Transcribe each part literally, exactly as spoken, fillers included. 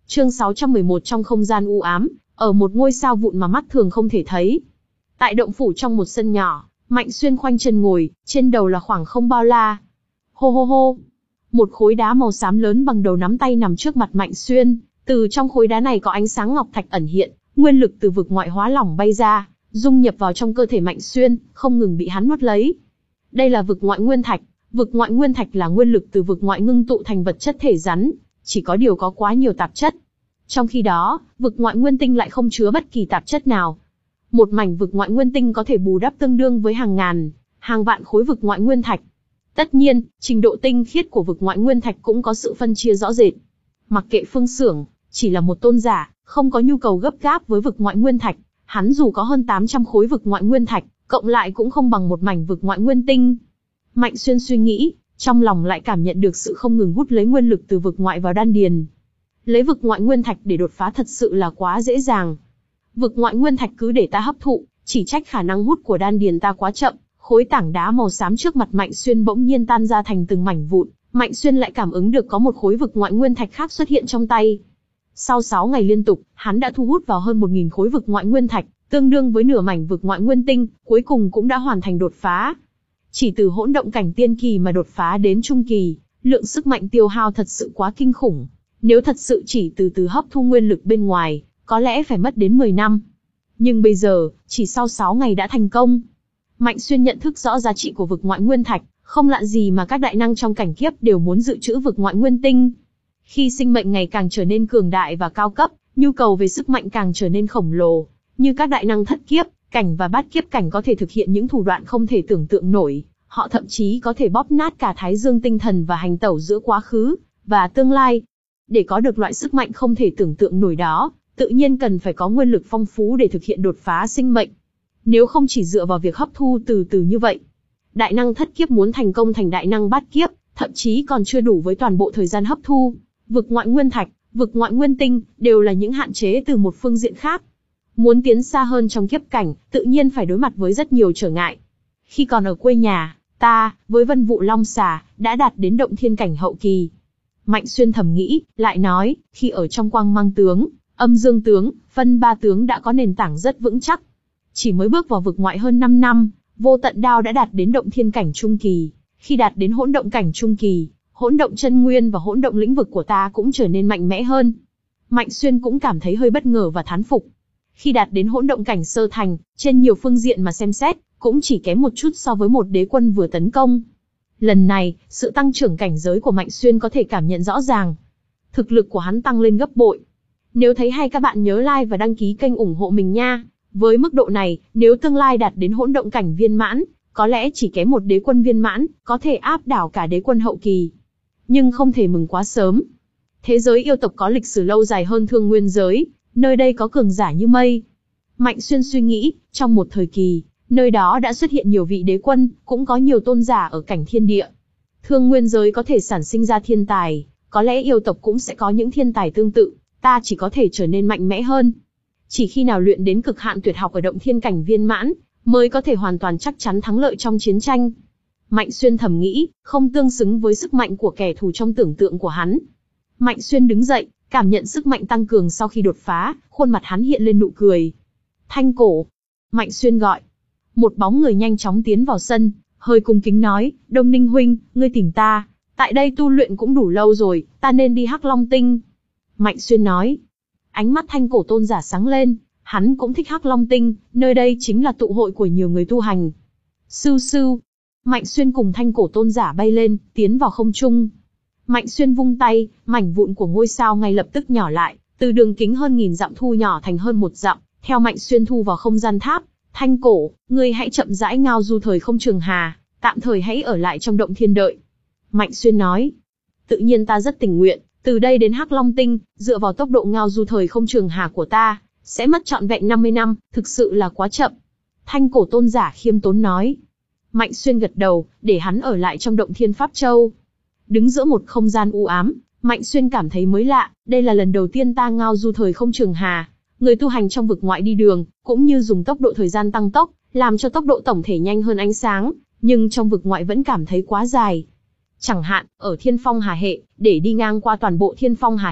Chương sáu trăm mười một trong không gian u ám, ở một ngôi sao vụn mà mắt thường không thể thấy. Tại động phủ trong một sân nhỏ, Mạnh Xuyên khoanh chân ngồi, trên đầu là khoảng không bao la. Hô hô hô. Một khối đá màu xám lớn bằng đầu nắm tay nằm trước mặt Mạnh Xuyên, từ trong khối đá này có ánh sáng ngọc thạch ẩn hiện, nguyên lực từ vực ngoại hóa lỏng bay ra, dung nhập vào trong cơ thể Mạnh Xuyên, không ngừng bị hắn nuốt lấy. Đây là vực ngoại nguyên thạch, vực ngoại nguyên thạch là nguyên lực từ vực ngoại ngưng tụ thành vật chất thể rắn, chỉ có điều có quá nhiều tạp chất. Trong khi đó, vực ngoại nguyên tinh lại không chứa bất kỳ tạp chất nào. Một mảnh vực ngoại nguyên tinh có thể bù đắp tương đương với hàng ngàn, hàng vạn khối vực ngoại nguyên thạch. Tất nhiên, trình độ tinh khiết của vực ngoại nguyên thạch cũng có sự phân chia rõ rệt. Mặc kệ Phương Xưởng, chỉ là một tôn giả, không có nhu cầu gấp gáp với vực ngoại nguyên thạch, hắn dù có hơn tám trăm khối vực ngoại nguyên thạch, cộng lại cũng không bằng một mảnh vực ngoại nguyên tinh. Mạnh Xuyên suy nghĩ, trong lòng lại cảm nhận được sự không ngừng hút lấy nguyên lực từ vực ngoại vào đan điền. Lấy vực ngoại nguyên thạch để đột phá thật sự là quá dễ dàng. Vực ngoại nguyên thạch cứ để ta hấp thụ, chỉ trách khả năng hút của đan điền ta quá chậm. Khối tảng đá màu xám trước mặt Mạnh Xuyên bỗng nhiên tan ra thành từng mảnh vụn, Mạnh Xuyên lại cảm ứng được có một khối vực ngoại nguyên thạch khác xuất hiện trong tay. Sau sáu ngày liên tục, hắn đã thu hút vào hơn một nghìn khối vực ngoại nguyên thạch, tương đương với nửa mảnh vực ngoại nguyên tinh, cuối cùng cũng đã hoàn thành đột phá. Chỉ từ hỗn động cảnh tiên kỳ mà đột phá đến trung kỳ, lượng sức mạnh tiêu hao thật sự quá kinh khủng. Nếu thật sự chỉ từ từ hấp thu nguyên lực bên ngoài, có lẽ phải mất đến mười năm. Nhưng bây giờ, chỉ sau sáu ngày đã thành công. Mạnh Xuyên nhận thức rõ giá trị của vực ngoại nguyên thạch, không lạ gì mà các đại năng trong cảnh kiếp đều muốn dự trữ vực ngoại nguyên tinh. Khi sinh mệnh ngày càng trở nên cường đại và cao cấp, nhu cầu về sức mạnh càng trở nên khổng lồ, như các đại năng thất kiếp, cảnh và bát kiếp cảnh có thể thực hiện những thủ đoạn không thể tưởng tượng nổi, họ thậm chí có thể bóp nát cả thái dương tinh thần và hành tẩu giữa quá khứ và tương lai. Để có được loại sức mạnh không thể tưởng tượng nổi đó, tự nhiên cần phải có nguyên lực phong phú để thực hiện đột phá sinh mệnh. Nếu không chỉ dựa vào việc hấp thu từ từ như vậy, đại năng thất kiếp muốn thành công thành đại năng bát kiếp, thậm chí còn chưa đủ với toàn bộ thời gian hấp thu. Vực ngoại nguyên thạch, vực ngoại nguyên tinh, đều là những hạn chế từ một phương diện khác. Muốn tiến xa hơn trong kiếp cảnh, tự nhiên phải đối mặt với rất nhiều trở ngại. Khi còn ở quê nhà, ta, với Vân Vụ Long Xà, đã đạt đến động thiên cảnh hậu kỳ. Mạnh Xuyên thầm nghĩ, lại nói, khi ở trong quang mang tướng, âm dương tướng, phân ba tướng đã có nền tảng rất vững chắc. Chỉ mới bước vào vực ngoại hơn năm năm, vô tận đao đã đạt đến động thiên cảnh trung kỳ. Khi đạt đến hỗn động cảnh trung kỳ, hỗn động chân nguyên và hỗn động lĩnh vực của ta cũng trở nên mạnh mẽ hơn. Mạnh Xuyên cũng cảm thấy hơi bất ngờ và thán phục. Khi đạt đến hỗn động cảnh sơ thành, trên nhiều phương diện mà xem xét, cũng chỉ kém một chút so với một đế quân vừa tấn công. Lần này, sự tăng trưởng cảnh giới của Mạnh Xuyên có thể cảm nhận rõ ràng. Thực lực của hắn tăng lên gấp bội. Nếu thấy hay các bạn nhớ like và đăng ký kênh ủng hộ mình nha. Với mức độ này, nếu tương lai đạt đến hỗn động cảnh viên mãn, có lẽ chỉ kém một đế quân viên mãn, có thể áp đảo cả đế quân hậu kỳ. Nhưng không thể mừng quá sớm. Thế giới yêu tộc có lịch sử lâu dài hơn Thương Nguyên giới, nơi đây có cường giả như mây. Mạnh Xuyên suy nghĩ, trong một thời kỳ, nơi đó đã xuất hiện nhiều vị đế quân, cũng có nhiều tôn giả ở cảnh thiên địa. Thương Nguyên giới có thể sản sinh ra thiên tài, có lẽ yêu tộc cũng sẽ có những thiên tài tương tự, ta chỉ có thể trở nên mạnh mẽ hơn. Chỉ khi nào luyện đến cực hạn tuyệt học ở động thiên cảnh viên mãn, mới có thể hoàn toàn chắc chắn thắng lợi trong chiến tranh. Mạnh Xuyên thầm nghĩ, không tương xứng với sức mạnh của kẻ thù trong tưởng tượng của hắn. Mạnh Xuyên đứng dậy, cảm nhận sức mạnh tăng cường sau khi đột phá, khuôn mặt hắn hiện lên nụ cười. Thanh Cổ. Mạnh Xuyên gọi. Một bóng người nhanh chóng tiến vào sân, hơi cung kính nói, Đông Ninh huynh, ngươi tìm ta, tại đây tu luyện cũng đủ lâu rồi, ta nên đi Hắc Long Tinh. Mạnh Xuyên nói. Ánh mắt Thanh Cổ tôn giả sáng lên, hắn cũng thích Hắc Long Tinh, nơi đây chính là tụ hội của nhiều người tu hành. Sưu sưu. Mạnh Xuyên cùng Thanh Cổ tôn giả bay lên, tiến vào không trung. Mạnh Xuyên vung tay, mảnh vụn của ngôi sao ngay lập tức nhỏ lại, từ đường kính hơn nghìn dặm thu nhỏ thành hơn một dặm, theo Mạnh Xuyên thu vào không gian tháp. Thanh Cổ, ngươi hãy chậm rãi ngao du thời không trường hà, tạm thời hãy ở lại trong động thiên đợi. Mạnh Xuyên nói. Tự nhiên ta rất tình nguyện, từ đây đến Hắc Long Tinh, dựa vào tốc độ ngao du thời không trường hà của ta, sẽ mất trọn vẹn năm mươi năm, thực sự là quá chậm. Thanh Cổ tôn giả khiêm tốn nói. Mạnh Xuyên gật đầu, để hắn ở lại trong động thiên Pháp Châu. Đứng giữa một không gian u ám, Mạnh Xuyên cảm thấy mới lạ, đây là lần đầu tiên ta ngao du thời không trường hà. Người tu hành trong vực ngoại đi đường, cũng như dùng tốc độ thời gian tăng tốc, làm cho tốc độ tổng thể nhanh hơn ánh sáng, nhưng trong vực ngoại vẫn cảm thấy quá dài. Chẳng hạn, ở Thiên Phong Hà Hệ, để đi ngang qua toàn bộ Thiên Phong Hà Hệ,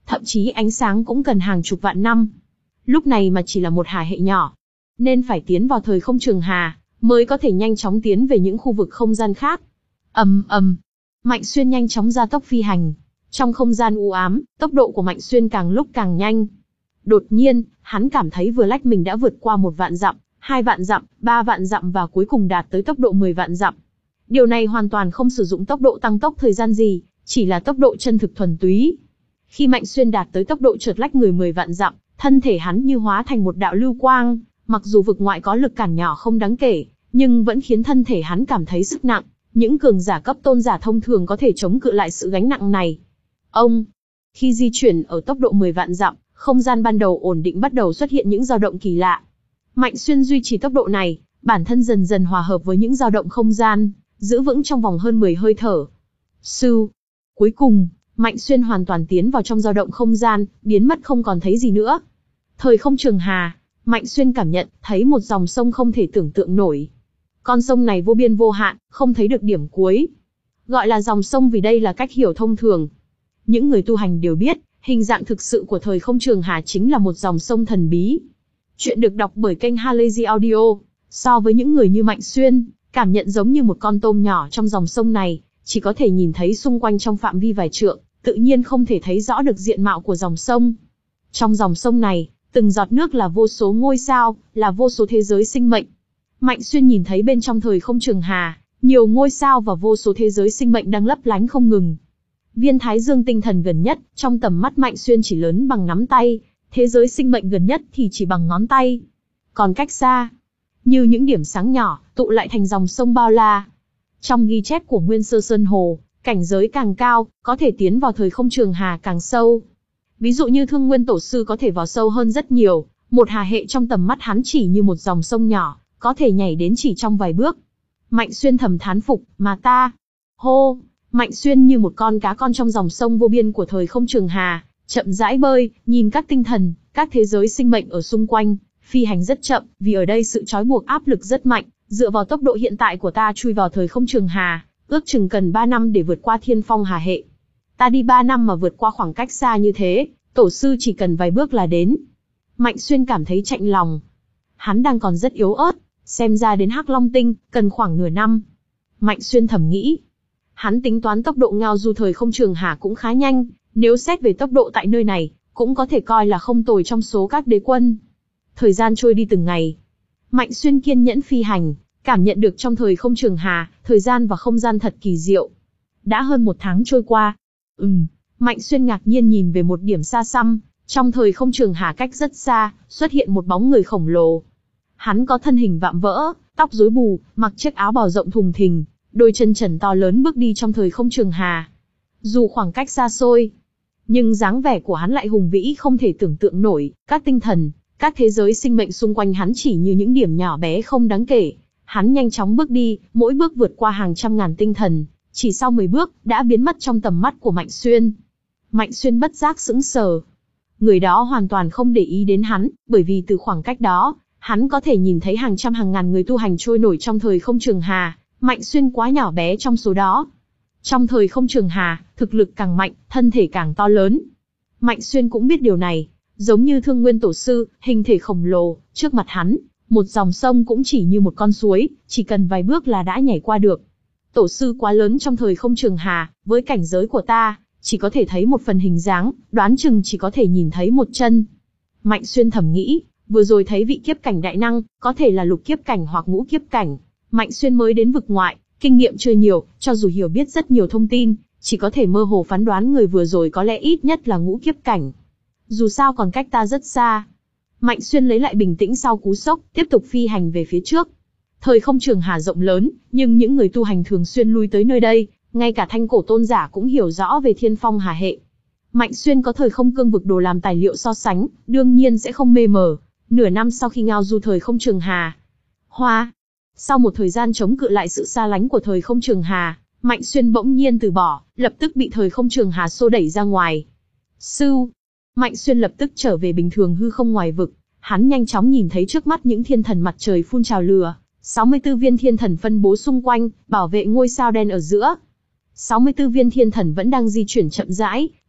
thậm chí ánh sáng cũng cần hàng chục vạn năm. Lúc này mà chỉ là một hà hệ nhỏ, nên phải tiến vào thời không trường hà, mới có thể nhanh chóng tiến về những khu vực không gian khác. Ầm ầm, Mạnh Xuyên nhanh chóng gia tốc phi hành. Trong không gian u ám, tốc độ của Mạnh Xuyên càng lúc càng nhanh. Đột nhiên, hắn cảm thấy vừa lách mình đã vượt qua một vạn dặm, hai vạn dặm, ba vạn dặm và cuối cùng đạt tới tốc độ mười vạn dặm. Điều này hoàn toàn không sử dụng tốc độ tăng tốc thời gian gì, chỉ là tốc độ chân thực thuần túy. Khi Mạnh Xuyên đạt tới tốc độ chợt lách người mười vạn dặm, thân thể hắn như hóa thành một đạo lưu quang, mặc dù vực ngoại có lực cản nhỏ không đáng kể, nhưng vẫn khiến thân thể hắn cảm thấy sức nặng. Những cường giả cấp tôn giả thông thường có thể chống cự lại sự gánh nặng này. Ông, khi di chuyển ở tốc độ mười vạn dặm, không gian ban đầu ổn định bắt đầu xuất hiện những dao động kỳ lạ. Mạnh Xuyên duy trì tốc độ này, bản thân dần dần hòa hợp với những dao động không gian, giữ vững trong vòng hơn mười hơi thở. Sưu, cuối cùng, Mạnh Xuyên hoàn toàn tiến vào trong dao động không gian, biến mất không còn thấy gì nữa. Thời không trường hà, Mạnh Xuyên cảm nhận thấy một dòng sông không thể tưởng tượng nổi. Con sông này vô biên vô hạn, không thấy được điểm cuối. Gọi là dòng sông vì đây là cách hiểu thông thường. Những người tu hành đều biết, hình dạng thực sự của thời không trường hà chính là một dòng sông thần bí. Chuyện được đọc bởi kênh Halazy Audio. So với những người như Mạnh Xuyên, cảm nhận giống như một con tôm nhỏ trong dòng sông này, chỉ có thể nhìn thấy xung quanh trong phạm vi vài trượng, tự nhiên không thể thấy rõ được diện mạo của dòng sông. Trong dòng sông này, từng giọt nước là vô số ngôi sao, là vô số thế giới sinh mệnh. Mạnh Xuyên nhìn thấy bên trong thời không trường hà, nhiều ngôi sao và vô số thế giới sinh mệnh đang lấp lánh không ngừng. Viên Thái Dương tinh thần gần nhất, trong tầm mắt Mạnh Xuyên chỉ lớn bằng nắm tay, thế giới sinh mệnh gần nhất thì chỉ bằng ngón tay. Còn cách xa, như những điểm sáng nhỏ, tụ lại thành dòng sông bao la. Trong ghi chép của Nguyên Sơ Sơn Hồ, cảnh giới càng cao, có thể tiến vào thời không trường hà càng sâu. Ví dụ như Thương Nguyên Tổ Sư có thể vào sâu hơn rất nhiều, một hà hệ trong tầm mắt hắn chỉ như một dòng sông nhỏ, có thể nhảy đến chỉ trong vài bước. Mạnh Xuyên thầm thán phục, mà ta... Hô! Mạnh Xuyên như một con cá con trong dòng sông vô biên của thời không trường hà, chậm rãi bơi, nhìn các tinh thần, các thế giới sinh mệnh ở xung quanh, phi hành rất chậm, vì ở đây sự trói buộc áp lực rất mạnh, dựa vào tốc độ hiện tại của ta chui vào thời không trường hà, ước chừng cần ba năm để vượt qua thiên phong hà hệ. Ta đi ba năm mà vượt qua khoảng cách xa như thế, tổ sư chỉ cần vài bước là đến. Mạnh Xuyên cảm thấy chạnh lòng. Hắn đang còn rất yếu ớt, xem ra đến Hắc Long Tinh, cần khoảng nửa năm. Mạnh Xuyên thầm nghĩ. Hắn tính toán tốc độ ngao du thời không trường hà cũng khá nhanh, nếu xét về tốc độ tại nơi này, cũng có thể coi là không tồi trong số các đế quân. Thời gian trôi đi từng ngày. Mạnh Xuyên kiên nhẫn phi hành, cảm nhận được trong thời không trường hà, thời gian và không gian thật kỳ diệu. Đã hơn một tháng trôi qua. Ừm, Mạnh Xuyên ngạc nhiên nhìn về một điểm xa xăm, trong thời không trường hà cách rất xa, xuất hiện một bóng người khổng lồ. Hắn có thân hình vạm vỡ, tóc rối bù, mặc chiếc áo bào rộng thùng thình, đôi chân trần to lớn bước đi trong thời không trường hà. Dù khoảng cách xa xôi, nhưng dáng vẻ của hắn lại hùng vĩ không thể tưởng tượng nổi, các tinh thần, các thế giới sinh mệnh xung quanh hắn chỉ như những điểm nhỏ bé không đáng kể. Hắn nhanh chóng bước đi, mỗi bước vượt qua hàng trăm ngàn tinh thần, chỉ sau mười bước, đã biến mất trong tầm mắt của Mạnh Xuyên. Mạnh Xuyên bất giác sững sờ. Người đó hoàn toàn không để ý đến hắn, bởi vì từ khoảng cách đó, hắn có thể nhìn thấy hàng trăm hàng ngàn người tu hành trôi nổi trong thời không trường hà, Mạnh Xuyên quá nhỏ bé trong số đó. Trong thời không trường hà, thực lực càng mạnh, thân thể càng to lớn. Mạnh Xuyên cũng biết điều này, giống như Thương Nguyên Tổ Sư, hình thể khổng lồ, trước mặt hắn, một dòng sông cũng chỉ như một con suối, chỉ cần vài bước là đã nhảy qua được. Tổ sư quá lớn trong thời không trường hà, với cảnh giới của ta, chỉ có thể thấy một phần hình dáng, đoán chừng chỉ có thể nhìn thấy một chân. Mạnh Xuyên thầm nghĩ, vừa rồi thấy vị kiếp cảnh đại năng, có thể là lục kiếp cảnh hoặc ngũ kiếp cảnh. Mạnh Xuyên mới đến vực ngoại, kinh nghiệm chưa nhiều, cho dù hiểu biết rất nhiều thông tin, chỉ có thể mơ hồ phán đoán người vừa rồi có lẽ ít nhất là ngũ kiếp cảnh. Dù sao còn cách ta rất xa. Mạnh Xuyên lấy lại bình tĩnh sau cú sốc, tiếp tục phi hành về phía trước. Thời không trường hà rộng lớn, nhưng những người tu hành thường xuyên lui tới nơi đây, ngay cả Thanh Cổ tôn giả cũng hiểu rõ về thiên phong hà hệ. Mạnh Xuyên có thời không cương vực đồ làm tài liệu so sánh, đương nhiên sẽ không mê mờ. Nửa năm sau khi ngao du thời không trường hà, Hoa, sau một thời gian chống cự lại sự xa lánh của thời không trường hà, Mạnh Xuyên bỗng nhiên từ bỏ, lập tức bị thời không trường hà xô đẩy ra ngoài. Sưu, Mạnh Xuyên lập tức trở về bình thường hư không ngoài vực, hắn nhanh chóng nhìn thấy trước mắt những thiên thần mặt trời phun trào lửa, sáu mươi tư viên thiên thần phân bố xung quanh, bảo vệ ngôi sao đen ở giữa. sáu mươi tư viên thiên thần vẫn đang di chuyển chậm rãi,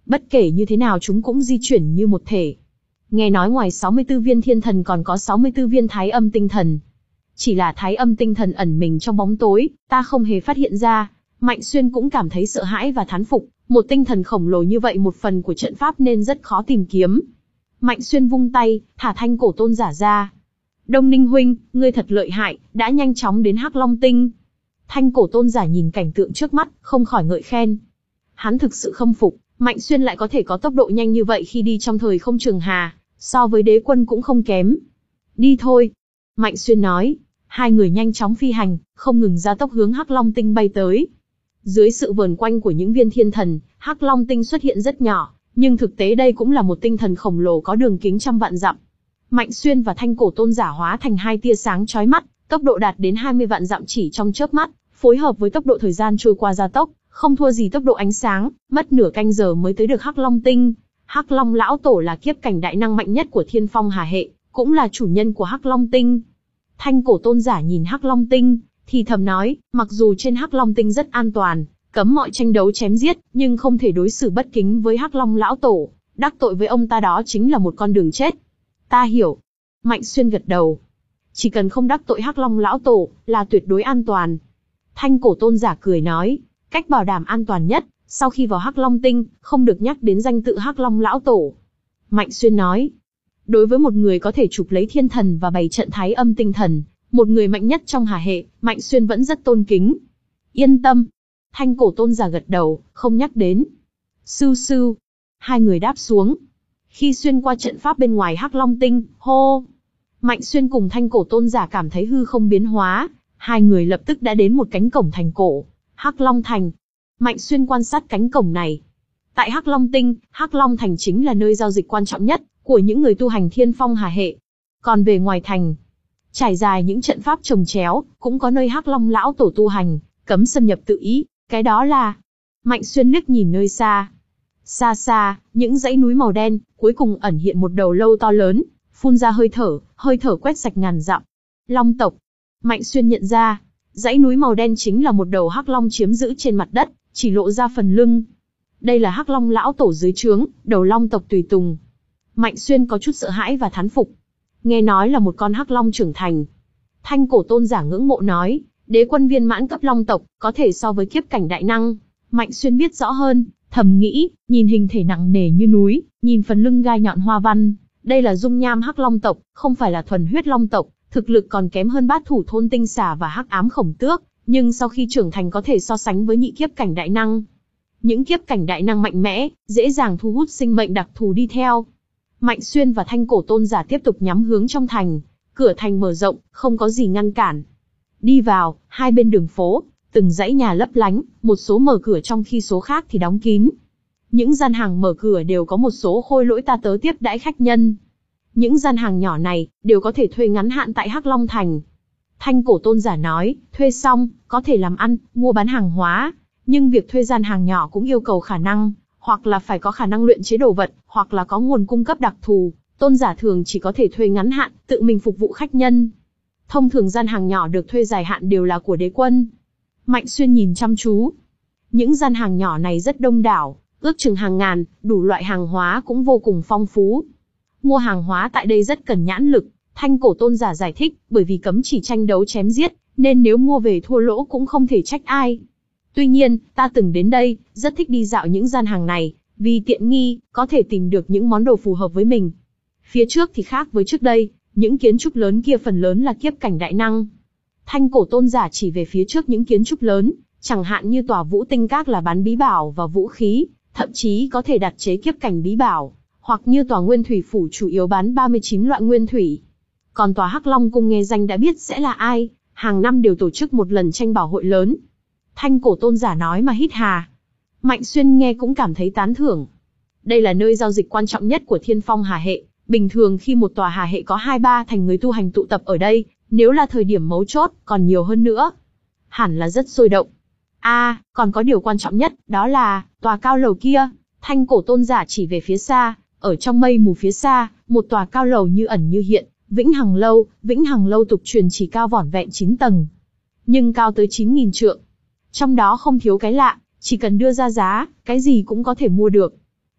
Bất kể như thế nào chúng cũng di chuyển như một thể. Nghe nói ngoài sáu mươi tư viên thiên thần còn có sáu mươi tư viên thái âm tinh thần. Chỉ là thái âm tinh thần ẩn mình trong bóng tối, ta không hề phát hiện ra. Mạnh Xuyên cũng cảm thấy sợ hãi và thán phục, một tinh thần khổng lồ như vậy một phần của trận pháp nên rất khó tìm kiếm. Mạnh Xuyên vung tay, thả Thanh Cổ Tôn giả ra. Đông Ninh huynh, ngươi thật lợi hại, đã nhanh chóng đến Hắc Long Tinh. Thanh Cổ Tôn giả nhìn cảnh tượng trước mắt, không khỏi ngợi khen. Hắn thực sự khâm phục, Mạnh Xuyên lại có thể có tốc độ nhanh như vậy khi đi trong thời không trường hà, so với đế quân cũng không kém. Đi thôi. Mạnh Xuyên nói. Hai người nhanh chóng phi hành, không ngừng gia tốc hướng Hắc Long Tinh bay tới. Dưới sự vờn quanh của những viên thiên thần, Hắc Long Tinh xuất hiện rất nhỏ, nhưng thực tế đây cũng là một tinh thần khổng lồ có đường kính trăm vạn dặm. Mạnh Xuyên và Thanh Cổ Tôn giả hóa thành hai tia sáng chói mắt, tốc độ đạt đến hai mươi vạn dặm chỉ trong chớp mắt, phối hợp với tốc độ thời gian trôi qua gia tốc, không thua gì tốc độ ánh sáng, mất nửa canh giờ mới tới được Hắc Long Tinh. Hắc Long lão tổ là kiếp cảnh đại năng mạnh nhất của Thiên Phong Hà hệ, cũng là chủ nhân của Hắc Long Tinh. Thanh Cổ Tôn giả nhìn Hắc Long Tinh, thì thầm nói, mặc dù trên Hắc Long Tinh rất an toàn, cấm mọi tranh đấu chém giết, nhưng không thể đối xử bất kính với Hắc Long lão tổ, đắc tội với ông ta đó chính là một con đường chết. Ta hiểu. Mạnh Xuyên gật đầu. Chỉ cần không đắc tội Hắc Long lão tổ, là tuyệt đối an toàn. Thanh Cổ Tôn giả cười nói, cách bảo đảm an toàn nhất, sau khi vào Hắc Long Tinh, không được nhắc đến danh tự Hắc Long lão tổ. Mạnh Xuyên nói, đối với một người có thể chụp lấy thiên thần và bày trận thái âm tinh thần, một người mạnh nhất trong Hà hệ, Mạnh Xuyên vẫn rất tôn kính. Yên tâm. Thanh Cổ Tôn giả gật đầu, không nhắc đến. Sưu sưu. Hai người đáp xuống. Khi xuyên qua trận pháp bên ngoài Hắc Long Tinh, hô. Mạnh Xuyên cùng Thanh Cổ Tôn giả cảm thấy hư không biến hóa, hai người lập tức đã đến một cánh cổng thành cổ, Hắc Long Thành. Mạnh Xuyên quan sát cánh cổng này. Tại Hắc Long Tinh, Hắc Long Thành chính là nơi giao dịch quan trọng nhất của những người tu hành Thiên Phong Hà hệ. Còn về ngoài thành, trải dài những trận pháp chồng chéo, cũng có nơi Hắc Long lão tổ tu hành, cấm xâm nhập tự ý, cái đó là... Mạnh Xuyên liếc nhìn nơi xa. Xa xa, những dãy núi màu đen, cuối cùng ẩn hiện một đầu lâu to lớn, phun ra hơi thở, hơi thở quét sạch ngàn dặm. Long tộc. Mạnh Xuyên nhận ra, dãy núi màu đen chính là một đầu Hắc Long chiếm giữ trên mặt đất, chỉ lộ ra phần lưng. Đây là Hắc Long lão tổ dưới trướng, đầu Long tộc tùy tùng. Mạnh Xuyên có chút sợ hãi và thán phục. Nghe nói là một con Hắc Long trưởng thành. Thanh Cổ Tôn giả ngưỡng mộ nói, đế quân viên mãn cấp Long tộc, có thể so với kiếp cảnh đại năng. Mạnh Xuyên biết rõ hơn, thầm nghĩ, nhìn hình thể nặng nề như núi, nhìn phần lưng gai nhọn hoa văn, đây là dung nham Hắc Long tộc, không phải là thuần huyết Long tộc, thực lực còn kém hơn Bát Thủ Thôn Tinh Xà và Hắc Ám Khổng Tước, nhưng sau khi trưởng thành có thể so sánh với nhị kiếp cảnh đại năng. Những kiếp cảnh đại năng mạnh mẽ, dễ dàng thu hút sinh mệnh đặc thù đi theo. Mạnh Xuyên và Thanh Cổ Tôn giả tiếp tục nhắm hướng trong thành, cửa thành mở rộng, không có gì ngăn cản. Đi vào, hai bên đường phố, từng dãy nhà lấp lánh, một số mở cửa trong khi số khác thì đóng kín. Những gian hàng mở cửa đều có một số khôi lỗi ta tớ tiếp đãi khách nhân. Những gian hàng nhỏ này, đều có thể thuê ngắn hạn tại Hắc Long Thành. Thanh Cổ Tôn giả nói, thuê xong, có thể làm ăn, mua bán hàng hóa, nhưng việc thuê gian hàng nhỏ cũng yêu cầu khả năng, hoặc là phải có khả năng luyện chế đồ vật, hoặc là có nguồn cung cấp đặc thù. Tôn giả thường chỉ có thể thuê ngắn hạn, tự mình phục vụ khách nhân. Thông thường gian hàng nhỏ được thuê dài hạn đều là của đế quân. Mạnh Xuyên nhìn chăm chú. Những gian hàng nhỏ này rất đông đảo, ước chừng hàng ngàn, đủ loại hàng hóa cũng vô cùng phong phú. Mua hàng hóa tại đây rất cần nhãn lực, Thanh Cổ Tôn giả giải thích, bởi vì cấm chỉ tranh đấu chém giết, nên nếu mua về thua lỗ cũng không thể trách ai. Tuy nhiên, ta từng đến đây, rất thích đi dạo những gian hàng này, vì tiện nghi, có thể tìm được những món đồ phù hợp với mình. Phía trước thì khác với trước đây, những kiến trúc lớn kia phần lớn là kiếp cảnh đại năng. Thanh Cổ Tôn giả chỉ về phía trước những kiến trúc lớn, chẳng hạn như tòa Vũ Tinh Các là bán bí bảo và vũ khí, thậm chí có thể đặt chế kiếp cảnh bí bảo, hoặc như tòa Nguyên Thủy Phủ chủ yếu bán ba mươi chín loại nguyên thủy. Còn tòa Hắc Long Cung nghe danh đã biết sẽ là ai, hàng năm đều tổ chức một lần tranh bảo hội lớn. Thanh Cổ Tôn giả nói mà hít hà. Mạnh Xuyên nghe cũng cảm thấy tán thưởng. Đây là nơi giao dịch quan trọng nhất của Thiên Phong Hà hệ, bình thường khi một tòa Hà hệ có hai ba thành người tu hành tụ tập ở đây, nếu là thời điểm mấu chốt, còn nhiều hơn nữa. Hẳn là rất sôi động. A, à, còn có điều quan trọng nhất, đó là, tòa cao lầu kia. Thanh Cổ Tôn giả chỉ về phía xa, ở trong mây mù phía xa, một tòa cao lầu như ẩn như hiện, Vĩnh Hằng Lâu. Vĩnh Hằng Lâu tục truyền chỉ cao vỏn vẹn chín tầng, nhưng cao tới chín nghìn trượng. Trong đó không thiếu cái lạ, chỉ cần đưa ra giá, cái gì cũng có thể mua được.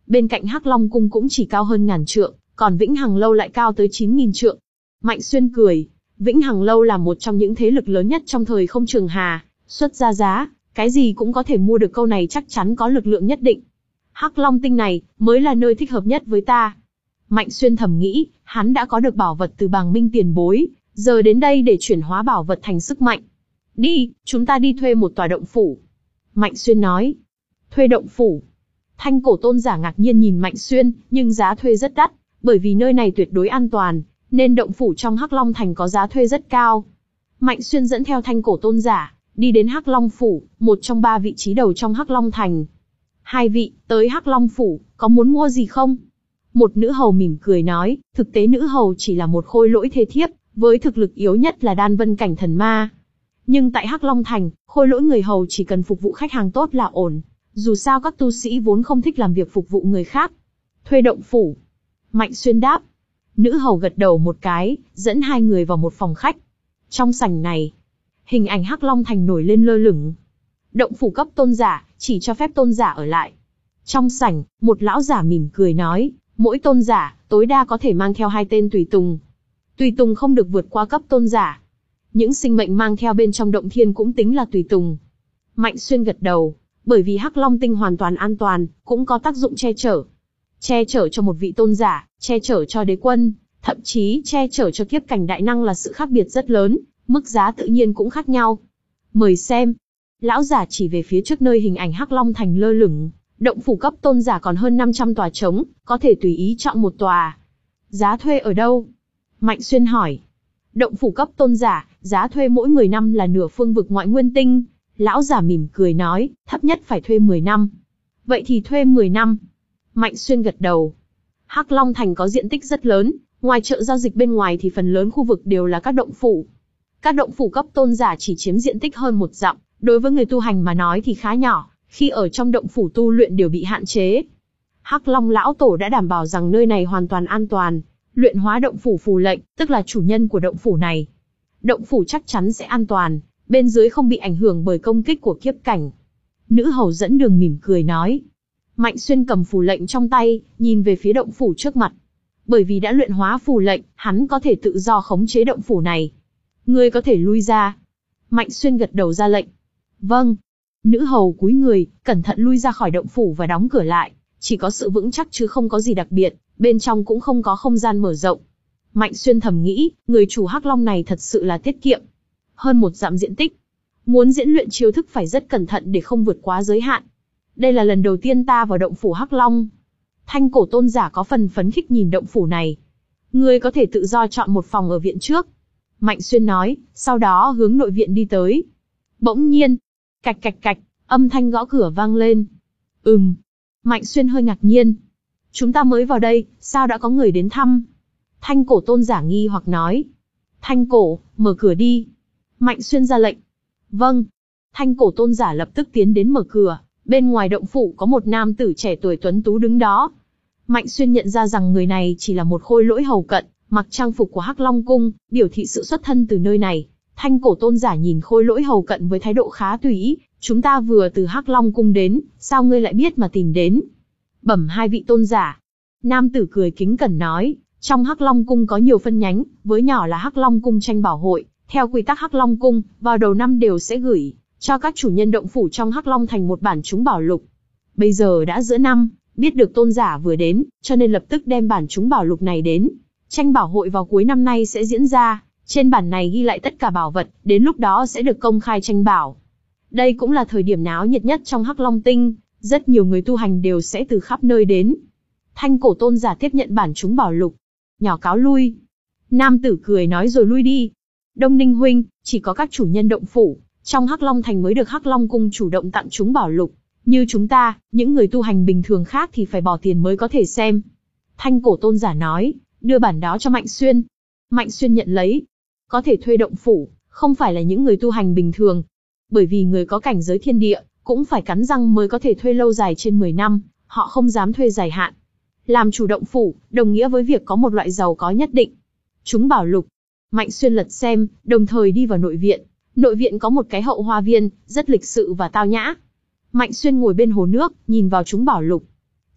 bên cạnh Hắc Long cung cũng chỉ cao hơn ngàn trượng, còn Vĩnh Hằng lâu lại cao tới chín nghìn trượng. Mạnh Xuyên cười, Vĩnh Hằng lâu là một trong những thế lực lớn nhất trong thời không Trường Hà, xuất ra giá, cái gì cũng có thể mua được, câu này chắc chắn có lực lượng nhất định. Hắc Long tinh này mới là nơi thích hợp nhất với ta. Mạnh Xuyên thầm nghĩ, hắn đã có được bảo vật từ Bàng Minh tiền bối, giờ đến đây để chuyển hóa bảo vật thành sức mạnh. Đi, chúng ta đi thuê một tòa động phủ. Mạnh Xuyên nói. Thuê động phủ. Thanh cổ tôn giả ngạc nhiên nhìn Mạnh Xuyên, nhưng giá thuê rất đắt, bởi vì nơi này tuyệt đối an toàn, nên động phủ trong Hắc Long Thành có giá thuê rất cao. Mạnh Xuyên dẫn theo Thanh cổ tôn giả, đi đến Hắc Long Phủ, một trong ba vị trí đầu trong Hắc Long Thành. Hai vị, tới Hắc Long Phủ, có muốn mua gì không? Một nữ hầu mỉm cười nói, thực tế nữ hầu chỉ là một khôi lỗi thê thiếp, với thực lực yếu nhất là đan vân cảnh thần ma. Nhưng tại Hắc Long Thành, khôi lỗi người hầu chỉ cần phục vụ khách hàng tốt là ổn. Dù sao các tu sĩ vốn không thích làm việc phục vụ người khác. Thuê động phủ. Mạnh Xuyên đáp. Nữ hầu gật đầu một cái, dẫn hai người vào một phòng khách. Trong sảnh này, hình ảnh Hắc Long Thành nổi lên lơ lửng. Động phủ cấp tôn giả, chỉ cho phép tôn giả ở lại. Trong sảnh, một lão giả mỉm cười nói, mỗi tôn giả, tối đa có thể mang theo hai tên tùy tùng. Tùy tùng không được vượt qua cấp tôn giả. Những sinh mệnh mang theo bên trong động thiên cũng tính là tùy tùng. Mạnh Xuyên gật đầu, bởi vì Hắc Long tinh hoàn toàn an toàn, cũng có tác dụng che chở. Che chở cho một vị tôn giả, che chở cho đế quân, thậm chí che chở cho kiếp cảnh đại năng là sự khác biệt rất lớn, mức giá tự nhiên cũng khác nhau. Mời xem. Lão giả chỉ về phía trước nơi hình ảnh Hắc Long Thành lơ lửng, động phủ cấp tôn giả còn hơn năm trăm tòa trống, có thể tùy ý chọn một tòa. Giá thuê ở đâu? Mạnh Xuyên hỏi. Động phủ cấp tôn giả, giá thuê mỗi mười năm là nửa phương vực ngoại nguyên tinh. Lão giả mỉm cười nói, thấp nhất phải thuê mười năm. Vậy thì thuê mười năm. Mạnh Xuyên gật đầu. Hắc Long Thành có diện tích rất lớn, ngoài chợ giao dịch bên ngoài thì phần lớn khu vực đều là các động phủ. Các động phủ cấp tôn giả chỉ chiếm diện tích hơn một dặm, đối với người tu hành mà nói thì khá nhỏ, khi ở trong động phủ tu luyện đều bị hạn chế. Hắc Long lão tổ đã đảm bảo rằng nơi này hoàn toàn an toàn, luyện hóa động phủ phù lệnh, tức là chủ nhân của động phủ này. Động phủ chắc chắn sẽ an toàn, bên dưới không bị ảnh hưởng bởi công kích của kiếp cảnh. Nữ hầu dẫn đường mỉm cười nói. Mạnh Xuyên cầm phù lệnh trong tay, nhìn về phía động phủ trước mặt. Bởi vì đã luyện hóa phù lệnh, hắn có thể tự do khống chế động phủ này. Ngươi có thể lui ra. Mạnh Xuyên gật đầu ra lệnh. Vâng. Nữ hầu cúi người, cẩn thận lui ra khỏi động phủ và đóng cửa lại. Chỉ có sự vững chắc chứ không có gì đặc biệt, bên trong cũng không có không gian mở rộng. Mạnh Xuyên thầm nghĩ, người chủ Hắc Long này thật sự là tiết kiệm. Hơn một dặm diện tích. Muốn diễn luyện chiêu thức phải rất cẩn thận để không vượt quá giới hạn. Đây là lần đầu tiên ta vào động phủ Hắc Long. Thanh cổ tôn giả có phần phấn khích nhìn động phủ này. Ngươi có thể tự do chọn một phòng ở viện trước. Mạnh Xuyên nói, sau đó hướng nội viện đi tới. Bỗng nhiên, cạch cạch cạch, âm thanh gõ cửa vang lên. Ừm. Mạnh Xuyên hơi ngạc nhiên. Chúng ta mới vào đây, sao đã có người đến thăm? Thanh cổ tôn giả nghi hoặc nói. Thanh cổ, mở cửa đi. Mạnh Xuyên ra lệnh. Vâng. Thanh cổ tôn giả lập tức tiến đến mở cửa. Bên ngoài động phủ có một nam tử trẻ tuổi tuấn tú đứng đó. Mạnh Xuyên nhận ra rằng người này chỉ là một khôi lỗi hầu cận, mặc trang phục của Hắc Long cung, biểu thị sự xuất thân từ nơi này. Thanh cổ tôn giả nhìn khôi lỗi hầu cận với thái độ khá tùy ý. Chúng ta vừa từ Hắc Long cung đến, sao ngươi lại biết mà tìm đến? Bẩm hai vị tôn giả. Nam tử cười kính cẩn nói, trong Hắc Long cung có nhiều phân nhánh, với nhỏ là Hắc Long cung tranh bảo hội. Theo quy tắc Hắc Long cung, vào đầu năm đều sẽ gửi cho các chủ nhân động phủ trong Hắc Long thành một bản trúng bảo lục. Bây giờ đã giữa năm, biết được tôn giả vừa đến, cho nên lập tức đem bản trúng bảo lục này đến. Tranh bảo hội vào cuối năm nay sẽ diễn ra, trên bản này ghi lại tất cả bảo vật, đến lúc đó sẽ được công khai tranh bảo. Đây cũng là thời điểm náo nhiệt nhất trong Hắc Long tinh, rất nhiều người tu hành đều sẽ từ khắp nơi đến. Thanh cổ tôn giả tiếp nhận bản trúng bảo lục, nhỏ cáo lui. Nam tử cười nói rồi lui đi. Đông Ninh huynh, chỉ có các chủ nhân động phủ trong Hắc Long thành mới được Hắc Long cung chủ động tặng chúng bảo lục. Như chúng ta, những người tu hành bình thường khác thì phải bỏ tiền mới có thể xem. Thanh cổ tôn giả nói, đưa bản đó cho Mạnh Xuyên. Mạnh Xuyên nhận lấy. Có thể thuê động phủ, không phải là những người tu hành bình thường. Bởi vì người có cảnh giới thiên địa, cũng phải cắn răng mới có thể thuê lâu dài trên mười năm, họ không dám thuê dài hạn. Làm chủ động phủ, đồng nghĩa với việc có một loại giàu có nhất định. Chúng bảo lục. Mạnh Xuyên lật xem, đồng thời đi vào nội viện. Nội viện có một cái hậu hoa viên, rất lịch sự và tao nhã. Mạnh Xuyên ngồi bên hồ nước, nhìn vào chúng bảo lục.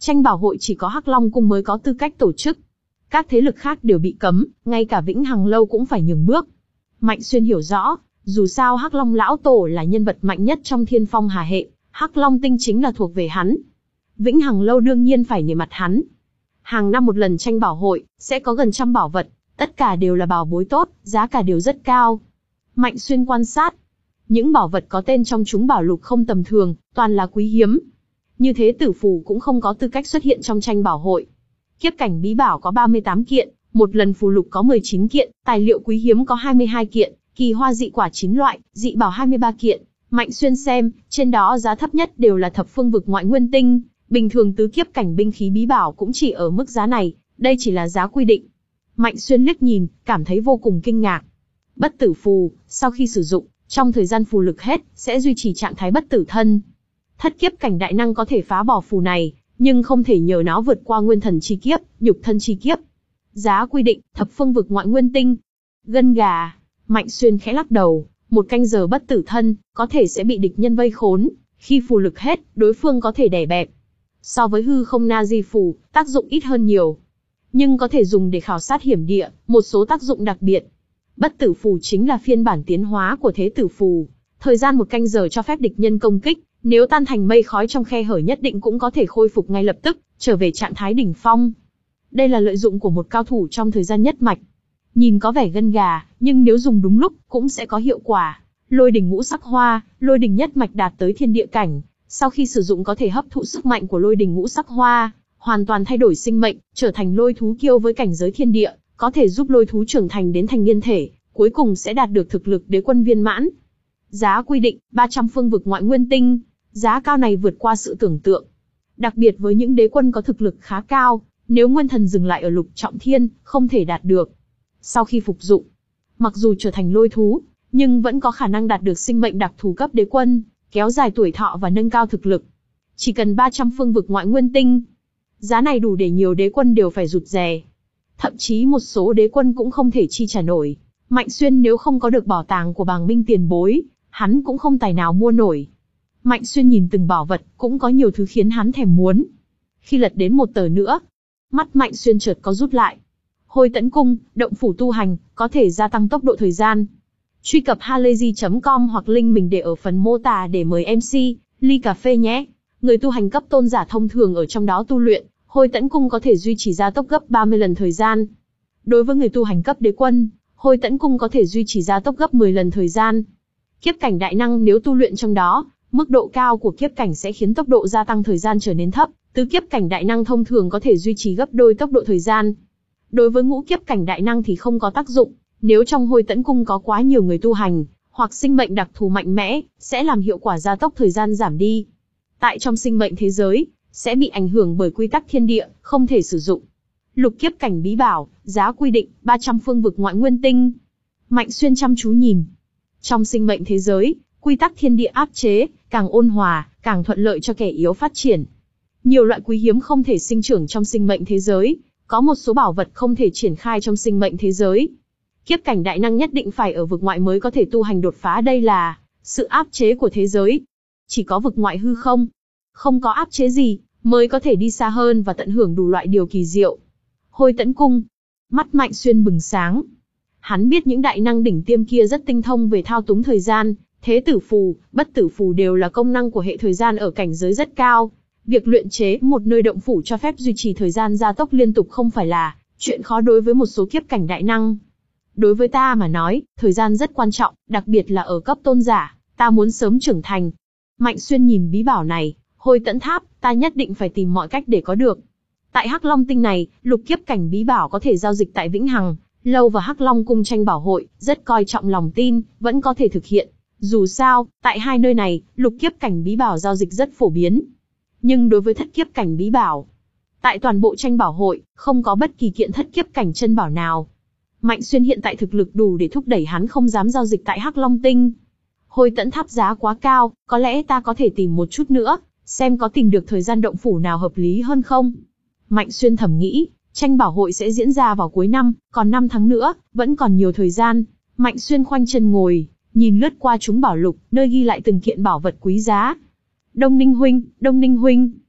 Tranh bảo hội chỉ có Hắc Long Cung mới có tư cách tổ chức. Các thế lực khác đều bị cấm, ngay cả Vĩnh Hằng Lâu cũng phải nhường bước. Mạnh Xuyên hiểu rõ, dù sao Hắc Long lão tổ là nhân vật mạnh nhất trong Thiên Phong Hà hệ, Hắc Long tinh chính là thuộc về hắn. Vĩnh Hằng Lâu đương nhiên phải nể mặt hắn. Hàng năm một lần tranh bảo hội, sẽ có gần trăm bảo vật, tất cả đều là bảo bối tốt, giá cả đều rất cao. Mạnh Xuyên quan sát, những bảo vật có tên trong chúng bảo lục không tầm thường, toàn là quý hiếm. Như thế tử phù cũng không có tư cách xuất hiện trong tranh bảo hội. Kiếp cảnh bí bảo có ba mươi tám kiện, một lần phù lục có mười chín kiện, tài liệu quý hiếm có hai mươi hai kiện, kỳ hoa dị quả chín loại, dị bảo hai mươi ba kiện. Mạnh Xuyên xem, trên đó giá thấp nhất đều là thập phương vực ngoại nguyên tinh, bình thường tứ kiếp cảnh binh khí bí bảo cũng chỉ ở mức giá này, đây chỉ là giá quy định. Mạnh Xuyên liếc nhìn, cảm thấy vô cùng kinh ngạc. Bất tử phù, sau khi sử dụng, trong thời gian phù lực hết, sẽ duy trì trạng thái bất tử thân. Thất kiếp cảnh đại năng có thể phá bỏ phù này, nhưng không thể nhờ nó vượt qua nguyên thần chi kiếp, nhục thân chi kiếp. Giá quy định, thập phương vực ngoại nguyên tinh. Gân gà, Mạnh Xuyên khẽ lắc đầu, một canh giờ bất tử thân, có thể sẽ bị địch nhân vây khốn. Khi phù lực hết, đối phương có thể đè bẹp. So với hư không na di phù, tác dụng ít hơn nhiều. Nhưng có thể dùng để khảo sát hiểm địa, một số tác dụng đặc biệt. Bất tử phù chính là phiên bản tiến hóa của thế tử phù. Thời gian một canh giờ cho phép địch nhân công kích, nếu tan thành mây khói trong khe hở nhất định cũng có thể khôi phục ngay lập tức, trở về trạng thái đỉnh phong. Đây là lợi dụng của một cao thủ trong thời gian nhất mạch. Nhìn có vẻ gân gà, nhưng nếu dùng đúng lúc, cũng sẽ có hiệu quả. Lôi đỉnh ngũ sắc hoa, lôi đỉnh nhất mạch đạt tới thiên địa cảnh. Sau khi sử dụng có thể hấp thụ sức mạnh của lôi đỉnh ngũ sắc hoa, hoàn toàn thay đổi sinh mệnh, trở thành lôi thú kiêu với cảnh giới thiên địa, có thể giúp lôi thú trưởng thành đến thành niên thể, cuối cùng sẽ đạt được thực lực đế quân viên mãn. Giá quy định, ba trăm phương vực ngoại nguyên tinh, giá cao này vượt qua sự tưởng tượng. Đặc biệt với những đế quân có thực lực khá cao, nếu nguyên thần dừng lại ở lục trọng thiên, không thể đạt được. Sau khi phục dụng, mặc dù trở thành lôi thú, nhưng vẫn có khả năng đạt được sinh mệnh đặc thù cấp đế quân, kéo dài tuổi thọ và nâng cao thực lực. Chỉ cần ba trăm phương vực ngoại nguyên tinh, giá này đủ để nhiều đế quân đều phải rụt rè. Thậm chí một số đế quân cũng không thể chi trả nổi. Mạnh Xuyên nếu không có được bảo tàng của Bàng Minh tiền bối, hắn cũng không tài nào mua nổi. Mạnh Xuyên nhìn từng bảo vật, cũng có nhiều thứ khiến hắn thèm muốn. Khi lật đến một tờ nữa, mắt Mạnh Xuyên chợt có rút lại. Hồi Tẫn Cung, động phủ tu hành, có thể gia tăng tốc độ thời gian. Truy cập halayzi chấm com hoặc link mình để ở phần mô tả để mời em xê, ly cà phê nhé. Người tu hành cấp tôn giả thông thường ở trong đó tu luyện, Hồi Tẫn Cung có thể duy trì gia tốc gấp ba mươi lần thời gian. Đối với người tu hành cấp đế quân, Hồi Tẫn Cung có thể duy trì gia tốc gấp mười lần thời gian. Kiếp cảnh đại năng nếu tu luyện trong đó, mức độ cao của kiếp cảnh sẽ khiến tốc độ gia tăng thời gian trở nên thấp, tứ kiếp cảnh đại năng thông thường có thể duy trì gấp đôi tốc độ thời gian. Đối với ngũ kiếp cảnh đại năng thì không có tác dụng, nếu trong Hồi Tẫn Cung có quá nhiều người tu hành, hoặc sinh mệnh đặc thù mạnh mẽ, sẽ làm hiệu quả gia tốc thời gian giảm đi. Tại trong sinh mệnh thế giới, sẽ bị ảnh hưởng bởi quy tắc thiên địa, không thể sử dụng. Lục kiếp cảnh bí bảo, giá quy định, ba trăm phương vực ngoại nguyên tinh. Mạnh Xuyên chăm chú nhìn. Trong sinh mệnh thế giới, quy tắc thiên địa áp chế, càng ôn hòa, càng thuận lợi cho kẻ yếu phát triển. Nhiều loại quý hiếm không thể sinh trưởng trong sinh mệnh thế giới, có một số bảo vật không thể triển khai trong sinh mệnh thế giới. Kiếp cảnh đại năng nhất định phải ở vực ngoại mới có thể tu hành đột phá, đây là sự áp chế của thế giới. Chỉ có vực ngoại hư không, không có áp chế gì, mới có thể đi xa hơn và tận hưởng đủ loại điều kỳ diệu. Hồi Tẫn Cung, mắt Mạnh Xuyên bừng sáng. Hắn biết những đại năng đỉnh tiêm kia rất tinh thông về thao túng thời gian, thế tử phù, bất tử phù đều là công năng của hệ thời gian ở cảnh giới rất cao. Việc luyện chế một nơi động phủ cho phép duy trì thời gian gia tốc liên tục không phải là chuyện khó đối với một số kiếp cảnh đại năng. Đối với ta mà nói, thời gian rất quan trọng, đặc biệt là ở cấp tôn giả, ta muốn sớm trưởng thành. Mạnh Xuyên nhìn bí bảo này, Hồi Tẫn Tháp, ta nhất định phải tìm mọi cách để có được. Tại Hắc Long Tinh này, lục kiếp cảnh bí bảo có thể giao dịch tại Vĩnh Hằng Lâu và Hắc Long Cung tranh bảo hội, rất coi trọng lòng tin, vẫn có thể thực hiện. Dù sao, tại hai nơi này, lục kiếp cảnh bí bảo giao dịch rất phổ biến. Nhưng đối với thất kiếp cảnh bí bảo, tại toàn bộ tranh bảo hội, không có bất kỳ kiện thất kiếp cảnh chân bảo nào. Mạnh Xuyên hiện tại thực lực đủ để thúc đẩy hắn không dám giao dịch tại Hắc Long Tinh. Hồi Tẫn Tháp giá quá cao, có lẽ ta có thể tìm một chút nữa, xem có tìm được thời gian động phủ nào hợp lý hơn không. Mạnh Xuyên thầm nghĩ, tranh bảo hội sẽ diễn ra vào cuối năm, còn năm tháng nữa, vẫn còn nhiều thời gian. Mạnh Xuyên khoanh chân ngồi, nhìn lướt qua chúng bảo lục, nơi ghi lại từng kiện bảo vật quý giá. Đông Ninh huynh, Đông Ninh huynh.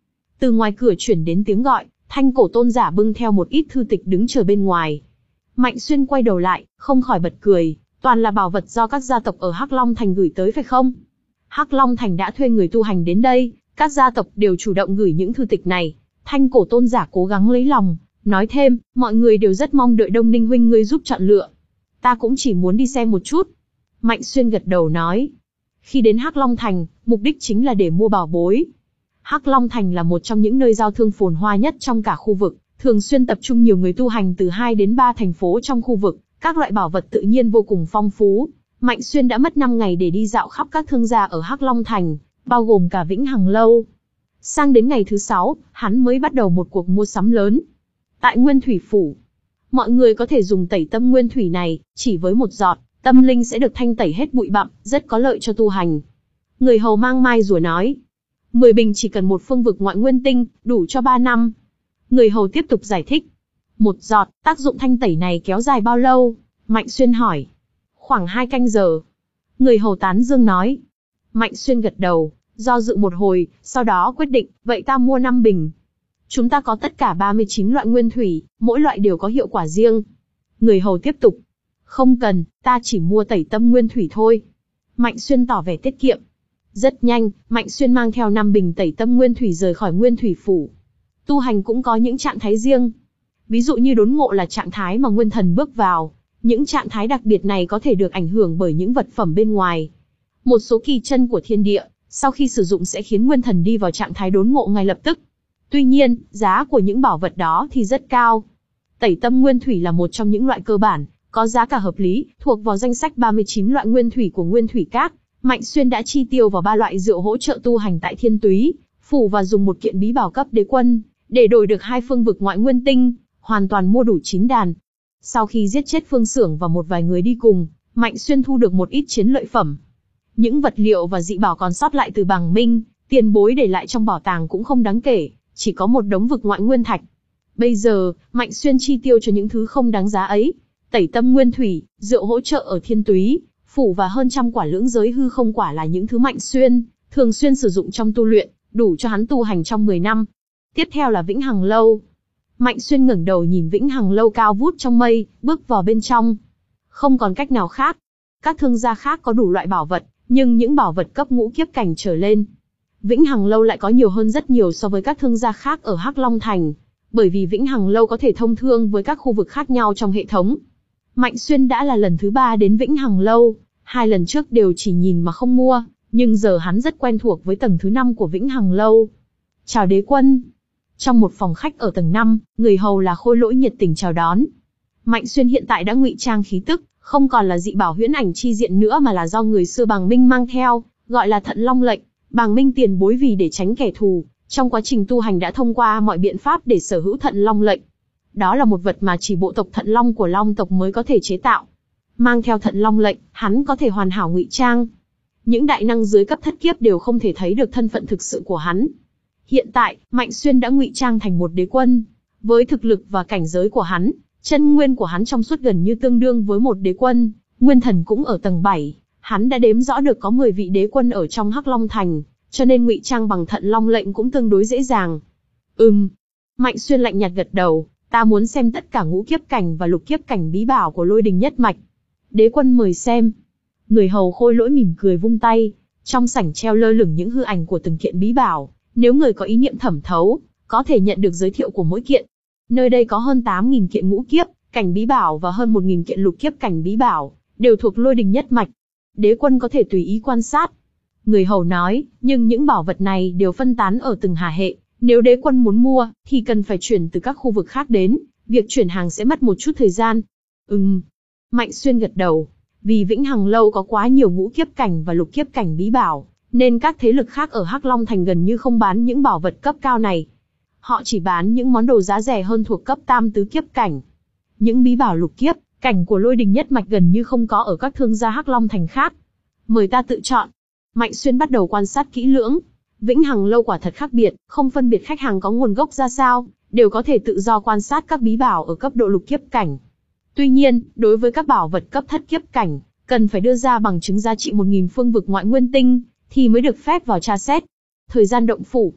Từ ngoài cửa chuyển đến tiếng gọi, Thanh Cổ tôn giả bưng theo một ít thư tịch đứng chờ bên ngoài. Mạnh Xuyên quay đầu lại, không khỏi bật cười, toàn là bảo vật do các gia tộc ở Hắc Long Thành gửi tới phải không? Hắc Long Thành đã thuê người tu hành đến đây, các gia tộc đều chủ động gửi những thư tịch này. Thanh Cổ tôn giả cố gắng lấy lòng, nói thêm, mọi người đều rất mong đợi Đông Ninh huynh ngươi giúp chọn lựa. Ta cũng chỉ muốn đi xem một chút. Mạnh Xuyên gật đầu nói. Khi đến Hắc Long Thành, mục đích chính là để mua bảo bối. Hắc Long Thành là một trong những nơi giao thương phồn hoa nhất trong cả khu vực, thường xuyên tập trung nhiều người tu hành từ hai đến ba thành phố trong khu vực, các loại bảo vật tự nhiên vô cùng phong phú. Mạnh Xuyên đã mất năm ngày để đi dạo khắp các thương gia ở Hắc Long Thành, bao gồm cả Vĩnh Hằng Lâu. Sang đến ngày thứ sáu, hắn mới bắt đầu một cuộc mua sắm lớn. Tại Nguyên Thủy Phủ, mọi người có thể dùng tẩy tâm nguyên thủy này, chỉ với một giọt, tâm linh sẽ được thanh tẩy hết bụi bặm, rất có lợi cho tu hành. Người hầu mang mai rùa nói, mười bình chỉ cần một phương vực ngoại nguyên tinh, đủ cho ba năm. Người hầu tiếp tục giải thích. Một giọt, tác dụng thanh tẩy này kéo dài bao lâu? Mạnh Xuyên hỏi. Khoảng hai canh giờ. Người hầu tán dương nói. Mạnh Xuyên gật đầu, do dự một hồi, sau đó quyết định, vậy ta mua năm bình. Chúng ta có tất cả ba mươi chín loại nguyên thủy, mỗi loại đều có hiệu quả riêng. Người hầu tiếp tục. Không cần, ta chỉ mua tẩy tâm nguyên thủy thôi. Mạnh Xuyên tỏ vẻ tiết kiệm. Rất nhanh, Mạnh Xuyên mang theo năm bình tẩy tâm nguyên thủy rời khỏi Nguyên Thủy Phủ. Tu hành cũng có những trạng thái riêng. Ví dụ như đốn ngộ là trạng thái mà nguyên thần bước vào. Những trạng thái đặc biệt này có thể được ảnh hưởng bởi những vật phẩm bên ngoài. Một số kỳ chân của thiên địa, sau khi sử dụng sẽ khiến nguyên thần đi vào trạng thái đốn ngộ ngay lập tức. Tuy nhiên, giá của những bảo vật đó thì rất cao. Tẩy tâm nguyên thủy là một trong những loại cơ bản, có giá cả hợp lý, thuộc vào danh sách ba mươi chín loại nguyên thủy của Nguyên Thủy Các. Mạnh Xuyên đã chi tiêu vào ba loại rượu hỗ trợ tu hành tại Thiên Túy Phủ và dùng một kiện bí bảo cấp đế quân, để đổi được hai phương vực ngoại nguyên tinh, hoàn toàn mua đủ chín đàn. Sau khi giết chết Phương Xưởng và một vài người đi cùng, Mạnh Xuyên thu được một ít chiến lợi phẩm. Những vật liệu và dị bảo còn sót lại từ Bàng Minh, tiền bối để lại trong bảo tàng cũng không đáng kể, chỉ có một đống vực ngoại nguyên thạch. Bây giờ, Mạnh Xuyên chi tiêu cho những thứ không đáng giá ấy. Tẩy tâm nguyên thủy, rượu hỗ trợ ở Thiên Túy Phủ và hơn trăm quả lưỡng giới hư không quả là những thứ Mạnh Xuyên thường xuyên sử dụng trong tu luyện, đủ cho hắn tu hành trong mười năm. Tiếp theo là Vĩnh Hằng Lâu. Mạnh Xuyên ngẩng đầu nhìn Vĩnh Hằng Lâu cao vút trong mây, bước vào bên trong. Không còn cách nào khác. Các thương gia khác có đủ loại bảo vật, nhưng những bảo vật cấp ngũ kiếp cảnh trở lên, Vĩnh Hằng Lâu lại có nhiều hơn rất nhiều so với các thương gia khác ở Hắc Long Thành. Bởi vì Vĩnh Hằng Lâu có thể thông thương với các khu vực khác nhau trong hệ thống. Mạnh Xuyên đã là lần thứ ba đến Vĩnh Hằng Lâu, hai lần trước đều chỉ nhìn mà không mua, nhưng giờ hắn rất quen thuộc với tầng thứ năm của Vĩnh Hằng Lâu. Chào đế quân. Trong một phòng khách ở tầng năm, người hầu là Khôi Lỗi nhiệt tình chào đón. Mạnh Xuyên hiện tại đã ngụy trang khí tức, không còn là dị bảo huyễn ảnh chi diện nữa mà là do người xưa Bàng Minh mang theo, gọi là Thận Long lệnh. Bàng Minh tiền bối vì để tránh kẻ thù, trong quá trình tu hành đã thông qua mọi biện pháp để sở hữu Thận Long lệnh. Đó là một vật mà chỉ bộ tộc Thận Long của Long tộc mới có thể chế tạo. Mang theo Thận Long lệnh, hắn có thể hoàn hảo ngụy trang. Những đại năng dưới cấp thất kiếp đều không thể thấy được thân phận thực sự của hắn. Hiện tại, Mạnh Xuyên đã ngụy trang thành một đế quân. Với thực lực và cảnh giới của hắn, chân nguyên của hắn trong suốt gần như tương đương với một đế quân, nguyên thần cũng ở tầng bảy. Hắn đã đếm rõ được có mười vị đế quân ở trong Hắc Long Thành, cho nên ngụy trang bằng Thận Long lệnh cũng tương đối dễ dàng. Ừm. Mạnh Xuyên lạnh nhạt gật đầu, ta muốn xem tất cả ngũ kiếp cảnh và lục kiếp cảnh bí bảo của Lôi Đình nhất mạch. Đế quân mời xem. Người hầu Khôi Lỗi mỉm cười vung tay, trong sảnh treo lơ lửng những hư ảnh của từng kiện bí bảo, nếu người có ý niệm thẩm thấu, có thể nhận được giới thiệu của mỗi kiện. Nơi đây có hơn tám nghìn kiện ngũ kiếp cảnh bí bảo và hơn một nghìn kiện lục kiếp cảnh bí bảo, đều thuộc Lôi Đình nhất mạch. Đế quân có thể tùy ý quan sát. Người hầu nói, nhưng những bảo vật này đều phân tán ở từng hà hệ, nếu đế quân muốn mua, thì cần phải chuyển từ các khu vực khác đến, việc chuyển hàng sẽ mất một chút thời gian. Ừm. Mạnh Xuyên gật đầu, vì Vĩnh Hằng Lâu có quá nhiều ngũ kiếp cảnh và lục kiếp cảnh bí bảo, nên các thế lực khác ở Hắc Long Thành gần như không bán những bảo vật cấp cao này. Họ chỉ bán những món đồ giá rẻ hơn thuộc cấp tam tứ kiếp cảnh. Những bí bảo lục kiếp cảnh của Lôi Đình nhất mạch gần như không có ở các thương gia Hắc Long Thành khác. Mời ta tự chọn. Mạnh Xuyên bắt đầu quan sát kỹ lưỡng. Vĩnh Hằng Lâu quả thật khác biệt, không phân biệt khách hàng có nguồn gốc ra sao, đều có thể tự do quan sát các bí bảo ở cấp độ lục kiếp cảnh. Tuy nhiên, đối với các bảo vật cấp thất kiếp cảnh, cần phải đưa ra bằng chứng giá trị một nghìn phương vực ngoại nguyên tinh, thì mới được phép vào tra xét. Thời gian động phủ.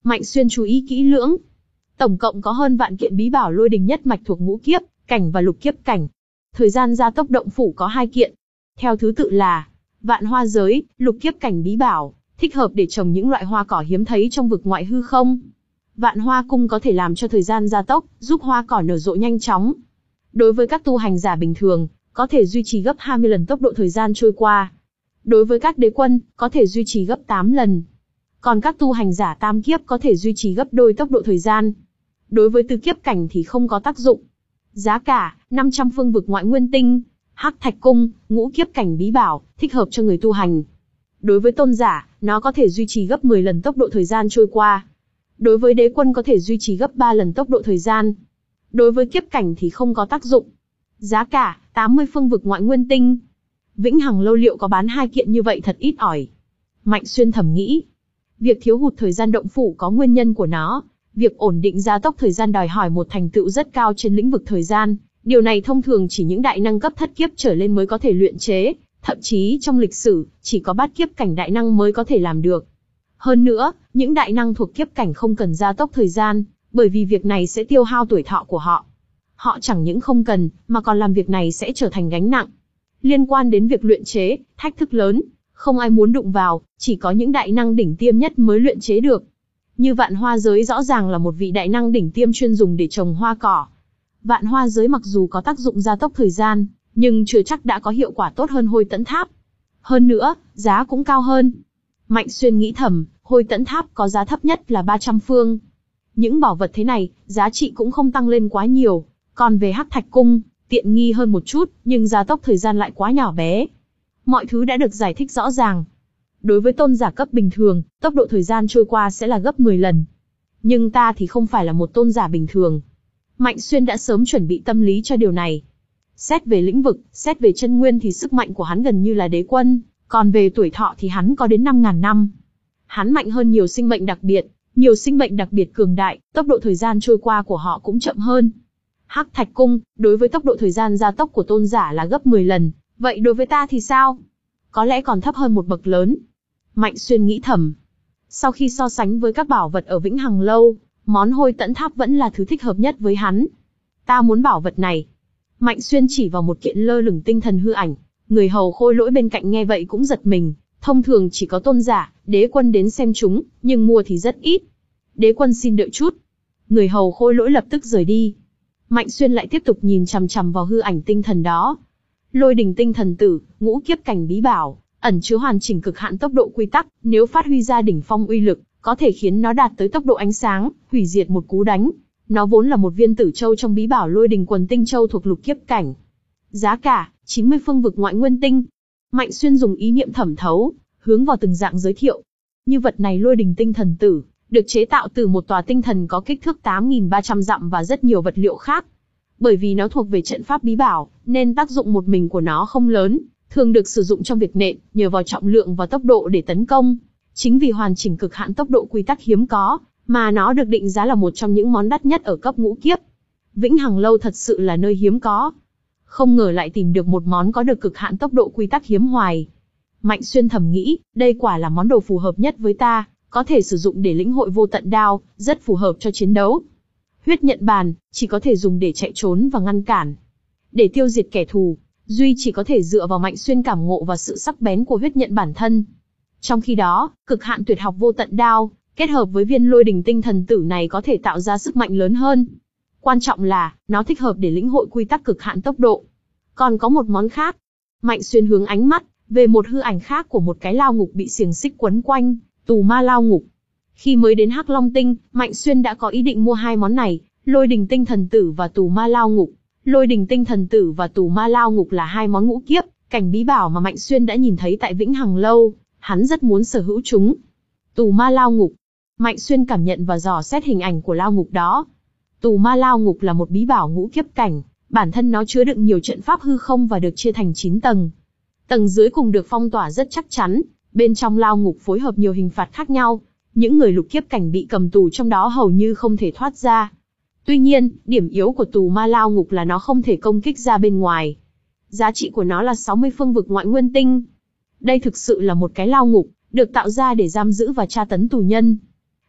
Mạnh Xuyên chú ý kỹ lưỡng. Tổng cộng có hơn vạn kiện bí bảo lôi đình nhất mạch thuộc ngũ kiếp cảnh và lục kiếp cảnh. Thời gian gia tốc động phủ có hai kiện. Theo thứ tự là Vạn Hoa Giới, lục kiếp cảnh bí bảo, thích hợp để trồng những loại hoa cỏ hiếm thấy trong vực ngoại hư không. Vạn Hoa Cung có thể làm cho thời gian gia tốc, giúp hoa cỏ nở rộ nhanh chóng. Đối với các tu hành giả bình thường, có thể duy trì gấp hai mươi lần tốc độ thời gian trôi qua. Đối với các đế quân, có thể duy trì gấp tám lần. Còn các tu hành giả tam kiếp có thể duy trì gấp đôi tốc độ thời gian. Đối với tứ kiếp cảnh thì không có tác dụng. Giá cả, năm trăm phương vực ngoại nguyên tinh. Hắc Thạch Cung, ngũ kiếp cảnh bí bảo, thích hợp cho người tu hành. Đối với tôn giả, nó có thể duy trì gấp mười lần tốc độ thời gian trôi qua. Đối với đế quân có thể duy trì gấp ba lần tốc độ thời gian. Đối với kiếp cảnh thì không có tác dụng. Giá cả, tám mươi phương vực ngoại nguyên tinh. Vĩnh Hằng Lâu liệu có bán hai kiện như vậy thật ít ỏi. Mạnh Xuyên thầm nghĩ. Việc thiếu hụt thời gian động phủ có nguyên nhân của nó. Việc ổn định gia tốc thời gian đòi hỏi một thành tựu rất cao trên lĩnh vực thời gian. Điều này thông thường chỉ những đại năng cấp thất kiếp trở lên mới có thể luyện chế. Thậm chí trong lịch sử, chỉ có bát kiếp cảnh đại năng mới có thể làm được. Hơn nữa, những đại năng thuộc kiếp cảnh không cần gia tốc thời gian, bởi vì việc này sẽ tiêu hao tuổi thọ của họ. Họ chẳng những không cần, mà còn làm việc này sẽ trở thành gánh nặng. Liên quan đến việc luyện chế, thách thức lớn, không ai muốn đụng vào, chỉ có những đại năng đỉnh tiêm nhất mới luyện chế được. Như Vạn Hoa Giới rõ ràng là một vị đại năng đỉnh tiêm chuyên dùng để trồng hoa cỏ. Vạn Hoa Giới mặc dù có tác dụng gia tốc thời gian, nhưng chưa chắc đã có hiệu quả tốt hơn Hôi Tẫn Tháp. Hơn nữa, giá cũng cao hơn. Mạnh Xuyên nghĩ thầm, Hôi Tẫn Tháp có giá thấp nhất là ba trăm phương. Những bảo vật thế này, giá trị cũng không tăng lên quá nhiều. Còn về Hắc Thạch Cung, tiện nghi hơn một chút, nhưng gia tốc thời gian lại quá nhỏ bé. Mọi thứ đã được giải thích rõ ràng. Đối với tôn giả cấp bình thường, tốc độ thời gian trôi qua sẽ là gấp mười lần. Nhưng ta thì không phải là một tôn giả bình thường. Mạnh Xuyên đã sớm chuẩn bị tâm lý cho điều này. Xét về lĩnh vực, xét về chân nguyên thì sức mạnh của hắn gần như là đế quân, còn về tuổi thọ thì hắn có đến năm ngàn năm. Hắn mạnh hơn nhiều sinh mệnh đặc biệt, nhiều sinh mệnh đặc biệt cường đại, tốc độ thời gian trôi qua của họ cũng chậm hơn. Hắc Thạch Cung, đối với tốc độ thời gian gia tốc của tôn giả là gấp mười lần, vậy đối với ta thì sao? Có lẽ còn thấp hơn một bậc lớn. Mạnh Xuyên nghĩ thầm. Sau khi so sánh với các bảo vật ở Vĩnh Hằng Lâu, món Hôi Tẫn Tháp vẫn là thứ thích hợp nhất với hắn. Ta muốn bảo vật này. Mạnh Xuyên chỉ vào một kiện lơ lửng tinh thần hư ảnh. Người hầu Khôi Lỗi bên cạnh nghe vậy cũng giật mình. Thông thường chỉ có tôn giả, đế quân đến xem chúng, nhưng mua thì rất ít. Đế quân xin đợi chút. Người hầu Khôi Lỗi lập tức rời đi. Mạnh Xuyên lại tiếp tục nhìn chằm chằm vào hư ảnh tinh thần đó. Lôi đình tinh thần tử, ngũ kiếp cảnh bí bảo, ẩn chứa hoàn chỉnh cực hạn tốc độ quy tắc, nếu phát huy ra đỉnh phong uy lực, có thể khiến nó đạt tới tốc độ ánh sáng, hủy diệt một cú đánh. Nó vốn là một viên tử châu trong bí bảo lôi đình quần tinh châu thuộc lục kiếp cảnh. Giá cả, chín mươi phương vực ngoại nguyên tinh. Mạnh Xuyên dùng ý niệm thẩm thấu, hướng vào từng dạng giới thiệu. Như vật này lôi đình tinh thần tử, được chế tạo từ một tòa tinh thần có kích thước tám nghìn ba trăm dặm và rất nhiều vật liệu khác. Bởi vì nó thuộc về trận pháp bí bảo, nên tác dụng một mình của nó không lớn, thường được sử dụng trong việc nện, nhờ vào trọng lượng và tốc độ để tấn công. Chính vì hoàn chỉnh cực hạn tốc độ quy tắc hiếm có, mà nó được định giá là một trong những món đắt nhất ở cấp ngũ kiếp. Vĩnh Hằng Lâu thật sự là nơi hiếm có. Không ngờ lại tìm được một món có được cực hạn tốc độ quy tắc hiếm hoài. Mạnh Xuyên thầm nghĩ, đây quả là món đồ phù hợp nhất với ta, có thể sử dụng để lĩnh hội vô tận đao, rất phù hợp cho chiến đấu. Huyết nhận bàn, chỉ có thể dùng để chạy trốn và ngăn cản. Để tiêu diệt kẻ thù, duy chỉ có thể dựa vào Mạnh Xuyên cảm ngộ và sự sắc bén của huyết nhận bản thân. Trong khi đó, cực hạn tuyệt học vô tận đao, kết hợp với viên lôi đình tinh thần tử này có thể tạo ra sức mạnh lớn hơn. Quan trọng là, nó thích hợp để lĩnh hội quy tắc cực hạn tốc độ. Còn có một món khác. Mạnh Xuyên hướng ánh mắt về một hư ảnh khác của một cái lao ngục bị xiềng xích quấn quanh, tù ma lao ngục. Khi mới đến Hắc Long Tinh, Mạnh Xuyên đã có ý định mua hai món này, lôi đình tinh thần tử và tù ma lao ngục. Lôi đình tinh thần tử và tù ma lao ngục là hai món ngũ kiếp, cảnh bí bảo mà Mạnh Xuyên đã nhìn thấy tại Vĩnh Hằng Lâu, hắn rất muốn sở hữu chúng. Tù ma lao ngục. Mạnh Xuyên cảm nhận và dò xét hình ảnh của lao ngục đó. Tù ma lao ngục là một bí bảo ngũ kiếp cảnh, bản thân nó chứa đựng nhiều trận pháp hư không và được chia thành chín tầng. Tầng dưới cùng được phong tỏa rất chắc chắn, bên trong lao ngục phối hợp nhiều hình phạt khác nhau. Những người lục kiếp cảnh bị cầm tù trong đó hầu như không thể thoát ra. Tuy nhiên, điểm yếu của tù ma lao ngục là nó không thể công kích ra bên ngoài. Giá trị của nó là sáu mươi phương vực ngoại nguyên tinh. Đây thực sự là một cái lao ngục, được tạo ra để giam giữ và tra tấn tù nhân.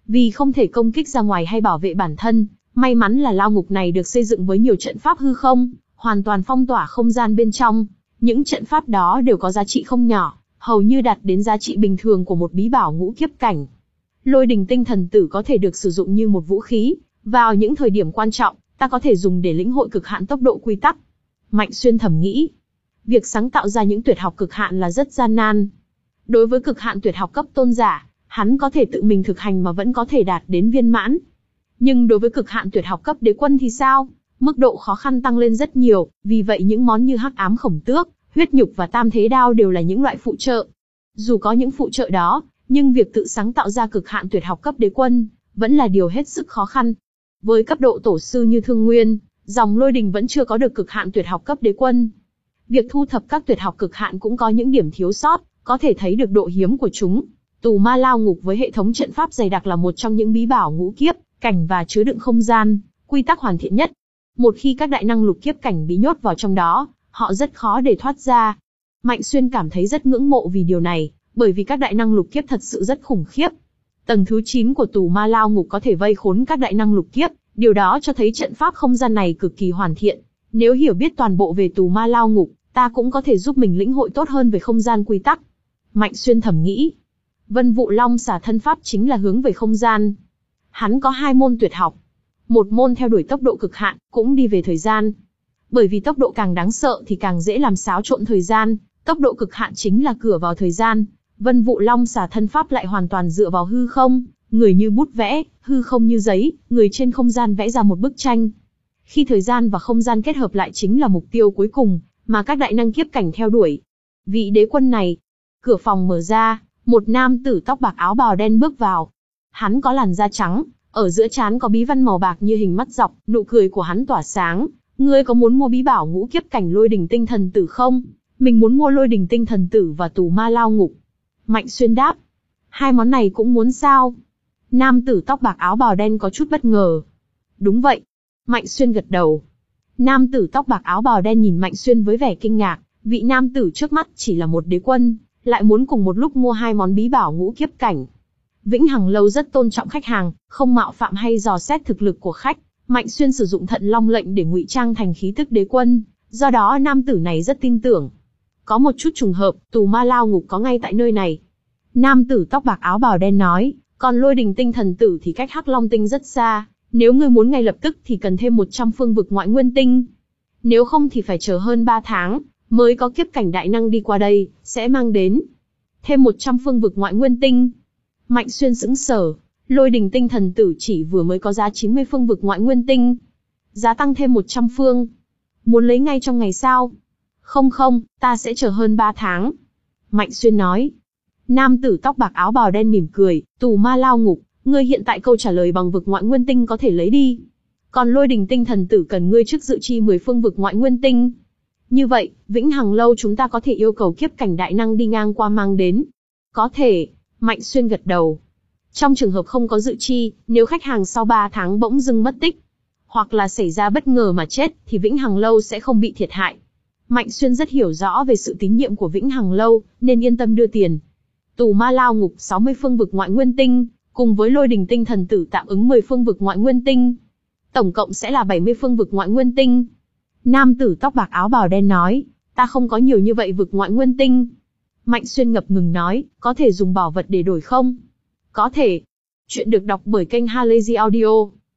Vì không thể công kích ra ngoài hay bảo vệ bản thân, may mắn là lao ngục này được xây dựng với nhiều trận pháp hư không, hoàn toàn phong tỏa không gian bên trong. Những trận pháp đó đều có giá trị không nhỏ, hầu như đạt đến giá trị bình thường của một bí bảo ngũ kiếp cảnh. Lôi đình tinh thần tử có thể được sử dụng như một vũ khí, vào những thời điểm quan trọng, ta có thể dùng để lĩnh hội cực hạn tốc độ quy tắc. Mạnh Xuyên thầm nghĩ, việc sáng tạo ra những tuyệt học cực hạn là rất gian nan. Đối với cực hạn tuyệt học cấp tôn giả, hắn có thể tự mình thực hành mà vẫn có thể đạt đến viên mãn. Nhưng đối với cực hạn tuyệt học cấp đế quân thì sao? Mức độ khó khăn tăng lên rất nhiều, vì vậy những món như hắc ám khổng tước, huyết nhục và tam thế đao đều là những loại phụ trợ. Dù có những phụ trợ đó, nhưng việc tự sáng tạo ra cực hạn tuyệt học cấp đế quân, vẫn là điều hết sức khó khăn. Với cấp độ tổ sư như Thương Nguyên, dòng Lôi Đình vẫn chưa có được cực hạn tuyệt học cấp đế quân. Việc thu thập các tuyệt học cực hạn cũng có những điểm thiếu sót, có thể thấy được độ hiếm của chúng. Tù Ma Lao Ngục với hệ thống trận pháp dày đặc là một trong những bí bảo ngũ kiếp cảnh và chứa đựng không gian, quy tắc hoàn thiện nhất. Một khi các đại năng lục kiếp cảnh bị nhốt vào trong đó, họ rất khó để thoát ra. Mạnh Xuyên cảm thấy rất ngưỡng mộ vì điều này, bởi vì các đại năng lục kiếp thật sự rất khủng khiếp. Tầng thứ chín của Tù Ma Lao Ngục có thể vây khốn các đại năng lục kiếp, điều đó cho thấy trận pháp không gian này cực kỳ hoàn thiện. Nếu hiểu biết toàn bộ về Tù Ma Lao Ngục, ta cũng có thể giúp mình lĩnh hội tốt hơn về không gian quy tắc. Mạnh Xuyên thầm nghĩ. Vân Vụ Long Xà thân pháp chính là hướng về không gian. Hắn có hai môn tuyệt học. Một môn theo đuổi tốc độ cực hạn, cũng đi về thời gian. Bởi vì tốc độ càng đáng sợ thì càng dễ làm xáo trộn thời gian, tốc độ cực hạn chính là cửa vào thời gian. Vân Vụ Long Xà thân pháp lại hoàn toàn dựa vào hư không, người như bút vẽ, hư không như giấy, người trên không gian vẽ ra một bức tranh. Khi thời gian và không gian kết hợp lại chính là mục tiêu cuối cùng mà các đại năng kiếp cảnh theo đuổi. Vị đế quân này. Cửa phòng mở ra, một nam tử tóc bạc áo bào đen bước vào. Hắn có làn da trắng, ở giữa trán có bí văn màu bạc như hình mắt dọc, nụ cười của hắn tỏa sáng. Ngươi có muốn mua bí bảo ngũ kiếp cảnh Lôi Đình Tinh Thần Tử không? Mình muốn mua Lôi Đình Tinh Thần Tử và Tù Ma Lao Ngục. Mạnh Xuyên đáp. Hai món này cũng muốn sao? Nam tử tóc bạc áo bào đen có chút bất ngờ. Đúng vậy. Mạnh Xuyên gật đầu. Nam tử tóc bạc áo bào đen nhìn Mạnh Xuyên với vẻ kinh ngạc, vị nam tử trước mắt chỉ là một đế quân, lại muốn cùng một lúc mua hai món bí bảo ngũ kiếp cảnh. Vĩnh Hằng Lâu rất tôn trọng khách hàng, không mạo phạm hay dò xét thực lực của khách. Mạnh Xuyên sử dụng Thận Long lệnh để ngụy trang thành khí tức đế quân, do đó nam tử này rất tin tưởng. Có một chút trùng hợp, Tù Ma Lao Ngục có ngay tại nơi này. Nam tử tóc bạc áo bào đen nói, còn Lôi Đình Tinh Thần Tử thì cách Hắc Long Tinh rất xa, nếu ngươi muốn ngay lập tức thì cần thêm một trăm phương vực ngoại nguyên tinh. Nếu không thì phải chờ hơn ba tháng, mới có kiếp cảnh đại năng đi qua đây, sẽ mang đến. Thêm một trăm phương vực ngoại nguyên tinh. Mạnh Xuyên sững sờ, Lôi Đình Tinh Thần Tử chỉ vừa mới có giá chín mươi phương vực ngoại nguyên tinh. Giá tăng thêm một trăm phương. Muốn lấy ngay trong ngày sao? Không không, ta sẽ chờ hơn ba tháng. Mạnh Xuyên nói. Nam tử tóc bạc áo bào đen mỉm cười, Tù Ma Lao Ngục, ngươi hiện tại câu trả lời bằng vực ngoại nguyên tinh có thể lấy đi. Còn Lôi Đình Tinh Thần Tử cần ngươi trước dự chi mười phương vực ngoại nguyên tinh. Như vậy, Vĩnh Hằng Lâu chúng ta có thể yêu cầu kiếp cảnh đại năng đi ngang qua mang đến. Có thể, Mạnh Xuyên gật đầu. Trong trường hợp không có dự chi, nếu khách hàng sau ba tháng bỗng dưng mất tích, hoặc là xảy ra bất ngờ mà chết, thì Vĩnh Hằng Lâu sẽ không bị thiệt hại. Mạnh Xuyên rất hiểu rõ về sự tín nhiệm của Vĩnh Hằng Lâu, nên yên tâm đưa tiền. Tù Ma Lao Ngục sáu mươi phương vực ngoại nguyên tinh, cùng với Lôi Đình Tinh Thần Tử tạm ứng mười phương vực ngoại nguyên tinh. Tổng cộng sẽ là bảy mươi phương vực ngoại nguyên tinh. Nam tử tóc bạc áo bào đen nói, ta không có nhiều như vậy vực ngoại nguyên tinh. Mạnh Xuyên ngập ngừng nói, có thể dùng bảo vật để đổi không? Có thể. Chuyện được đọc bởi kênh Halazy Audio.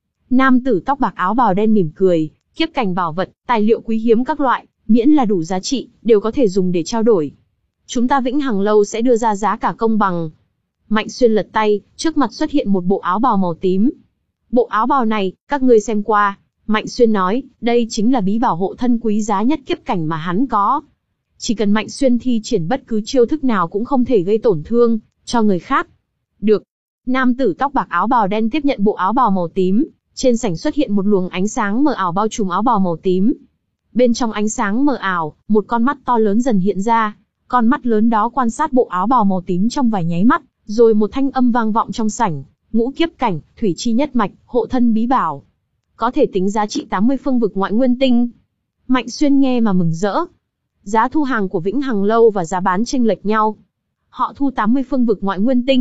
Nam tử tóc bạc áo bào đen mỉm cười, kiếp cảnh bảo vật, tài liệu quý hiếm các loại, miễn là đủ giá trị, đều có thể dùng để trao đổi. Chúng ta Vĩnh Hằng Lâu sẽ đưa ra giá cả công bằng. Mạnh Xuyên lật tay, trước mặt xuất hiện một bộ áo bào màu tím. Bộ áo bào này, các ngươi xem qua. Mạnh Xuyên nói, đây chính là bí bảo hộ thân quý giá nhất kiếp cảnh mà hắn có. Chỉ cần Mạnh Xuyên thi triển bất cứ chiêu thức nào cũng không thể gây tổn thương cho người khác. Được. Nam tử tóc bạc áo bào đen tiếp nhận bộ áo bào màu tím, trên sảnh xuất hiện một luồng ánh sáng mờ ảo bao trùm áo bào màu tím. Bên trong ánh sáng mờ ảo, một con mắt to lớn dần hiện ra. Con mắt lớn đó quan sát bộ áo bào màu tím trong vài nháy mắt, rồi một thanh âm vang vọng trong sảnh, ngũ kiếp cảnh, thủy chi nhất mạch, hộ thân bí bảo. Có thể tính giá trị tám mươi phương vực ngoại nguyên tinh. Mạnh Xuyên nghe mà mừng rỡ. Giá thu hàng của Vĩnh Hằng Lâu và giá bán chênh lệch nhau. Họ thu tám mươi phương vực ngoại nguyên tinh,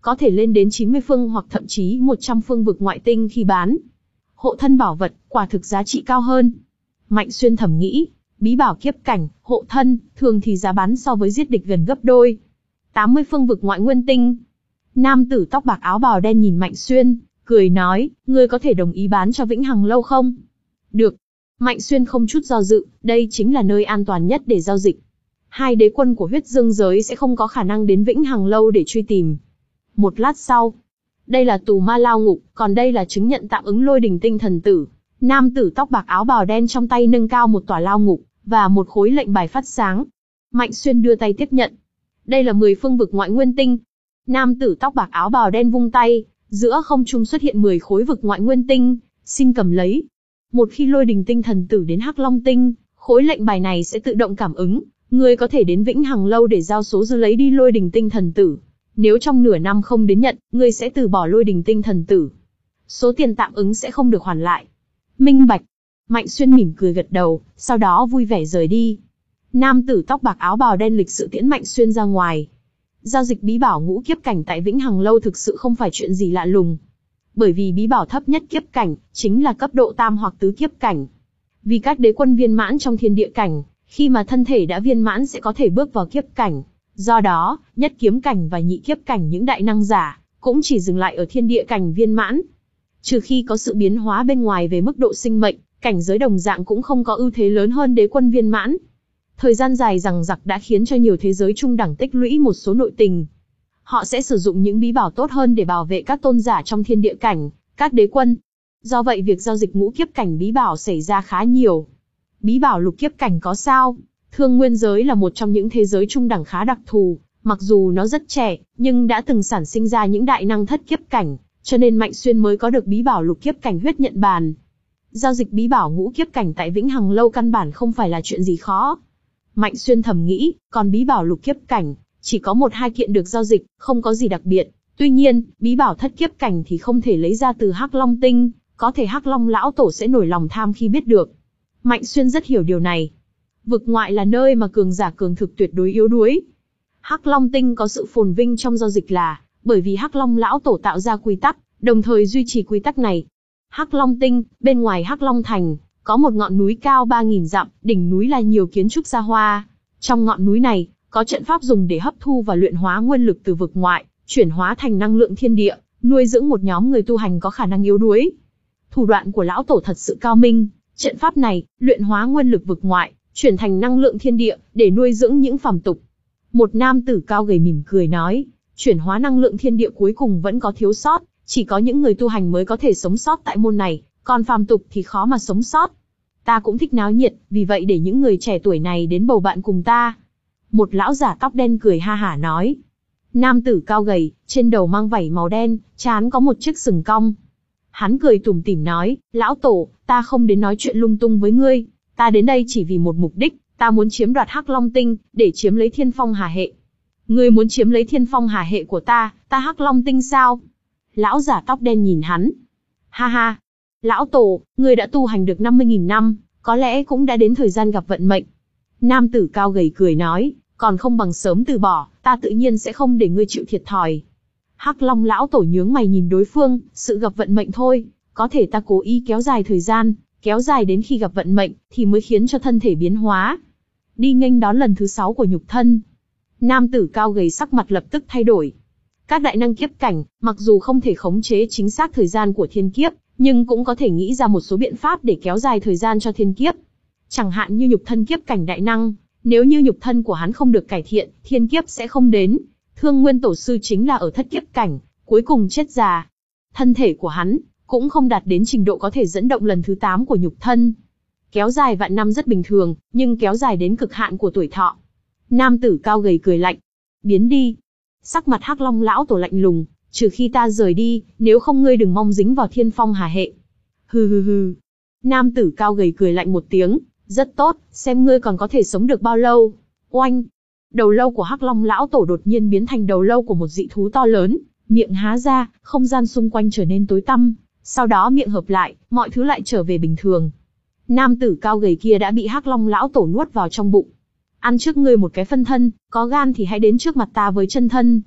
có thể lên đến chín mươi phương hoặc thậm chí một trăm phương vực ngoại tinh khi bán. Hộ thân bảo vật, quả thực giá trị cao hơn. Mạnh Xuyên thầm nghĩ, bí bảo kiếp cảnh, hộ thân, thường thì giá bán so với giết địch gần gấp đôi. tám mươi phương vực ngoại nguyên tinh. Nam tử tóc bạc áo bào đen nhìn Mạnh Xuyên, cười nói, ngươi có thể đồng ý bán cho Vĩnh Hằng Lâu không? Được. Mạnh Xuyên không chút do dự, đây chính là nơi an toàn nhất để giao dịch. Hai đế quân của huyết dương giới sẽ không có khả năng đến Vĩnh Hằng Lâu để truy tìm. Một lát sau, đây là tù ma lao ngục, còn đây là chứng nhận tạm ứng lôi đình tinh thần tử. Nam tử tóc bạc áo bào đen trong tay nâng cao một tòa lao ngục, và một khối lệnh bài phát sáng. Mạnh Xuyên đưa tay tiếp nhận. Đây là mười phương vực ngoại nguyên tinh. Nam tử tóc bạc áo bào đen vung tay, giữa không trung xuất hiện mười khối vực ngoại nguyên tinh, xin cầm lấy. Một khi lôi đình tinh thần tử đến Hắc Long tinh, khối lệnh bài này sẽ tự động cảm ứng, ngươi có thể đến Vĩnh Hằng Lâu để giao số dư lấy đi lôi đình tinh thần tử. Nếu trong nửa năm không đến nhận, ngươi sẽ từ bỏ lôi đình tinh thần tử. Số tiền tạm ứng sẽ không được hoàn lại. Minh bạch. Mạnh Xuyên mỉm cười gật đầu, sau đó vui vẻ rời đi. Nam tử tóc bạc áo bào đen lịch sự tiễn Mạnh Xuyên ra ngoài. Giao dịch bí bảo ngũ kiếp cảnh tại Vĩnh Hằng Lâu thực sự không phải chuyện gì lạ lùng. Bởi vì bí bảo thấp nhất kiếp cảnh, chính là cấp độ tam hoặc tứ kiếp cảnh. Vì các đế quân viên mãn trong thiên địa cảnh, khi mà thân thể đã viên mãn sẽ có thể bước vào kiếp cảnh. Do đó, nhất kiếm cảnh và nhị kiếp cảnh những đại năng giả, cũng chỉ dừng lại ở thiên địa cảnh viên mãn. Trừ khi có sự biến hóa bên ngoài về mức độ sinh mệnh, cảnh giới đồng dạng cũng không có ưu thế lớn hơn đế quân viên mãn. Thời gian dài rằng giặc đã khiến cho nhiều thế giới trung đẳng tích lũy một số nội tình. Họ sẽ sử dụng những bí bảo tốt hơn để bảo vệ các tôn giả trong thiên địa cảnh, các đế quân. Do vậy việc giao dịch ngũ kiếp cảnh bí bảo xảy ra khá nhiều. Bí bảo lục kiếp cảnh có sao? Thương nguyên giới là một trong những thế giới trung đẳng khá đặc thù, mặc dù nó rất trẻ, nhưng đã từng sản sinh ra những đại năng thất kiếp cảnh, cho nên Mạnh Xuyên mới có được bí bảo lục kiếp cảnh huyết nhận bàn. Giao dịch bí bảo ngũ kiếp cảnh tại Vĩnh Hằng Lâu căn bản không phải là chuyện gì khó. Mạnh Xuyên thầm nghĩ, còn bí bảo lục kiếp cảnh, chỉ có một hai kiện được giao dịch, không có gì đặc biệt. Tuy nhiên, bí bảo thất kiếp cảnh thì không thể lấy ra từ Hắc Long tinh, có thể Hắc Long lão tổ sẽ nổi lòng tham khi biết được. Mạnh Xuyên rất hiểu điều này. Vực ngoại là nơi mà cường giả cường thực tuyệt đối yếu đuối. Hắc Long tinh có sự phồn vinh trong giao dịch là bởi vì Hắc Long lão tổ tạo ra quy tắc, đồng thời duy trì quy tắc này. Hắc Long tinh, bên ngoài Hắc Long thành, có một ngọn núi cao ba nghìn dặm, đỉnh núi là nhiều kiến trúc xa hoa. Trong ngọn núi này, có trận pháp dùng để hấp thu và luyện hóa nguyên lực từ vực ngoại, chuyển hóa thành năng lượng thiên địa, nuôi dưỡng một nhóm người tu hành có khả năng yếu đuối. Thủ đoạn của lão tổ thật sự cao minh, trận pháp này, luyện hóa nguyên lực vực ngoại, chuyển thành năng lượng thiên địa, để nuôi dưỡng những phàm tục. Một nam tử cao gầy mỉm cười nói, chuyển hóa năng lượng thiên địa cuối cùng vẫn có thiếu sót, chỉ có những người tu hành mới có thể sống sót tại môn này, còn phàm tục thì khó mà sống sót. Ta cũng thích náo nhiệt, vì vậy để những người trẻ tuổi này đến bầu bạn cùng ta. Một lão giả tóc đen cười ha hả nói. Nam tử cao gầy, trên đầu mang vảy màu đen, trán có một chiếc sừng cong. Hắn cười tủm tỉm nói, lão tổ, ta không đến nói chuyện lung tung với ngươi, ta đến đây chỉ vì một mục đích, ta muốn chiếm đoạt Hắc Long tinh, để chiếm lấy Thiên Phong Hà hệ. Ngươi muốn chiếm lấy Thiên Phong Hà hệ của ta, ta Hắc Long tinh sao? Lão giả tóc đen nhìn hắn. Ha ha, lão tổ, ngươi đã tu hành được năm mươi nghìn năm, có lẽ cũng đã đến thời gian gặp vận mệnh. Nam tử cao gầy cười nói, còn không bằng sớm từ bỏ, ta tự nhiên sẽ không để ngươi chịu thiệt thòi. Hắc Long lão tổ nhướng mày nhìn đối phương, sự gặp vận mệnh thôi, có thể ta cố ý kéo dài thời gian, kéo dài đến khi gặp vận mệnh, thì mới khiến cho thân thể biến hóa. Đi nghênh đón lần thứ sáu của nhục thân. Nam tử cao gầy sắc mặt lập tức thay đổi. Các đại năng kiếp cảnh, mặc dù không thể khống chế chính xác thời gian của thiên kiếp, nhưng cũng có thể nghĩ ra một số biện pháp để kéo dài thời gian cho thiên kiếp. Chẳng hạn như nhục thân kiếp cảnh đại năng, nếu như nhục thân của hắn không được cải thiện, thiên kiếp sẽ không đến. Thương Nguyên Tổ sư chính là ở thất kiếp cảnh, cuối cùng chết già. Thân thể của hắn cũng không đạt đến trình độ có thể dẫn động lần thứ tám của nhục thân. Kéo dài vạn năm rất bình thường, nhưng kéo dài đến cực hạn của tuổi thọ. Nam tử cao gầy cười lạnh. Biến đi. Sắc mặt Hắc Long lão tổ lạnh lùng, trừ khi ta rời đi, nếu không ngươi đừng mong dính vào Thiên Phong Hà hệ. Hừ hừ hừ. Nam tử cao gầy cười lạnh một tiếng, rất tốt, xem ngươi còn có thể sống được bao lâu. Oanh. Đầu lâu của Hắc Long lão tổ đột nhiên biến thành đầu lâu của một dị thú to lớn, miệng há ra, không gian xung quanh trở nên tối tăm, sau đó miệng hợp lại, mọi thứ lại trở về bình thường. Nam tử cao gầy kia đã bị Hắc Long lão tổ nuốt vào trong bụng. Ăn trước ngươi một cái phân thân, có gan thì hãy đến trước mặt ta với chân thân.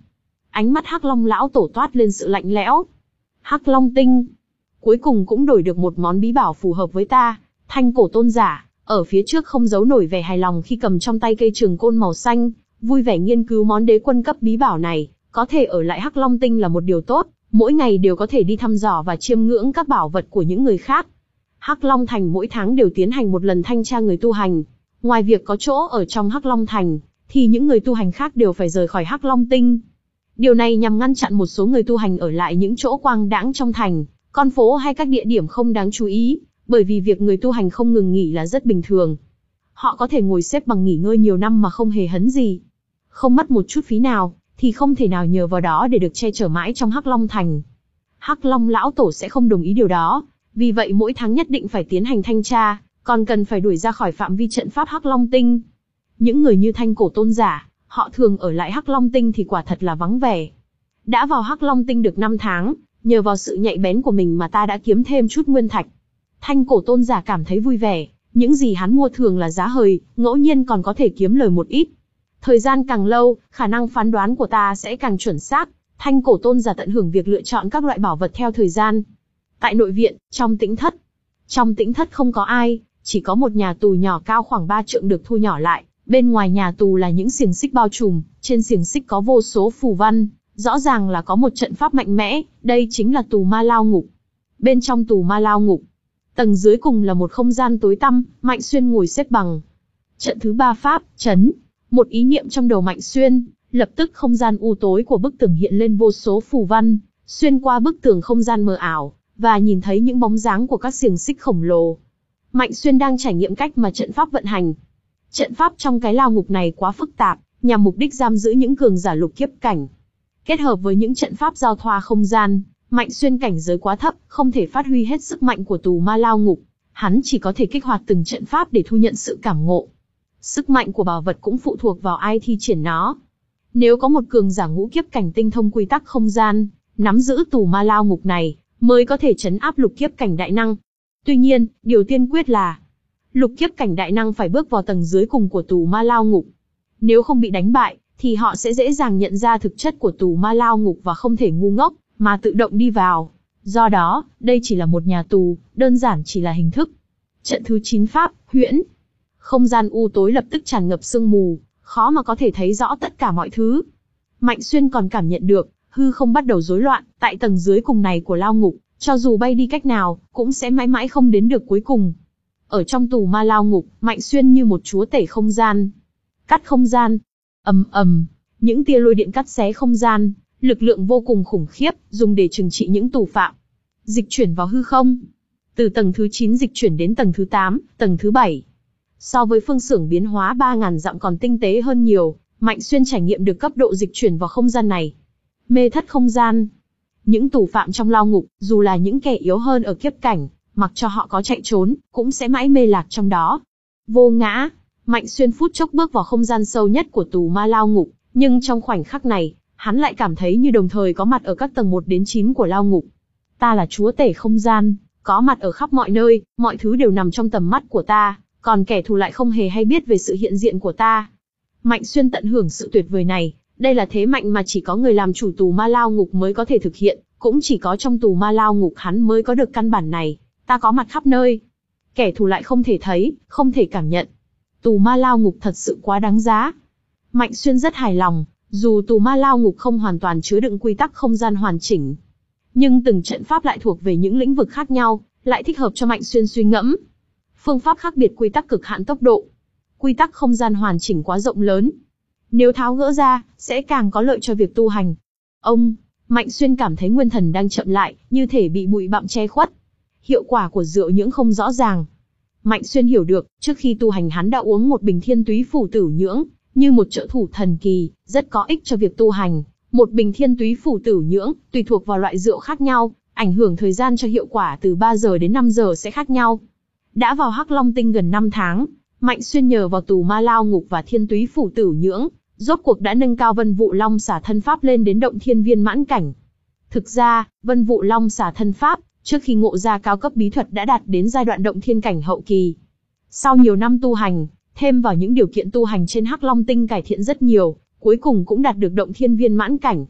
Ánh mắt Hắc Long lão tổ toát lên sự lạnh lẽo. Hắc Long tinh, cuối cùng cũng đổi được một món bí bảo phù hợp với ta. Thanh cổ tôn giả, ở phía trước không giấu nổi vẻ hài lòng khi cầm trong tay cây trường côn màu xanh, vui vẻ nghiên cứu món đế quân cấp bí bảo này. Có thể ở lại Hắc Long tinh là một điều tốt, mỗi ngày đều có thể đi thăm dò và chiêm ngưỡng các bảo vật của những người khác. Hắc Long Thành mỗi tháng đều tiến hành một lần thanh tra người tu hành. Ngoài việc có chỗ ở trong Hắc Long Thành, thì những người tu hành khác đều phải rời khỏi Hắc Long Tinh. Điều này nhằm ngăn chặn một số người tu hành ở lại những chỗ quang đãng trong thành, con phố hay các địa điểm không đáng chú ý, bởi vì việc người tu hành không ngừng nghỉ là rất bình thường. Họ có thể ngồi xếp bằng nghỉ ngơi nhiều năm mà không hề hấn gì. Không mất một chút phí nào, thì không thể nào nhờ vào đó để được che chở mãi trong Hắc Long Thành. Hắc Long lão tổ sẽ không đồng ý điều đó, vì vậy mỗi tháng nhất định phải tiến hành thanh tra, còn cần phải đuổi ra khỏi phạm vi trận pháp Hắc Long Tinh. Những người như Thanh cổ tôn giả, họ thường ở lại Hắc Long Tinh thì quả thật là vắng vẻ. Đã vào Hắc Long Tinh được năm tháng, nhờ vào sự nhạy bén của mình mà ta đã kiếm thêm chút nguyên thạch. Thanh cổ tôn giả cảm thấy vui vẻ, những gì hắn mua thường là giá hời, ngẫu nhiên còn có thể kiếm lời một ít. Thời gian càng lâu, khả năng phán đoán của ta sẽ càng chuẩn xác. Thanh cổ tôn giả tận hưởng việc lựa chọn các loại bảo vật theo thời gian. Tại nội viện, trong tĩnh thất. Trong tĩnh thất không có ai, chỉ có một nhà tù nhỏ cao khoảng ba trượng được thu nhỏ lại. Bên ngoài nhà tù là những xiềng xích bao trùm, trên xiềng xích có vô số phù văn. Rõ ràng là có một trận pháp mạnh mẽ, đây chính là tù ma lao ngục. Bên trong tù ma lao ngục, tầng dưới cùng là một không gian tối tăm, Mạnh Xuyên ngồi xếp bằng. Trận thứ ba pháp, chấn. Một ý niệm trong đầu Mạnh Xuyên, lập tức không gian u tối của bức tường hiện lên vô số phù văn, xuyên qua bức tường không gian mờ ảo, và nhìn thấy những bóng dáng của các xiềng xích khổng lồ. Mạnh Xuyên đang trải nghiệm cách mà trận pháp vận hành. Trận pháp trong cái lao ngục này quá phức tạp, nhằm mục đích giam giữ những cường giả lục kiếp cảnh. Kết hợp với những trận pháp giao thoa không gian, Mạnh Xuyên cảnh giới quá thấp, không thể phát huy hết sức mạnh của tù ma lao ngục. Hắn chỉ có thể kích hoạt từng trận pháp để thu nhận sự cảm ngộ. Sức mạnh của bảo vật cũng phụ thuộc vào ai thi triển nó. Nếu có một cường giả ngũ kiếp cảnh tinh thông quy tắc không gian, nắm giữ tù ma lao ngục này, mới có thể trấn áp lục kiếp cảnh đại năng. Tuy nhiên, điều tiên quyết là lục kiếp cảnh đại năng phải bước vào tầng dưới cùng của tù ma lao ngục. Nếu không bị đánh bại, thì họ sẽ dễ dàng nhận ra thực chất của tù ma lao ngục và không thể ngu ngốc, mà tự động đi vào. Do đó, đây chỉ là một nhà tù, đơn giản chỉ là hình thức. Trận thứ chín pháp, huyễn. Không gian u tối lập tức tràn ngập sương mù, khó mà có thể thấy rõ tất cả mọi thứ. Mạnh Xuyên còn cảm nhận được, hư không bắt đầu rối loạn, tại tầng dưới cùng này của lao ngục, cho dù bay đi cách nào, cũng sẽ mãi mãi không đến được cuối cùng. Ở trong tù ma lao ngục, Mạnh Xuyên như một chúa tể không gian. Cắt không gian. Ầm ầm, những tia lôi điện cắt xé không gian, lực lượng vô cùng khủng khiếp, dùng để trừng trị những tù phạm. Dịch chuyển vào hư không. Từ tầng thứ chín dịch chuyển đến tầng thứ tám, tầng thứ bảy. So với phương xưởng biến hóa ba ngàn dặm còn tinh tế hơn nhiều, Mạnh Xuyên trải nghiệm được cấp độ dịch chuyển vào không gian này. Mê thất không gian. Những tù phạm trong lao ngục, dù là những kẻ yếu hơn ở kiếp cảnh, mặc cho họ có chạy trốn, cũng sẽ mãi mê lạc trong đó. Vô ngã. Mạnh Xuyên phút chốc bước vào không gian sâu nhất của tù ma lao ngục, nhưng trong khoảnh khắc này, hắn lại cảm thấy như đồng thời có mặt ở các tầng một đến chín của lao ngục. Ta là chúa tể không gian, có mặt ở khắp mọi nơi, mọi thứ đều nằm trong tầm mắt của ta, còn kẻ thù lại không hề hay biết về sự hiện diện của ta. Mạnh Xuyên tận hưởng sự tuyệt vời này, đây là thế mạnh mà chỉ có người làm chủ tù ma lao ngục mới có thể thực hiện, cũng chỉ có trong tù ma lao ngục hắn mới có được căn bản này. Ta có mặt khắp nơi, kẻ thù lại không thể thấy, không thể cảm nhận. Tù ma lao ngục thật sự quá đáng giá. Mạnh Xuyên rất hài lòng, dù tù ma lao ngục không hoàn toàn chứa đựng quy tắc không gian hoàn chỉnh, nhưng từng trận pháp lại thuộc về những lĩnh vực khác nhau, lại thích hợp cho Mạnh Xuyên suy ngẫm. Phương pháp khác biệt quy tắc cực hạn tốc độ. Quy tắc không gian hoàn chỉnh quá rộng lớn. Nếu tháo gỡ ra, sẽ càng có lợi cho việc tu hành. Ông, Mạnh Xuyên cảm thấy nguyên thần đang chậm lại, như thể bị bụi bặm che khuất. Hiệu quả của rượu nhưỡng không rõ ràng. Mạnh Xuyên hiểu được, trước khi tu hành hắn đã uống một bình thiên túy phủ tử nhưỡng, như một trợ thủ thần kỳ, rất có ích cho việc tu hành. Một bình thiên túy phủ tử nhưỡng, tùy thuộc vào loại rượu khác nhau, ảnh hưởng thời gian cho hiệu quả từ ba giờ đến năm giờ sẽ khác nhau. Đã vào Hắc Long Tinh gần năm tháng, Mạnh Xuyên nhờ vào tù ma lao ngục và thiên túy phủ tử nhưỡng, rốt cuộc đã nâng cao Vân Vụ Long xả thân pháp lên đến động thiên viên mãn cảnh. Thực ra, Vân Vụ Long xả thân pháp, trước khi ngộ ra cao cấp bí thuật đã đạt đến giai đoạn động thiên cảnh hậu kỳ. Sau nhiều năm tu hành, thêm vào những điều kiện tu hành trên Hắc Long Tinh cải thiện rất nhiều, cuối cùng cũng đạt được động thiên viên mãn cảnh.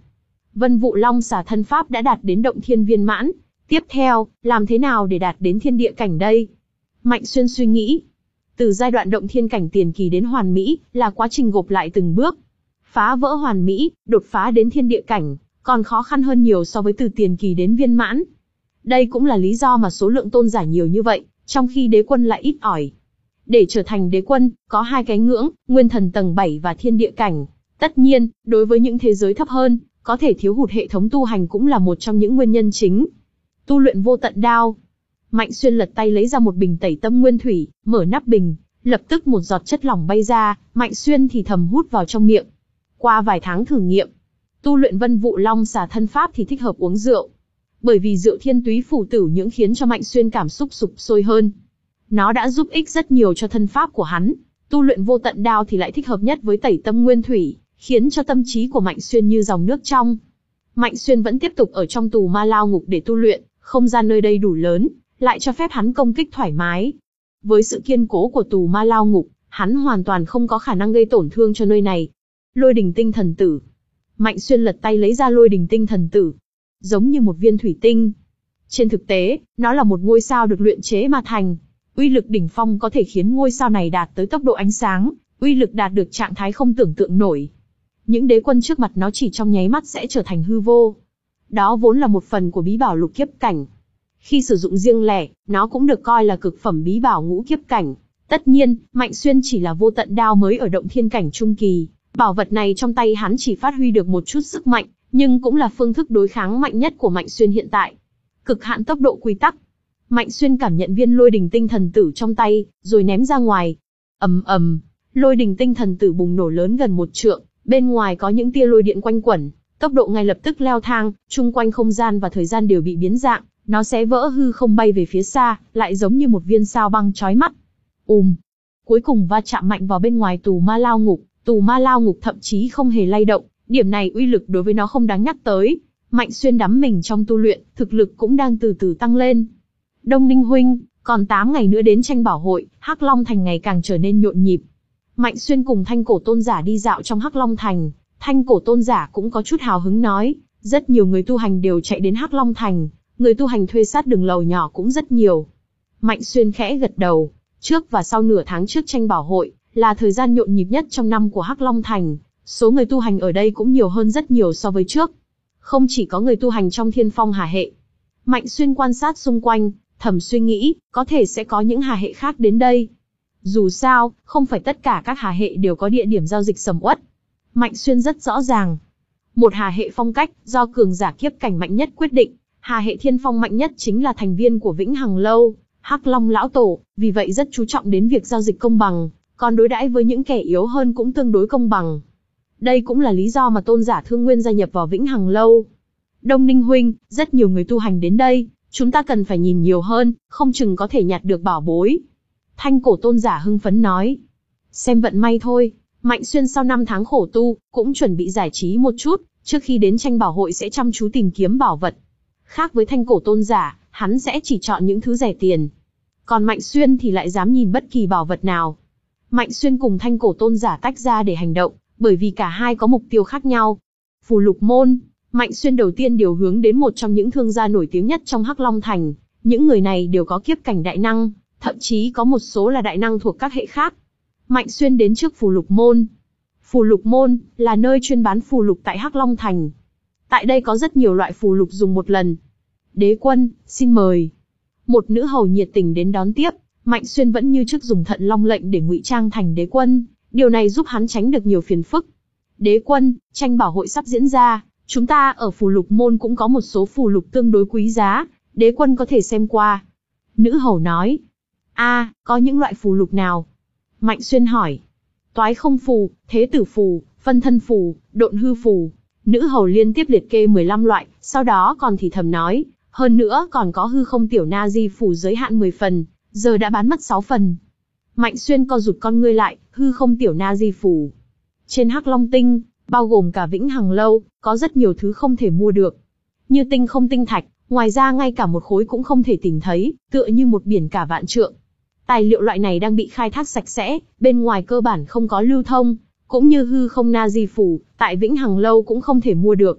Vân Vụ Long xà thân pháp đã đạt đến động thiên viên mãn. Tiếp theo, làm thế nào để đạt đến thiên địa cảnh đây? Mạnh Xuyên suy nghĩ. Từ giai đoạn động thiên cảnh tiền kỳ đến hoàn mỹ, là quá trình gộp lại từng bước. Phá vỡ hoàn mỹ, đột phá đến thiên địa cảnh, còn khó khăn hơn nhiều so với từ tiền kỳ đến viên mãn. Đây cũng là lý do mà số lượng tôn giả nhiều như vậy, trong khi đế quân lại ít ỏi. Để trở thành đế quân, có hai cái ngưỡng, nguyên thần tầng bảy và thiên địa cảnh. Tất nhiên, đối với những thế giới thấp hơn, có thể thiếu hụt hệ thống tu hành cũng là một trong những nguyên nhân chính. Tu luyện vô tận đao. Mạnh Xuyên lật tay lấy ra một bình tẩy tâm nguyên thủy, mở nắp bình, lập tức một giọt chất lỏng bay ra, Mạnh Xuyên thì thầm hút vào trong miệng. Qua vài tháng thử nghiệm, tu luyện Vân Vụ Long xà thân pháp thì thích hợp uống rượu. Bởi vì rượu thiên túy phủ tử nhưỡng khiến cho Mạnh Xuyên cảm xúc sục sôi hơn. Nó đã giúp ích rất nhiều cho thân pháp của hắn. Tu luyện vô tận đao thì lại thích hợp nhất với tẩy tâm nguyên thủy, khiến cho tâm trí của Mạnh Xuyên như dòng nước trong. Mạnh Xuyên vẫn tiếp tục ở trong tù ma lao ngục để tu luyện, không gian nơi đây đủ lớn, lại cho phép hắn công kích thoải mái. Với sự kiên cố của tù ma lao ngục, hắn hoàn toàn không có khả năng gây tổn thương cho nơi này. Lôi đình tinh thần tử. Mạnh Xuyên lật tay lấy ra lôi đình tinh thần tử. Giống như một viên thủy tinh. Trên thực tế, nó là một ngôi sao được luyện chế mà thành. Uy lực đỉnh phong có thể khiến ngôi sao này đạt tới tốc độ ánh sáng, uy lực đạt được trạng thái không tưởng tượng nổi. Những đế quân trước mặt nó chỉ trong nháy mắt sẽ trở thành hư vô. Đó vốn là một phần của bí bảo lục kiếp cảnh. Khi sử dụng riêng lẻ, nó cũng được coi là cực phẩm bí bảo ngũ kiếp cảnh. Tất nhiên, Mạnh Xuyên chỉ là vô tận đao mới ở động thiên cảnh trung kỳ. Bảo vật này trong tay hắn chỉ phát huy được một chút sức mạnh, nhưng cũng là phương thức đối kháng mạnh nhất của Mạnh Xuyên hiện tại. Cực hạn tốc độ quy tắc. Mạnh Xuyên cảm nhận viên lôi đình tinh thần tử trong tay, rồi ném ra ngoài. Ầm ầm, lôi đình tinh thần tử bùng nổ lớn gần một trượng, bên ngoài có những tia lôi điện quanh quẩn, tốc độ ngay lập tức leo thang, chung quanh không gian và thời gian đều bị biến dạng, nó xé vỡ hư không bay về phía xa, lại giống như một viên sao băng chói mắt. Ùm, cuối cùng va chạm mạnh vào bên ngoài tù ma lao ngục, tù ma lao ngục thậm chí không hề lay động, điểm này uy lực đối với nó không đáng nhắc tới. Mạnh Xuyên đắm mình trong tu luyện, thực lực cũng đang từ từ tăng lên. Đông Ninh huynh, còn tám ngày nữa đến tranh bảo hội, Hắc Long Thành ngày càng trở nên nhộn nhịp. Mạnh Xuyên cùng Thanh Cổ Tôn giả đi dạo trong Hắc Long Thành, Thanh Cổ Tôn giả cũng có chút hào hứng nói, rất nhiều người tu hành đều chạy đến Hắc Long Thành, người tu hành thuê sát đường lầu nhỏ cũng rất nhiều. Mạnh Xuyên khẽ gật đầu, trước và sau nửa tháng trước tranh bảo hội, là thời gian nhộn nhịp nhất trong năm của Hắc Long Thành, số người tu hành ở đây cũng nhiều hơn rất nhiều so với trước. Không chỉ có người tu hành trong Thiên Phong Hà hệ. Mạnh Xuyên quan sát xung quanh, thầm suy nghĩ, có thể sẽ có những hà hệ khác đến đây. Dù sao, không phải tất cả các hà hệ đều có địa điểm giao dịch sầm uất. Mạnh Xuyên rất rõ ràng. Một hà hệ phong cách, do cường giả kiếp cảnh mạnh nhất quyết định, hà hệ thiên phong mạnh nhất chính là thành viên của Vĩnh Hằng Lâu, Hắc Long Lão Tổ, vì vậy rất chú trọng đến việc giao dịch công bằng, còn đối đãi với những kẻ yếu hơn cũng tương đối công bằng. Đây cũng là lý do mà tôn giả Thương Nguyên gia nhập vào Vĩnh Hằng Lâu. Đông Ninh huynh, rất nhiều người tu hành đến đây, chúng ta cần phải nhìn nhiều hơn, không chừng có thể nhặt được bảo bối. Thanh Cổ Tôn giả hưng phấn nói. Xem vận may thôi, Mạnh Xuyên sau năm tháng khổ tu, cũng chuẩn bị giải trí một chút, trước khi đến tranh bảo hội sẽ chăm chú tìm kiếm bảo vật. Khác với Thanh Cổ Tôn giả, hắn sẽ chỉ chọn những thứ rẻ tiền. Còn Mạnh Xuyên thì lại dám nhìn bất kỳ bảo vật nào. Mạnh Xuyên cùng Thanh Cổ Tôn giả tách ra để hành động, bởi vì cả hai có mục tiêu khác nhau. Phù Lục Môn, Mạnh Xuyên đầu tiên điều hướng đến một trong những thương gia nổi tiếng nhất trong Hắc Long Thành. Những người này đều có kiếp cảnh đại năng, thậm chí có một số là đại năng thuộc các hệ khác. Mạnh Xuyên đến trước Phù Lục Môn. Phù Lục Môn là nơi chuyên bán phù lục tại Hắc Long Thành. Tại đây có rất nhiều loại phù lục dùng một lần. Đế quân, xin mời. Một nữ hầu nhiệt tình đến đón tiếp. Mạnh Xuyên vẫn như trước dùng Thận Long lệnh để ngụy trang thành đế quân. Điều này giúp hắn tránh được nhiều phiền phức. Đế quân, tranh bảo hội sắp diễn ra. Chúng ta ở Phù Lục Môn cũng có một số phù lục tương đối quý giá. Đế quân có thể xem qua. Nữ hầu nói. A, à, có những loại phù lục nào? Mạnh Xuyên hỏi. Toái không phù, thế tử phù, phân thân phù, độn hư phù. Nữ hầu liên tiếp liệt kê mười lăm loại, sau đó còn thì thầm nói. Hơn nữa còn có hư không tiểu na di phù giới hạn mười phần, giờ đã bán mất sáu phần. Mạnh Xuyên co rụt con ngươi lại, hư không tiểu na di phù. Trên Hắc Long Tinh, bao gồm cả Vĩnh Hằng Lâu, có rất nhiều thứ không thể mua được. Như tinh không tinh thạch, ngoài ra ngay cả một khối cũng không thể tìm thấy, tựa như một biển cả vạn trượng. Tài liệu loại này đang bị khai thác sạch sẽ, bên ngoài cơ bản không có lưu thông, cũng như hư không na di phù, tại Vĩnh Hằng Lâu cũng không thể mua được.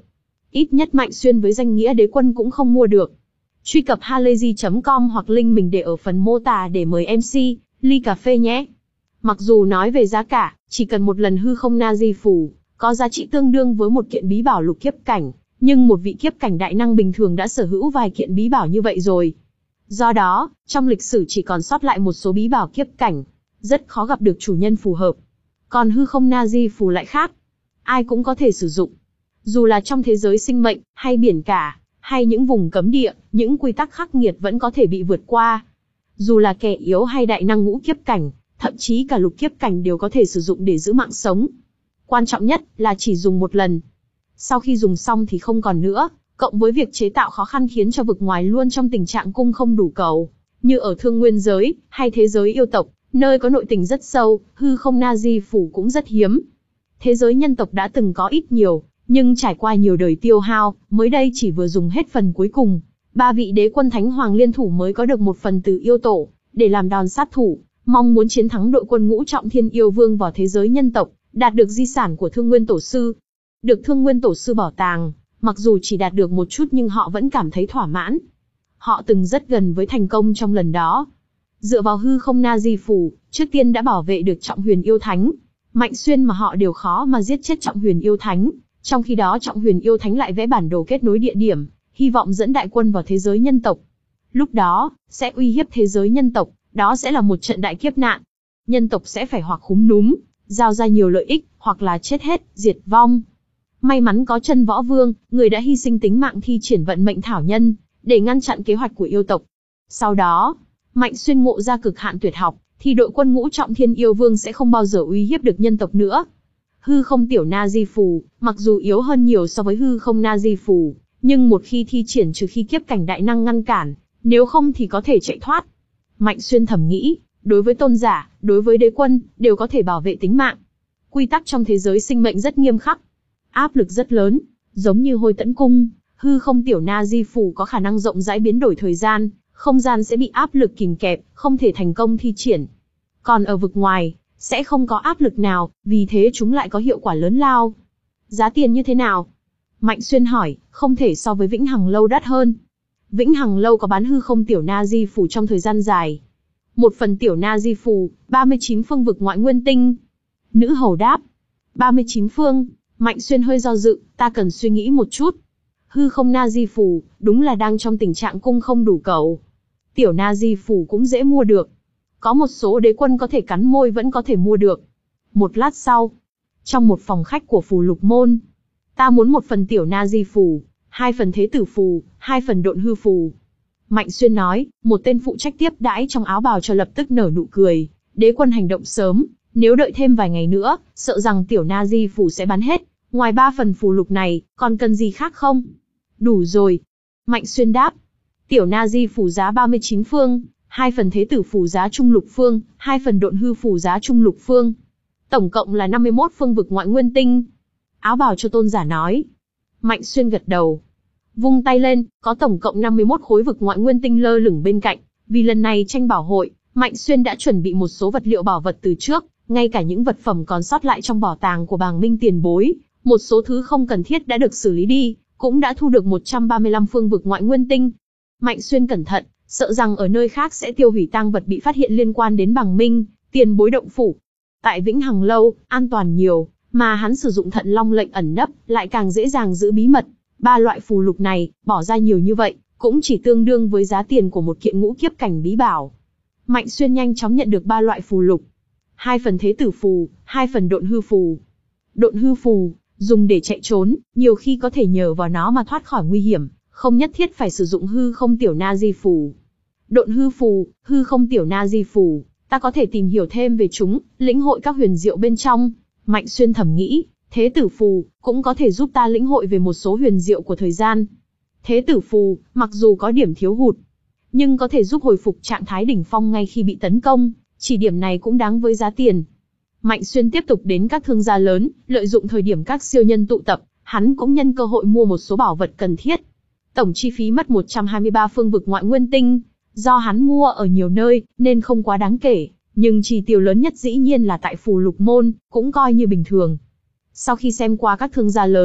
ít nhất Mạnh Xuyên với danh nghĩa đế quân cũng không mua được. Truy cập halayzi chấm com hoặc link mình để ở phần mô tả để mời em xê, ly cà phê nhé. Mặc dù nói về giá cả, chỉ cần một lần hư không na-di phù, có giá trị tương đương với một kiện bí bảo lục kiếp cảnh, nhưng một vị kiếp cảnh đại năng bình thường đã sở hữu vài kiện bí bảo như vậy rồi. Do đó, trong lịch sử chỉ còn sót lại một số bí bảo kiếp cảnh, rất khó gặp được chủ nhân phù hợp. Còn hư không na-di phù lại khác, ai cũng có thể sử dụng. Dù là trong thế giới sinh mệnh, hay biển cả, hay những vùng cấm địa, những quy tắc khắc nghiệt vẫn có thể bị vượt qua. Dù là kẻ yếu hay đại năng ngũ kiếp cảnh, thậm chí cả lục kiếp cảnh đều có thể sử dụng để giữ mạng sống. Quan trọng nhất là chỉ dùng một lần. Sau khi dùng xong thì không còn nữa, cộng với việc chế tạo khó khăn khiến cho vực ngoài luôn trong tình trạng cung không đủ cầu. Như ở thương nguyên giới, hay thế giới yêu tộc, nơi có nội tình rất sâu, hư không na-di phù cũng rất hiếm. Thế giới nhân tộc đã từng có ít nhiều, nhưng trải qua nhiều đời tiêu hao, mới đây chỉ vừa dùng hết phần cuối cùng. Ba vị đế quân thánh hoàng liên thủ mới có được một phần từ yêu tổ, để làm đòn sát thủ, mong muốn chiến thắng đội quân ngũ trọng thiên yêu vương vào thế giới nhân tộc, đạt được di sản của Thương Nguyên Tổ Sư. Được Thương Nguyên Tổ Sư bảo tàng, mặc dù chỉ đạt được một chút nhưng họ vẫn cảm thấy thỏa mãn. Họ từng rất gần với thành công trong lần đó. Dựa vào hư không na-di phù, trước tiên đã bảo vệ được Trọng Huyền Yêu Thánh. Mạnh Xuyên mà họ đều khó mà giết chết Trọng Huyền Yêu Thánh. Trong khi đó Trọng Huyền Yêu Thánh lại vẽ bản đồ kết nối địa điểm, hy vọng dẫn đại quân vào thế giới nhân tộc. Lúc đó, sẽ uy hiếp thế giới nhân tộc, đó sẽ là một trận đại kiếp nạn. Nhân tộc sẽ phải hoặc khúm núm, giao ra nhiều lợi ích, hoặc là chết hết, diệt vong. May mắn có Chân Võ Vương, người đã hy sinh tính mạng thi triển vận mệnh thảo nhân, để ngăn chặn kế hoạch của yêu tộc. Sau đó, Mạnh Xuyên ngộ ra cực hạn tuyệt học, thì đội quân ngũ trọng thiên yêu vương sẽ không bao giờ uy hiếp được nhân tộc nữa. Hư không tiểu na-di phù, mặc dù yếu hơn nhiều so với hư không na-di phù, nhưng một khi thi triển trừ khi kiếp cảnh đại năng ngăn cản, nếu không thì có thể chạy thoát. Mạnh Xuyên thầm nghĩ, đối với tôn giả, đối với đế quân, đều có thể bảo vệ tính mạng. Quy tắc trong thế giới sinh mệnh rất nghiêm khắc, áp lực rất lớn, giống như Hôi Tẫn Cung, hư không tiểu na-di phù có khả năng rộng rãi biến đổi thời gian, không gian sẽ bị áp lực kìm kẹp, không thể thành công thi triển. Còn ở vực ngoài, sẽ không có áp lực nào, vì thế chúng lại có hiệu quả lớn lao. Giá tiền như thế nào? Mạnh Xuyên hỏi, không thể so với Vĩnh Hằng Lâu đắt hơn. Vĩnh Hằng Lâu có bán hư không tiểu na-di phù trong thời gian dài. Một phần tiểu na-di phù, ba mươi chín phương vực ngoại nguyên tinh. Nữ hầu đáp, ba mươi chín phương. Mạnh Xuyên hơi do dự, ta cần suy nghĩ một chút. Hư không na-di phù, đúng là đang trong tình trạng cung không đủ cầu. Tiểu na-di phù cũng dễ mua được. Có một số đế quân có thể cắn môi vẫn có thể mua được. Một lát sau, trong một phòng khách của Phù Lục Môn, ta muốn một phần tiểu na-di phù, hai phần thế tử phù, hai phần độn hư phù. Mạnh Xuyên nói, một tên phụ trách tiếp đãi trong áo bào cho lập tức nở nụ cười. Đế quân hành động sớm, nếu đợi thêm vài ngày nữa, sợ rằng tiểu na-di phù sẽ bán hết. Ngoài ba phần phù lục này, còn cần gì khác không? Đủ rồi. Mạnh Xuyên đáp. Tiểu na-di phù giá ba mươi chín phương, hai phần thế tử phù giá trung lục phương, hai phần độn hư phù giá trung lục phương. Tổng cộng là năm mươi mốt phương vực ngoại nguyên tinh. Áo bào cho tôn giả nói. Mạnh Xuyên gật đầu. Vung tay lên, có tổng cộng năm mươi mốt khối vực ngoại nguyên tinh lơ lửng bên cạnh. Vì lần này tranh bảo hội, Mạnh Xuyên đã chuẩn bị một số vật liệu bảo vật từ trước, ngay cả những vật phẩm còn sót lại trong bảo tàng của Bàng Minh tiền bối. Một số thứ không cần thiết đã được xử lý đi, cũng đã thu được một trăm ba mươi lăm phương vực ngoại nguyên tinh. Mạnh Xuyên cẩn thận, sợ rằng ở nơi khác sẽ tiêu hủy tang vật bị phát hiện liên quan đến Bàng Minh, tiền bối động phủ. Tại Vĩnh Hằng Lâu, an toàn nhiều, mà hắn sử dụng Thận Long lệnh ẩn nấp, lại càng dễ dàng giữ bí mật. Ba loại phù lục này, bỏ ra nhiều như vậy, cũng chỉ tương đương với giá tiền của một kiện ngũ kiếp cảnh bí bảo. Mạnh Xuyên nhanh chóng nhận được ba loại phù lục. Hai phần thế tử phù, hai phần độn hư phù. Độn hư phù, dùng để chạy trốn, nhiều khi có thể nhờ vào nó mà thoát khỏi nguy hiểm, không nhất thiết phải sử dụng hư không tiểu na-di phù. Độn hư phù, hư không tiểu na-di phù, ta có thể tìm hiểu thêm về chúng, lĩnh hội các huyền diệu bên trong. Mạnh Xuyên thầm nghĩ, thế tử phù, cũng có thể giúp ta lĩnh hội về một số huyền diệu của thời gian. Thế tử phù, mặc dù có điểm thiếu hụt, nhưng có thể giúp hồi phục trạng thái đỉnh phong ngay khi bị tấn công, chỉ điểm này cũng đáng với giá tiền. Mạnh Xuyên tiếp tục đến các thương gia lớn, lợi dụng thời điểm các siêu nhân tụ tập, hắn cũng nhân cơ hội mua một số bảo vật cần thiết. Tổng chi phí mất một trăm hai mươi ba phương vực ngoại nguyên tinh, do hắn mua ở nhiều nơi, nên không quá đáng kể, nhưng chi tiêu lớn nhất dĩ nhiên là tại Phù Lục Môn, cũng coi như bình thường. Sau khi xem qua các thương gia lớn,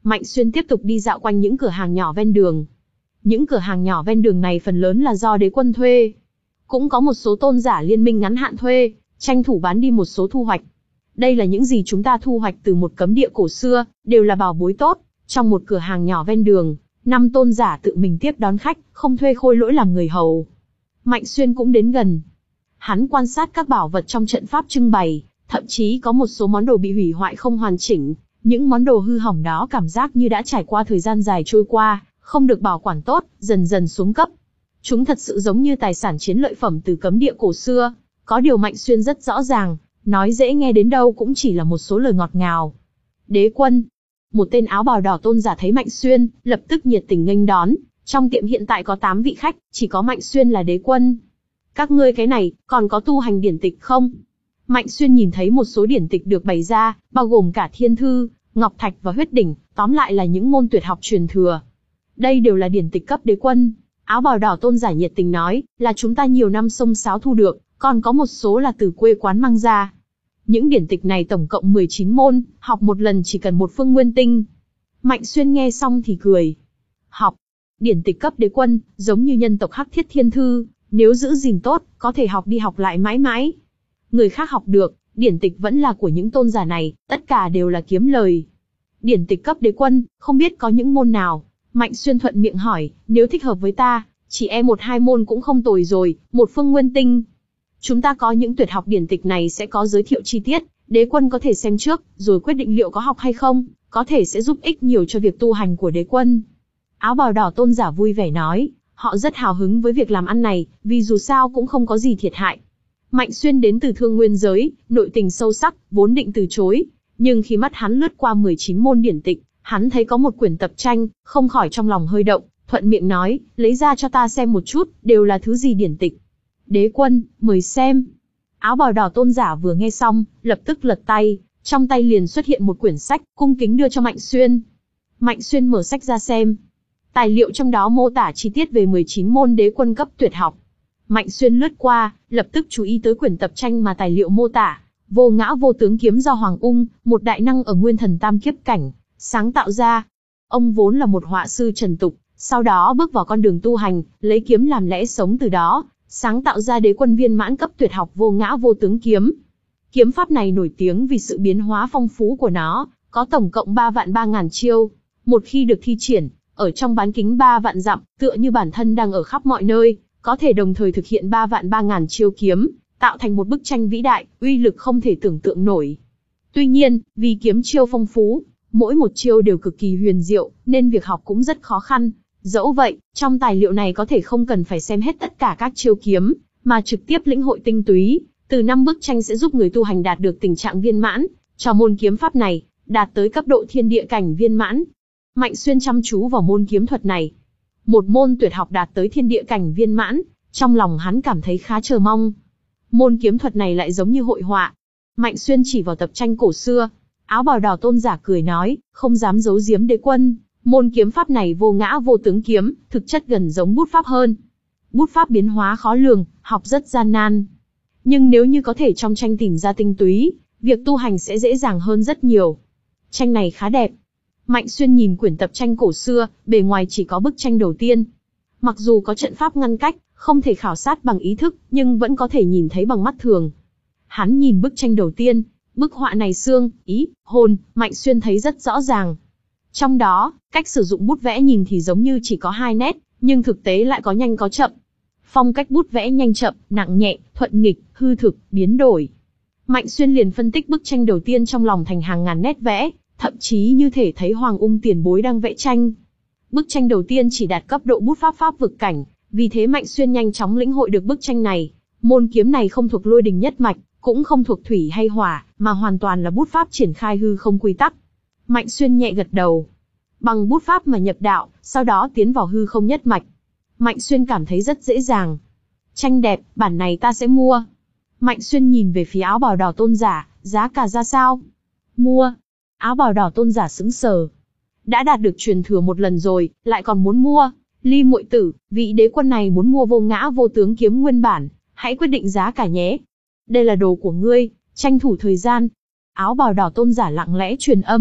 Mạnh Xuyên tiếp tục đi dạo quanh những cửa hàng nhỏ ven đường. Những cửa hàng nhỏ ven đường này phần lớn là do đế quân thuê. Cũng có một số tôn giả liên minh ngắn hạn thuê, tranh thủ bán đi một số thu hoạch. Đây là những gì chúng ta thu hoạch từ một cấm địa cổ xưa, đều là bảo bối tốt. Trong một cửa hàng nhỏ ven đường, năm tôn giả tự mình tiếp đón khách, không thuê khôi lỗi làm người hầu. Mạnh Xuyên cũng đến gần. Hắn quan sát các bảo vật trong trận pháp trưng bày, thậm chí có một số món đồ bị hủy hoại không hoàn chỉnh. Những món đồ hư hỏng đó cảm giác như đã trải qua thời gian dài trôi qua, không được bảo quản tốt, dần dần xuống cấp. Chúng thật sự giống như tài sản chiến lợi phẩm từ cấm địa cổ xưa. Có điều Mạnh Xuyên rất rõ ràng, nói dễ nghe đến đâu cũng chỉ là một số lời ngọt ngào. Đế quân. Một tên áo bào đỏ tôn giả thấy Mạnh Xuyên, lập tức nhiệt tình nghênh đón. Trong tiệm hiện tại có tám vị khách, chỉ có Mạnh Xuyên là đế quân. Các ngươi cái này, còn có tu hành điển tịch không? Mạnh Xuyên nhìn thấy một số điển tịch được bày ra, bao gồm cả thiên thư, ngọc thạch và huyết đỉnh, tóm lại là những môn tuyệt học truyền thừa. Đây đều là điển tịch cấp đế quân. Áo bào đỏ tôn giả nhiệt tình nói, là chúng ta nhiều năm xông xáo thu được, còn có một số là từ quê quán mang ra. Những điển tịch này tổng cộng mười chín môn, học một lần chỉ cần một phương nguyên tinh. Mạnh Xuyên nghe xong thì cười. Học điển tịch cấp đế quân, giống như nhân tộc Hắc Thiết Thiên Thư, nếu giữ gìn tốt, có thể học đi học lại mãi mãi. Người khác học được, điển tịch vẫn là của những tôn giả này, tất cả đều là kiếm lời. Điển tịch cấp đế quân, không biết có những môn nào? Mạnh Xuyên thuận miệng hỏi, nếu thích hợp với ta, chỉ e một hai môn cũng không tồi rồi, một phương nguyên tinh. Chúng ta có những tuyệt học điển tịch này sẽ có giới thiệu chi tiết, đế quân có thể xem trước, rồi quyết định liệu có học hay không, có thể sẽ giúp ích nhiều cho việc tu hành của đế quân. Áo bào đỏ tôn giả vui vẻ nói, họ rất hào hứng với việc làm ăn này, vì dù sao cũng không có gì thiệt hại. Mạnh Xuyên đến từ thương nguyên giới, nội tình sâu sắc, vốn định từ chối, nhưng khi mắt hắn lướt qua mười chín môn điển tịch, hắn thấy có một quyển tập tranh, không khỏi trong lòng hơi động, thuận miệng nói, lấy ra cho ta xem một chút, đều là thứ gì điển tịch. Đế quân, mời xem. Áo bào đỏ tôn giả vừa nghe xong, lập tức lật tay, trong tay liền xuất hiện một quyển sách, cung kính đưa cho Mạnh Xuyên. Mạnh Xuyên mở sách ra xem. Tài liệu trong đó mô tả chi tiết về mười chín môn đế quân cấp tuyệt học. Mạnh Xuyên lướt qua, lập tức chú ý tới quyển tập tranh mà tài liệu mô tả, Vô Ngã Vô Tướng kiếm do Hoàng Ung, một đại năng ở Nguyên Thần Tam Kiếp cảnh, sáng tạo ra. Ông vốn là một họa sư trần tục, sau đó bước vào con đường tu hành, lấy kiếm làm lẽ sống từ đó, sáng tạo ra đế quân viên mãn cấp tuyệt học Vô Ngã Vô Tướng kiếm. Kiếm pháp này nổi tiếng vì sự biến hóa phong phú của nó, có tổng cộng ba vạn ba ngàn chiêu. Một khi được thi triển, ở trong bán kính ba vạn dặm, tựa như bản thân đang ở khắp mọi nơi, có thể đồng thời thực hiện ba vạn ba ngàn chiêu kiếm, tạo thành một bức tranh vĩ đại, uy lực không thể tưởng tượng nổi. Tuy nhiên, vì kiếm chiêu phong phú, mỗi một chiêu đều cực kỳ huyền diệu, nên việc học cũng rất khó khăn. Dẫu vậy, trong tài liệu này có thể không cần phải xem hết tất cả các chiêu kiếm, mà trực tiếp lĩnh hội tinh túy, từ năm bức tranh sẽ giúp người tu hành đạt được tình trạng viên mãn, cho môn kiếm pháp này, đạt tới cấp độ thiên địa cảnh viên mãn. Mạnh Xuyên chăm chú vào môn kiếm thuật này. Một môn tuyệt học đạt tới thiên địa cảnh viên mãn, trong lòng hắn cảm thấy khá chờ mong. Môn kiếm thuật này lại giống như hội họa. Mạnh Xuyên chỉ vào tập tranh cổ xưa. Áo bào đỏ tôn giả cười nói, không dám giấu giếm đế quân, môn kiếm pháp này Vô Ngã Vô Tướng kiếm, thực chất gần giống bút pháp hơn. Bút pháp biến hóa khó lường, học rất gian nan. Nhưng nếu như có thể trong tranh tìm ra tinh túy, việc tu hành sẽ dễ dàng hơn rất nhiều. Tranh này khá đẹp. Mạnh Xuyên nhìn quyển tập tranh cổ xưa, bề ngoài chỉ có bức tranh đầu tiên. Mặc dù có trận pháp ngăn cách, không thể khảo sát bằng ý thức, nhưng vẫn có thể nhìn thấy bằng mắt thường. Hắn nhìn bức tranh đầu tiên, bức họa này xương, ý, hồn, Mạnh Xuyên thấy rất rõ ràng. Trong đó, cách sử dụng bút vẽ nhìn thì giống như chỉ có hai nét, nhưng thực tế lại có nhanh có chậm. Phong cách bút vẽ nhanh chậm, nặng nhẹ, thuận nghịch, hư thực, biến đổi. Mạnh Xuyên liền phân tích bức tranh đầu tiên trong lòng thành hàng ngàn nét vẽ, thậm chí như thể thấy Hoàng Ung tiền bối đang vẽ tranh. Bức tranh đầu tiên chỉ đạt cấp độ bút pháp pháp vực cảnh, vì thế Mạnh Xuyên nhanh chóng lĩnh hội được bức tranh này. Môn kiếm này không thuộc lôi đình nhất mạch, cũng không thuộc thủy hay hỏa, mà hoàn toàn là bút pháp triển khai hư không quy tắc. Mạnh Xuyên nhẹ gật đầu. Bằng bút pháp mà nhập đạo, sau đó tiến vào hư không nhất mạch. Mạnh Xuyên cảm thấy rất dễ dàng. Tranh đẹp, bản này ta sẽ mua. Mạnh Xuyên nhìn về phía áo bào đỏ tôn giả, giá cả ra sao? Mua. Áo bào đỏ tôn giả sững sờ. Đã đạt được truyền thừa một lần rồi, lại còn muốn mua. Ly muội tử, vị đế quân này muốn mua Vô Ngã Vô Tướng kiếm nguyên bản, hãy quyết định giá cả nhé. Đây là đồ của ngươi, tranh thủ thời gian. Áo bào đỏ tôn giả lặng lẽ truyền âm,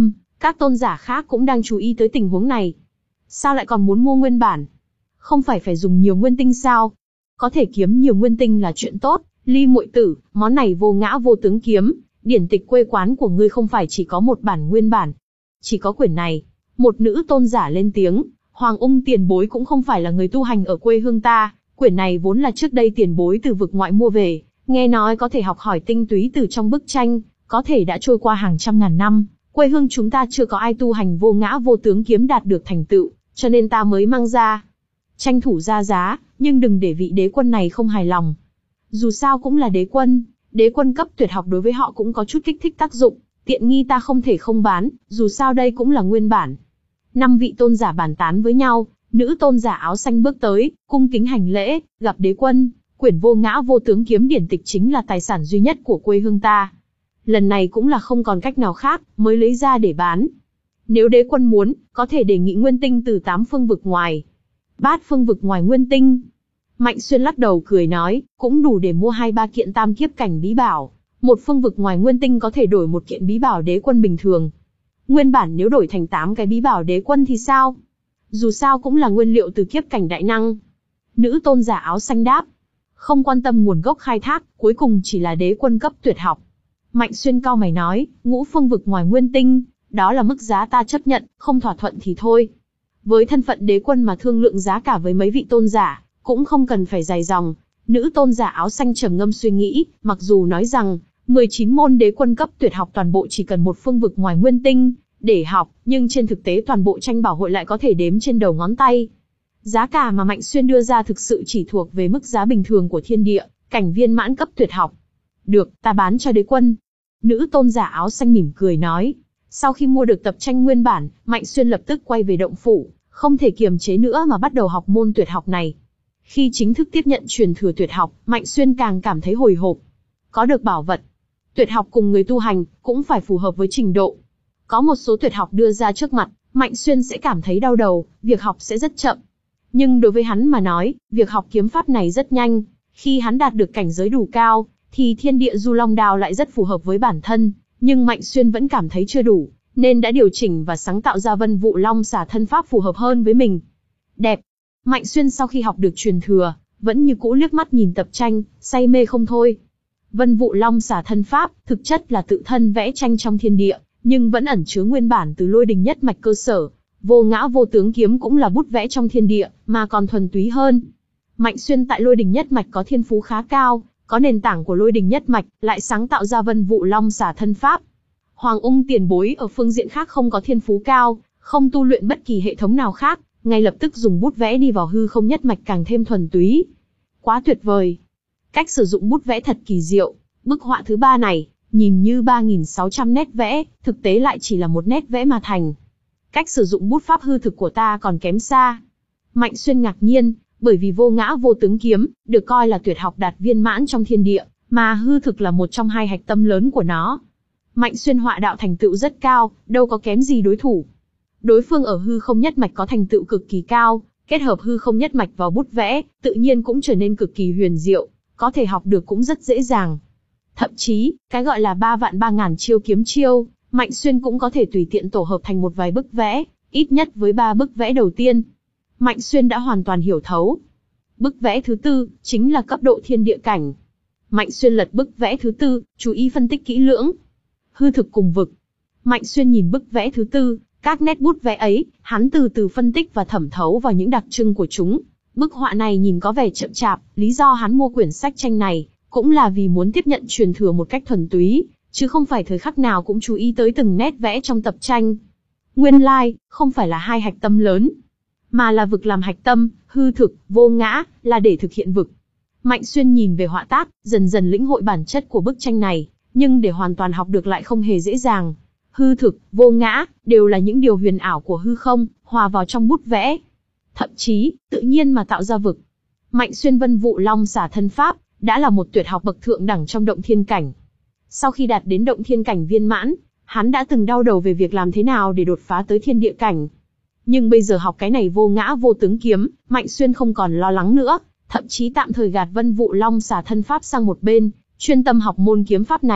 Các tôn giả khác cũng đang chú ý tới tình huống này. Sao lại còn muốn mua nguyên bản? Không phải phải dùng nhiều nguyên tinh sao? Có thể kiếm nhiều nguyên tinh là chuyện tốt, Ly muội tử, món này vô ngã vô tướng kiếm, điển tịch quê quán của ngươi không phải chỉ có một bản nguyên bản. Chỉ có quyển này. Một nữ tôn giả lên tiếng, Hoàng Ung tiền bối cũng không phải là người tu hành ở quê hương ta, quyển này vốn là trước đây tiền bối từ vực ngoại mua về, nghe nói có thể học hỏi tinh túy từ trong bức tranh, có thể đã trôi qua hàng trăm ngàn năm, quê hương chúng ta chưa có ai tu hành vô ngã vô tướng kiếm đạt được thành tựu, cho nên ta mới mang ra. Tranh thủ ra giá, nhưng đừng để vị đế quân này không hài lòng. Dù sao cũng là đế quân, đế quân cấp tuyệt học đối với họ cũng có chút kích thích tác dụng, tiện nghi ta không thể không bán, dù sao đây cũng là nguyên bản. Năm vị tôn giả bàn tán với nhau, nữ tôn giả áo xanh bước tới, cung kính hành lễ, gặp đế quân, quyển vô ngã vô tướng kiếm điển tịch chính là tài sản duy nhất của quê hương ta. Lần này cũng là không còn cách nào khác, mới lấy ra để bán. Nếu đế quân muốn, có thể đề nghị nguyên tinh từ tám phương vực ngoài. Bát phương vực ngoài nguyên tinh. Mạnh Xuyên lắc đầu cười nói, cũng đủ để mua hai ba kiện tam kiếp cảnh bí bảo. Một phương vực ngoài nguyên tinh có thể đổi một kiện bí bảo đế quân bình thường. Nguyên bản nếu đổi thành tám cái bí bảo đế quân thì sao? Dù sao cũng là nguyên liệu từ kiếp cảnh đại năng. Nữ tôn giả áo xanh đáp. Không quan tâm nguồn gốc khai thác, cuối cùng chỉ là đế quân cấp tuyệt học. Mạnh Xuyên cau mày nói, ngũ phương vực ngoài nguyên tinh, đó là mức giá ta chấp nhận, không thỏa thuận thì thôi. Với thân phận đế quân mà thương lượng giá cả với mấy vị tôn giả, cũng không cần phải dài dòng. Nữ tôn giả áo xanh trầm ngâm suy nghĩ, mặc dù nói rằng, mười chín môn đế quân cấp tuyệt học toàn bộ chỉ cần một phương vực ngoài nguyên tinh, để học, nhưng trên thực tế toàn bộ tranh bảo hội lại có thể đếm trên đầu ngón tay. Giá cả mà Mạnh Xuyên đưa ra thực sự chỉ thuộc về mức giá bình thường của thiên địa, cảnh viên mãn cấp tuyệt học. Được, ta bán cho đế quân. Nữ tôn giả áo xanh mỉm cười nói. Sau khi mua được tập tranh nguyên bản, Mạnh Xuyên lập tức quay về động phủ, không thể kiềm chế nữa mà bắt đầu học môn tuyệt học này. Khi chính thức tiếp nhận truyền thừa tuyệt học, Mạnh Xuyên càng cảm thấy hồi hộp. Có được bảo vật, tuyệt học cùng người tu hành, cũng phải phù hợp với trình độ. Có một số tuyệt học đưa ra trước mặt, Mạnh Xuyên sẽ cảm thấy đau đầu, việc học sẽ rất chậm. Nhưng đối với hắn mà nói, việc học kiếm pháp này rất nhanh. Khi hắn đạt được cảnh giới đủ cao, thì thiên địa du long đao lại rất phù hợp với bản thân. Nhưng Mạnh Xuyên vẫn cảm thấy chưa đủ, nên đã điều chỉnh và sáng tạo ra vân vụ long xả thân pháp phù hợp hơn với mình. Đẹp. Mạnh Xuyên sau khi học được truyền thừa, vẫn như cũ liếc mắt nhìn tập tranh, say mê không thôi. Vân vụ long xả thân pháp, thực chất là tự thân vẽ tranh trong thiên địa, nhưng vẫn ẩn chứa nguyên bản từ lôi đình nhất mạch cơ sở. Vô ngã vô tướng kiếm cũng là bút vẽ trong thiên địa, mà còn thuần túy hơn. Mạnh Xuyên tại lôi đình nhất mạch có thiên phú khá cao, có nền tảng của lôi đình nhất mạch, lại sáng tạo ra vân vụ long xả thân pháp. Hoàng Ung tiền bối ở phương diện khác không có thiên phú cao, không tu luyện bất kỳ hệ thống nào khác, ngay lập tức dùng bút vẽ đi vào hư không nhất mạch càng thêm thuần túy. Quá tuyệt vời. Cách sử dụng bút vẽ thật kỳ diệu. Bức họa thứ ba này, nhìn như ba nghìn sáu trăm nét vẽ, thực tế lại chỉ là một nét vẽ mà thành. Cách sử dụng bút pháp hư thực của ta còn kém xa. Mạnh Xuyên ngạc nhiên, bởi vì vô ngã vô tướng kiếm, được coi là tuyệt học đạt viên mãn trong thiên địa, mà hư thực là một trong hai hạch tâm lớn của nó. Mạnh Xuyên họa đạo thành tựu rất cao, đâu có kém gì đối thủ. Đối phương ở hư không nhất mạch có thành tựu cực kỳ cao, kết hợp hư không nhất mạch vào bút vẽ, tự nhiên cũng trở nên cực kỳ huyền diệu, có thể học được cũng rất dễ dàng. Thậm chí, cái gọi là ba vạn ba ngàn chiêu kiếm chiêu, Mạnh Xuyên cũng có thể tùy tiện tổ hợp thành một vài bức vẽ, ít nhất với ba bức vẽ đầu tiên. Mạnh Xuyên đã hoàn toàn hiểu thấu. Bức vẽ thứ tư, chính là cấp độ thiên địa cảnh. Mạnh Xuyên lật bức vẽ thứ tư, chú ý phân tích kỹ lưỡng. Hư thực cùng vực. Mạnh Xuyên nhìn bức vẽ thứ tư, các nét bút vẽ ấy, hắn từ từ phân tích và thẩm thấu vào những đặc trưng của chúng. Bức họa này nhìn có vẻ chậm chạp, lý do hắn mua quyển sách tranh này, cũng là vì muốn tiếp nhận truyền thừa một cách thuần túy, chứ không phải thời khắc nào cũng chú ý tới từng nét vẽ trong tập tranh. Nguyên lai, like, không phải là hai hạch tâm lớn, mà là vực làm hạch tâm, hư thực, vô ngã, là để thực hiện vực. Mạnh Xuyên nhìn về họa tác, dần dần lĩnh hội bản chất của bức tranh này, nhưng để hoàn toàn học được lại không hề dễ dàng. Hư thực, vô ngã, đều là những điều huyền ảo của hư không, hòa vào trong bút vẽ. Thậm chí, tự nhiên mà tạo ra vực. Mạnh Xuyên vân vụ long xả thân pháp, đã là một tuyệt học bậc thượng đẳng trong động thiên cảnh. Sau khi đạt đến động thiên cảnh viên mãn, hắn đã từng đau đầu về việc làm thế nào để đột phá tới thiên địa cảnh. Nhưng bây giờ học cái này vô ngã vô tướng kiếm, Mạnh Xuyên không còn lo lắng nữa, thậm chí tạm thời gạt vân vụ long xả thân pháp sang một bên, chuyên tâm học môn kiếm pháp này.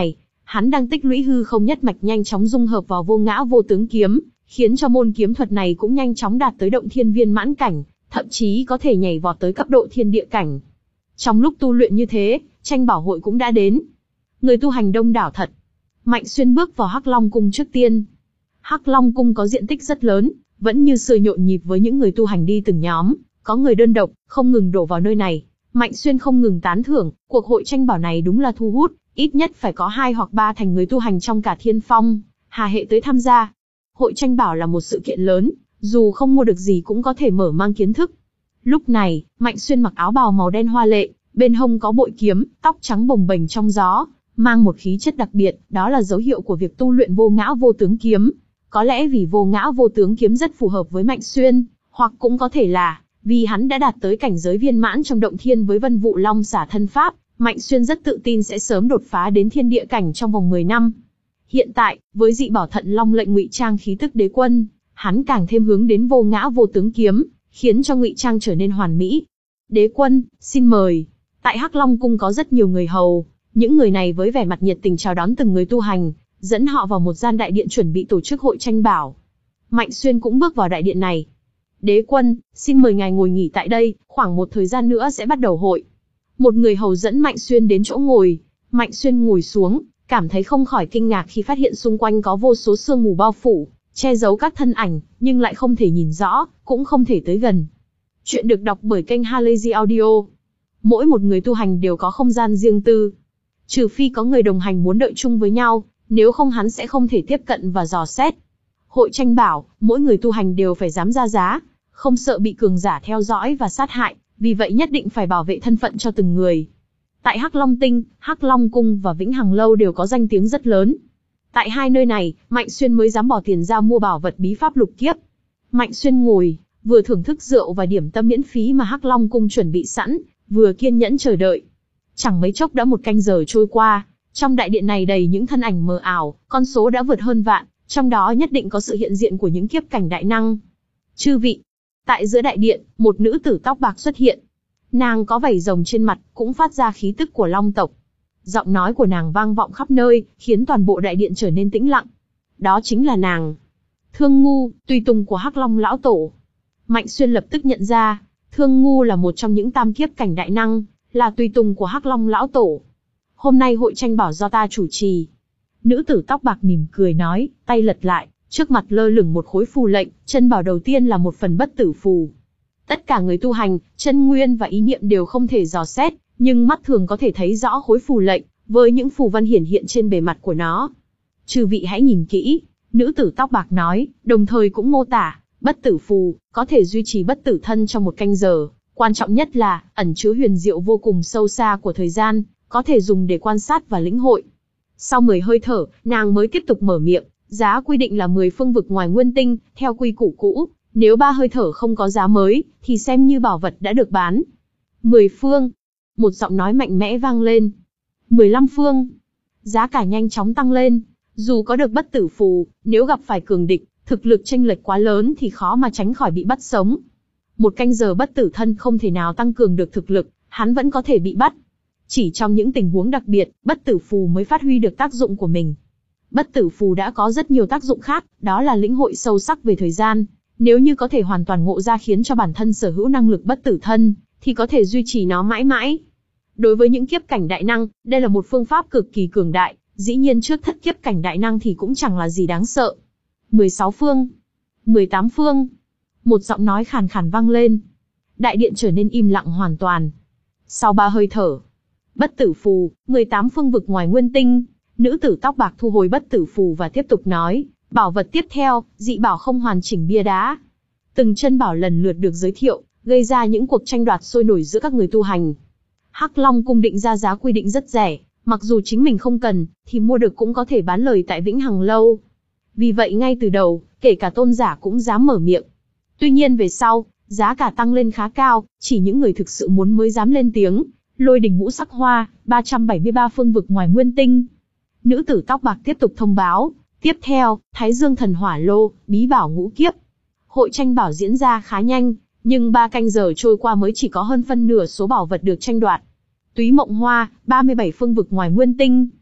Hắn đang tích lũy hư không nhất mạch nhanh chóng dung hợp vào vô ngã vô tướng kiếm, khiến cho môn kiếm thuật này cũng nhanh chóng đạt tới động thiên viên mãn cảnh, thậm chí có thể nhảy vọt tới cấp độ thiên địa cảnh. Trong lúc tu luyện như thế, tranh bảo hội cũng đã đến. Người tu hành đông đảo thật. Mạnh Xuyên bước vào Hắc Long Cung trước tiên. Hắc Long Cung có diện tích rất lớn, vẫn như xưa nhộn nhịp với những người tu hành đi từng nhóm, có người đơn độc, không ngừng đổ vào nơi này. Mạnh Xuyên không ngừng tán thưởng, cuộc hội tranh bảo này đúng là thu hút, ít nhất phải có hai hoặc ba thành người tu hành trong cả Thiên Phong, Hà hệ tới tham gia. Hội tranh bảo là một sự kiện lớn, dù không mua được gì cũng có thể mở mang kiến thức. Lúc này, Mạnh Xuyên mặc áo bào màu đen hoa lệ, bên hông có bội kiếm, tóc trắng bồng bềnh trong gió, mang một khí chất đặc biệt, đó là dấu hiệu của việc tu luyện vô ngã vô tướng kiếm. Có lẽ vì vô ngã vô tướng kiếm rất phù hợp với Mạnh Xuyên, hoặc cũng có thể là vì hắn đã đạt tới cảnh giới viên mãn trong động thiên với Vân Vụ Long xả thân pháp, Mạnh Xuyên rất tự tin sẽ sớm đột phá đến thiên địa cảnh trong vòng mười năm. Hiện tại, với dị bảo Thận Long lệnh ngụy trang khí tức đế quân, hắn càng thêm hướng đến vô ngã vô tướng kiếm, khiến cho ngụy trang trở nên hoàn mỹ. Đế quân, xin mời. Tại Hắc Long Cung có rất nhiều người hầu, những người này với vẻ mặt nhiệt tình chào đón từng người tu hành, dẫn họ vào một gian đại điện chuẩn bị tổ chức hội tranh bảo. Mạnh Xuyên cũng bước vào đại điện này. Đế quân, xin mời ngài ngồi nghỉ tại đây, khoảng một thời gian nữa sẽ bắt đầu hội. Một người hầu dẫn Mạnh Xuyên đến chỗ ngồi. Mạnh Xuyên ngồi xuống, cảm thấy không khỏi kinh ngạc khi phát hiện xung quanh có vô số sương mù bao phủ, che giấu các thân ảnh, nhưng lại không thể nhìn rõ, cũng không thể tới gần. Chuyện được đọc bởi kênh Halazy Audio. Mỗi một người tu hành đều có không gian riêng tư. Trừ phi có người đồng hành muốn đợi chung với nhau, nếu không hắn sẽ không thể tiếp cận và dò xét. Hội tranh bảo, mỗi người tu hành đều phải dám ra giá, không sợ bị cường giả theo dõi và sát hại, vì vậy nhất định phải bảo vệ thân phận cho từng người. Tại Hắc Long Tinh, Hắc Long Cung và Vĩnh Hằng Lâu đều có danh tiếng rất lớn. Tại hai nơi này, Mạnh Xuyên mới dám bỏ tiền ra mua bảo vật bí pháp lục kiếp. Mạnh Xuyên ngồi, vừa thưởng thức rượu và điểm tâm miễn phí mà Hắc Long Cung chuẩn bị sẵn, vừa kiên nhẫn chờ đợi. Chẳng mấy chốc đã một canh giờ trôi qua, trong đại điện này đầy những thân ảnh mờ ảo, con số đã vượt hơn vạn, trong đó nhất định có sự hiện diện của những kiếp cảnh đại năng. Chư vị, tại giữa đại điện, một nữ tử tóc bạc xuất hiện. Nàng có vảy rồng trên mặt, cũng phát ra khí tức của Long tộc. Giọng nói của nàng vang vọng khắp nơi, khiến toàn bộ đại điện trở nên tĩnh lặng. Đó chính là nàng, Thương Ngu, tùy tùng của Hắc Long lão tổ. Mạnh Xuyên lập tức nhận ra, Thương Ngu là một trong những tam kiếp cảnh đại năng, là tùy tùng của Hắc Long lão tổ. Hôm nay hội tranh bảo do ta chủ trì. Nữ tử tóc bạc mỉm cười nói, tay lật lại, trước mặt lơ lửng một khối phù lệnh, chân bảo đầu tiên là một phần bất tử phù. Tất cả người tu hành, chân nguyên và ý niệm đều không thể dò xét, nhưng mắt thường có thể thấy rõ khối phù lệnh, với những phù văn hiển hiện trên bề mặt của nó. Chư vị hãy nhìn kỹ, nữ tử tóc bạc nói, đồng thời cũng mô tả, bất tử phù, có thể duy trì bất tử thân trong một canh giờ. Quan trọng nhất là, ẩn chứa huyền diệu vô cùng sâu xa của thời gian, có thể dùng để quan sát và lĩnh hội. Sau mười hơi thở, nàng mới tiếp tục mở miệng, giá quy định là mười phương vực ngoài nguyên tinh, theo quy củ cũ, nếu ba hơi thở không có giá mới, thì xem như bảo vật đã được bán. mười phương. Một giọng nói mạnh mẽ vang lên. mười lăm phương. Giá cả nhanh chóng tăng lên. Dù có được bất tử phù, nếu gặp phải cường địch, thực lực chênh lệch quá lớn thì khó mà tránh khỏi bị bắt sống. Một canh giờ bất tử thân không thể nào tăng cường được thực lực, hắn vẫn có thể bị bắt. Chỉ trong những tình huống đặc biệt, bất tử phù mới phát huy được tác dụng của mình. Bất tử phù đã có rất nhiều tác dụng khác, đó là lĩnh hội sâu sắc về thời gian. Nếu như có thể hoàn toàn ngộ ra khiến cho bản thân sở hữu năng lực bất tử thân, thì có thể duy trì nó mãi mãi. Đối với những kiếp cảnh đại năng, đây là một phương pháp cực kỳ cường đại, dĩ nhiên trước thất kiếp cảnh đại năng thì cũng chẳng là gì đáng sợ. mười sáu phương. mười tám phương. Một giọng nói khàn khàn vang lên. Đại điện trở nên im lặng hoàn toàn. Sau ba hơi thở, bất tử phù, mười tám phương vực ngoài nguyên tinh. Nữ tử tóc bạc thu hồi bất tử phù và tiếp tục nói, bảo vật tiếp theo, dị bảo không hoàn chỉnh bia đá. Từng chân bảo lần lượt được giới thiệu, gây ra những cuộc tranh đoạt sôi nổi giữa các người tu hành. Hắc Long Cung định ra giá quy định rất rẻ, mặc dù chính mình không cần, thì mua được cũng có thể bán lời tại Vĩnh Hằng Lâu. Vì vậy ngay từ đầu, kể cả tôn giả cũng dám mở miệng. Tuy nhiên về sau, giá cả tăng lên khá cao, chỉ những người thực sự muốn mới dám lên tiếng. Lôi đình ngũ sắc hoa, ba trăm bảy mươi ba phương vực ngoài nguyên tinh. Nữ tử tóc bạc tiếp tục thông báo. Tiếp theo, Thái Dương thần hỏa lô, bí bảo ngũ kiếp. Hội tranh bảo diễn ra khá nhanh, nhưng ba canh giờ trôi qua mới chỉ có hơn phân nửa số bảo vật được tranh đoạt. Túy mộng hoa, ba mươi bảy phương vực ngoài nguyên tinh.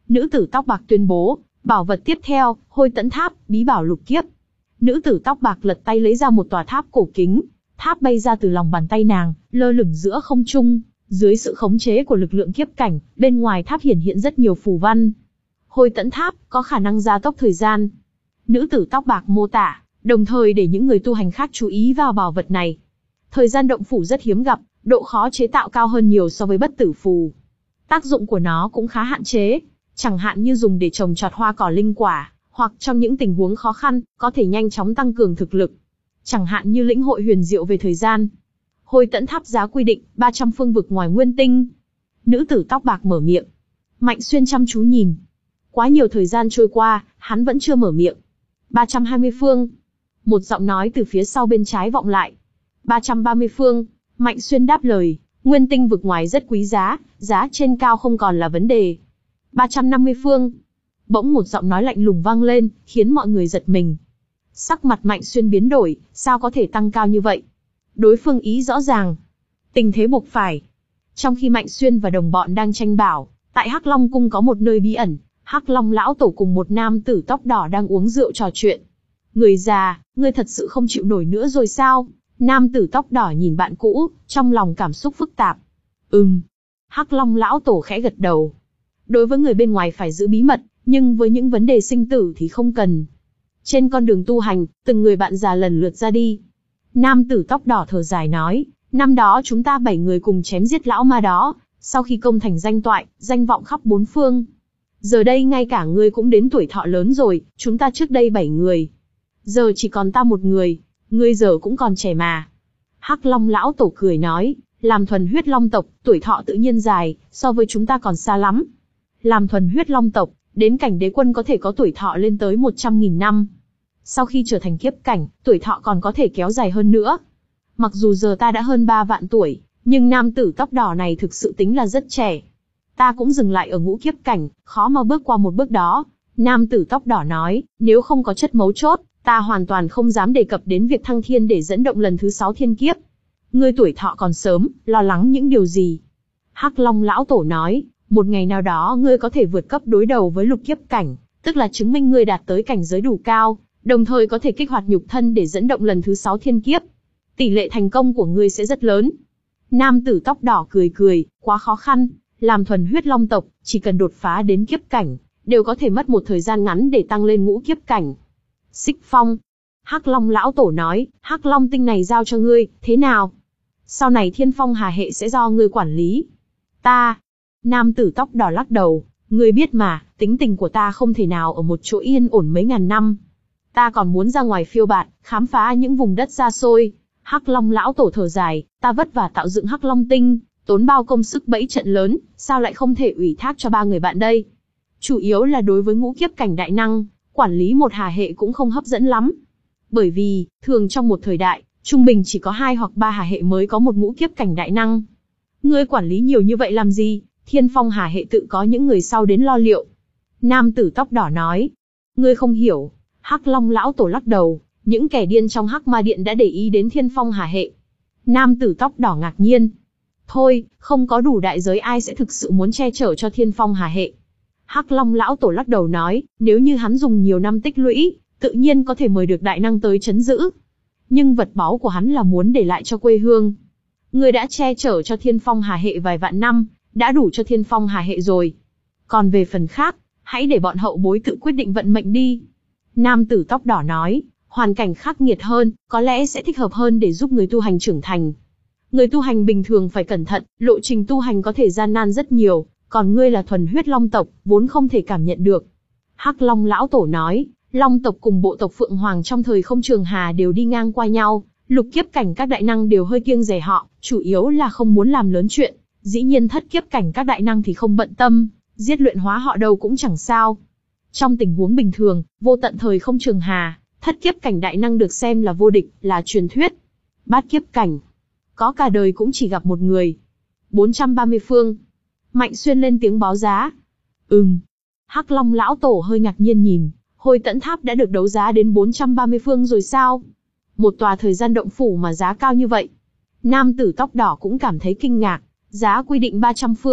Nữ tử tóc bạc tuyên bố, bảo vật tiếp theo, Hôi Tẫn Tháp, bí bảo lục kiếp. Nữ tử tóc bạc lật tay lấy ra một tòa tháp cổ kính, tháp bay ra từ lòng bàn tay nàng, lơ lửng giữa không trung, dưới sự khống chế của lực lượng kiếp cảnh, bên ngoài tháp hiển hiện rất nhiều phù văn. Hôi Tẫn Tháp có khả năng gia tốc thời gian. Nữ tử tóc bạc mô tả, đồng thời để những người tu hành khác chú ý vào bảo vật này. Thời gian động phủ rất hiếm gặp, độ khó chế tạo cao hơn nhiều so với bất tử phù. Tác dụng của nó cũng khá hạn chế, chẳng hạn như dùng để trồng trọt hoa cỏ linh quả, hoặc trong những tình huống khó khăn, có thể nhanh chóng tăng cường thực lực. Chẳng hạn như lĩnh hội huyền diệu về thời gian. Hôi Tẫn Tháp giá quy định, ba trăm phương vực ngoài nguyên tinh. Nữ tử tóc bạc mở miệng. Mạnh Xuyên chăm chú nhìn. Quá nhiều thời gian trôi qua, hắn vẫn chưa mở miệng. ba trăm hai mươi phương. Một giọng nói từ phía sau bên trái vọng lại. ba trăm ba mươi phương. Mạnh Xuyên đáp lời. Nguyên tinh vực ngoài rất quý giá, giá trên cao không còn là vấn đề. ba trăm năm mươi phương. Bỗng một giọng nói lạnh lùng vang lên, khiến mọi người giật mình. Sắc mặt Mạnh Xuyên biến đổi, sao có thể tăng cao như vậy? Đối phương ý rõ ràng. Tình thế buộc phải. Trong khi Mạnh Xuyên và đồng bọn đang tranh bảo, tại Hắc Long Cung có một nơi bí ẩn, Hắc Long lão tổ cùng một nam tử tóc đỏ đang uống rượu trò chuyện. Người già, ngươi thật sự không chịu nổi nữa rồi sao? Nam tử tóc đỏ nhìn bạn cũ, trong lòng cảm xúc phức tạp. Ừm. Hắc Long lão tổ khẽ gật đầu. Đối với người bên ngoài phải giữ bí mật, nhưng với những vấn đề sinh tử thì không cần. Trên con đường tu hành, từng người bạn già lần lượt ra đi. Nam tử tóc đỏ thở dài nói, năm đó chúng ta bảy người cùng chém giết lão ma đó, sau khi công thành danh toại, danh vọng khắp bốn phương. Giờ đây ngay cả ngươi cũng đến tuổi thọ lớn rồi, chúng ta trước đây bảy người. Giờ chỉ còn ta một người, ngươi giờ cũng còn trẻ mà. Hắc Long lão tổ cười nói, làm thuần huyết long tộc, tuổi thọ tự nhiên dài, so với chúng ta còn xa lắm. Làm thuần huyết long tộc, đến cảnh đế quân có thể có tuổi thọ lên tới một trăm nghìn năm. Sau khi trở thành kiếp cảnh, tuổi thọ còn có thể kéo dài hơn nữa. Mặc dù giờ ta đã hơn ba vạn tuổi, nhưng nam tử tóc đỏ này thực sự tính là rất trẻ. Ta cũng dừng lại ở ngũ kiếp cảnh, khó mà bước qua một bước đó. Nam tử tóc đỏ nói, nếu không có chất mấu chốt, ta hoàn toàn không dám đề cập đến việc thăng thiên để dẫn động lần thứ sáu thiên kiếp. Ngươi tuổi thọ còn sớm, lo lắng những điều gì? Hắc Long lão tổ nói, một ngày nào đó ngươi có thể vượt cấp đối đầu với lục kiếp cảnh, tức là chứng minh ngươi đạt tới cảnh giới đủ cao, đồng thời có thể kích hoạt nhục thân để dẫn động lần thứ sáu thiên kiếp. Tỷ lệ thành công của ngươi sẽ rất lớn. Nam tử tóc đỏ cười cười, quá khó khăn, làm thuần huyết long tộc, chỉ cần đột phá đến kiếp cảnh, đều có thể mất một thời gian ngắn để tăng lên ngũ kiếp cảnh. Xích Phong. Hắc Long lão tổ nói, Hắc Long tinh này giao cho ngươi, thế nào? Sau này Thiên Phong Hà hệ sẽ do ngươi quản lý. Ta. Nam tử tóc đỏ lắc đầu, ngươi biết mà, tính tình của ta không thể nào ở một chỗ yên ổn mấy ngàn năm. Ta còn muốn ra ngoài phiêu bạt, khám phá những vùng đất xa xôi. Hắc Long lão tổ thở dài, ta vất vả tạo dựng Hắc Long tinh, tốn bao công sức bẫy trận lớn, sao lại không thể ủy thác cho ba người bạn đây? Chủ yếu là đối với ngũ kiếp cảnh đại năng, quản lý một hà hệ cũng không hấp dẫn lắm. Bởi vì, thường trong một thời đại, trung bình chỉ có hai hoặc ba hà hệ mới có một ngũ kiếp cảnh đại năng. Ngươi quản lý nhiều như vậy làm gì? Thiên Phong Hà hệ tự có những người sau đến lo liệu. Nam tử tóc đỏ nói. Ngươi không hiểu. Hắc Long lão tổ lắc đầu. Những kẻ điên trong Hắc Ma Điện đã để ý đến Thiên Phong Hà hệ. Nam tử tóc đỏ ngạc nhiên. Thôi, không có đủ đại giới ai sẽ thực sự muốn che chở cho Thiên Phong Hà hệ. Hắc Long lão tổ lắc đầu nói. Nếu như hắn dùng nhiều năm tích lũy, tự nhiên có thể mời được đại năng tới trấn giữ. Nhưng vật báu của hắn là muốn để lại cho quê hương. Ngươi đã che chở cho Thiên Phong Hà hệ vài vạn năm, đã đủ cho Thiên Phong Hà hệ rồi. Còn về phần khác, hãy để bọn hậu bối tự quyết định vận mệnh đi. Nam tử tóc đỏ nói, hoàn cảnh khắc nghiệt hơn, có lẽ sẽ thích hợp hơn để giúp người tu hành trưởng thành. Người tu hành bình thường phải cẩn thận, lộ trình tu hành có thể gian nan rất nhiều, còn ngươi là thuần huyết long tộc, vốn không thể cảm nhận được. Hắc Long lão tổ nói, long tộc cùng bộ tộc Phượng Hoàng trong thời không trường hà đều đi ngang qua nhau, lục kiếp cảnh các đại năng đều hơi kiêng dè họ, chủ yếu là không muốn làm lớn chuyện. Dĩ nhiên thất kiếp cảnh các đại năng thì không bận tâm, giết luyện hóa họ đâu cũng chẳng sao. Trong tình huống bình thường, vô tận thời không trường hà, thất kiếp cảnh đại năng được xem là vô địch, là truyền thuyết. Bát kiếp cảnh, có cả đời cũng chỉ gặp một người. bốn trăm ba mươi phương. Mạnh Xuyên lên tiếng báo giá. Ừm. Hắc Long lão tổ hơi ngạc nhiên nhìn, Hôi Tẫn Tháp đã được đấu giá đến bốn trăm ba mươi phương rồi sao? Một tòa thời gian động phủ mà giá cao như vậy. Nam tử tóc đỏ cũng cảm thấy kinh ngạc. Giá quy định ba trăm phương,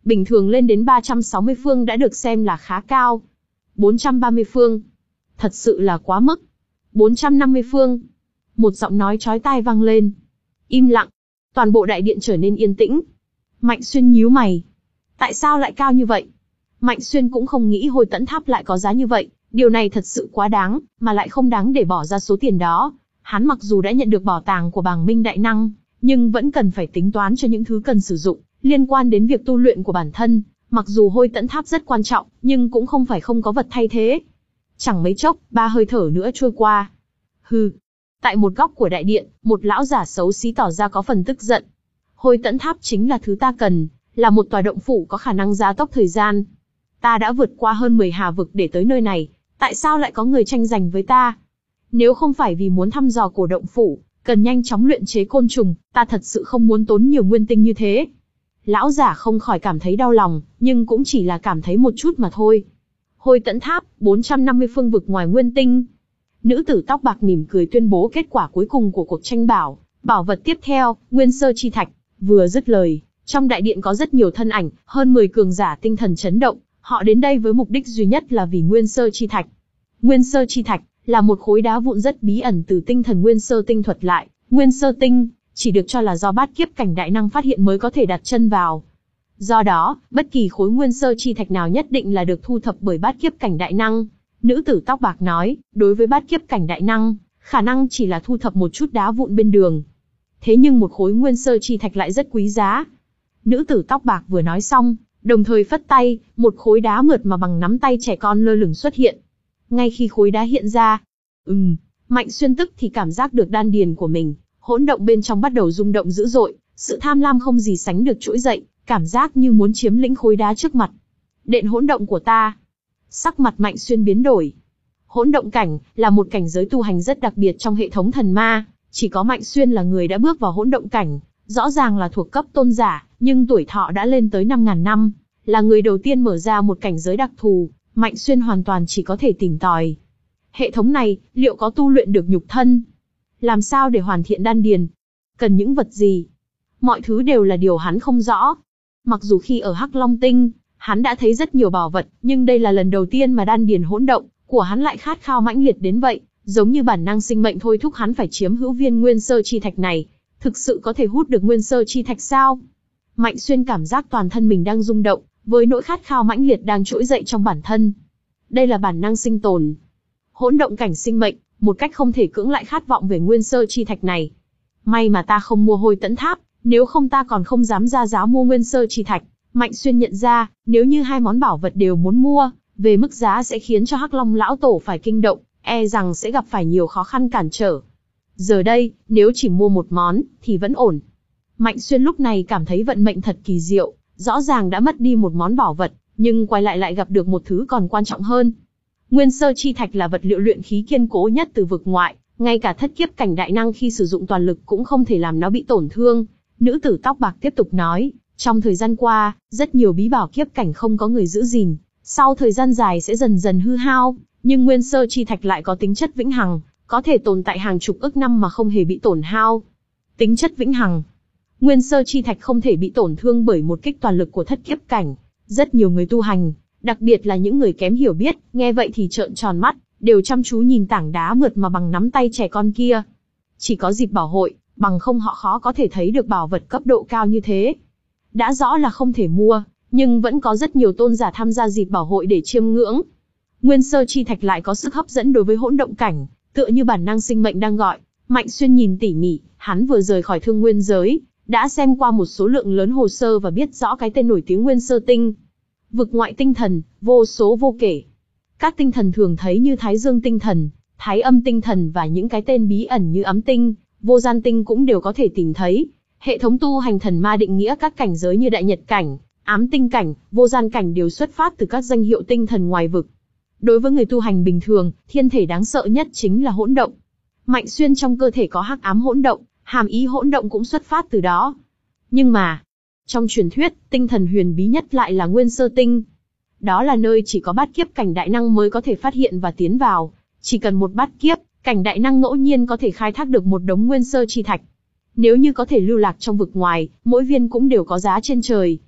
bình thường lên đến ba trăm sáu mươi phương đã được xem là khá cao. bốn trăm ba mươi phương. Thật sự là quá mức. bốn trăm năm mươi phương. Một giọng nói chói tai vang lên. Im lặng. Toàn bộ đại điện trở nên yên tĩnh. Mạnh Xuyên nhíu mày. Tại sao lại cao như vậy? Mạnh Xuyên cũng không nghĩ Hôi Tẫn Tháp lại có giá như vậy. Điều này thật sự quá đáng, mà lại không đáng để bỏ ra số tiền đó. Hắn mặc dù đã nhận được bảo tàng của Bàng Minh Đại Năng, nhưng vẫn cần phải tính toán cho những thứ cần sử dụng, liên quan đến việc tu luyện của bản thân. Mặc dù Hôi Tẫn Tháp rất quan trọng, nhưng cũng không phải không có vật thay thế. Chẳng mấy chốc, ba hơi thở nữa trôi qua. Hừ. Tại một góc của đại điện, một lão giả xấu xí tỏ ra có phần tức giận. Hôi Tẫn Tháp chính là thứ ta cần, là một tòa động phủ có khả năng gia tốc thời gian. Ta đã vượt qua hơn mười hà vực để tới nơi này, tại sao lại có người tranh giành với ta? Nếu không phải vì muốn thăm dò cổ động phủ, cần nhanh chóng luyện chế côn trùng, ta thật sự không muốn tốn nhiều nguyên tinh như thế. Lão giả không khỏi cảm thấy đau lòng, nhưng cũng chỉ là cảm thấy một chút mà thôi. Hôi Tẫn Tháp, bốn trăm năm mươi phương vực ngoài nguyên tinh. Nữ tử tóc bạc mỉm cười tuyên bố kết quả cuối cùng của cuộc tranh bảo. Bảo vật tiếp theo, Nguyên Sơ Chi Thạch. Vừa dứt lời, trong đại điện có rất nhiều thân ảnh, hơn mười cường giả tinh thần chấn động. Họ đến đây với mục đích duy nhất là vì Nguyên Sơ Chi Thạch. Nguyên Sơ Chi Thạch là một khối đá vụn rất bí ẩn từ tinh thần Nguyên Sơ Tinh thuật lại. Nguyên Sơ Tinh chỉ được cho là do bát kiếp cảnh đại năng phát hiện mới có thể đặt chân vào. Do đó, bất kỳ khối Nguyên Sơ Chi Thạch nào nhất định là được thu thập bởi bát kiếp cảnh đại năng. Nữ tử tóc bạc nói, đối với bát kiếp cảnh đại năng, khả năng chỉ là thu thập một chút đá vụn bên đường. Thế nhưng một khối Nguyên Sơ Chi Thạch lại rất quý giá. Nữ tử tóc bạc vừa nói xong, đồng thời phất tay, một khối đá mượt mà bằng nắm tay trẻ con lơ lửng xuất hiện. Ngay khi khối đá hiện ra, ừm, Mạnh Xuyên tức thì cảm giác được đan điền của mình, hỗn động bên trong bắt đầu rung động dữ dội, sự tham lam không gì sánh được trỗi dậy, cảm giác như muốn chiếm lĩnh khối đá trước mặt. Đện hỗn động của ta. Sắc mặt Mạnh Xuyên biến đổi. Hỗn động cảnh là một cảnh giới tu hành rất đặc biệt trong hệ thống thần ma, chỉ có Mạnh Xuyên là người đã bước vào hỗn động cảnh, rõ ràng là thuộc cấp tôn giả, nhưng tuổi thọ đã lên tới năm ngàn năm, là người đầu tiên mở ra một cảnh giới đặc thù, Mạnh Xuyên hoàn toàn chỉ có thể tìm tòi. Hệ thống này, liệu có tu luyện được nhục thân? Làm sao để hoàn thiện đan điền? Cần những vật gì? Mọi thứ đều là điều hắn không rõ. Mặc dù khi ở Hắc Long Tinh, hắn đã thấy rất nhiều bảo vật, nhưng đây là lần đầu tiên mà đan điền hỗn động của hắn lại khát khao mãnh liệt đến vậy, giống như bản năng sinh mệnh thôi thúc hắn phải chiếm hữu viên Nguyên Sơ Chi Thạch này. Thực sự có thể hút được Nguyên Sơ Chi Thạch sao? Mạnh Xuyên cảm giác toàn thân mình đang rung động, với nỗi khát khao mãnh liệt đang trỗi dậy trong bản thân. Đây là bản năng sinh tồn. Hỗn động cảnh sinh mệnh, một cách không thể cưỡng lại khát vọng về Nguyên Sơ Chi Thạch này. May mà ta không mua Hôi Tẫn Tháp, nếu không ta còn không dám ra giá mua Nguyên Sơ Chi Thạch. Mạnh Xuyên nhận ra, nếu như hai món bảo vật đều muốn mua, về mức giá sẽ khiến cho Hắc Long lão tổ phải kinh động, e rằng sẽ gặp phải nhiều khó khăn cản trở. Giờ đây, nếu chỉ mua một món, thì vẫn ổn. Mạnh Xuyên lúc này cảm thấy vận mệnh thật kỳ diệu, rõ ràng đã mất đi một món bảo vật, nhưng quay lại lại gặp được một thứ còn quan trọng hơn. Nguyên Sơ Chi Thạch là vật liệu luyện khí kiên cố nhất từ vực ngoại, ngay cả thất kiếp cảnh đại năng khi sử dụng toàn lực cũng không thể làm nó bị tổn thương. Nữ tử tóc bạc tiếp tục nói, trong thời gian qua, rất nhiều bí bảo kiếp cảnh không có người giữ gìn, sau thời gian dài sẽ dần dần hư hao, nhưng Nguyên Sơ Chi Thạch lại có tính chất vĩnh hằng, có thể tồn tại hàng chục ức năm mà không hề bị tổn hao. Tính chất vĩnh hằng. Nguyên Sơ Chi Thạch không thể bị tổn thương bởi một kích toàn lực của thất kiếp cảnh. Rất nhiều người tu hành, đặc biệt là những người kém hiểu biết, nghe vậy thì trợn tròn mắt, đều chăm chú nhìn tảng đá mượt mà bằng nắm tay trẻ con kia. Chỉ có dịp bảo hội, bằng không họ khó có thể thấy được bảo vật cấp độ cao như thế. Đã rõ là không thể mua, nhưng vẫn có rất nhiều tôn giả tham gia dịp bảo hội để chiêm ngưỡng. Nguyên Sơ Chi Thạch lại có sức hấp dẫn đối với hỗn động cảnh, tựa như bản năng sinh mệnh đang gọi. Mạnh Xuyên nhìn tỉ mỉ, hắn vừa rời khỏi thương nguyên giới, đã xem qua một số lượng lớn hồ sơ và biết rõ cái tên nổi tiếng Nguyên Sơ Tinh. Vực ngoại tinh thần, vô số vô kể. Các tinh thần thường thấy như Thái Dương tinh thần, Thái Âm tinh thần và những cái tên bí ẩn như Ấm tinh, Vô Gian tinh cũng đều có thể tìm thấy. Hệ thống tu hành thần ma định nghĩa các cảnh giới như Đại Nhật cảnh, Ám tinh cảnh, Vô Gian cảnh đều xuất phát từ các danh hiệu tinh thần ngoài vực. Đối với người tu hành bình thường, thiên thể đáng sợ nhất chính là hỗn động. Mạnh Xuyên trong cơ thể có hắc ám hỗn động, hàm ý hỗn động cũng xuất phát từ đó. Nhưng mà, trong truyền thuyết, tinh thần huyền bí nhất lại là Nguyên Sơ Tinh. Đó là nơi chỉ có bát kiếp cảnh đại năng mới có thể phát hiện và tiến vào. Chỉ cần một bát kiếp, cảnh đại năng ngẫu nhiên có thể khai thác được một đống Nguyên Sơ Chi Thạch. Nếu như có thể lưu lạc trong vực ngoài, mỗi viên cũng đều có giá trên trời.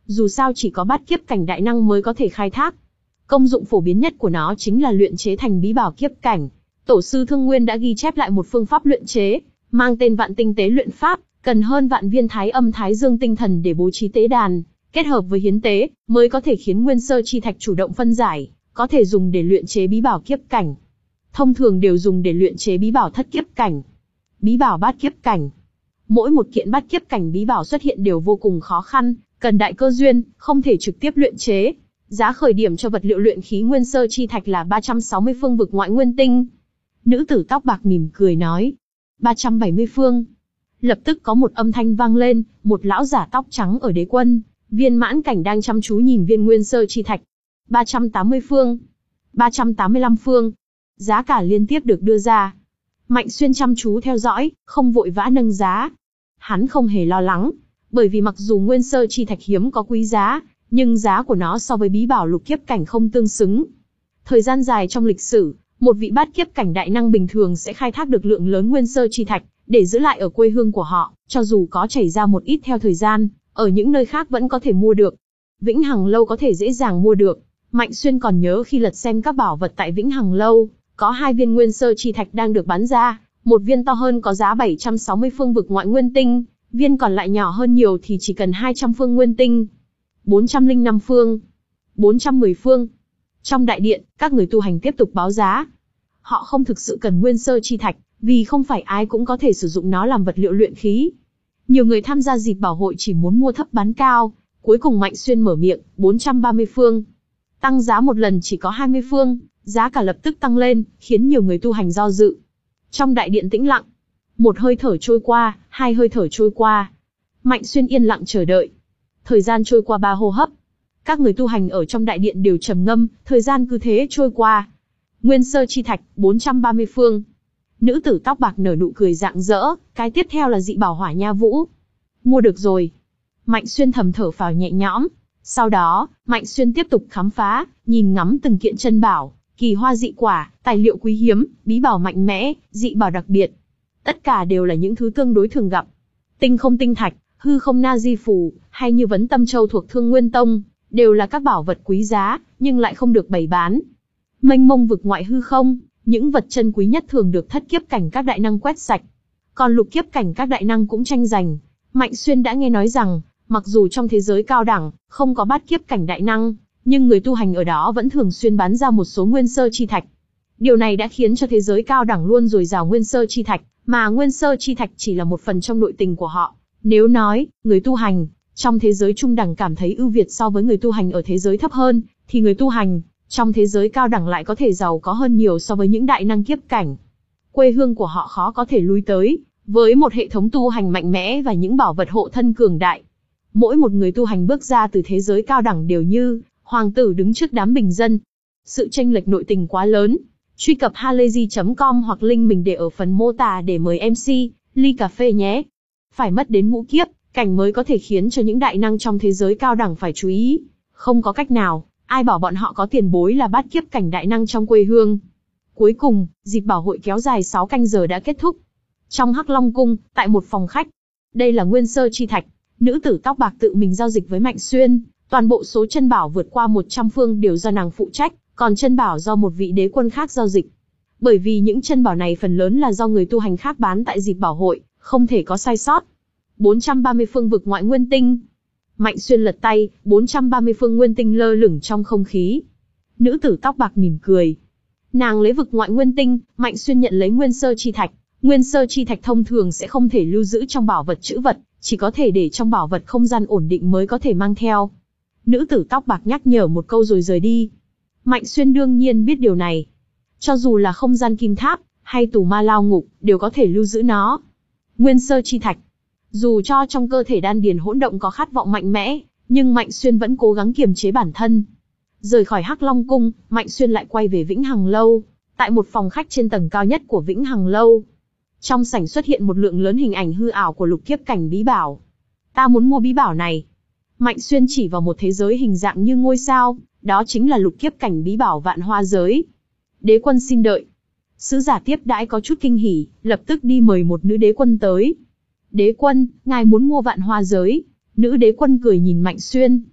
dù sao chỉ có bát kiếp cảnh đại năng mới có thể khai thác. Công dụng phổ biến nhất của nó chính là luyện chế thành bí bảo kiếp cảnh. Tổ sư Thương Nguyên đã ghi chép lại một phương pháp luyện chế, mang tên Vạn Tinh Tế Luyện Pháp, cần hơn vạn viên thái âm thái dương tinh thần để bố trí tế đàn, kết hợp với hiến tế, mới có thể khiến nguyên sơ chi thạch chủ động phân giải, có thể dùng để luyện chế bí bảo kiếp cảnh. Thông thường đều dùng để luyện chế bí bảo thất kiếp cảnh. Bí bảo bát kiếp cảnh. Mỗi một kiện bát kiếp cảnh bí bảo xuất hiện đều vô cùng khó khăn, cần đại cơ duyên, không thể trực tiếp luyện chế. Giá khởi điểm cho vật liệu luyện khí nguyên sơ chi thạch là ba trăm sáu mươi phương vực ngoại nguyên tinh. Nữ tử tóc bạc mỉm cười nói. ba trăm bảy mươi phương. Lập tức có một âm thanh vang lên, một lão giả tóc trắng ở đế quân, viên mãn cảnh đang chăm chú nhìn viên nguyên sơ chi thạch. ba trăm tám mươi phương. ba trăm tám mươi lăm phương. Giá cả liên tiếp được đưa ra. Mạnh Xuyên chăm chú theo dõi, không vội vã nâng giá. Hắn không hề lo lắng, bởi vì mặc dù nguyên sơ chi thạch hiếm có quý giá, nhưng giá của nó so với bí bảo lục kiếp cảnh không tương xứng. Thời gian dài trong lịch sử, một vị bát kiếp cảnh đại năng bình thường sẽ khai thác được lượng lớn nguyên sơ chi thạch, để giữ lại ở quê hương của họ, cho dù có chảy ra một ít theo thời gian, ở những nơi khác vẫn có thể mua được. Vĩnh Hằng Lâu có thể dễ dàng mua được. Mạnh Xuyên còn nhớ khi lật xem các bảo vật tại Vĩnh Hằng Lâu, có hai viên nguyên sơ chi thạch đang được bán ra, một viên to hơn có giá bảy trăm sáu mươi phương vực ngoại nguyên tinh, viên còn lại nhỏ hơn nhiều thì chỉ cần hai trăm phương nguyên tinh. bốn trăm lẻ năm phương, bốn trăm mười phương. Trong đại điện, các người tu hành tiếp tục báo giá. Họ không thực sự cần nguyên sơ chi thạch, vì không phải ai cũng có thể sử dụng nó làm vật liệu luyện khí. Nhiều người tham gia dịp bảo hội chỉ muốn mua thấp bán cao, cuối cùng Mạnh Xuyên mở miệng, bốn trăm ba mươi phương. Tăng giá một lần chỉ có hai mươi phương, giá cả lập tức tăng lên, khiến nhiều người tu hành do dự. Trong đại điện tĩnh lặng, một hơi thở trôi qua, hai hơi thở trôi qua. Mạnh Xuyên yên lặng chờ đợi. Thời gian trôi qua ba hô hấp. Các người tu hành ở trong đại điện đều trầm ngâm, thời gian cứ thế trôi qua. Nguyên sơ chi thạch, bốn trăm ba mươi phương. Nữ tử tóc bạc nở nụ cười rạng rỡ, cái tiếp theo là dị bảo Hỏa Nha Vũ. Mua được rồi. Mạnh Xuyên thầm thở phào nhẹ nhõm. Sau đó, Mạnh Xuyên tiếp tục khám phá, nhìn ngắm từng kiện chân bảo, kỳ hoa dị quả, tài liệu quý hiếm, bí bảo mạnh mẽ, dị bảo đặc biệt. Tất cả đều là những thứ tương đối thường gặp. Tinh không tinh thạch, hư không na di phù, hay như vấn tâm châu thuộc Thương Nguyên Tông, đều là các bảo vật quý giá, nhưng lại không được bày bán. Mênh mông vực ngoại hư không, những vật chân quý nhất thường được thất kiếp cảnh các đại năng quét sạch. Còn lục kiếp cảnh các đại năng cũng tranh giành. Mạnh Xuyên đã nghe nói rằng, mặc dù trong thế giới cao đẳng, không có bát kiếp cảnh đại năng, nhưng người tu hành ở đó vẫn thường xuyên bán ra một số nguyên sơ chi thạch. Điều này đã khiến cho thế giới cao đẳng luôn dồi dào nguyên sơ chi thạch, mà nguyên sơ chi thạch chỉ là một phần trong nội tình của họ. Nếu nói, người tu hành, trong thế giới trung đẳng cảm thấy ưu việt so với người tu hành ở thế giới thấp hơn, thì người tu hành, trong thế giới cao đẳng lại có thể giàu có hơn nhiều so với những đại năng kiếp cảnh. Quê hương của họ khó có thể lui tới, với một hệ thống tu hành mạnh mẽ và những bảo vật hộ thân cường đại. Mỗi một người tu hành bước ra từ thế giới cao đẳng đều như hoàng tử đứng trước đám bình dân. Sự chênh lệch nội tình quá lớn. Truy cập halayzi chấm com hoặc link mình để ở phần mô tả để mời em xê, ly cà phê nhé. Phải mất đến ngũ kiếp cảnh mới có thể khiến cho những đại năng trong thế giới cao đẳng phải chú ý. Không có cách nào, ai bảo bọn họ có tiền bối là bát kiếp cảnh đại năng trong quê hương. Cuối cùng, dịp bảo hội kéo dài sáu canh giờ đã kết thúc. Trong Hắc Long Cung, tại một phòng khách. Đây là nguyên sơ chi thạch. Nữ tử tóc bạc tự mình giao dịch với Mạnh Xuyên. Toàn bộ số chân bảo vượt qua một trăm phương đều do nàng phụ trách, còn chân bảo do một vị đế quân khác giao dịch. Bởi vì những chân bảo này phần lớn là do người tu hành khác bán tại dịp bảo hội, không thể có sai sót. bốn trăm ba mươi phương vực ngoại nguyên tinh. Mạnh Xuyên lật tay, bốn trăm ba mươi phương nguyên tinh lơ lửng trong không khí. Nữ tử tóc bạc mỉm cười. Nàng lấy vực ngoại nguyên tinh, Mạnh Xuyên nhận lấy nguyên sơ chi thạch. Nguyên sơ chi thạch thông thường sẽ không thể lưu giữ trong bảo vật trữ vật, chỉ có thể để trong bảo vật không gian ổn định mới có thể mang theo. Nữ tử tóc bạc nhắc nhở một câu rồi rời đi. Mạnh Xuyên đương nhiên biết điều này. Cho dù là không gian kim tháp, hay tù ma lao ngục, đều có thể lưu giữ nó. Nguyên sơ chi thạch. Dù cho trong cơ thể đan điền hỗn động có khát vọng mạnh mẽ, nhưng Mạnh Xuyên vẫn cố gắng kiềm chế bản thân. Rời khỏi Hắc Long Cung, Mạnh Xuyên lại quay về Vĩnh Hằng Lâu. Tại một phòng khách trên tầng cao nhất của Vĩnh Hằng Lâu. Trong sảnh xuất hiện một lượng lớn hình ảnh hư ảo của lục kiếp cảnh bí bảo. Ta muốn mua bí bảo này. Mạnh Xuyên chỉ vào một thế giới hình dạng như ngôi sao, đó chính là lục kiếp cảnh bí bảo Vạn Hoa Giới. Đế quân xin đợi. Sứ giả tiếp đãi có chút kinh hỉ, lập tức đi mời một nữ đế quân tới. Đế quân, ngài muốn mua Vạn Hoa Giới. Nữ đế quân cười nhìn Mạnh Xuyên.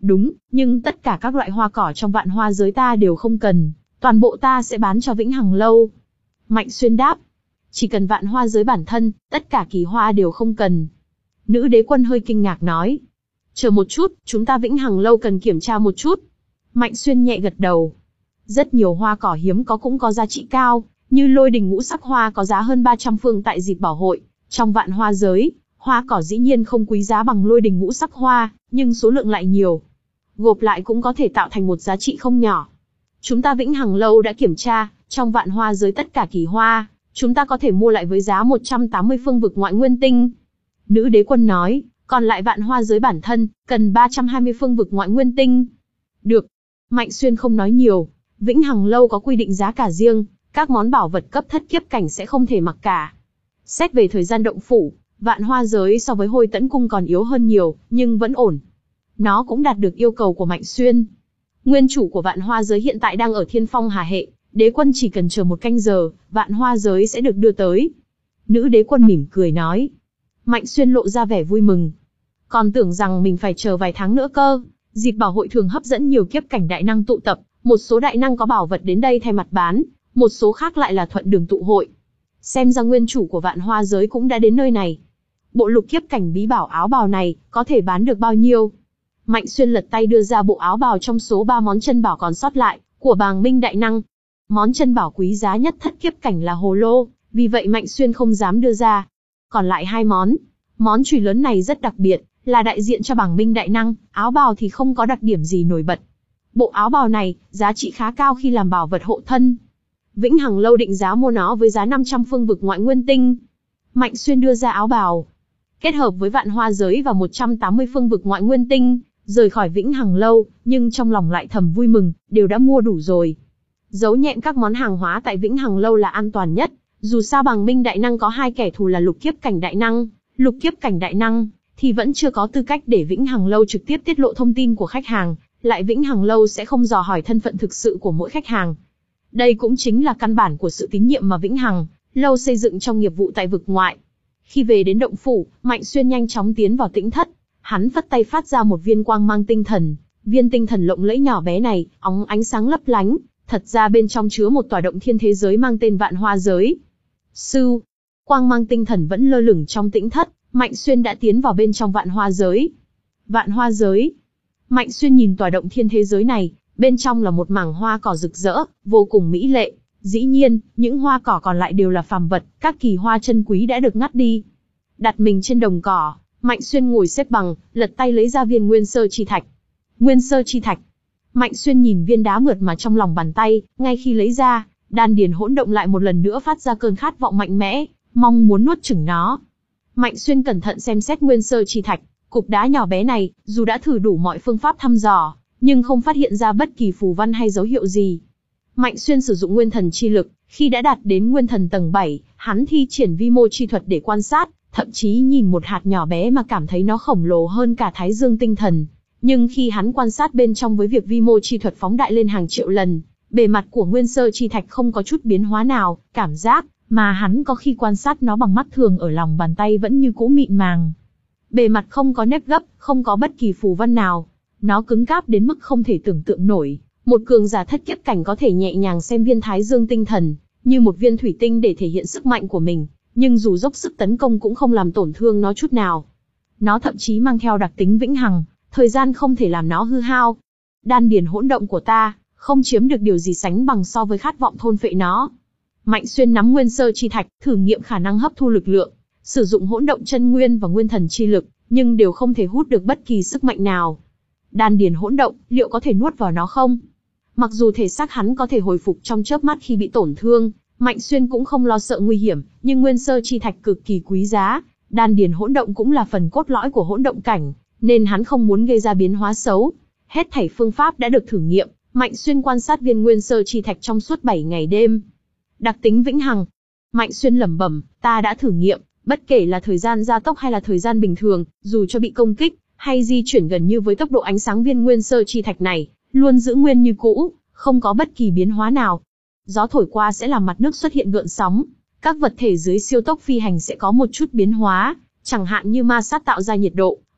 Đúng, nhưng tất cả các loại hoa cỏ trong vạn hoa giới ta đều không cần, toàn bộ ta sẽ bán cho Vĩnh Hằng Lâu. Mạnh Xuyên đáp. Chỉ cần vạn hoa giới bản thân, tất cả kỳ hoa đều không cần. Nữ đế quân hơi kinh ngạc nói. Chờ một chút, chúng ta Vĩnh Hằng Lâu cần kiểm tra một chút. Mạnh Xuyên nhẹ gật đầu. Rất nhiều hoa cỏ hiếm có cũng có giá trị cao, như lôi đình ngũ sắc hoa có giá hơn ba trăm phương tại dịp bảo hội. Trong vạn hoa giới, hoa cỏ dĩ nhiên không quý giá bằng lôi đình ngũ sắc hoa, nhưng số lượng lại nhiều. Gộp lại cũng có thể tạo thành một giá trị không nhỏ. Chúng ta Vĩnh Hằng Lâu đã kiểm tra, trong vạn hoa giới tất cả kỳ hoa, chúng ta có thể mua lại với giá một trăm tám mươi phương vực ngoại nguyên tinh. Nữ đế quân nói, còn lại vạn hoa giới bản thân, cần ba trăm hai mươi phương vực ngoại nguyên tinh. Được. Mạnh Xuyên không nói nhiều. Vĩnh Hằng Lâu có quy định giá cả riêng, các món bảo vật cấp thất kiếp cảnh sẽ không thể mặc cả. Xét về thời gian động phủ, vạn hoa giới so với Hôi Tẫn Cung còn yếu hơn nhiều, nhưng vẫn ổn. Nó cũng đạt được yêu cầu của Mạnh Xuyên. Nguyên chủ của vạn hoa giới hiện tại đang ở Thiên Phong Hà Hệ, đế quân chỉ cần chờ một canh giờ, vạn hoa giới sẽ được đưa tới. Nữ đế quân mỉm cười nói. Mạnh Xuyên lộ ra vẻ vui mừng. Còn tưởng rằng mình phải chờ vài tháng nữa cơ. Dịp bảo hội thường hấp dẫn nhiều kiếp cảnh đại năng tụ tập, một số đại năng có bảo vật đến đây thay mặt bán, một số khác lại là thuận đường tụ hội. Xem ra nguyên chủ của vạn hoa giới cũng đã đến nơi này. Bộ lục kiếp cảnh bí bảo áo bào này, có thể bán được bao nhiêu? Mạnh Xuyên lật tay đưa ra bộ áo bào trong số ba món chân bảo còn sót lại, của Bàng Minh đại năng. Món chân bảo quý giá nhất thất kiếp cảnh là hồ lô, vì vậy Mạnh Xuyên không dám đưa ra. Còn lại hai món. Món chùy lớn này rất đặc biệt, là đại diện cho Bàng Minh đại năng, áo bào thì không có đặc điểm gì nổi bật. Bộ áo bào này, giá trị khá cao khi làm bảo vật hộ thân. Vĩnh Hằng Lâu định giá mua nó với giá năm trăm phương vực ngoại nguyên tinh. Mạnh Xuyên đưa ra áo bào, kết hợp với vạn hoa giới và một trăm tám mươi phương vực ngoại nguyên tinh, rời khỏi Vĩnh Hằng Lâu, nhưng trong lòng lại thầm vui mừng, đều đã mua đủ rồi. Giấu nhẹm các món hàng hóa tại Vĩnh Hằng Lâu là an toàn nhất, dù sao Bàng Minh đại năng có hai kẻ thù là lục kiếp cảnh đại năng, lục kiếp cảnh đại năng, thì vẫn chưa có tư cách để Vĩnh Hằng Lâu trực tiếp tiết lộ thông tin của khách hàng, lại Vĩnh Hằng Lâu sẽ không dò hỏi thân phận thực sự của mỗi khách hàng. Đây cũng chính là căn bản của sự tín nhiệm mà Vĩnh Hằng Lâu xây dựng trong nghiệp vụ tại vực ngoại. Khi về đến động phủ, Mạnh Xuyên nhanh chóng tiến vào tĩnh thất. Hắn phất tay phát ra một viên quang mang tinh thần. Viên tinh thần lộng lẫy nhỏ bé này, óng ánh sáng lấp lánh, thật ra bên trong chứa một tòa động thiên thế giới mang tên Vạn Hoa Giới. Sư, quang mang tinh thần vẫn lơ lửng trong tĩnh thất, Mạnh Xuyên đã tiến vào bên trong Vạn Hoa Giới. Vạn Hoa Giới. Mạnh Xuyên nhìn tòa động thiên thế giới này, bên trong là một mảng hoa cỏ rực rỡ, vô cùng mỹ lệ. Dĩ nhiên, những hoa cỏ còn lại đều là phàm vật, các kỳ hoa chân quý đã được ngắt đi. Đặt mình trên đồng cỏ, Mạnh Xuyên ngồi xếp bằng, lật tay lấy ra viên nguyên sơ chi thạch. Nguyên sơ chi thạch. Mạnh Xuyên nhìn viên đá mượt mà trong lòng bàn tay, ngay khi lấy ra, đan điền hỗn động lại một lần nữa phát ra cơn khát vọng mạnh mẽ, mong muốn nuốt chửng nó. Mạnh Xuyên cẩn thận xem xét nguyên sơ chi thạch, cục đá nhỏ bé này, dù đã thử đủ mọi phương pháp thăm dò, nhưng không phát hiện ra bất kỳ phù văn hay dấu hiệu gì. Mạnh Xuyên sử dụng nguyên thần chi lực, khi đã đạt đến nguyên thần tầng bảy, hắn thi triển vi mô chi thuật để quan sát, thậm chí nhìn một hạt nhỏ bé mà cảm thấy nó khổng lồ hơn cả thái dương tinh thần. Nhưng khi hắn quan sát bên trong với việc vi mô chi thuật phóng đại lên hàng triệu lần, bề mặt của nguyên sơ chi thạch không có chút biến hóa nào, cảm giác mà hắn có khi quan sát nó bằng mắt thường ở lòng bàn tay vẫn như cũ mịn màng. Bề mặt không có nếp gấp, không có bất kỳ phù văn nào. Nó cứng cáp đến mức không thể tưởng tượng nổi. Một cường giả thất kiếp cảnh có thể nhẹ nhàng xem viên thái dương tinh thần, như một viên thủy tinh để thể hiện sức mạnh của mình, nhưng dù dốc sức tấn công cũng không làm tổn thương nó chút nào. Nó thậm chí mang theo đặc tính vĩnh hằng, thời gian không thể làm nó hư hao. Đan điền hỗn động của ta, không chiếm được điều gì sánh bằng so với khát vọng thôn phệ nó. Mạnh Xuyên nắm nguyên sơ chi thạch, thử nghiệm khả năng hấp thu lực lượng, sử dụng hỗn động chân nguyên và nguyên thần chi lực, nhưng đều không thể hút được bất kỳ sức mạnh nào. Đan điền hỗn động, liệu có thể nuốt vào nó không? Mặc dù thể xác hắn có thể hồi phục trong chớp mắt khi bị tổn thương, Mạnh Xuyên cũng không lo sợ nguy hiểm, nhưng nguyên sơ chi thạch cực kỳ quý giá, đan điền hỗn động cũng là phần cốt lõi của hỗn động cảnh, nên hắn không muốn gây ra biến hóa xấu. Hết thảy phương pháp đã được thử nghiệm, Mạnh Xuyên quan sát viên nguyên sơ chi thạch trong suốt bảy ngày đêm. Đặc tính vĩnh hằng. Mạnh Xuyên lẩm bẩm, ta đã thử nghiệm, bất kể là thời gian gia tốc hay là thời gian bình thường, dù cho bị công kích hay di chuyển gần như với tốc độ ánh sáng, viên nguyên sơ chi thạch này luôn giữ nguyên như cũ, không có bất kỳ biến hóa nào. Gió thổi qua sẽ làm mặt nước xuất hiện gợn sóng, các vật thể dưới siêu tốc phi hành sẽ có một chút biến hóa, chẳng hạn như ma sát tạo ra nhiệt độ,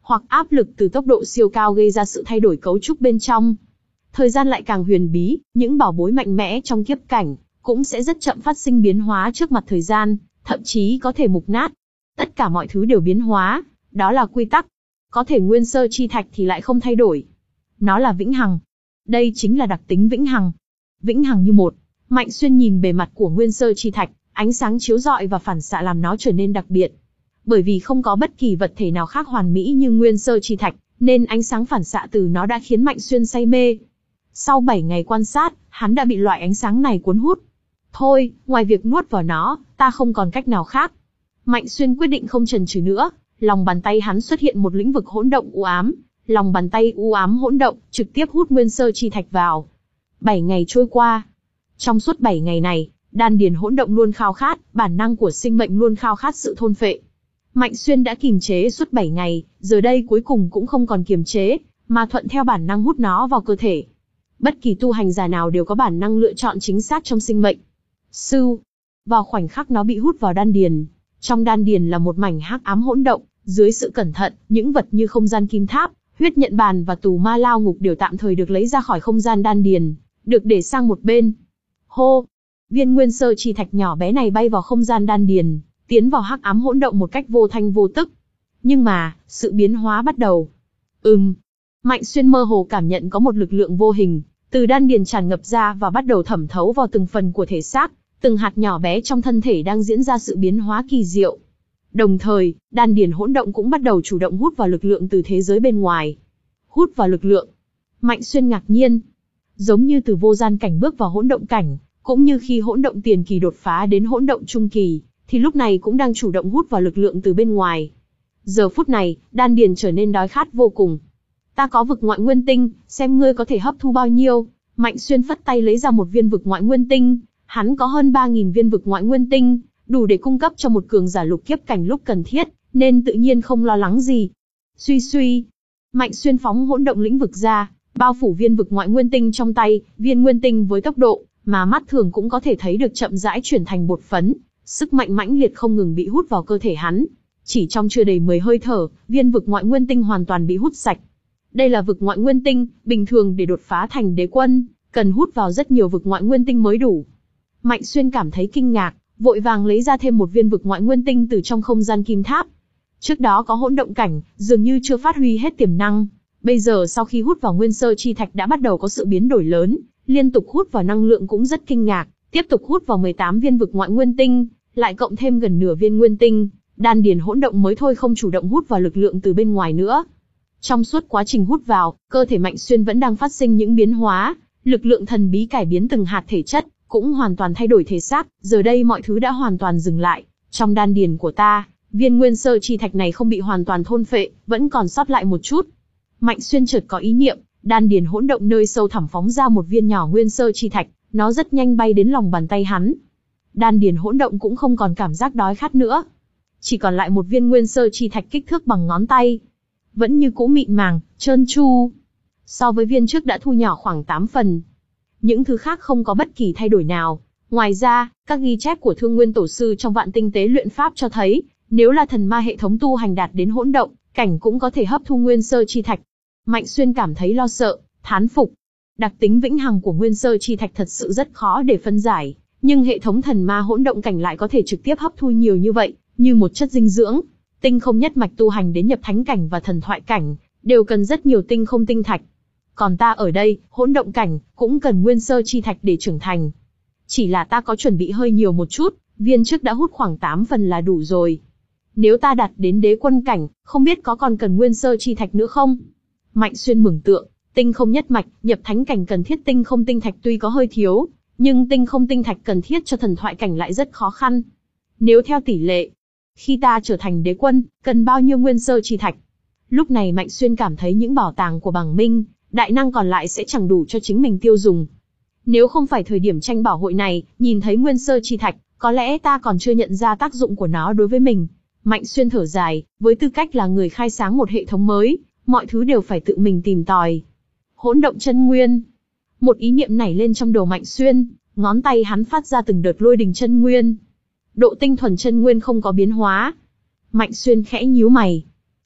hoặc áp lực từ tốc độ siêu cao gây ra sự thay đổi cấu trúc bên trong. Thời gian lại càng huyền bí, những bảo bối mạnh mẽ trong kiếp cảnh cũng sẽ rất chậm phát sinh biến hóa trước mặt thời gian, thậm chí có thể mục nát. Tất cả mọi thứ đều biến hóa, đó là quy tắc. Có thể nguyên sơ chi thạch thì lại không thay đổi. Nó là vĩnh hằng. Đây chính là đặc tính vĩnh hằng. Vĩnh hằng như một. Mạnh Xuyên nhìn bề mặt của nguyên sơ chi thạch, ánh sáng chiếu rọi và phản xạ làm nó trở nên đặc biệt. Bởi vì không có bất kỳ vật thể nào khác hoàn mỹ như nguyên sơ chi thạch, nên ánh sáng phản xạ từ nó đã khiến Mạnh Xuyên say mê. Sau bảy ngày quan sát, hắn đã bị loại ánh sáng này cuốn hút. Thôi, ngoài việc nuốt vào nó, ta không còn cách nào khác. Mạnh Xuyên quyết định không chần chừ nữa, lòng bàn tay hắn xuất hiện một lĩnh vực hỗn động u ám. Lòng bàn tay u ám hỗn động, trực tiếp hút nguyên sơ chi thạch vào. Bảy ngày trôi qua. Trong suốt bảy ngày này, đan điền hỗn động luôn khao khát, bản năng của sinh mệnh luôn khao khát sự thôn phệ. Mạnh Xuyên đã kiềm chế suốt bảy ngày, giờ đây cuối cùng cũng không còn kiềm chế, mà thuận theo bản năng hút nó vào cơ thể. Bất kỳ tu hành giả nào đều có bản năng lựa chọn chính xác trong sinh mệnh. Sưu. Vào khoảnh khắc nó bị hút vào đan điền, trong đan điền là một mảnh hắc ám hỗn động, dưới sự cẩn thận, những vật như không gian kim tháp, huyết nhận bàn và tù ma lao ngục đều tạm thời được lấy ra khỏi không gian đan điền, được để sang một bên. Hô! Viên nguyên sơ chi thạch nhỏ bé này bay vào không gian đan điền, tiến vào hắc ám hỗn động một cách vô thanh vô tức. Nhưng mà, sự biến hóa bắt đầu. Ừm. Mạnh Xuyên mơ hồ cảm nhận có một lực lượng vô hình, từ đan điền tràn ngập ra và bắt đầu thẩm thấu vào từng phần của thể xác, từng hạt nhỏ bé trong thân thể đang diễn ra sự biến hóa kỳ diệu. Đồng thời, đan điền hỗn động cũng bắt đầu chủ động hút vào lực lượng từ thế giới bên ngoài. Hút vào lực lượng. Mạnh Xuyên ngạc nhiên. Giống như từ vô gian cảnh bước vào hỗn động cảnh, cũng như khi hỗn động tiền kỳ đột phá đến hỗn động trung kỳ, thì lúc này cũng đang chủ động hút vào lực lượng từ bên ngoài. Giờ phút này, đan điền trở nên đói khát vô cùng. Ta có vực ngoại nguyên tinh, xem ngươi có thể hấp thu bao nhiêu. Mạnh Xuyên phất tay lấy ra một viên vực ngoại nguyên tinh. Hắn có hơn ba nghìn viên vực ngoại nguyên tinh, đủ để cung cấp cho một cường giả lục kiếp cảnh lúc cần thiết, nên tự nhiên không lo lắng gì. Suy suy, Mạnh Xuyên phóng hỗn động lĩnh vực ra, bao phủ viên vực ngoại nguyên tinh trong tay, viên nguyên tinh với tốc độ mà mắt thường cũng có thể thấy được chậm rãi chuyển thành bột phấn, sức mạnh mãnh liệt không ngừng bị hút vào cơ thể hắn. Chỉ trong chưa đầy mười hơi thở, viên vực ngoại nguyên tinh hoàn toàn bị hút sạch. Đây là vực ngoại nguyên tinh, bình thường để đột phá thành đế quân, cần hút vào rất nhiều vực ngoại nguyên tinh mới đủ. Mạnh Xuyên cảm thấy kinh ngạc, vội vàng lấy ra thêm một viên vực ngoại nguyên tinh từ trong không gian kim tháp. Trước đó có hỗn động cảnh, dường như chưa phát huy hết tiềm năng. Bây giờ sau khi hút vào nguyên sơ chi thạch đã bắt đầu có sự biến đổi lớn, liên tục hút vào năng lượng cũng rất kinh ngạc, tiếp tục hút vào mười tám viên vực ngoại nguyên tinh, lại cộng thêm gần nửa viên nguyên tinh, đan điền hỗn động mới thôi không chủ động hút vào lực lượng từ bên ngoài nữa. Trong suốt quá trình hút vào, cơ thể Mạnh Xuyên vẫn đang phát sinh những biến hóa, lực lượng thần bí cải biến từng hạt thể chất, cũng hoàn toàn thay đổi thể xác, giờ đây mọi thứ đã hoàn toàn dừng lại. Trong đan điền của ta, viên nguyên sơ chi thạch này không bị hoàn toàn thôn phệ, vẫn còn sót lại một chút. Mạnh Xuyên chợt có ý niệm, đan điền hỗn động nơi sâu thẳm phóng ra một viên nhỏ nguyên sơ chi thạch, nó rất nhanh bay đến lòng bàn tay hắn. Đan điền hỗn động cũng không còn cảm giác đói khát nữa, chỉ còn lại một viên nguyên sơ chi thạch kích thước bằng ngón tay, vẫn như cũ mịn màng, trơn tru. So với viên trước đã thu nhỏ khoảng tám phần. Những thứ khác không có bất kỳ thay đổi nào. Ngoài ra, các ghi chép của Thương Nguyên Tổ sư trong Vạn Tinh Tế Luyện Pháp cho thấy, nếu là thần ma hệ thống tu hành đạt đến hỗn động cảnh cũng có thể hấp thu nguyên sơ chi thạch. Mạnh Xuyên cảm thấy lo sợ, thán phục. Đặc tính vĩnh hằng của nguyên sơ chi thạch thật sự rất khó để phân giải, nhưng hệ thống thần ma hỗn động cảnh lại có thể trực tiếp hấp thu nhiều như vậy, như một chất dinh dưỡng. Tinh không nhất mạch tu hành đến nhập thánh cảnh và thần thoại cảnh, đều cần rất nhiều tinh không tinh thạch. Còn ta ở đây, hỗn động cảnh, cũng cần nguyên sơ chi thạch để trưởng thành. Chỉ là ta có chuẩn bị hơi nhiều một chút, viên trước đã hút khoảng tám phần là đủ rồi. Nếu ta đạt đến đế quân cảnh, không biết có còn cần nguyên sơ chi thạch nữa không? Mạnh Xuyên mường tượng, tinh không nhất mạch, nhập thánh cảnh cần thiết tinh không tinh thạch tuy có hơi thiếu, nhưng tinh không tinh thạch cần thiết cho thần thoại cảnh lại rất khó khăn. Nếu theo tỷ lệ, khi ta trở thành đế quân, cần bao nhiêu nguyên sơ chi thạch? Lúc này Mạnh Xuyên cảm thấy những bảo tàng của Bằng Minh, đại năng còn lại sẽ chẳng đủ cho chính mình tiêu dùng. Nếu không phải thời điểm tranh bảo hội này, nhìn thấy nguyên sơ chi thạch, có lẽ ta còn chưa nhận ra tác dụng của nó đối với mình. Mạnh Xuyên thở dài, với tư cách là người khai sáng một hệ thống mới, mọi thứ đều phải tự mình tìm tòi. Hỗn động chân nguyên. Một ý niệm nảy lên trong đầu Mạnh Xuyên, ngón tay hắn phát ra từng đợt lôi đình chân nguyên. Độ tinh thuần chân nguyên không có biến hóa. Mạnh Xuyên khẽ nhíu mày.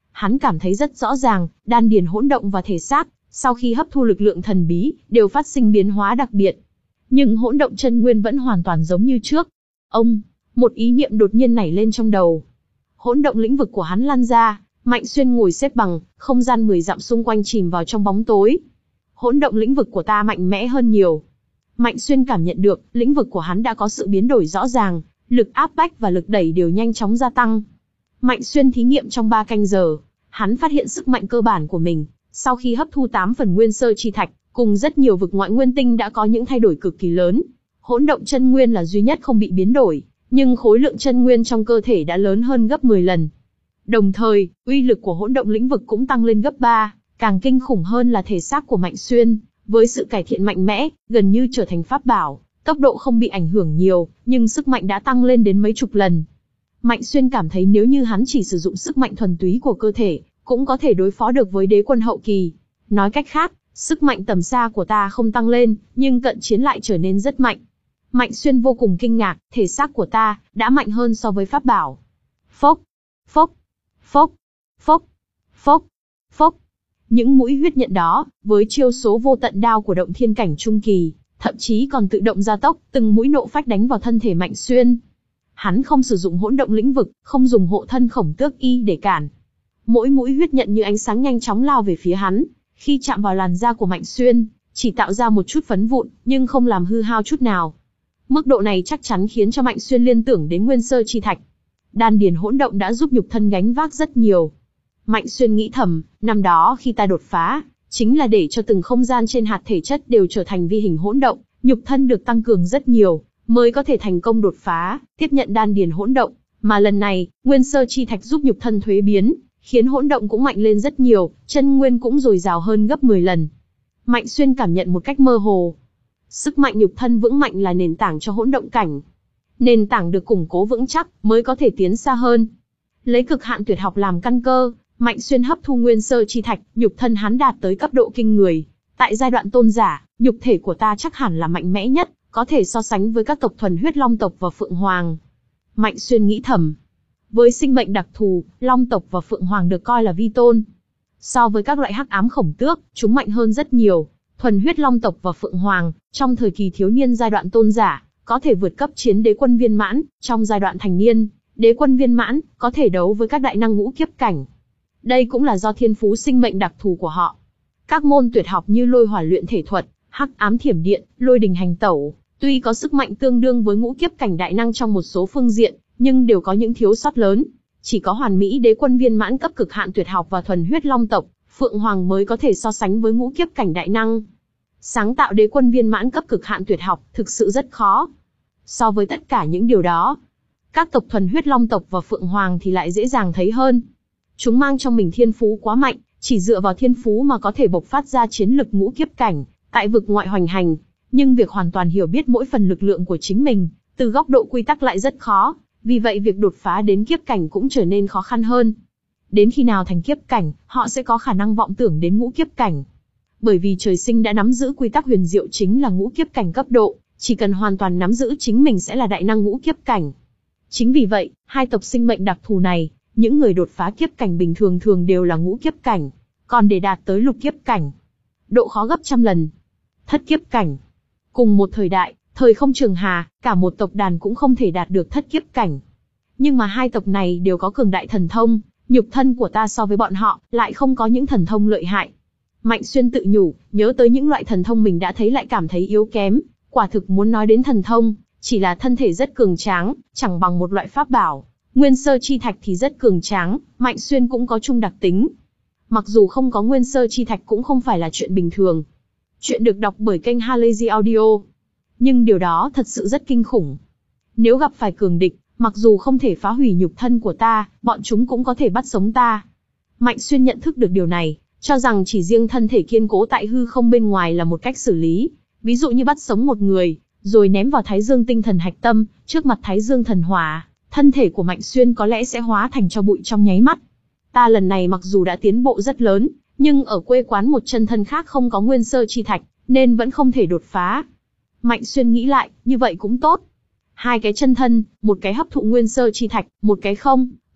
Hắn cảm thấy rất rõ ràng, đan điền hỗn động và thể xác, sau khi hấp thu lực lượng thần bí, đều phát sinh biến hóa đặc biệt. Nhưng hỗn động chân nguyên vẫn hoàn toàn giống như trước. Ông, một ý niệm đột nhiên nảy lên trong đầu. Hỗn động lĩnh vực của hắn lan ra, Mạnh Xuyên ngồi xếp bằng, không gian mười dặm xung quanh chìm vào trong bóng tối. Hỗn động lĩnh vực của ta mạnh mẽ hơn nhiều. Mạnh Xuyên cảm nhận được, lĩnh vực của hắn đã có sự biến đổi rõ ràng, lực áp bách và lực đẩy đều nhanh chóng gia tăng. Mạnh Xuyên thí nghiệm trong ba canh giờ, hắn phát hiện sức mạnh cơ bản của mình, sau khi hấp thu tám phần nguyên sơ chi thạch, cùng rất nhiều vực ngoại nguyên tinh đã có những thay đổi cực kỳ lớn. Hỗn động chân nguyên là duy nhất không bị biến đổi, nhưng khối lượng chân nguyên trong cơ thể đã lớn hơn gấp mười lần. Đồng thời, uy lực của hỗn động lĩnh vực cũng tăng lên gấp ba, càng kinh khủng hơn là thể xác của Mạnh Xuyên, với sự cải thiện mạnh mẽ, gần như trở thành pháp bảo, tốc độ không bị ảnh hưởng nhiều, nhưng sức mạnh đã tăng lên đến mấy chục lần. Mạnh Xuyên cảm thấy nếu như hắn chỉ sử dụng sức mạnh thuần túy của cơ thể, cũng có thể đối phó được với đế quân hậu kỳ. Nói cách khác, sức mạnh tầm xa của ta không tăng lên, nhưng cận chiến lại trở nên rất mạnh. Mạnh Xuyên vô cùng kinh ngạc, thể xác của ta đã mạnh hơn so với pháp bảo. Phốc, phốc, phốc, phốc, phốc, phốc. Những mũi huyết nhận đó, với chiêu số vô tận đao của động thiên cảnh trung kỳ, thậm chí còn tự động gia tốc, từng mũi nộ phách đánh vào thân thể Mạnh Xuyên. Hắn không sử dụng hỗn động lĩnh vực, không dùng hộ thân khổng tước y để cản. Mỗi mũi huyết nhận như ánh sáng nhanh chóng lao về phía hắn, khi chạm vào làn da của Mạnh Xuyên, chỉ tạo ra một chút phấn vụn, nhưng không làm hư hao chút nào. Mức độ này chắc chắn khiến cho Mạnh Xuyên liên tưởng đến nguyên sơ chi thạch. Đan điền hỗn động đã giúp nhục thân gánh vác rất nhiều. Mạnh Xuyên nghĩ thầm, năm đó khi ta đột phá, chính là để cho từng không gian trên hạt thể chất đều trở thành vi hình hỗn động, nhục thân được tăng cường rất nhiều, mới có thể thành công đột phá, tiếp nhận đan điền hỗn động. Mà lần này, nguyên sơ chi thạch giúp nhục thân thuế biến, khiến hỗn động cũng mạnh lên rất nhiều, chân nguyên cũng dồi dào hơn gấp mười lần. Mạnh Xuyên cảm nhận một cách mơ hồ. Sức mạnh nhục thân vững mạnh là nền tảng cho hỗn động cảnh. Nền tảng được củng cố vững chắc mới có thể tiến xa hơn. Lấy cực hạn tuyệt học làm căn cơ, Mạnh Xuyên hấp thu nguyên sơ chi thạch, nhục thân hắn đạt tới cấp độ kinh người. Tại giai đoạn tôn giả, nhục thể của ta chắc hẳn là mạnh mẽ nhất, có thể so sánh với các tộc thuần huyết Long tộc và Phượng Hoàng. Mạnh Xuyên nghĩ thầm. Với sinh mệnh đặc thù, Long tộc và Phượng Hoàng được coi là vi tôn. So với các loại hắc ám khổng tước, chúng mạnh hơn rất nhiều. Thuần huyết Long tộc và Phượng Hoàng, trong thời kỳ thiếu niên giai đoạn tôn giả, có thể vượt cấp chiến đế quân viên mãn, trong giai đoạn thành niên, đế quân viên mãn, có thể đấu với các đại năng ngũ kiếp cảnh. Đây cũng là do thiên phú sinh mệnh đặc thù của họ. Các môn tuyệt học như lôi hỏa luyện thể thuật, hắc ám thiểm điện, lôi đình hành tẩu, tuy có sức mạnh tương đương với ngũ kiếp cảnh đại năng trong một số phương diện, nhưng đều có những thiếu sót lớn. Chỉ có hoàn mỹ đế quân viên mãn cấp cực hạn tuyệt học và thuần huyết Long tộc, Phượng Hoàng mới có thể so sánh với ngũ kiếp cảnh đại năng. Sáng tạo đế quân viên mãn cấp cực hạn tuyệt học thực sự rất khó. So với tất cả những điều đó, các tộc thuần huyết Long tộc và Phượng Hoàng thì lại dễ dàng thấy hơn. Chúng mang trong mình thiên phú quá mạnh, chỉ dựa vào thiên phú mà có thể bộc phát ra chiến lực ngũ kiếp cảnh, tại vực ngoại hoành hành. Nhưng việc hoàn toàn hiểu biết mỗi phần lực lượng của chính mình, từ góc độ quy tắc lại rất khó, vì vậy việc đột phá đến kiếp cảnh cũng trở nên khó khăn hơn. Đến khi nào thành kiếp cảnh, họ sẽ có khả năng vọng tưởng đến ngũ kiếp cảnh. Bởi vì trời sinh đã nắm giữ quy tắc huyền diệu chính là ngũ kiếp cảnh cấp độ, chỉ cần hoàn toàn nắm giữ chính mình sẽ là đại năng ngũ kiếp cảnh. Chính vì vậy, hai tộc sinh mệnh đặc thù này, những người đột phá kiếp cảnh bình thường thường đều là ngũ kiếp cảnh, còn để đạt tới lục kiếp cảnh, độ khó gấp trăm lần. Thất kiếp cảnh. Cùng một thời đại, thời không trường hà, cả một tộc đàn cũng không thể đạt được thất kiếp cảnh. Nhưng mà hai tộc này đều có cường đại thần thông, nhục thân của ta so với bọn họ, lại không có những thần thông lợi hại. Mạnh Xuyên tự nhủ, nhớ tới những loại thần thông mình đã thấy lại cảm thấy yếu kém, quả thực muốn nói đến thần thông, chỉ là thân thể rất cường tráng, chẳng bằng một loại pháp bảo. Nguyên sơ chi thạch thì rất cường tráng, Mạnh Xuyên cũng có chung đặc tính. Mặc dù không có nguyên sơ chi thạch cũng không phải là chuyện bình thường. Chuyện được đọc bởi kênh Halazy Audio. Nhưng điều đó thật sự rất kinh khủng. Nếu gặp phải cường địch, mặc dù không thể phá hủy nhục thân của ta, bọn chúng cũng có thể bắt sống ta. Mạnh Xuyên nhận thức được điều này, cho rằng chỉ riêng thân thể kiên cố tại hư không bên ngoài là một cách xử lý. Ví dụ như bắt sống một người, rồi ném vào Thái Dương tinh thần hạch tâm, trước mặt Thái Dương thần hỏa, thân thể của Mạnh Xuyên có lẽ sẽ hóa thành tro bụi trong nháy mắt. Ta lần này mặc dù đã tiến bộ rất lớn, nhưng ở quê quán một chân thân khác không có nguyên sơ chi thạch, nên vẫn không thể đột phá. Mạnh Xuyên nghĩ lại, như vậy cũng tốt. Hai cái chân thân, một cái hấp thụ nguyên sơ chi thạch, một cái không,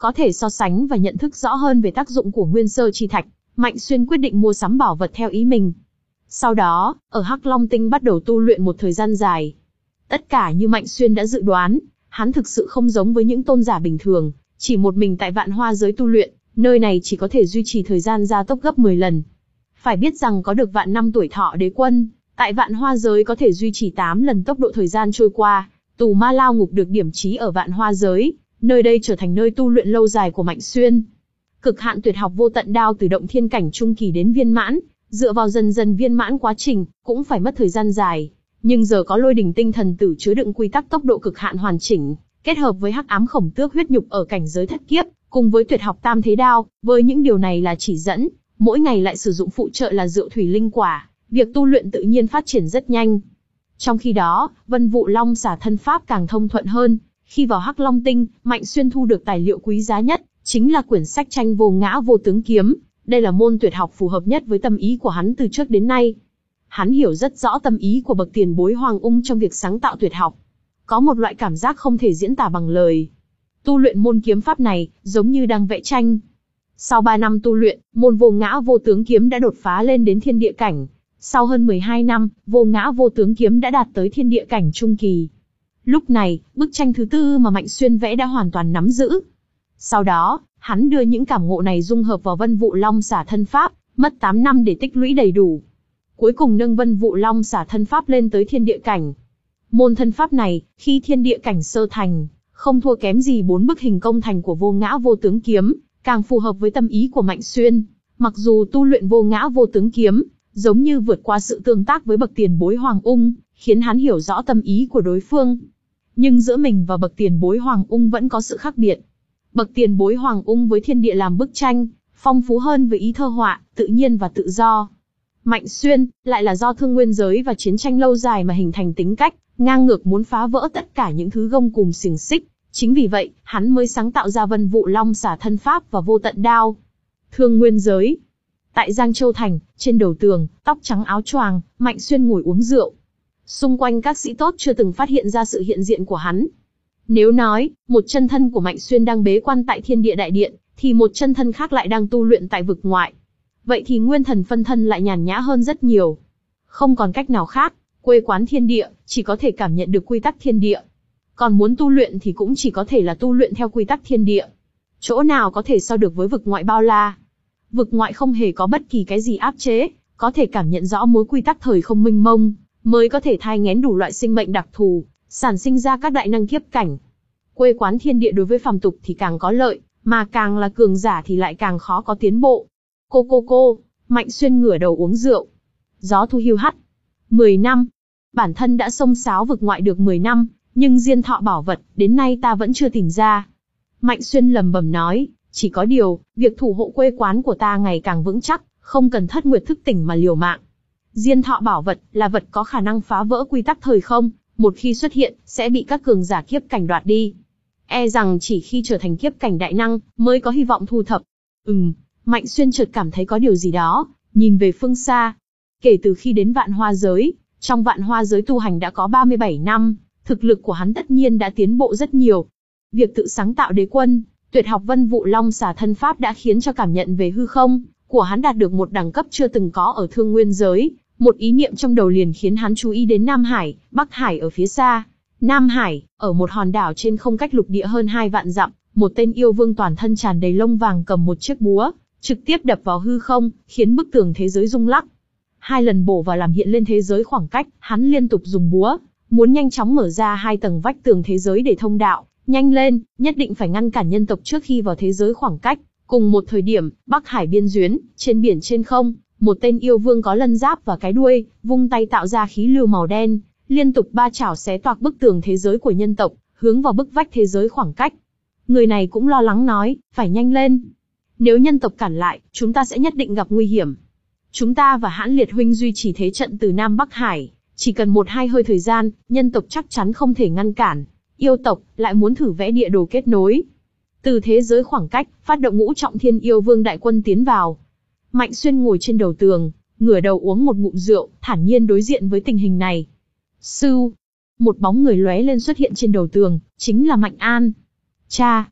Có thể so sánh và nhận thức rõ hơn về tác dụng của nguyên sơ chi thạch, Mạnh Xuyên quyết định mua sắm bảo vật theo ý mình. Sau đó, ở Hắc Long Tinh bắt đầu tu luyện một thời gian dài. Tất cả như Mạnh Xuyên đã dự đoán, hắn thực sự không giống với những tôn giả bình thường, chỉ một mình tại Vạn Hoa giới tu luyện, nơi này chỉ có thể duy trì thời gian gia tốc gấp mười lần. Phải biết rằng có được vạn năm tuổi thọ đế quân, tại Vạn Hoa giới có thể duy trì tám lần tốc độ thời gian trôi qua. Tù Ma Lao Ngục được điểm chí ở Vạn Hoa giới, nơi đây trở thành nơi tu luyện lâu dài của Mạnh Xuyên. Cực hạn tuyệt học vô tận đao từ động thiên cảnh trung kỳ đến viên mãn, dựa vào dần dần viên mãn quá trình, cũng phải mất thời gian dài. Nhưng giờ có lôi đỉnh tinh thần tử chứa đựng quy tắc tốc độ cực hạn hoàn chỉnh, kết hợp với hắc ám khổng tước huyết nhục ở cảnh giới thất kiếp, cùng với tuyệt học tam thế đao, với những điều này là chỉ dẫn, mỗi ngày lại sử dụng phụ trợ là rượu thủy linh quả, việc tu luyện tự nhiên phát triển rất nhanh. Trong khi đó, Vân Vụ Long xả thân pháp càng thông thuận hơn. Khi vào Hắc Long Tinh, Mạnh Xuyên thu được tài liệu quý giá nhất, chính là quyển sách tranh vô ngã vô tướng kiếm. Đây là môn tuyệt học phù hợp nhất với tâm ý của hắn từ trước đến nay. Hắn hiểu rất rõ tâm ý của bậc tiền bối Hoàng Ung trong việc sáng tạo tuyệt học. Có một loại cảm giác không thể diễn tả bằng lời. Tu luyện môn kiếm pháp này, giống như đang vẽ tranh. Sau ba năm tu luyện, môn vô ngã vô tướng kiếm đã đột phá lên đến thiên địa cảnh. Sau hơn mười hai năm, vô ngã vô tướng kiếm đã đạt tới thiên địa cảnh trung kỳ. Lúc này, bức tranh thứ tư mà Mạnh Xuyên vẽ đã hoàn toàn nắm giữ. Sau đó, hắn đưa những cảm ngộ này dung hợp vào Vân Vụ Long xả thân pháp, mất tám năm để tích lũy đầy đủ. Cuối cùng nâng Vân Vụ Long xả thân pháp lên tới thiên địa cảnh. Môn thân pháp này, khi thiên địa cảnh sơ thành, không thua kém gì bốn bức hình công thành của vô ngã vô tướng kiếm, càng phù hợp với tâm ý của Mạnh Xuyên. Mặc dù tu luyện vô ngã vô tướng kiếm, giống như vượt qua sự tương tác với bậc tiền bối Hoàng Ung, khiến hắn hiểu rõ tâm ý của đối phương. Nhưng giữa mình và bậc tiền bối Hoàng Ung vẫn có sự khác biệt. Bậc tiền bối Hoàng Ung với thiên địa làm bức tranh, phong phú hơn với ý thơ họa, tự nhiên và tự do. Mạnh Xuyên, lại là do thương nguyên giới và chiến tranh lâu dài mà hình thành tính cách, ngang ngược muốn phá vỡ tất cả những thứ gông cùm xiềng xích. Chính vì vậy, hắn mới sáng tạo ra Vân Vụ Long xả thân pháp và vô tận đao. Thương nguyên giới. Tại Giang Châu Thành, trên đầu tường, tóc trắng áo choàng, Mạnh Xuyên ngồi uống rượu. Xung quanh các sĩ tốt chưa từng phát hiện ra sự hiện diện của hắn. Nếu nói, một chân thân của Mạnh Xuyên đang bế quan tại Thiên Địa Đại Điện, thì một chân thân khác lại đang tu luyện tại vực ngoại. Vậy thì nguyên thần phân thân lại nhàn nhã hơn rất nhiều. Không còn cách nào khác, quê quán thiên địa, chỉ có thể cảm nhận được quy tắc thiên địa. Còn muốn tu luyện thì cũng chỉ có thể là tu luyện theo quy tắc thiên địa. Chỗ nào có thể so được với vực ngoại bao la. Vực ngoại không hề có bất kỳ cái gì áp chế, có thể cảm nhận rõ mối quy tắc thời không mênh mông, mới có thể thai nghén đủ loại sinh mệnh đặc thù, sản sinh ra các đại năng kiếp cảnh. Quê quán thiên địa đối với phàm tục thì càng có lợi, mà càng là cường giả thì lại càng khó có tiến bộ. Cô cô cô, Mạnh Xuyên ngửa đầu uống rượu. Gió thu hiu hắt. Mười năm. Bản thân đã xông xáo vực ngoại được mười năm, nhưng diên thọ bảo vật, đến nay ta vẫn chưa tìm ra. Mạnh Xuyên lầm bầm nói, chỉ có điều, việc thủ hộ quê quán của ta ngày càng vững chắc, không cần thất nguyệt thức tỉnh mà liều mạng. Diên thọ bảo vật là vật có khả năng phá vỡ quy tắc thời không, một khi xuất hiện, sẽ bị các cường giả kiếp cảnh đoạt đi. E rằng chỉ khi trở thành kiếp cảnh đại năng, mới có hy vọng thu thập. Ừm, Mạnh Xuyên chợt cảm thấy có điều gì đó, nhìn về phương xa. Kể từ khi đến Vạn Hoa giới, trong Vạn Hoa giới tu hành đã có ba mươi bảy năm, thực lực của hắn tất nhiên đã tiến bộ rất nhiều. Việc tự sáng tạo đế quân, tuyệt học Vân Vụ Long xả thân pháp đã khiến cho cảm nhận về hư không của hắn đạt được một đẳng cấp chưa từng có ở thương nguyên giới. Một ý niệm trong đầu liền khiến hắn chú ý đến Nam Hải, Bắc Hải ở phía xa. Nam Hải, ở một hòn đảo trên không cách lục địa hơn hai vạn dặm, một tên yêu vương toàn thân tràn đầy lông vàng cầm một chiếc búa, trực tiếp đập vào hư không, khiến bức tường thế giới rung lắc. Hai lần bổ vào làm hiện lên thế giới khoảng cách, hắn liên tục dùng búa, muốn nhanh chóng mở ra hai tầng vách tường thế giới để thông đạo. Nhanh lên, nhất định phải ngăn cản nhân tộc trước khi vào thế giới khoảng cách. Cùng một thời điểm, Bắc Hải biên duyên, trên biển trên không, một tên yêu vương có lân giáp và cái đuôi, vung tay tạo ra khí lưu màu đen, liên tục ba chảo xé toạc bức tường thế giới của nhân tộc, hướng vào bức vách thế giới khoảng cách. Người này cũng lo lắng nói, phải nhanh lên. Nếu nhân tộc cản lại, chúng ta sẽ nhất định gặp nguy hiểm. Chúng ta và Hãn Liệt huynh duy trì thế trận từ Nam Bắc Hải, chỉ cần một hai hơi thời gian, nhân tộc chắc chắn không thể ngăn cản. Yêu tộc lại muốn thử vẽ địa đồ kết nối. Từ thế giới khoảng cách, phát động ngũ trọng thiên yêu vương đại quân tiến vào. Mạnh Xuyên ngồi trên đầu tường, ngửa đầu uống một ngụm rượu, thản nhiên đối diện với tình hình này. Sưu, một bóng người lóe lên xuất hiện trên đầu tường, chính là Mạnh An. Cha,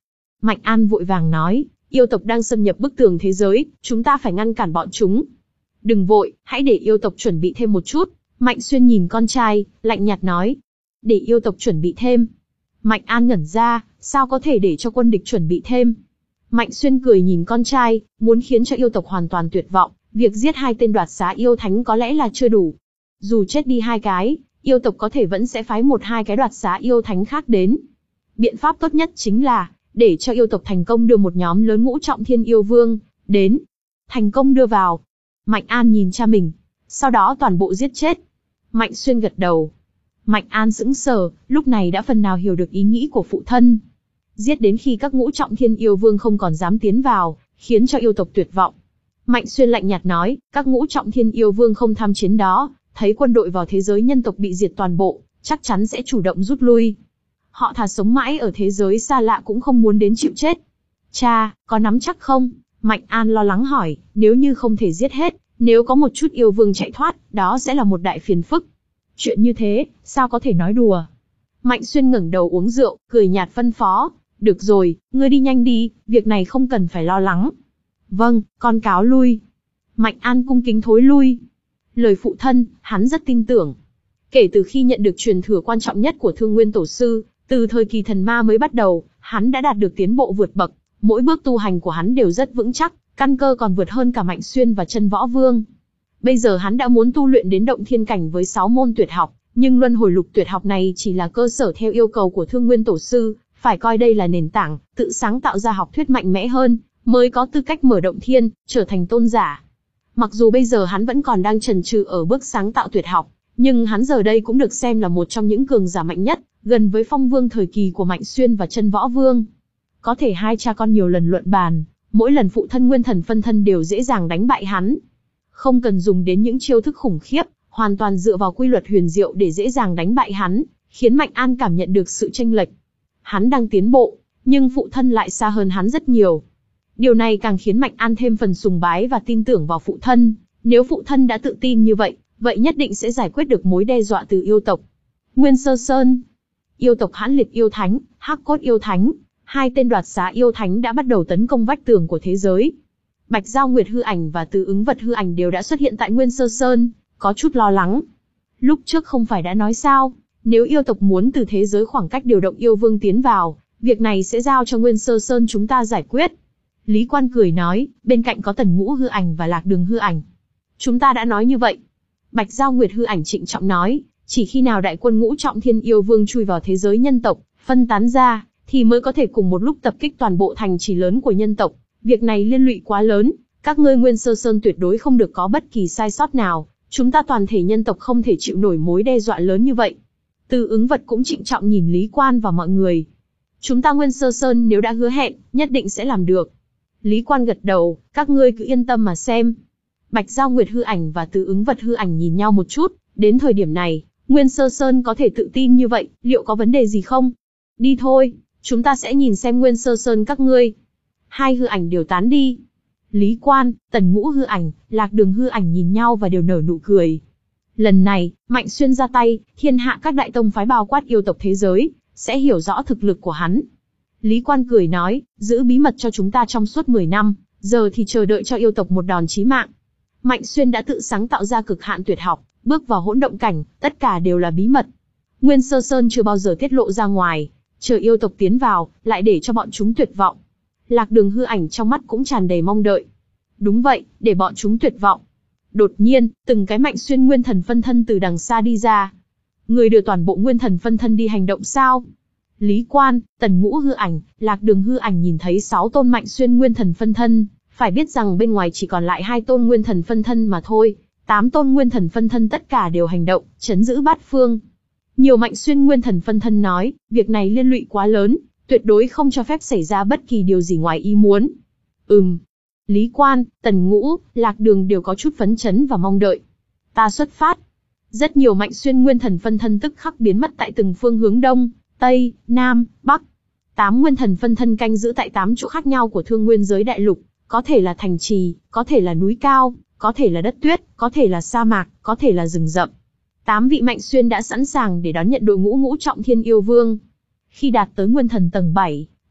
Mạnh An vội vàng nói, yêu tộc đang xâm nhập bức tường thế giới, chúng ta phải ngăn cản bọn chúng. Đừng vội, hãy để yêu tộc chuẩn bị thêm một chút. Mạnh Xuyên nhìn con trai, lạnh nhạt nói. Để yêu tộc chuẩn bị thêm. Mạnh An ngẩn ra, sao có thể để cho quân địch chuẩn bị thêm. Mạnh Xuyên cười nhìn con trai, muốn khiến cho yêu tộc hoàn toàn tuyệt vọng, việc giết hai tên đoạt xá yêu thánh có lẽ là chưa đủ. Dù chết đi hai cái, yêu tộc có thể vẫn sẽ phái một hai cái đoạt xá yêu thánh khác đến. Biện pháp tốt nhất chính là, để cho yêu tộc thành công đưa một nhóm lớn ngũ trọng thiên yêu vương, đến. Thành công đưa vào. Mạnh An nhìn cha mình, sau đó toàn bộ giết chết. Mạnh Xuyên gật đầu. Mạnh An sững sờ, lúc này đã phần nào hiểu được ý nghĩ của phụ thân. Giết đến khi các ngũ trọng thiên yêu vương không còn dám tiến vào, khiến cho yêu tộc tuyệt vọng. Mạnh Xuyên lạnh nhạt nói, các ngũ trọng thiên yêu vương không tham chiến đó, thấy quân đội vào thế giới nhân tộc bị diệt toàn bộ, chắc chắn sẽ chủ động rút lui. Họ thà sống mãi ở thế giới xa lạ cũng không muốn đến chịu chết. Cha, có nắm chắc không? Mạnh An lo lắng hỏi, nếu như không thể giết hết, nếu có một chút yêu vương chạy thoát, đó sẽ là một đại phiền phức. Chuyện như thế, sao có thể nói đùa? Mạnh Xuyên ngẩng đầu uống rượu, cười nhạt phân phó, được rồi, ngươi đi nhanh đi, việc này không cần phải lo lắng. Vâng, con cáo lui. Mạnh An cung kính thối lui. Lời phụ thân, hắn rất tin tưởng. Kể từ khi nhận được truyền thừa quan trọng nhất của Thương Nguyên Tổ Sư, từ thời kỳ thần ma mới bắt đầu, hắn đã đạt được tiến bộ vượt bậc, mỗi bước tu hành của hắn đều rất vững chắc, căn cơ còn vượt hơn cả Mạnh Xuyên và Chân Võ Vương. Bây giờ hắn đã muốn tu luyện đến động thiên cảnh với sáu môn tuyệt học, nhưng luân hồi lục tuyệt học này chỉ là cơ sở theo yêu cầu của Thương Nguyên Tổ Sư, phải coi đây là nền tảng, tự sáng tạo ra học thuyết mạnh mẽ hơn, mới có tư cách mở động thiên, trở thành tôn giả. Mặc dù bây giờ hắn vẫn còn đang chần chừ ở bước sáng tạo tuyệt học, nhưng hắn giờ đây cũng được xem là một trong những cường giả mạnh nhất, gần với Phong Vương thời kỳ của Mạnh Xuyên và Chân Võ Vương. Có thể hai cha con nhiều lần luận bàn, mỗi lần phụ thân nguyên thần phân thân đều dễ dàng đánh bại hắn. Không cần dùng đến những chiêu thức khủng khiếp, hoàn toàn dựa vào quy luật huyền diệu để dễ dàng đánh bại hắn, khiến Mạnh An cảm nhận được sự chênh lệch. Hắn đang tiến bộ, nhưng phụ thân lại xa hơn hắn rất nhiều. Điều này càng khiến Mạnh An thêm phần sùng bái và tin tưởng vào phụ thân. Nếu phụ thân đã tự tin như vậy, vậy nhất định sẽ giải quyết được mối đe dọa từ yêu tộc. Nguyên Sơ Sơn, yêu tộc Hãn Liệt yêu thánh, Hắc Cốt yêu thánh, hai tên đoạt xá yêu thánh đã bắt đầu tấn công vách tường của thế giới. Bạch Giao Nguyệt hư ảnh và Từ Ứng Vật hư ảnh đều đã xuất hiện tại Nguyên Sơ Sơn, có chút lo lắng. Lúc trước không phải đã nói sao, nếu yêu tộc muốn từ thế giới khoảng cách điều động yêu vương tiến vào, việc này sẽ giao cho Nguyên Sơ Sơn chúng ta giải quyết. Lý Quan cười nói, bên cạnh có Tần Ngũ hư ảnh và Lạc Đường hư ảnh. Chúng ta đã nói như vậy. Bạch Giao Nguyệt hư ảnh trịnh trọng nói, chỉ khi nào đại quân ngũ trọng thiên yêu vương chui vào thế giới nhân tộc, phân tán ra, thì mới có thể cùng một lúc tập kích toàn bộ thành trì lớn của nhân tộc. Việc này liên lụy quá lớn, các ngươi Nguyên Sơ Sơn tuyệt đối không được có bất kỳ sai sót nào, chúng ta toàn thể nhân tộc không thể chịu nổi mối đe dọa lớn như vậy. Từ Ứng Vật cũng trịnh trọng nhìn Lý Quan và mọi người. Chúng ta Nguyên Sơ Sơn nếu đã hứa hẹn, nhất định sẽ làm được. Lý Quan gật đầu, các ngươi cứ yên tâm mà xem. Bạch Giao Nguyệt hư ảnh và Từ Ứng Vật hư ảnh nhìn nhau một chút, đến thời điểm này, Nguyên Sơ Sơn có thể tự tin như vậy, liệu có vấn đề gì không? Đi thôi, chúng ta sẽ nhìn xem Nguyên Sơ Sơn các ngươi. Hai hư ảnh đều tán đi. Lý Quan, Tần Ngũ hư ảnh, Lạc Đường hư ảnh nhìn nhau và đều nở nụ cười. Lần này, Mạnh Xuyên ra tay, thiên hạ các đại tông phái bao quát yêu tộc thế giới, sẽ hiểu rõ thực lực của hắn. Lý Quan cười nói, giữ bí mật cho chúng ta trong suốt mười năm, giờ thì chờ đợi cho yêu tộc một đòn chí mạng. Mạnh Xuyên đã tự sáng tạo ra cực hạn tuyệt học, bước vào hỗn động cảnh, tất cả đều là bí mật. Nguyên Sơ Sơn chưa bao giờ tiết lộ ra ngoài, chờ yêu tộc tiến vào, lại để cho bọn chúng tuyệt vọng. Lạc Đường hư ảnh trong mắt cũng tràn đầy mong đợi. Đúng vậy, để bọn chúng tuyệt vọng. Đột nhiên, từng cái Mạnh Xuyên nguyên thần phân thân từ đằng xa đi ra. Người đưa toàn bộ nguyên thần phân thân đi hành động sao? Lý Quan, Tần Ngũ hư ảnh, Lạc Đường hư ảnh nhìn thấy sáu tôn Mạnh Xuyên nguyên thần phân thân, phải biết rằng bên ngoài chỉ còn lại hai tôn nguyên thần phân thân mà thôi. Tám tôn nguyên thần phân thân tất cả đều hành động, chấn giữ bát phương. Nhiều Mạnh Xuyên nguyên thần phân thân nói, việc này liên lụy quá lớn, tuyệt đối không cho phép xảy ra bất kỳ điều gì ngoài ý muốn. Ừm. Lý Quan, Tần Ngũ, Lạc Đường đều có chút phấn chấn và mong đợi. Ta xuất phát. Rất nhiều Mạnh Xuyên nguyên thần phân thân tức khắc biến mất tại từng phương hướng đông, tây, nam, bắc. Tám nguyên thần phân thân canh giữ tại tám chỗ khác nhau của Thương Nguyên giới đại lục, có thể là thành trì, có thể là núi cao, có thể là đất tuyết, có thể là sa mạc, có thể là rừng rậm. Tám vị Mạnh Xuyên đã sẵn sàng để đón nhận đội ngũ ngũ trọng thiên yêu vương. Khi đạt tới nguyên thần tầng bảy,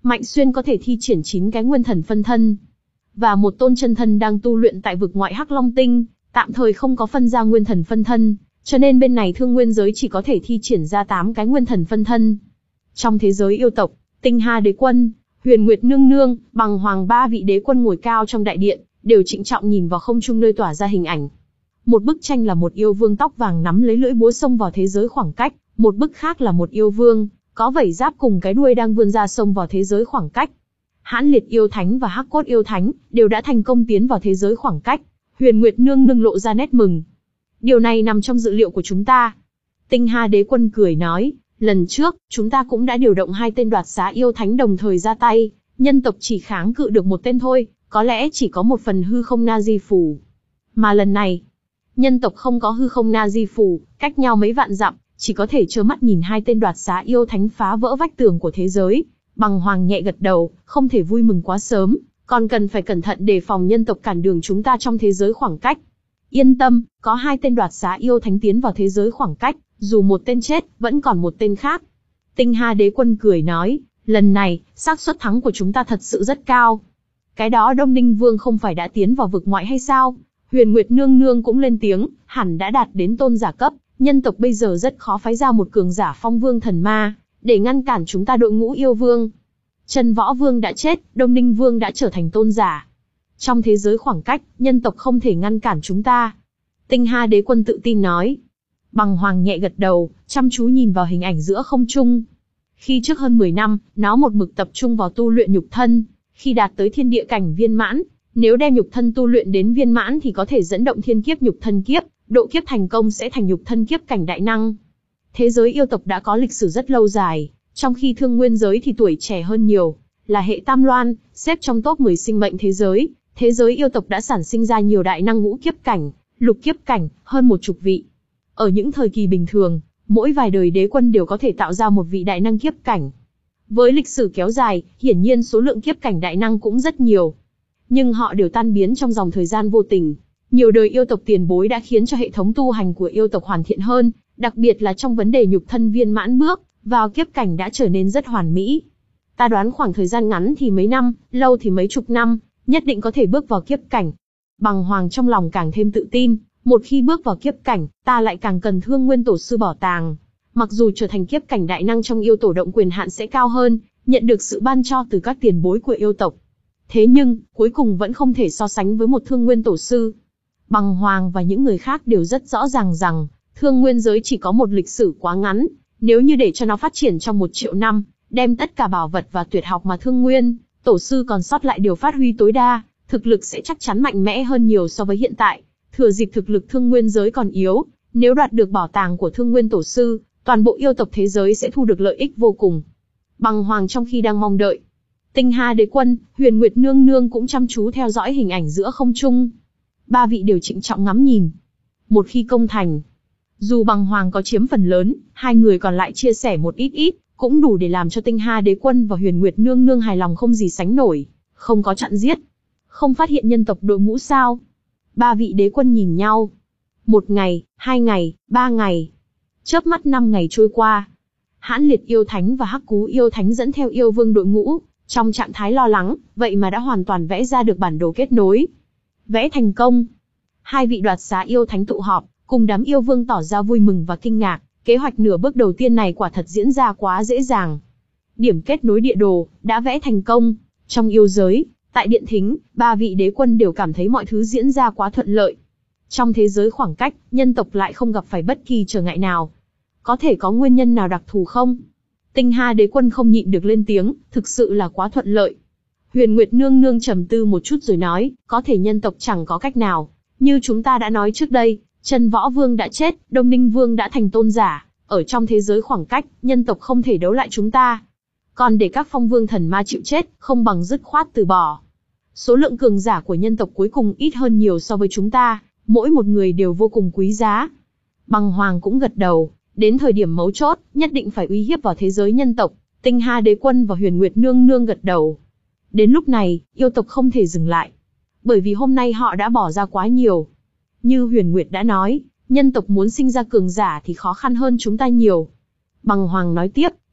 Mạnh Xuyên có thể thi triển chín cái nguyên thần phân thân, và một tôn chân thân đang tu luyện tại vực ngoại Hắc Long Tinh, tạm thời không có phân ra nguyên thần phân thân, cho nên bên này thương nguyên giới chỉ có thể thi triển ra tám cái nguyên thần phân thân. Trong thế giới yêu tộc, Tinh Hà Đế Quân, Huyền Nguyệt Nương Nương, Bằng Hoàng ba vị đế quân ngồi cao trong đại điện, đều trịnh trọng nhìn vào không trung nơi tỏa ra hình ảnh. Một bức tranh là một yêu vương tóc vàng nắm lấy lưỡi búa xông vào thế giới khoảng cách, một bức khác là một yêu vương có vảy giáp cùng cái đuôi đang vươn ra xông vào thế giới khoảng cách. Hãn Liệt yêu thánh và Hắc Cốt yêu thánh đều đã thành công tiến vào thế giới khoảng cách. Huyền Nguyệt Nương Nương lộ ra nét mừng. Điều này nằm trong dự liệu của chúng ta. Tinh Hà Đế Quân cười nói, lần trước, chúng ta cũng đã điều động hai tên đoạt xá yêu thánh đồng thời ra tay, nhân tộc chỉ kháng cự được một tên thôi, có lẽ chỉ có một phần hư không na di phù. Mà lần này, nhân tộc không có hư không na di phù, cách nhau mấy vạn dặm, chỉ có thể trơ mắt nhìn hai tên đoạt xá yêu thánh phá vỡ vách tường của thế giới. Bằng Hoàng nhẹ gật đầu, không thể vui mừng quá sớm, còn cần phải cẩn thận đề phòng nhân tộc cản đường chúng ta trong thế giới khoảng cách. Yên tâm, có hai tên đoạt xá yêu thánh tiến vào thế giới khoảng cách, dù một tên chết, vẫn còn một tên khác. Tinh Hà Đế Quân cười nói, lần này, xác suất thắng của chúng ta thật sự rất cao. Cái đó Đông Ninh Vương không phải đã tiến vào vực ngoại hay sao? Huyền Nguyệt Nương Nương cũng lên tiếng, hẳn đã đạt đến tôn giả cấp, nhân tộc bây giờ rất khó phái ra một cường giả phong vương thần ma, để ngăn cản chúng ta đội ngũ yêu vương. Trần Võ Vương đã chết, Đông Ninh Vương đã trở thành tôn giả. Trong thế giới khoảng cách, nhân tộc không thể ngăn cản chúng ta. Tinh Hà Đế Quân tự tin nói. Bằng Hoàng nhẹ gật đầu, chăm chú nhìn vào hình ảnh giữa không trung. Khi trước hơn mười năm, nó một mực tập trung vào tu luyện nhục thân. Khi đạt tới thiên địa cảnh viên mãn, nếu đem nhục thân tu luyện đến viên mãn thì có thể dẫn động thiên kiếp nhục thân kiếp, độ kiếp thành công sẽ thành nhục thân kiếp cảnh đại năng. Thế giới yêu tộc đã có lịch sử rất lâu dài, trong khi thương nguyên giới thì tuổi trẻ hơn nhiều, là hệ tam loan, xếp trong top mười sinh mệnh thế giới. Thế giới yêu tộc đã sản sinh ra nhiều đại năng ngũ kiếp cảnh, lục kiếp cảnh, hơn một chục vị. Ở những thời kỳ bình thường, mỗi vài đời đế quân đều có thể tạo ra một vị đại năng kiếp cảnh. Với lịch sử kéo dài, hiển nhiên số lượng kiếp cảnh đại năng cũng rất nhiều. Nhưng họ đều tan biến trong dòng thời gian vô tình. Nhiều đời yêu tộc tiền bối đã khiến cho hệ thống tu hành của yêu tộc hoàn thiện hơn, đặc biệt là trong vấn đề nhục thân viên mãn bước vào kiếp cảnh đã trở nên rất hoàn mỹ. Ta đoán khoảng thời gian ngắn thì mấy năm, lâu thì mấy chục năm, nhất định có thể bước vào kiếp cảnh. Bằng Hoàng trong lòng càng thêm tự tin, một khi bước vào kiếp cảnh, ta lại càng cần Thương Nguyên Tổ Sư bảo tàng. Mặc dù trở thành kiếp cảnh đại năng trong yêu tổ động quyền hạn sẽ cao hơn, nhận được sự ban cho từ các tiền bối của yêu tộc. Thế nhưng, cuối cùng vẫn không thể so sánh với một Thương Nguyên Tổ Sư. Bằng Hoàng và những người khác đều rất rõ ràng rằng, Thương Nguyên giới chỉ có một lịch sử quá ngắn, nếu như để cho nó phát triển trong một triệu năm, đem tất cả bảo vật và tuyệt học mà Thương Nguyên Tổ Sư còn sót lại đều phát huy tối đa, thực lực sẽ chắc chắn mạnh mẽ hơn nhiều so với hiện tại. Thừa dịp thực lực Thương Nguyên giới còn yếu, nếu đoạt được bảo tàng của Thương Nguyên Tổ Sư, toàn bộ yêu tộc thế giới sẽ thu được lợi ích vô cùng. Bằng Hoàng trong khi đang mong đợi, Tinh Hà Đế Quân, Huyền Nguyệt Nương Nương cũng chăm chú theo dõi hình ảnh giữa không trung. Ba vị đều trịnh trọng ngắm nhìn. Một khi công thành, dù Bằng Hoàng có chiếm phần lớn, hai người còn lại chia sẻ một ít ít, cũng đủ để làm cho Tinh Hà Đế Quân và Huyền Nguyệt Nương Nương hài lòng không gì sánh nổi. Không có chặn giết, không phát hiện nhân tộc đội ngũ sao? Ba vị đế quân nhìn nhau. Một ngày, hai ngày, ba ngày. Chớp mắt năm ngày trôi qua. Hãn Liệt yêu thánh và Hắc Cú yêu thánh dẫn theo yêu vương đội ngũ, trong trạng thái lo lắng, vậy mà đã hoàn toàn vẽ ra được bản đồ kết nối. Vẽ thành công. Hai vị đoạt xá yêu thánh tụ họp, cùng đám yêu vương tỏ ra vui mừng và kinh ngạc. Kế hoạch nửa bước đầu tiên này quả thật diễn ra quá dễ dàng. Điểm kết nối địa đồ, đã vẽ thành công. Trong yêu giới, tại điện thính, ba vị đế quân đều cảm thấy mọi thứ diễn ra quá thuận lợi. Trong thế giới khoảng cách, nhân tộc lại không gặp phải bất kỳ trở ngại nào. Có thể có nguyên nhân nào đặc thù không? Tinh Hà Đế Quân không nhịn được lên tiếng, thực sự là quá thuận lợi. Huyền Nguyệt Nương Nương trầm tư một chút rồi nói, có thể nhân tộc chẳng có cách nào. Như chúng ta đã nói trước đây, Trần Võ Vương đã chết, Đông Ninh Vương đã thành tôn giả. Ở trong thế giới khoảng cách, nhân tộc không thể đấu lại chúng ta. Còn để các phong vương thần ma chịu chết, không bằng dứt khoát từ bỏ. Số lượng cường giả của nhân tộc cuối cùng ít hơn nhiều so với chúng ta, mỗi một người đều vô cùng quý giá. Bằng Hoàng cũng gật đầu, đến thời điểm mấu chốt, nhất định phải uy hiếp vào thế giới nhân tộc. Tinh Hà Đế Quân và Huyền Nguyệt Nương Nương gật đầu. Đến lúc này, yêu tộc không thể dừng lại. Bởi vì hôm nay họ đã bỏ ra quá nhiều. Như Huyền Nguyệt đã nói, nhân tộc muốn sinh ra cường giả thì khó khăn hơn chúng ta nhiều. Bằng Hoàng nói tiếp,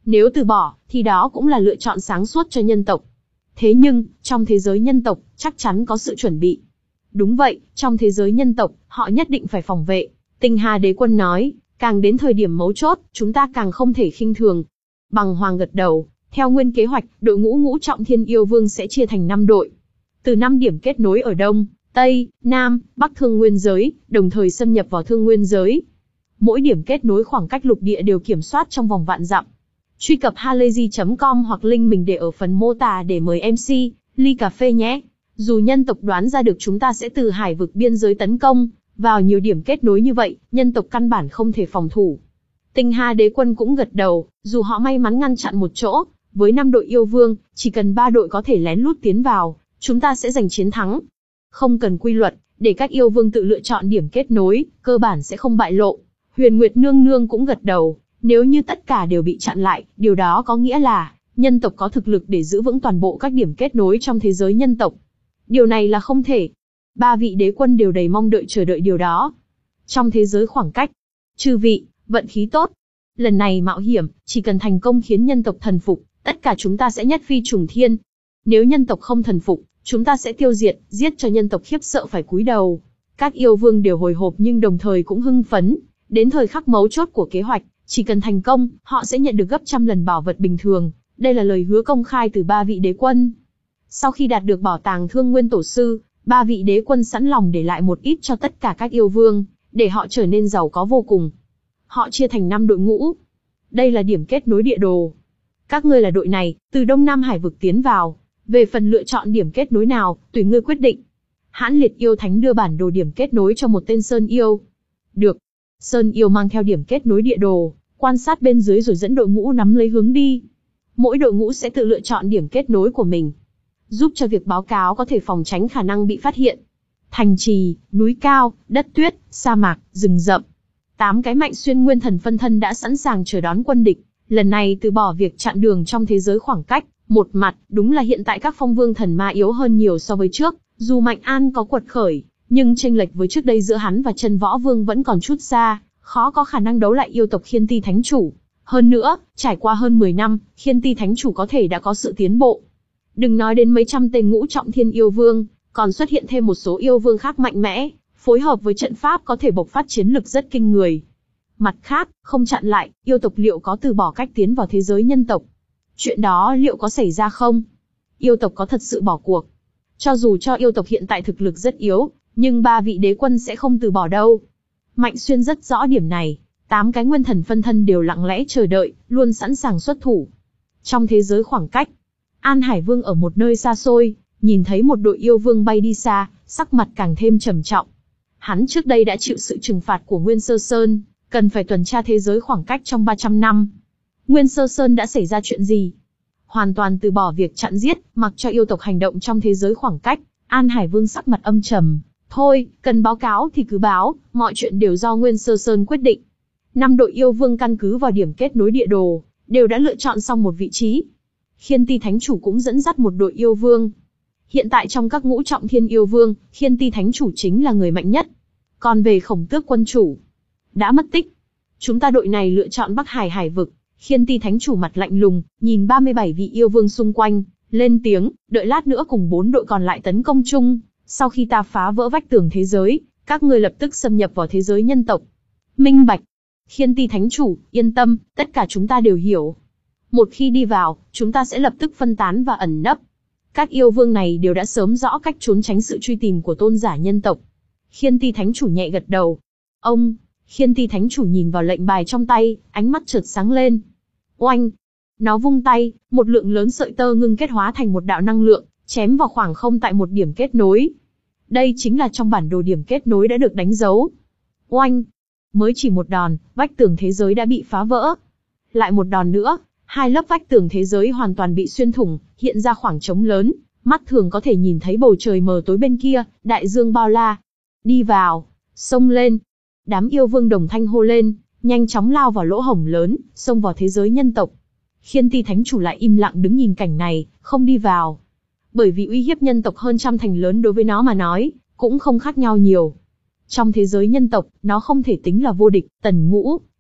Nếu từ bỏ, thì đó cũng là lựa chọn sáng suốt cho nhân tộc. Thế nhưng, trong thế giới nhân tộc, chắc chắn có sự chuẩn bị. Đúng vậy, trong thế giới nhân tộc, họ nhất định phải phòng vệ. Tinh Hà Đế Quân nói, càng đến thời điểm mấu chốt, chúng ta càng không thể khinh thường. Bằng Hoàng gật đầu, theo nguyên kế hoạch, đội ngũ ngũ trọng thiên yêu vương sẽ chia thành năm đội. Từ năm điểm kết nối ở Đông, Tây, Nam, Bắc thương nguyên giới, đồng thời xâm nhập vào thương nguyên giới. Mỗi điểm kết nối khoảng cách lục địa đều kiểm soát trong vòng vạn dặm. Truy cập halayzi chấm com hoặc link mình để ở phần mô tả để mời em xê, ly cà phê nhé. Dù nhân tộc đoán ra được chúng ta sẽ từ hải vực biên giới tấn công, vào nhiều điểm kết nối như vậy, nhân tộc căn bản không thể phòng thủ. Tinh Hà Đế Quân cũng gật đầu, dù họ may mắn ngăn chặn một chỗ, với năm đội yêu vương, chỉ cần ba đội có thể lén lút tiến vào, chúng ta sẽ giành chiến thắng. Không cần quy luật, để các yêu vương tự lựa chọn điểm kết nối, cơ bản sẽ không bại lộ. Huyền Nguyệt Nương Nương cũng gật đầu, nếu như tất cả đều bị chặn lại, điều đó có nghĩa là, nhân tộc có thực lực để giữ vững toàn bộ các điểm kết nối trong thế giới nhân tộc. Điều này là không thể. Ba vị đế quân đều đầy mong đợi chờ đợi điều đó. Trong thế giới khoảng cách, chư vị, vận khí tốt. Lần này mạo hiểm, chỉ cần thành công khiến nhân tộc thần phục, tất cả chúng ta sẽ nhất phi trùng thiên. Nếu nhân tộc không thần phục, chúng ta sẽ tiêu diệt, giết cho nhân tộc khiếp sợ phải cúi đầu. Các yêu vương đều hồi hộp nhưng đồng thời cũng hưng phấn. Đến thời khắc mấu chốt của kế hoạch, chỉ cần thành công, họ sẽ nhận được gấp trăm lần bảo vật bình thường. Đây là lời hứa công khai từ ba vị đế quân. Sau khi đạt được bảo tàng Thương Nguyên Tổ Sư, ba vị đế quân sẵn lòng để lại một ít cho tất cả các yêu vương, để họ trở nên giàu có vô cùng. Họ chia thành năm đội ngũ. Đây là điểm kết nối địa đồ. Các ngươi là đội này, từ Đông Nam Hải vực tiến vào. Về phần lựa chọn điểm kết nối nào, tùy ngươi quyết định. Hãn Liệt Yêu Thánh đưa bản đồ điểm kết nối cho một tên Sơn Yêu. Được. Sơn Yêu mang theo điểm kết nối địa đồ, quan sát bên dưới rồi dẫn đội ngũ nắm lấy hướng đi. Mỗi đội ngũ sẽ tự lựa chọn điểm kết nối của mình, giúp cho việc báo cáo có thể phòng tránh khả năng bị phát hiện. Thành trì, núi cao, đất tuyết, sa mạc, rừng rậm. Tám cái Mạnh Xuyên Nguyên Thần phân thân đã sẵn sàng chờ đón quân địch. Lần này từ bỏ việc chặn đường trong thế giới khoảng cách. Một mặt, đúng là hiện tại các phong vương thần ma yếu hơn nhiều so với trước. Dù Mạnh An có quật khởi, nhưng chênh lệch với trước đây giữa hắn và Chân Võ Vương vẫn còn chút xa, khó có khả năng đấu lại yêu tộc Khiên Ti Thánh Chủ. Hơn nữa, trải qua hơn mười năm, Khiên Ti Thánh Chủ có thể đã có sự tiến bộ. Đừng nói đến mấy trăm tên ngũ trọng thiên yêu vương, còn xuất hiện thêm một số yêu vương khác mạnh mẽ, phối hợp với trận pháp có thể bộc phát chiến lực rất kinh người. Mặt khác, không chặn lại, yêu tộc liệu có từ bỏ cách tiến vào thế giới nhân tộc? Chuyện đó liệu có xảy ra không? Yêu tộc có thật sự bỏ cuộc? Cho dù cho yêu tộc hiện tại thực lực rất yếu, nhưng ba vị đế quân sẽ không từ bỏ đâu. Mạnh Xuyên rất rõ điểm này, tám cái nguyên thần phân thân đều lặng lẽ chờ đợi, luôn sẵn sàng xuất thủ. Trong thế giới khoảng cách, An Hải Vương ở một nơi xa xôi, nhìn thấy một đội yêu vương bay đi xa, sắc mặt càng thêm trầm trọng. Hắn trước đây đã chịu sự trừng phạt của Nguyên Sơ Sơn, cần phải tuần tra thế giới khoảng cách trong ba trăm năm. Nguyên Sơ Sơn đã xảy ra chuyện gì? Hoàn toàn từ bỏ việc chặn giết, mặc cho yêu tộc hành động trong thế giới khoảng cách, An Hải Vương sắc mặt âm trầm. Thôi, cần báo cáo thì cứ báo, mọi chuyện đều do Nguyên Sơ Sơn quyết định. Năm đội yêu vương căn cứ vào điểm kết nối địa đồ, đều đã lựa chọn xong một vị trí. Khiên Ti Thánh Chủ cũng dẫn dắt một đội yêu vương. Hiện tại trong các ngũ trọng thiên yêu vương, Khiên Ti Thánh Chủ chính là người mạnh nhất. Còn về Khổng Tước Quân Chủ, đã mất tích. Chúng ta đội này lựa chọn Bắc Hải Hải vực. Khiên Ti Thánh Chủ mặt lạnh lùng, nhìn ba mươi bảy vị yêu vương xung quanh, lên tiếng, đợi lát nữa cùng bốn đội còn lại tấn công chung. Sau khi ta phá vỡ vách tường thế giới, các ngươi lập tức xâm nhập vào thế giới nhân tộc. Minh bạch. Khiên Ti Thánh Chủ, yên tâm, tất cả chúng ta đều hiểu. Một khi đi vào, chúng ta sẽ lập tức phân tán và ẩn nấp. Các yêu vương này đều đã sớm rõ cách trốn tránh sự truy tìm của tôn giả nhân tộc. Khiên Ti Thánh Chủ nhẹ gật đầu. Ông, Khiên Ti Thánh Chủ nhìn vào lệnh bài trong tay, ánh mắt chợt sáng lên. Oanh! Nó vung tay, một lượng lớn sợi tơ ngưng kết hóa thành một đạo năng lượng, chém vào khoảng không tại một điểm kết nối. Đây chính là trong bản đồ điểm kết nối đã được đánh dấu. Oanh! Mới chỉ một đòn, vách tường thế giới đã bị phá vỡ. Lại một đòn nữa, hai lớp vách tường thế giới hoàn toàn bị xuyên thủng, hiện ra khoảng trống lớn, mắt thường có thể nhìn thấy bầu trời mờ tối bên kia, đại dương bao la. Đi vào, xông lên. Đám yêu vương đồng thanh hô lên, nhanh chóng lao vào lỗ hổng lớn, xông vào thế giới nhân tộc. Khiên Ti Thánh Chủ lại im lặng đứng nhìn cảnh này, không đi vào. Bởi vì uy hiếp nhân tộc hơn trăm thành lớn đối với nó mà nói, cũng không khác nhau nhiều. Trong thế giới nhân tộc, nó không thể tính là vô địch. Tần Ngũ,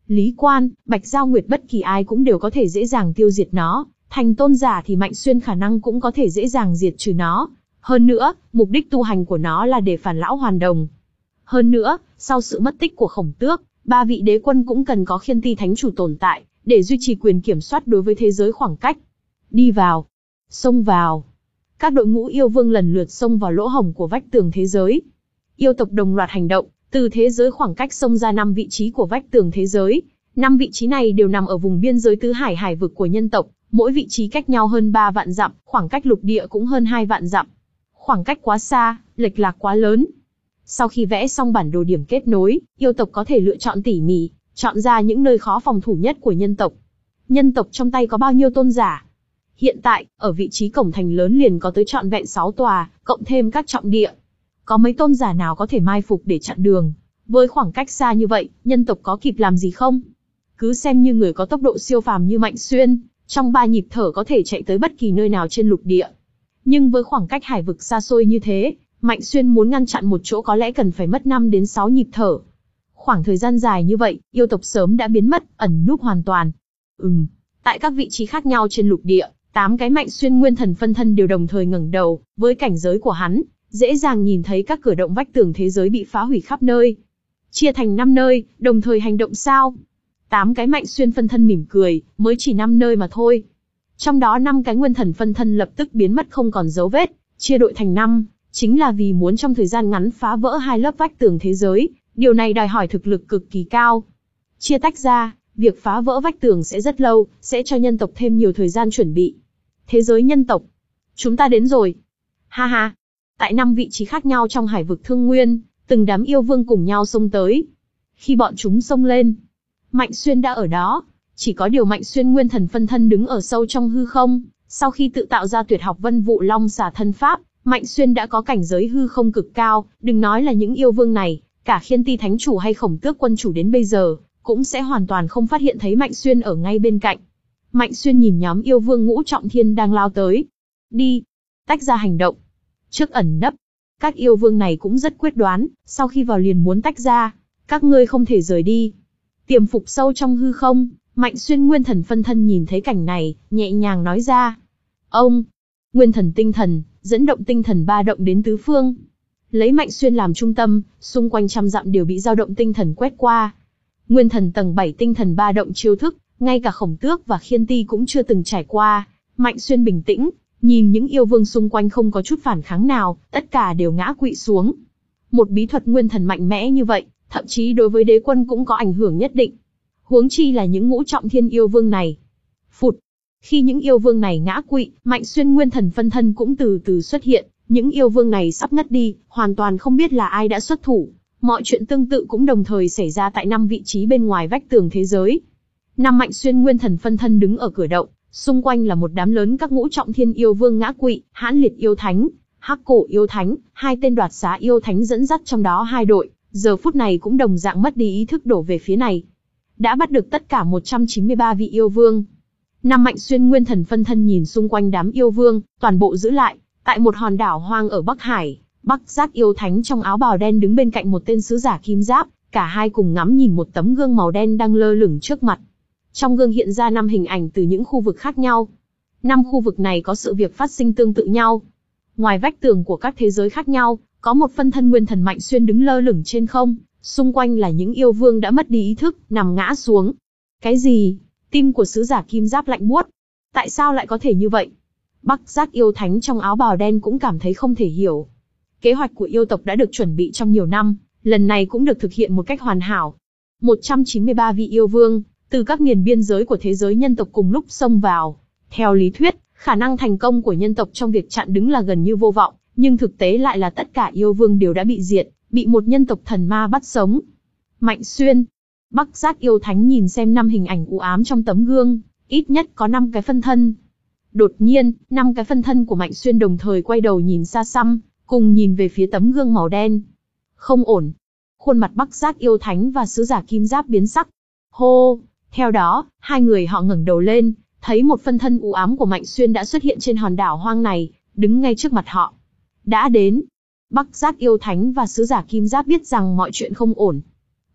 Lý Quan, Bạch Giao Nguyệt bất kỳ ai cũng đều có thể dễ dàng tiêu diệt nó, thành tôn giả thì Mạnh Xuyên khả năng cũng có thể dễ dàng diệt trừ nó. Hơn nữa, mục đích tu hành của nó là để phản lão hoàn đồng. Hơn nữa, sau sự mất tích của Khổng Tước, ba vị đế quân cũng cần có Khiên Ti Thánh Chủ tồn tại, để duy trì quyền kiểm soát đối với thế giới khoảng cách. Đi vào. Xông vào. Các đội ngũ yêu vương lần lượt xông vào lỗ hổng của vách tường thế giới. Yêu tộc đồng loạt hành động, từ thế giới khoảng cách xông ra năm vị trí của vách tường thế giới. Năm vị trí này đều nằm ở vùng biên giới tứ hải hải vực của nhân tộc, mỗi vị trí cách nhau hơn ba vạn dặm, khoảng cách lục địa cũng hơn hai vạn dặm. Khoảng cách quá xa, lệch lạc quá lớn. Sau khi vẽ xong bản đồ điểm kết nối, yêu tộc có thể lựa chọn tỉ mỉ, chọn ra những nơi khó phòng thủ nhất của nhân tộc. Nhân tộc trong tay có bao nhiêu tôn giả? Hiện tại, ở vị trí cổng thành lớn liền có tới trọn vẹn sáu tòa, cộng thêm các trọng địa. Có mấy tôn giả nào có thể mai phục để chặn đường? Với khoảng cách xa như vậy, nhân tộc có kịp làm gì không? Cứ xem như người có tốc độ siêu phàm như Mạnh Xuyên, trong ba nhịp thở có thể chạy tới bất kỳ nơi nào trên lục địa. Nhưng với khoảng cách hải vực xa xôi như thế, Mạnh Xuyên muốn ngăn chặn một chỗ có lẽ cần phải mất năm đến sáu nhịp thở. Khoảng thời gian dài như vậy, yêu tộc sớm đã biến mất, ẩn núp hoàn toàn. Ừm, tại các vị trí khác nhau trên lục địa, tám cái Mạnh Xuyên nguyên thần phân thân đều đồng thời ngẩng đầu, với cảnh giới của hắn, dễ dàng nhìn thấy các cửa động vách tường thế giới bị phá hủy khắp nơi. Chia thành năm nơi, đồng thời hành động sao? Tám cái Mạnh Xuyên phân thân mỉm cười, mới chỉ năm nơi mà thôi. Trong đó năm cái nguyên thần phân thân lập tức biến mất không còn dấu vết, chia đội thành năm, chính là vì muốn trong thời gian ngắn phá vỡ hai lớp vách tường thế giới, điều này đòi hỏi thực lực cực kỳ cao. Chia tách ra, việc phá vỡ vách tường sẽ rất lâu, sẽ cho nhân tộc thêm nhiều thời gian chuẩn bị. Thế giới nhân tộc. Chúng ta đến rồi. Ha ha. Tại năm vị trí khác nhau trong hải vực Thương Nguyên, từng đám yêu vương cùng nhau xông tới. Khi bọn chúng xông lên, Mạnh Xuyên đã ở đó. Chỉ có điều Mạnh Xuyên nguyên thần phân thân đứng ở sâu trong hư không. Sau khi tự tạo ra tuyệt học Vân Vụ Long Xà thân pháp, Mạnh Xuyên đã có cảnh giới hư không cực cao. Đừng nói là những yêu vương này, cả Khiên Ti Thánh Chủ hay Khổng Tước Quân Chủ đến bây giờ, cũng sẽ hoàn toàn không phát hiện thấy Mạnh Xuyên ở ngay bên cạnh. Mạnh Xuyên nhìn nhóm yêu vương ngũ trọng thiên đang lao tới. Đi. Tách ra hành động. Trước ẩn nấp. Các yêu vương này cũng rất quyết đoán, sau khi vào liền muốn tách ra. Các ngươi không thể rời đi. Tiềm phục sâu trong hư không, Mạnh Xuyên nguyên thần phân thân nhìn thấy cảnh này, nhẹ nhàng nói ra. Ông. Nguyên thần tinh thần, dẫn động tinh thần ba động đến tứ phương. Lấy Mạnh Xuyên làm trung tâm, xung quanh trăm dặm đều bị dao động tinh thần quét qua. Nguyên thần tầng bảy tinh thần ba động chiêu thức, ngay cả Khổng Tước và Khiên Ti cũng chưa từng trải qua. Mạnh Xuyên bình tĩnh, nhìn những yêu vương xung quanh không có chút phản kháng nào, tất cả đều ngã quỵ xuống. Một bí thuật nguyên thần mạnh mẽ như vậy, thậm chí đối với đế quân cũng có ảnh hưởng nhất định. Huống chi là những ngũ trọng thiên yêu vương này. Phụt. Khi những yêu vương này ngã quỵ, Mạnh Xuyên nguyên thần phân thân cũng từ từ xuất hiện. Những yêu vương này sắp ngất đi, hoàn toàn không biết là ai đã xuất thủ. Mọi chuyện tương tự cũng đồng thời xảy ra tại năm vị trí bên ngoài vách tường thế giới. Năm Mạnh Xuyên nguyên thần phân thân đứng ở cửa động, xung quanh là một đám lớn các ngũ trọng thiên yêu vương ngã quỵ, Hãn Liệt yêu thánh, Hắc Cổ yêu thánh, hai tên đoạt xá yêu thánh dẫn dắt trong đó hai đội, giờ phút này cũng đồng dạng mất đi ý thức đổ về phía này. Đã bắt được tất cả một trăm chín mươi ba vị yêu vương. Năm Mạnh Xuyên nguyên thần phân thân nhìn xung quanh đám yêu vương, toàn bộ giữ lại, tại một hòn đảo hoang ở Bắc Hải, Bắc Giác yêu thánh trong áo bào đen đứng bên cạnh một tên sứ giả kim giáp, cả hai cùng ngắm nhìn một tấm gương màu đen đang lơ lửng trước mặt. Trong gương hiện ra năm hình ảnh từ những khu vực khác nhau. Năm khu vực này có sự việc phát sinh tương tự nhau. Ngoài vách tường của các thế giới khác nhau, có một phân thân nguyên thần Mạnh Xuyên đứng lơ lửng trên không, xung quanh là những yêu vương đã mất đi ý thức, nằm ngã xuống. Cái gì? Tim của sứ giả kim giáp lạnh buốt. Tại sao lại có thể như vậy? Bắc Giác yêu thánh trong áo bào đen cũng cảm thấy không thể hiểu. Kế hoạch của yêu tộc đã được chuẩn bị trong nhiều năm, lần này cũng được thực hiện một cách hoàn hảo. một trăm chín mươi ba vị yêu vương, từ các miền biên giới của thế giới nhân tộc cùng lúc xông vào. Theo lý thuyết, khả năng thành công của nhân tộc trong việc chặn đứng là gần như vô vọng, nhưng thực tế lại là tất cả yêu vương đều đã bị diệt, bị một nhân tộc thần ma bắt sống. Mạnh Xuyên. Bắc Giác yêu thánh nhìn xem năm hình ảnh u ám trong tấm gương, ít nhất có năm cái phân thân. Đột nhiên, năm cái phân thân của Mạnh Xuyên đồng thời quay đầu nhìn xa xăm, cùng nhìn về phía tấm gương màu đen. Không ổn. Khuôn mặt Bắc Giác yêu thánh và sứ giả kim giáp biến sắc. Hô. Theo đó, hai người họ ngẩng đầu lên, thấy một phân thân u ám của Mạnh Xuyên đã xuất hiện trên hòn đảo hoang này, đứng ngay trước mặt họ. Đã đến. Bắc Giác yêu thánh và sứ giả kim giáp biết rằng mọi chuyện không ổn.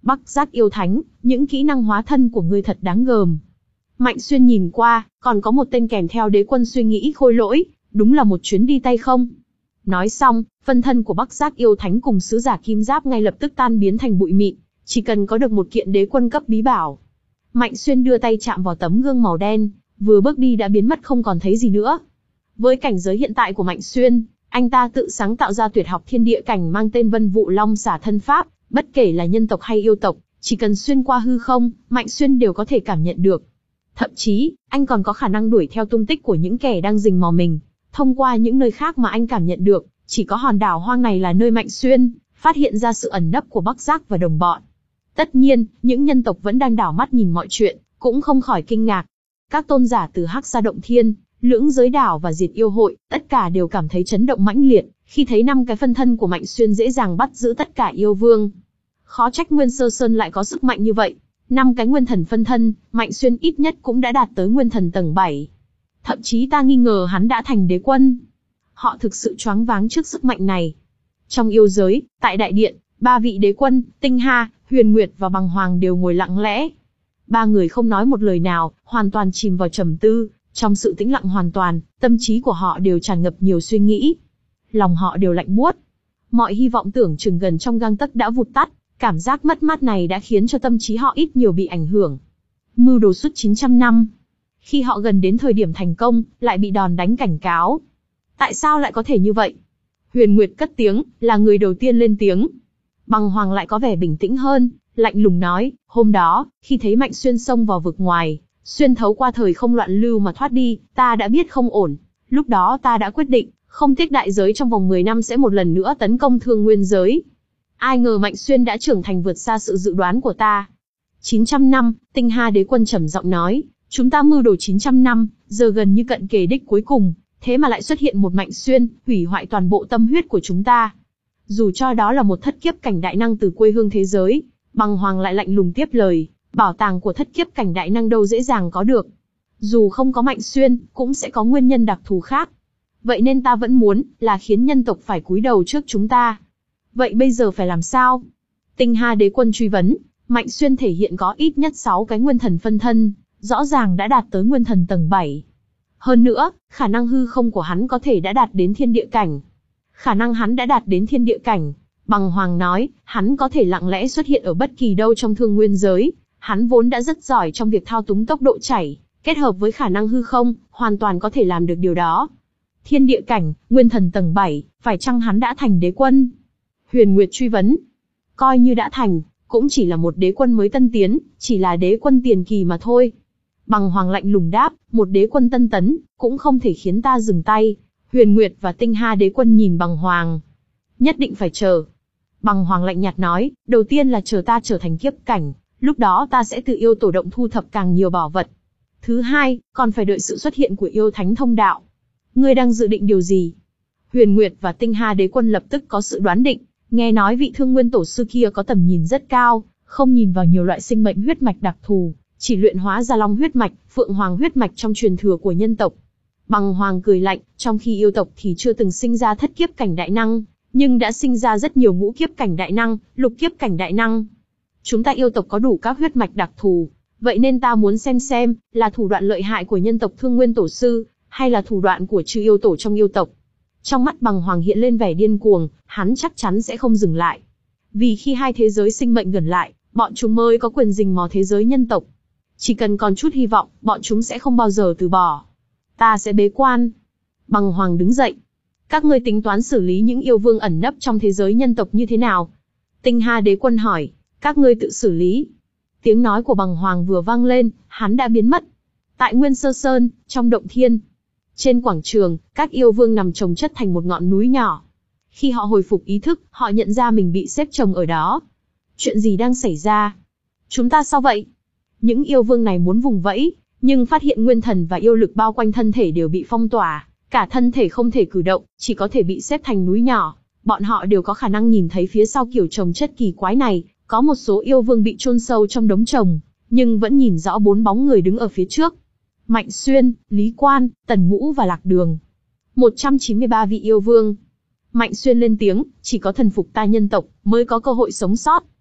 Bắc Giác yêu thánh, những kỹ năng hóa thân của ngươi thật đáng gờm. Mạnh Xuyên nhìn qua, còn có một tên kèm theo đế quân suy nghĩ khôi lỗi, đúng là một chuyến đi tay không. Nói xong, phân thân của Bắc Giác yêu thánh cùng sứ giả kim giáp ngay lập tức tan biến thành bụi mịn, chỉ cần có được một kiện đế quân cấp bí bảo. Mạnh Xuyên đưa tay chạm vào tấm gương màu đen, vừa bước đi đã biến mất không còn thấy gì nữa. Với cảnh giới hiện tại của Mạnh Xuyên, anh ta tự sáng tạo ra tuyệt học thiên địa cảnh mang tên Vân Vụ Long Xả Thân Pháp, bất kể là nhân tộc hay yêu tộc, chỉ cần xuyên qua hư không, Mạnh Xuyên đều có thể cảm nhận được. Thậm chí, anh còn có khả năng đuổi theo tung tích của những kẻ đang rình mò mình, thông qua những nơi khác mà anh cảm nhận được, chỉ có hòn đảo hoang này là nơi Mạnh Xuyên phát hiện ra sự ẩn nấp của Bắc Giác và đồng bọn. Tất nhiên, những nhân tộc vẫn đang đảo mắt nhìn mọi chuyện, cũng không khỏi kinh ngạc. Các tôn giả từ Hắc Sa Động Thiên, Lưỡng Giới Đảo và Diệt Yêu Hội, tất cả đều cảm thấy chấn động mãnh liệt, khi thấy năm cái phân thân của Mạnh Xuyên dễ dàng bắt giữ tất cả yêu vương. Khó trách Nguyên Sơ Sơn lại có sức mạnh như vậy. Năm cái nguyên thần phân thân, Mạnh Xuyên ít nhất cũng đã đạt tới nguyên thần tầng bảy. Thậm chí ta nghi ngờ hắn đã thành đế quân. Họ thực sự choáng váng trước sức mạnh này. Trong yêu giới, tại đại điện, ba vị đế quân, Tinh Ha, Huyền Nguyệt và Bằng Hoàng đều ngồi lặng lẽ. Ba người không nói một lời nào, hoàn toàn chìm vào trầm tư. Trong sự tĩnh lặng hoàn toàn, tâm trí của họ đều tràn ngập nhiều suy nghĩ. Lòng họ đều lạnh buốt. Mọi hy vọng tưởng chừng gần trong gang tấc đã vụt tắt. Cảm giác mất mát này đã khiến cho tâm trí họ ít nhiều bị ảnh hưởng. Mưu đồ suốt chín trăm năm. Khi họ gần đến thời điểm thành công, lại bị đòn đánh cảnh cáo. Tại sao lại có thể như vậy? Huyền Nguyệt cất tiếng, là người đầu tiên lên tiếng. Bằng Hoàng lại có vẻ bình tĩnh hơn, lạnh lùng nói, hôm đó, khi thấy Mạnh Xuyên xông vào vực ngoài, xuyên thấu qua thời không loạn lưu mà thoát đi, ta đã biết không ổn. Lúc đó ta đã quyết định, không tiếc đại giới trong vòng mười năm sẽ một lần nữa tấn công Thương Nguyên giới. Ai ngờ Mạnh Xuyên đã trưởng thành vượt xa sự dự đoán của ta. chín trăm năm, Tinh Ha đế quân trầm giọng nói, chúng ta mưu đồ chín trăm năm, giờ gần như cận kề đích cuối cùng, thế mà lại xuất hiện một Mạnh Xuyên, hủy hoại toàn bộ tâm huyết của chúng ta. Dù cho đó là một thất kiếp cảnh đại năng từ quê hương thế giới, Bằng Hoàng lại lạnh lùng tiếp lời, bảo tàng của thất kiếp cảnh đại năng đâu dễ dàng có được. Dù không có Mạnh Xuyên, cũng sẽ có nguyên nhân đặc thù khác. Vậy nên ta vẫn muốn, là khiến nhân tộc phải cúi đầu trước chúng ta. Vậy bây giờ phải làm sao? Tinh Ha đế quân truy vấn, Mạnh Xuyên thể hiện có ít nhất sáu cái nguyên thần phân thân, rõ ràng đã đạt tới nguyên thần tầng bảy. Hơn nữa, khả năng hư không của hắn có thể đã đạt đến thiên địa cảnh. Khả năng hắn đã đạt đến thiên địa cảnh. Bằng Hoàng nói, hắn có thể lặng lẽ xuất hiện ở bất kỳ đâu trong Thương Nguyên giới. Hắn vốn đã rất giỏi trong việc thao túng tốc độ chảy, kết hợp với khả năng hư không, hoàn toàn có thể làm được điều đó. Thiên địa cảnh, nguyên thần tầng bảy, phải chăng hắn đã thành đế quân? Huyền Nguyệt truy vấn. Coi như đã thành, cũng chỉ là một đế quân mới tân tiến, chỉ là đế quân tiền kỳ mà thôi. Bằng Hoàng lạnh lùng đáp, một đế quân tân tấn, cũng không thể khiến ta dừng tay. Huyền Nguyệt và Tinh Ha đế quân nhìn Bằng Hoàng. Nhất định phải chờ. Bằng Hoàng lạnh nhạt nói, đầu tiên là chờ ta trở thành kiếp cảnh, lúc đó ta sẽ tự yêu tổ động thu thập càng nhiều bảo vật. Thứ hai, còn phải đợi sự xuất hiện của yêu thánh thông đạo. Ngươi đang dự định điều gì? Huyền Nguyệt và Tinh Ha đế quân lập tức có sự đoán định, nghe nói vị Thương Nguyên tổ sư kia có tầm nhìn rất cao, không nhìn vào nhiều loại sinh mệnh huyết mạch đặc thù, chỉ luyện hóa ra long huyết mạch, phượng hoàng huyết mạch trong truyền thừa của nhân tộc. Bằng Hoàng cười lạnh, trong khi yêu tộc thì chưa từng sinh ra thất kiếp cảnh đại năng, nhưng đã sinh ra rất nhiều ngũ kiếp cảnh đại năng, lục kiếp cảnh đại năng. Chúng ta yêu tộc có đủ các huyết mạch đặc thù, vậy nên ta muốn xem xem, là thủ đoạn lợi hại của nhân tộc Thương Nguyên tổ sư, hay là thủ đoạn của chư yêu tổ trong yêu tộc. Trong mắt Bằng Hoàng hiện lên vẻ điên cuồng, hắn chắc chắn sẽ không dừng lại. Vì khi hai thế giới sinh mệnh gần lại, bọn chúng mới có quyền rình mò thế giới nhân tộc. Chỉ cần còn chút hy vọng, bọn chúng sẽ không bao giờ từ bỏ. Ta sẽ bế quan. Bằng Hoàng đứng dậy. Các ngươi tính toán xử lý những yêu vương ẩn nấp trong thế giới nhân tộc như thế nào? Tinh Ha đế quân hỏi. Các ngươi tự xử lý. Tiếng nói của Bằng Hoàng vừa vang lên, hắn đã biến mất. Tại Nguyên Sơ Sơn, trong động thiên. Trên quảng trường, các yêu vương nằm chồng chất thành một ngọn núi nhỏ. Khi họ hồi phục ý thức, họ nhận ra mình bị xếp chồng ở đó. Chuyện gì đang xảy ra? Chúng ta sao vậy? Những yêu vương này muốn vùng vẫy, nhưng phát hiện nguyên thần và yêu lực bao quanh thân thể đều bị phong tỏa, cả thân thể không thể cử động, chỉ có thể bị xếp thành núi nhỏ. Bọn họ đều có khả năng nhìn thấy phía sau kiểu chồng chất kỳ quái này, có một số yêu vương bị chôn sâu trong đống chồng, nhưng vẫn nhìn rõ bốn bóng người đứng ở phía trước. Mạnh Xuyên, Lý Quan, Tần Ngũ và Lạc Đường. một trăm chín mươi ba vị yêu vương. Mạnh Xuyên lên tiếng, chỉ có thần phục ta nhân tộc mới có cơ hội sống sót.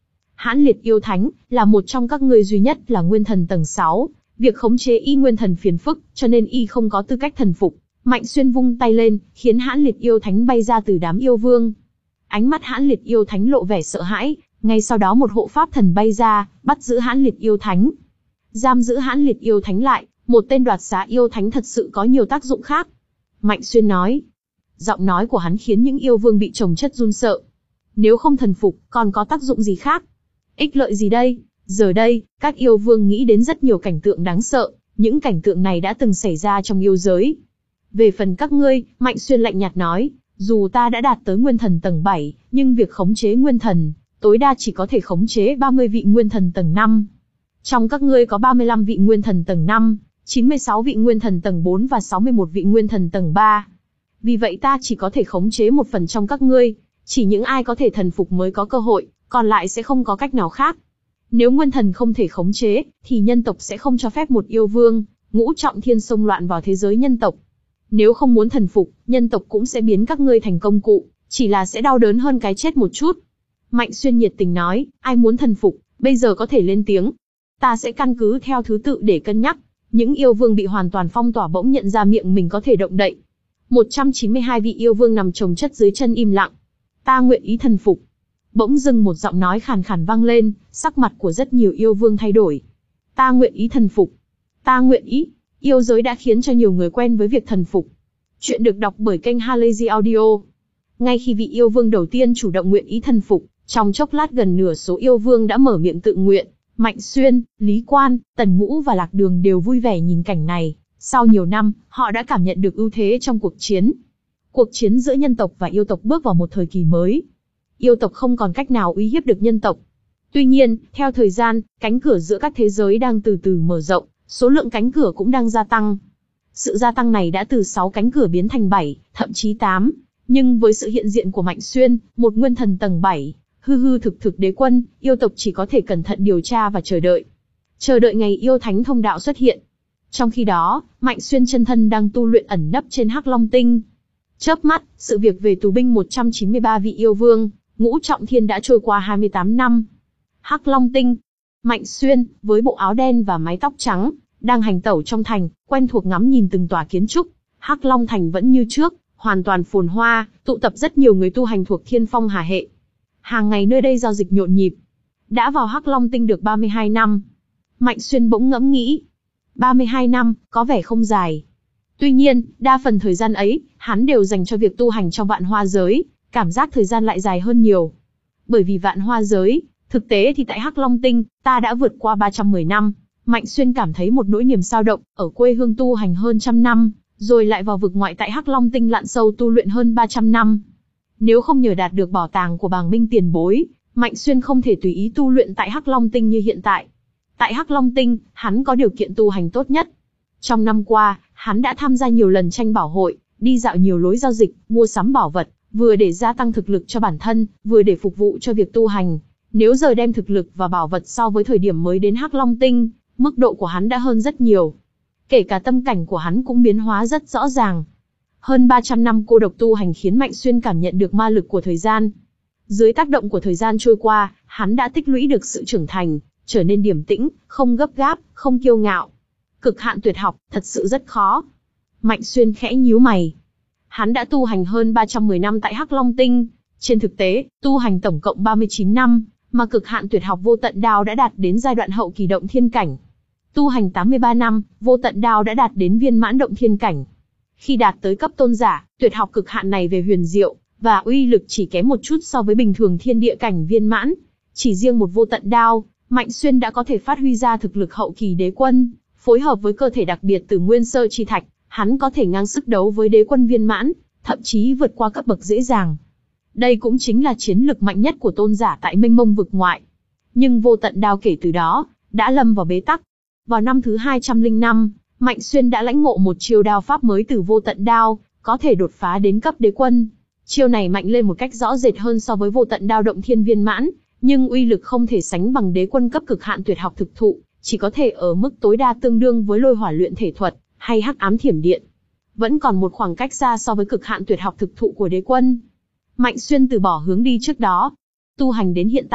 Hãn Liệt yêu thánh, là một trong các ngươi duy nhất là nguyên thần tầng sáu, việc khống chế y nguyên thần phiền phức, cho nên y không có tư cách thần phục. Mạnh Xuyên vung tay lên, khiến Hãn Liệt yêu thánh bay ra từ đám yêu vương. Ánh mắt Hãn Liệt yêu thánh lộ vẻ sợ hãi, ngay sau đó một hộ pháp thần bay ra, bắt giữ Hãn Liệt yêu thánh. Giam giữ Hãn Liệt yêu thánh lại, một tên đoạt xá yêu thánh thật sự có nhiều tác dụng khác. Mạnh Xuyên nói. Giọng nói của hắn khiến những yêu vương bị chồng chất run sợ. Nếu không thần phục, còn có tác dụng gì khác? Ích lợi gì đây? Giờ đây, các yêu vương nghĩ đến rất nhiều cảnh tượng đáng sợ, những cảnh tượng này đã từng xảy ra trong yêu giới. Về phần các ngươi, Mạnh Xuyên lạnh nhạt nói, dù ta đã đạt tới nguyên thần tầng bảy, nhưng việc khống chế nguyên thần, tối đa chỉ có thể khống chế ba mươi vị nguyên thần tầng năm. Trong các ngươi có ba mươi lăm vị nguyên thần tầng năm, chín mươi sáu vị nguyên thần tầng bốn và sáu mươi mốt vị nguyên thần tầng ba. Vì vậy ta chỉ có thể khống chế một phần trong các ngươi, chỉ những ai có thể thần phục mới có cơ hội, còn lại sẽ không có cách nào khác. Nếu nguyên thần không thể khống chế, thì nhân tộc sẽ không cho phép một yêu vương, ngũ trọng thiên xông loạn vào thế giới nhân tộc. Nếu không muốn thần phục, nhân tộc cũng sẽ biến các ngươi thành công cụ, chỉ là sẽ đau đớn hơn cái chết một chút. Mạnh Xuyên nhiệt tình nói, ai muốn thần phục, bây giờ có thể lên tiếng. Ta sẽ căn cứ theo thứ tự để cân nhắc. Những yêu vương bị hoàn toàn phong tỏa bỗng nhận ra miệng mình có thể động đậy. một trăm chín mươi hai vị yêu vương nằm chồng chất dưới chân im lặng. Ta nguyện ý thần phục. Bỗng dưng một giọng nói khàn khàn vang lên, sắc mặt của rất nhiều yêu vương thay đổi. Ta nguyện ý thần phục. Ta nguyện ý. Yêu giới đã khiến cho nhiều người quen với việc thần phục. Chuyện được đọc bởi kênh Halazy Audio. Ngay khi vị yêu vương đầu tiên chủ động nguyện ý thần phục, trong chốc lát gần nửa số yêu vương đã mở miệng tự nguyện. Mạnh Xuyên, Lý Quan, Tần Ngũ và Lạc Đường đều vui vẻ nhìn cảnh này. Sau nhiều năm, họ đã cảm nhận được ưu thế trong cuộc chiến. Cuộc chiến giữa nhân tộc và yêu tộc bước vào một thời kỳ mới. Yêu tộc không còn cách nào uy hiếp được nhân tộc. Tuy nhiên, theo thời gian, cánh cửa giữa các thế giới đang từ từ mở rộng, số lượng cánh cửa cũng đang gia tăng. Sự gia tăng này đã từ sáu cánh cửa biến thành bảy, thậm chí tám. Nhưng với sự hiện diện của Mạnh Xuyên, một nguyên thần tầng bảy, hư hư thực thực đế quân, yêu tộc chỉ có thể cẩn thận điều tra và chờ đợi. Chờ đợi ngày yêu thánh thông đạo xuất hiện. Trong khi đó, Mạnh Xuyên chân thân đang tu luyện ẩn nấp trên Hắc Long Tinh. Chớp mắt, sự việc về tù binh một trăm chín mươi ba vị yêu vương, ngũ trọng thiên đã trôi qua hai mươi tám năm. Hắc Long Tinh. Mạnh Xuyên, với bộ áo đen và mái tóc trắng, đang hành tẩu trong thành, quen thuộc ngắm nhìn từng tòa kiến trúc. Hắc Long Thành vẫn như trước, hoàn toàn phồn hoa, tụ tập rất nhiều người tu hành thuộc Thiên Phong Hà hệ. Hàng ngày nơi đây giao dịch nhộn nhịp. Đã vào Hắc Long Tinh được ba mươi hai năm. Mạnh Xuyên bỗng ngẫm nghĩ. ba mươi hai năm, có vẻ không dài. Tuy nhiên, đa phần thời gian ấy, hắn đều dành cho việc tu hành trong vạn hoa giới, cảm giác thời gian lại dài hơn nhiều. Bởi vì vạn hoa giới, thực tế thì tại Hắc Long Tinh, ta đã vượt qua ba trăm mười năm. Mạnh Xuyên cảm thấy một nỗi niềm dao động, ở quê hương tu hành hơn trăm năm, rồi lại vào vực ngoại tại Hắc Long Tinh lặn sâu tu luyện hơn ba trăm năm. Nếu không nhờ đạt được bảo tàng của Bàng Minh tiền bối, Mạnh Xuyên không thể tùy ý tu luyện tại Hắc Long Tinh như hiện tại. Tại Hắc Long Tinh, hắn có điều kiện tu hành tốt nhất. Trong năm qua, hắn đã tham gia nhiều lần tranh bảo hội, đi dạo nhiều lối giao dịch, mua sắm bảo vật, vừa để gia tăng thực lực cho bản thân, vừa để phục vụ cho việc tu hành. Nếu giờ đem thực lực và bảo vật so với thời điểm mới đến Hắc Long Tinh, mức độ của hắn đã hơn rất nhiều. Kể cả tâm cảnh của hắn cũng biến hóa rất rõ ràng. Hơn ba trăm năm cô độc tu hành khiến Mạnh Xuyên cảm nhận được ma lực của thời gian. Dưới tác động của thời gian trôi qua, hắn đã tích lũy được sự trưởng thành, trở nên điềm tĩnh, không gấp gáp, không kiêu ngạo. Cực hạn tuyệt học, thật sự rất khó. Mạnh Xuyên khẽ nhíu mày. Hắn đã tu hành hơn ba trăm mười năm tại Hắc Long Tinh. Trên thực tế, tu hành tổng cộng ba mươi chín năm, mà cực hạn tuyệt học vô tận đao đã đạt đến giai đoạn hậu kỳ động thiên cảnh. Tu hành tám mươi ba năm, vô tận đao đã đạt đến viên mãn động thiên cảnh. Khi đạt tới cấp tôn giả, tuyệt học cực hạn này về huyền diệu và uy lực chỉ kém một chút so với bình thường thiên địa cảnh viên mãn. Chỉ riêng một vô tận đao, Mạnh Xuyên đã có thể phát huy ra thực lực hậu kỳ đế quân, phối hợp với cơ thể đặc biệt từ nguyên sơ chi thạch, hắn có thể ngang sức đấu với đế quân viên mãn, thậm chí vượt qua cấp bậc dễ dàng. Đây cũng chính là chiến lực mạnh nhất của tôn giả tại mênh mông vực ngoại. Nhưng vô tận đao kể từ đó đã lâm vào bế tắc. Vào năm thứ hai trăm lẻ năm, Mạnh Xuyên đã lãnh ngộ một chiêu đao pháp mới từ vô tận đao, có thể đột phá đến cấp đế quân. Chiêu này mạnh lên một cách rõ rệt hơn so với vô tận đao động thiên viên mãn, nhưng uy lực không thể sánh bằng đế quân cấp cực hạn tuyệt học thực thụ, chỉ có thể ở mức tối đa tương đương với lôi hỏa luyện thể thuật hay hắc ám thiểm điện. Vẫn còn một khoảng cách xa so với cực hạn tuyệt học thực thụ của đế quân. Mạnh Xuyên từ bỏ hướng đi trước đó. Tu hành đến hiện tại,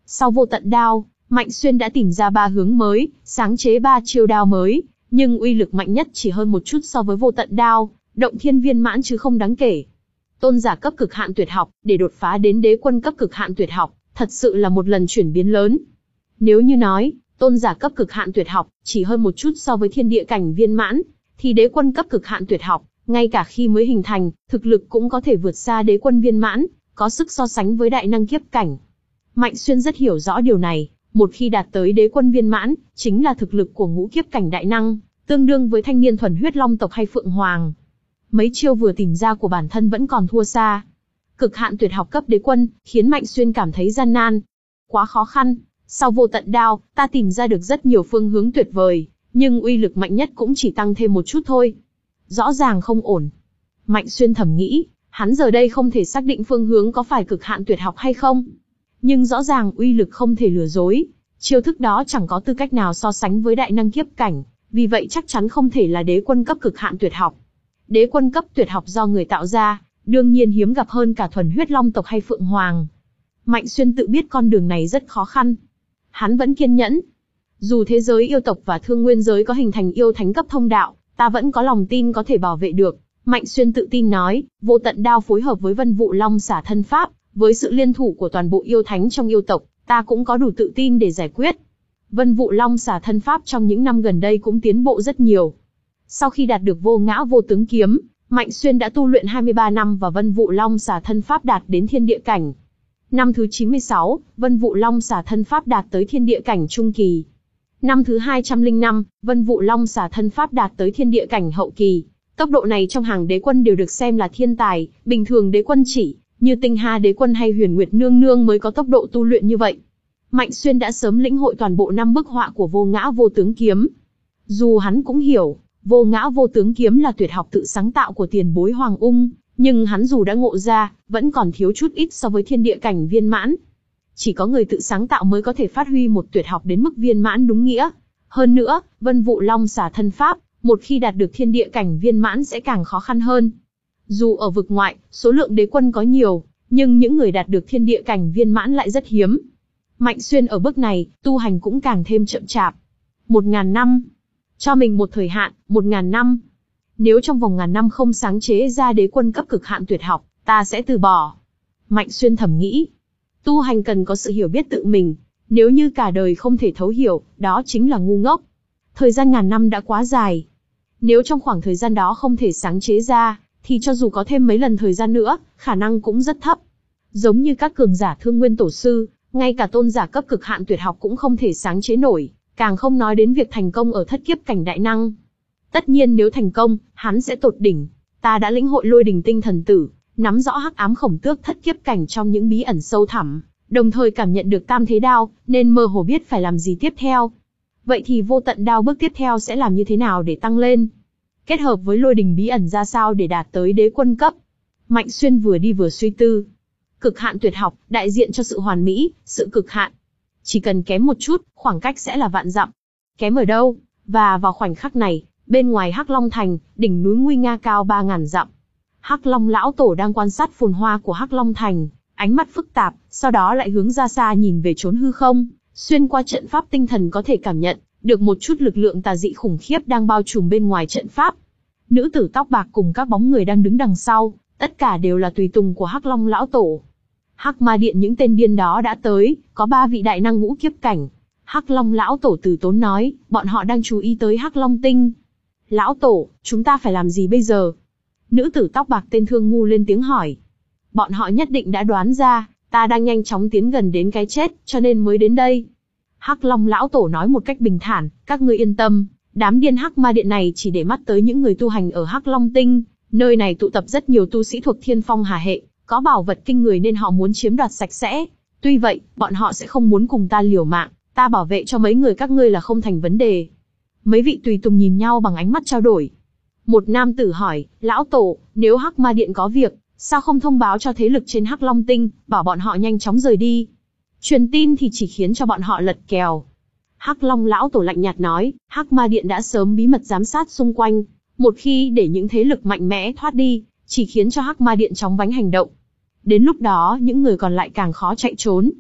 Sau vô tận đao, Mạnh Xuyên đã tìm ra ba hướng mới, sáng chế ba chiêu đao mới, nhưng uy lực mạnh nhất chỉ hơn một chút so với vô tận đao, động thiên viên mãn chứ không đáng kể. Tôn giả cấp cực hạn tuyệt học, để đột phá đến đế quân cấp cực hạn tuyệt học, thật sự là một lần chuyển biến lớn. Nếu như nói, tôn giả cấp cực hạn tuyệt học, chỉ hơn một chút so với thiên địa cảnh viên mãn, thì đế quân cấp cực hạn tuyệt học, ngay cả khi mới hình thành, thực lực cũng có thể vượt xa đế quân viên mãn, có sức so sánh với đại năng kiếp cảnh. Mạnh Xuyên rất hiểu rõ điều này, một khi đạt tới đế quân viên mãn, chính là thực lực của ngũ kiếp cảnh đại năng, tương đương với thanh niên thuần huyết long tộc hay phượng hoàng. Mấy chiêu vừa tìm ra của bản thân vẫn còn thua xa. Cực hạn tuyệt học cấp đế quân, khiến Mạnh Xuyên cảm thấy gian nan. Quá khó khăn, sau vô tận đao, ta tìm ra được rất nhiều phương hướng tuyệt vời, nhưng uy lực mạnh nhất cũng chỉ tăng thêm một chút thôi. Rõ ràng không ổn. Mạnh Xuyên thầm nghĩ, hắn giờ đây không thể xác định phương hướng có phải cực hạn tuyệt học hay không. Nhưng rõ ràng uy lực không thể lừa dối. Chiêu thức đó chẳng có tư cách nào so sánh với đại năng kiếp cảnh, vì vậy chắc chắn không thể là đế quân cấp cực hạn tuyệt học. Đế quân cấp tuyệt học do người tạo ra, đương nhiên hiếm gặp hơn cả thuần huyết long tộc hay phượng hoàng. Mạnh Xuyên tự biết con đường này rất khó khăn. Hắn vẫn kiên nhẫn. Dù thế giới yêu tộc và thương nguyên giới có hình thành yêu thánh cấp thông đạo, ta vẫn có lòng tin có thể bảo vệ được. Mạnh Xuyên tự tin nói, vô tận đao phối hợp với vân vụ long xả thân pháp, với sự liên thủ của toàn bộ yêu thánh trong yêu tộc, ta cũng có đủ tự tin để giải quyết. Vân vụ long xả thân pháp trong những năm gần đây cũng tiến bộ rất nhiều. Sau khi đạt được vô ngã vô tướng kiếm, Mạnh Xuyên đã tu luyện hai mươi ba năm và vân vụ long xả thân pháp đạt đến thiên địa cảnh. Năm thứ chín mươi sáu, vân vụ long xả thân pháp đạt tới thiên địa cảnh trung kỳ. Năm thứ hai trăm lẻ năm, vân vụ long xả thân pháp đạt tới thiên địa cảnh hậu kỳ. Tốc độ này trong hàng đế quân đều được xem là thiên tài, bình thường đế quân chỉ, như Tinh Hà đế quân hay Huyền Nguyệt nương nương mới có tốc độ tu luyện như vậy. Mạnh Xuyên đã sớm lĩnh hội toàn bộ năm bức họa của vô ngã vô tướng kiếm. Dù hắn cũng hiểu, vô ngã vô tướng kiếm là tuyệt học tự sáng tạo của tiền bối Hoàng Ung, nhưng hắn dù đã ngộ ra, vẫn còn thiếu chút ít so với thiên địa cảnh viên mãn. Chỉ có người tự sáng tạo mới có thể phát huy một tuyệt học đến mức viên mãn đúng nghĩa. Hơn nữa, vân vụ long xả thân pháp, một khi đạt được thiên địa cảnh viên mãn sẽ càng khó khăn hơn. Dù ở vực ngoại, số lượng đế quân có nhiều, nhưng những người đạt được thiên địa cảnh viên mãn lại rất hiếm. Mạnh Xuyên ở bước này, tu hành cũng càng thêm chậm chạp. Một ngàn năm. Cho mình một thời hạn, một ngàn năm. Nếu trong vòng ngàn năm không sáng chế ra đế quân cấp cực hạn tuyệt học, ta sẽ từ bỏ. Mạnh Xuyên thầm nghĩ. Tu hành cần có sự hiểu biết tự mình. Nếu như cả đời không thể thấu hiểu, đó chính là ngu ngốc. Thời gian ngàn năm đã quá dài. Nếu trong khoảng thời gian đó không thể sáng chế ra, thì cho dù có thêm mấy lần thời gian nữa, khả năng cũng rất thấp. Giống như các cường giả thương nguyên tổ sư, ngay cả tôn giả cấp cực hạn tuyệt học cũng không thể sáng chế nổi, càng không nói đến việc thành công ở thất kiếp cảnh đại năng. Tất nhiên nếu thành công, hắn sẽ tột đỉnh. Ta đã lĩnh hội lôi đình tinh thần tử, nắm rõ hắc ám khổng tước thất kiếp cảnh trong những bí ẩn sâu thẳm, đồng thời cảm nhận được tam thế đao, nên mơ hồ biết phải làm gì tiếp theo. Vậy thì vô tận đao bước tiếp theo sẽ làm như thế nào để tăng lên? Kết hợp với lôi đình bí ẩn ra sao để đạt tới đế quân cấp? Mạnh Xuyên vừa đi vừa suy tư. Cực hạn tuyệt học, đại diện cho sự hoàn mỹ, sự cực hạn. Chỉ cần kém một chút, khoảng cách sẽ là vạn dặm. Kém ở đâu? Và vào khoảnh khắc này, bên ngoài Hắc Long Thành, đỉnh núi nguy nga cao ba ngàn dặm. Hắc Long lão tổ đang quan sát phồn hoa của Hắc Long Thành, ánh mắt phức tạp, sau đó lại hướng ra xa nhìn về chốn hư không, xuyên qua trận pháp tinh thần có thể cảm nhận được một chút lực lượng tà dị khủng khiếp đang bao trùm bên ngoài trận pháp. Nữ tử tóc bạc cùng các bóng người đang đứng đằng sau, tất cả đều là tùy tùng của Hắc Long lão tổ. Hắc Ma Điện những tên điên đó đã tới, có ba vị đại năng ngũ kiếp cảnh. Hắc Long lão tổ từ tốn nói, bọn họ đang chú ý tới Hắc Long tinh. Lão tổ, chúng ta phải làm gì bây giờ? Nữ tử tóc bạc tên Thương Ngu lên tiếng hỏi. Bọn họ nhất định đã đoán ra, ta đang nhanh chóng tiến gần đến cái chết, cho nên mới đến đây. Hắc Long lão tổ nói một cách bình thản, các ngươi yên tâm, đám điên Hắc Ma Điện này chỉ để mắt tới những người tu hành ở Hắc Long tinh, nơi này tụ tập rất nhiều tu sĩ thuộc Thiên Phong Hà hệ, có bảo vật kinh người nên họ muốn chiếm đoạt sạch sẽ. Tuy vậy, bọn họ sẽ không muốn cùng ta liều mạng, ta bảo vệ cho mấy người các ngươi là không thành vấn đề. Mấy vị tùy tùng nhìn nhau bằng ánh mắt trao đổi. Một nam tử hỏi, lão tổ, nếu Hắc Ma Điện có việc, sao không thông báo cho thế lực trên Hắc Long tinh, bảo bọn họ nhanh chóng rời đi? Truyền tin thì chỉ khiến cho bọn họ lật kèo. Hắc Long lão tổ lạnh nhạt nói, Hắc Ma Điện đã sớm bí mật giám sát xung quanh, một khi để những thế lực mạnh mẽ thoát đi, chỉ khiến cho Hắc Ma Điện chóng vánh hành động. Đến lúc đó những người còn lại càng khó chạy trốn.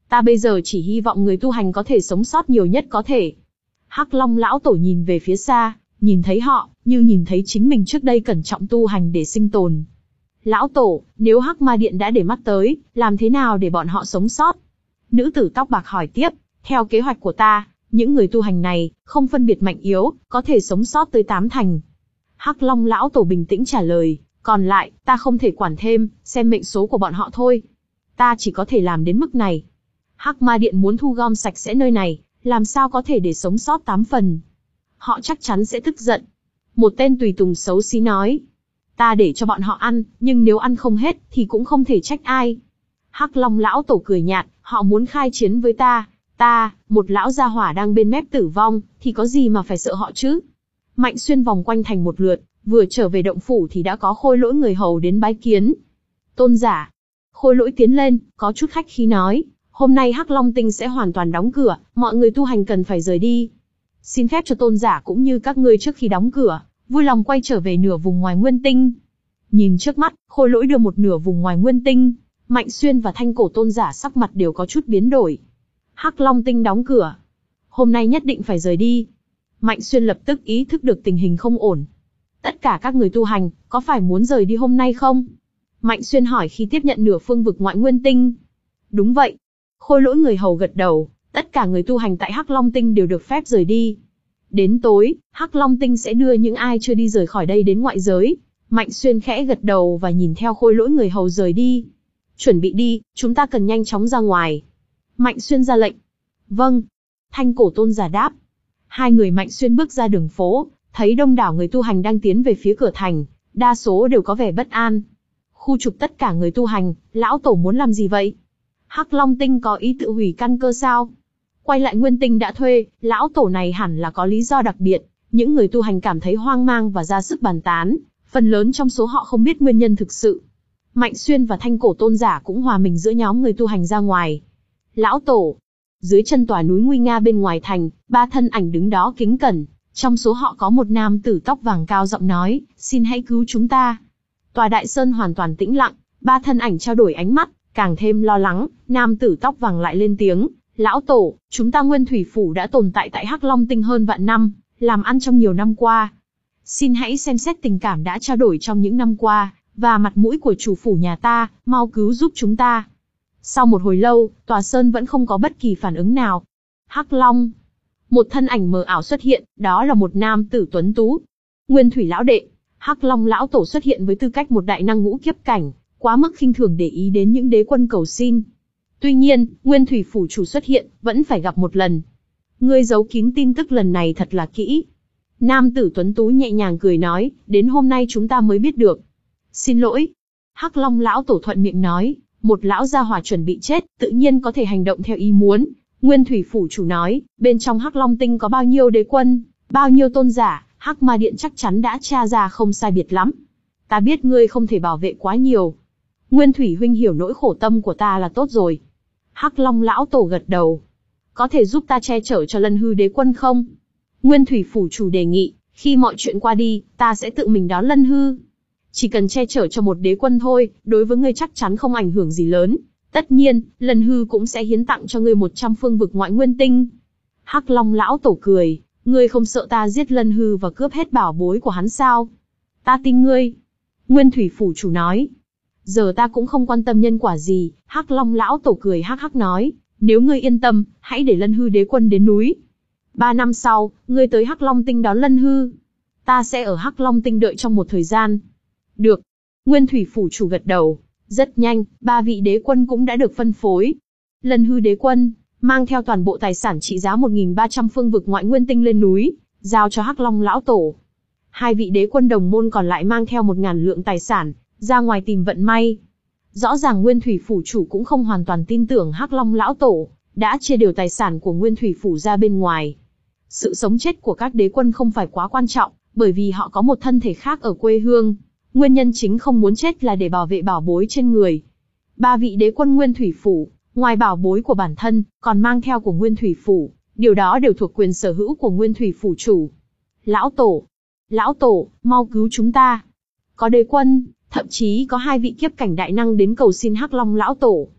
Ta bây giờ chỉ hy vọng người tu hành có thể sống sót nhiều nhất có thể. Hắc Long lão tổ nhìn về phía xa, nhìn thấy họ, như nhìn thấy chính mình trước đây cẩn trọng tu hành để sinh tồn. Lão tổ, nếu Hắc Ma Điện đã để mắt tới, làm thế nào để bọn họ sống sót? Nữ tử tóc bạc hỏi tiếp, theo kế hoạch của ta, những người tu hành này, không phân biệt mạnh yếu, có thể sống sót tới tám thành. Hắc Long lão tổ bình tĩnh trả lời, còn lại, ta không thể quản thêm, xem mệnh số của bọn họ thôi. Ta chỉ có thể làm đến mức này. Hắc Ma Điện muốn thu gom sạch sẽ nơi này, làm sao có thể để sống sót tám phần. Họ chắc chắn sẽ tức giận. Một tên tùy tùng xấu xí nói, ta để cho bọn họ ăn, nhưng nếu ăn không hết, thì cũng không thể trách ai. Hắc Long lão tổ cười nhạt, họ muốn khai chiến với ta. Ta, một lão gia hỏa đang bên mép tử vong, thì có gì mà phải sợ họ chứ? Mạnh Xuyên vòng quanh thành một lượt, vừa trở về động phủ thì đã có Khôi Lỗi người hầu đến bái kiến. Tôn giả. Khôi Lỗi tiến lên, có chút khách khí nói, hôm nay Hắc Long Tinh sẽ hoàn toàn đóng cửa, mọi người tu hành cần phải rời đi. Xin phép cho tôn giả cũng như các ngươi trước khi đóng cửa, vui lòng quay trở về nửa vùng ngoài Nguyên Tinh. Nhìn trước mắt, Khôi Lỗi đưa một nửa vùng ngoài Nguyên Tinh, Mạnh Xuyên và Thanh Cổ tôn giả sắc mặt đều có chút biến đổi. Hắc Long Tinh đóng cửa. Hôm nay nhất định phải rời đi. Mạnh Xuyên lập tức ý thức được tình hình không ổn. Tất cả các người tu hành, có phải muốn rời đi hôm nay không? Mạnh Xuyên hỏi khi tiếp nhận nửa phương vực ngoại Nguyên Tinh. Đúng vậy. Khôi Lỗi người hầu gật đầu, tất cả người tu hành tại Hắc Long Tinh đều được phép rời đi. Đến tối, Hắc Long Tinh sẽ đưa những ai chưa đi rời khỏi đây đến ngoại giới. Mạnh Xuyên khẽ gật đầu và nhìn theo Khôi Lỗi người hầu rời đi. Chuẩn bị đi, chúng ta cần nhanh chóng ra ngoài. Mạnh Xuyên ra lệnh. Vâng. Thanh Cổ tôn giả đáp. Hai người Mạnh Xuyên bước ra đường phố, thấy đông đảo người tu hành đang tiến về phía cửa thành, đa số đều có vẻ bất an. Khu trục tất cả người tu hành, lão tổ muốn làm gì vậy? Hắc Long Tinh có ý tự hủy căn cơ sao? Quay lại Nguyên Tinh đã thuê, lão tổ này hẳn là có lý do đặc biệt. Những người tu hành cảm thấy hoang mang và ra sức bàn tán, phần lớn trong số họ không biết nguyên nhân thực sự. Mạnh Xuyên và Thanh Cổ tôn giả cũng hòa mình giữa nhóm người tu hành ra ngoài. Lão tổ. Dưới chân tòa núi nguy nga bên ngoài thành, ba thân ảnh đứng đó kính cẩn. Trong số họ có một nam tử tóc vàng cao giọng nói, xin hãy cứu chúng ta. Tòa đại sơn hoàn toàn tĩnh lặng, ba thân ảnh trao đổi ánh mắt, càng thêm lo lắng. Nam tử tóc vàng lại lên tiếng, lão tổ, chúng ta Nguyên Thủy Phủ đã tồn tại tại Hắc Long Tinh hơn vạn năm, làm ăn trong nhiều năm qua. Xin hãy xem xét tình cảm đã trao đổi trong những năm qua, và mặt mũi của chủ phủ nhà ta, mau cứu giúp chúng ta. Sau một hồi lâu, tòa sơn vẫn không có bất kỳ phản ứng nào. Hắc Long. Một thân ảnh mờ ảo xuất hiện, đó là một nam tử tuấn tú. Nguyên Thủy lão đệ. Hắc Long lão tổ xuất hiện với tư cách một đại năng ngũ kiếp cảnh, quá mức khinh thường để ý đến những đế quân cầu xin. Tuy nhiên, Nguyên Thủy phủ chủ xuất hiện, vẫn phải gặp một lần. Ngươi giấu kín tin tức lần này thật là kỹ. Nam tử tuấn tú nhẹ nhàng cười nói, đến hôm nay chúng ta mới biết được. Xin lỗi. Hắc Long lão tổ thuận miệng nói, một lão gia hỏa chuẩn bị chết, tự nhiên có thể hành động theo ý muốn. Nguyên Thủy phủ chủ nói, bên trong Hắc Long Tinh có bao nhiêu đế quân, bao nhiêu tôn giả, Hắc Ma Điện chắc chắn đã tra ra không sai biệt lắm. Ta biết ngươi không thể bảo vệ quá nhiều. Nguyên Thủy huynh hiểu nỗi khổ tâm của ta là tốt rồi. Hắc Long lão tổ gật đầu. Có thể giúp ta che chở cho Lân Hư đế quân không? Nguyên Thủy phủ chủ đề nghị, khi mọi chuyện qua đi, ta sẽ tự mình đón Lân Hư. Chỉ cần che chở cho một đế quân thôi, đối với ngươi chắc chắn không ảnh hưởng gì lớn. Tất nhiên, Lân Hư cũng sẽ hiến tặng cho ngươi một trăm phương vực ngoại Nguyên Tinh. Hắc Long lão tổ cười, ngươi không sợ ta giết Lân Hư và cướp hết bảo bối của hắn sao? Ta tin ngươi. Nguyên Thủy phủ chủ nói. Giờ ta cũng không quan tâm nhân quả gì. Hắc Long lão tổ cười hắc hắc nói, nếu ngươi yên tâm, hãy để Lân Hư đế quân đến núi. Ba năm sau, ngươi tới Hắc Long Tinh đón Lân Hư. Ta sẽ ở Hắc Long Tinh đợi trong một thời gian. Được. Nguyên Thủy phủ chủ gật đầu. Rất nhanh, ba vị đế quân cũng đã được phân phối. Lân Hư đế quân, mang theo toàn bộ tài sản trị giá một nghìn ba trăm phương vực ngoại Nguyên Tinh lên núi, giao cho Hắc Long lão tổ. Hai vị đế quân đồng môn còn lại mang theo một ngàn lượng tài sản, ra ngoài tìm vận may. Rõ ràng Nguyên Thủy phủ chủ cũng không hoàn toàn tin tưởng Hắc Long lão tổ, đã chia đều tài sản của Nguyên Thủy phủ ra bên ngoài. Sự sống chết của các đế quân không phải quá quan trọng, bởi vì họ có một thân thể khác ở quê hương. Nguyên nhân chính không muốn chết là để bảo vệ bảo bối trên người. Ba vị đế quân Nguyên Thủy phủ, ngoài bảo bối của bản thân, còn mang theo của Nguyên Thủy phủ, điều đó đều thuộc quyền sở hữu của Nguyên Thủy phủ chủ. Lão tổ, lão tổ, mau cứu chúng ta. Có đế quân, thậm chí có hai vị kiếp cảnh đại năng đến cầu xin Hắc Long lão tổ.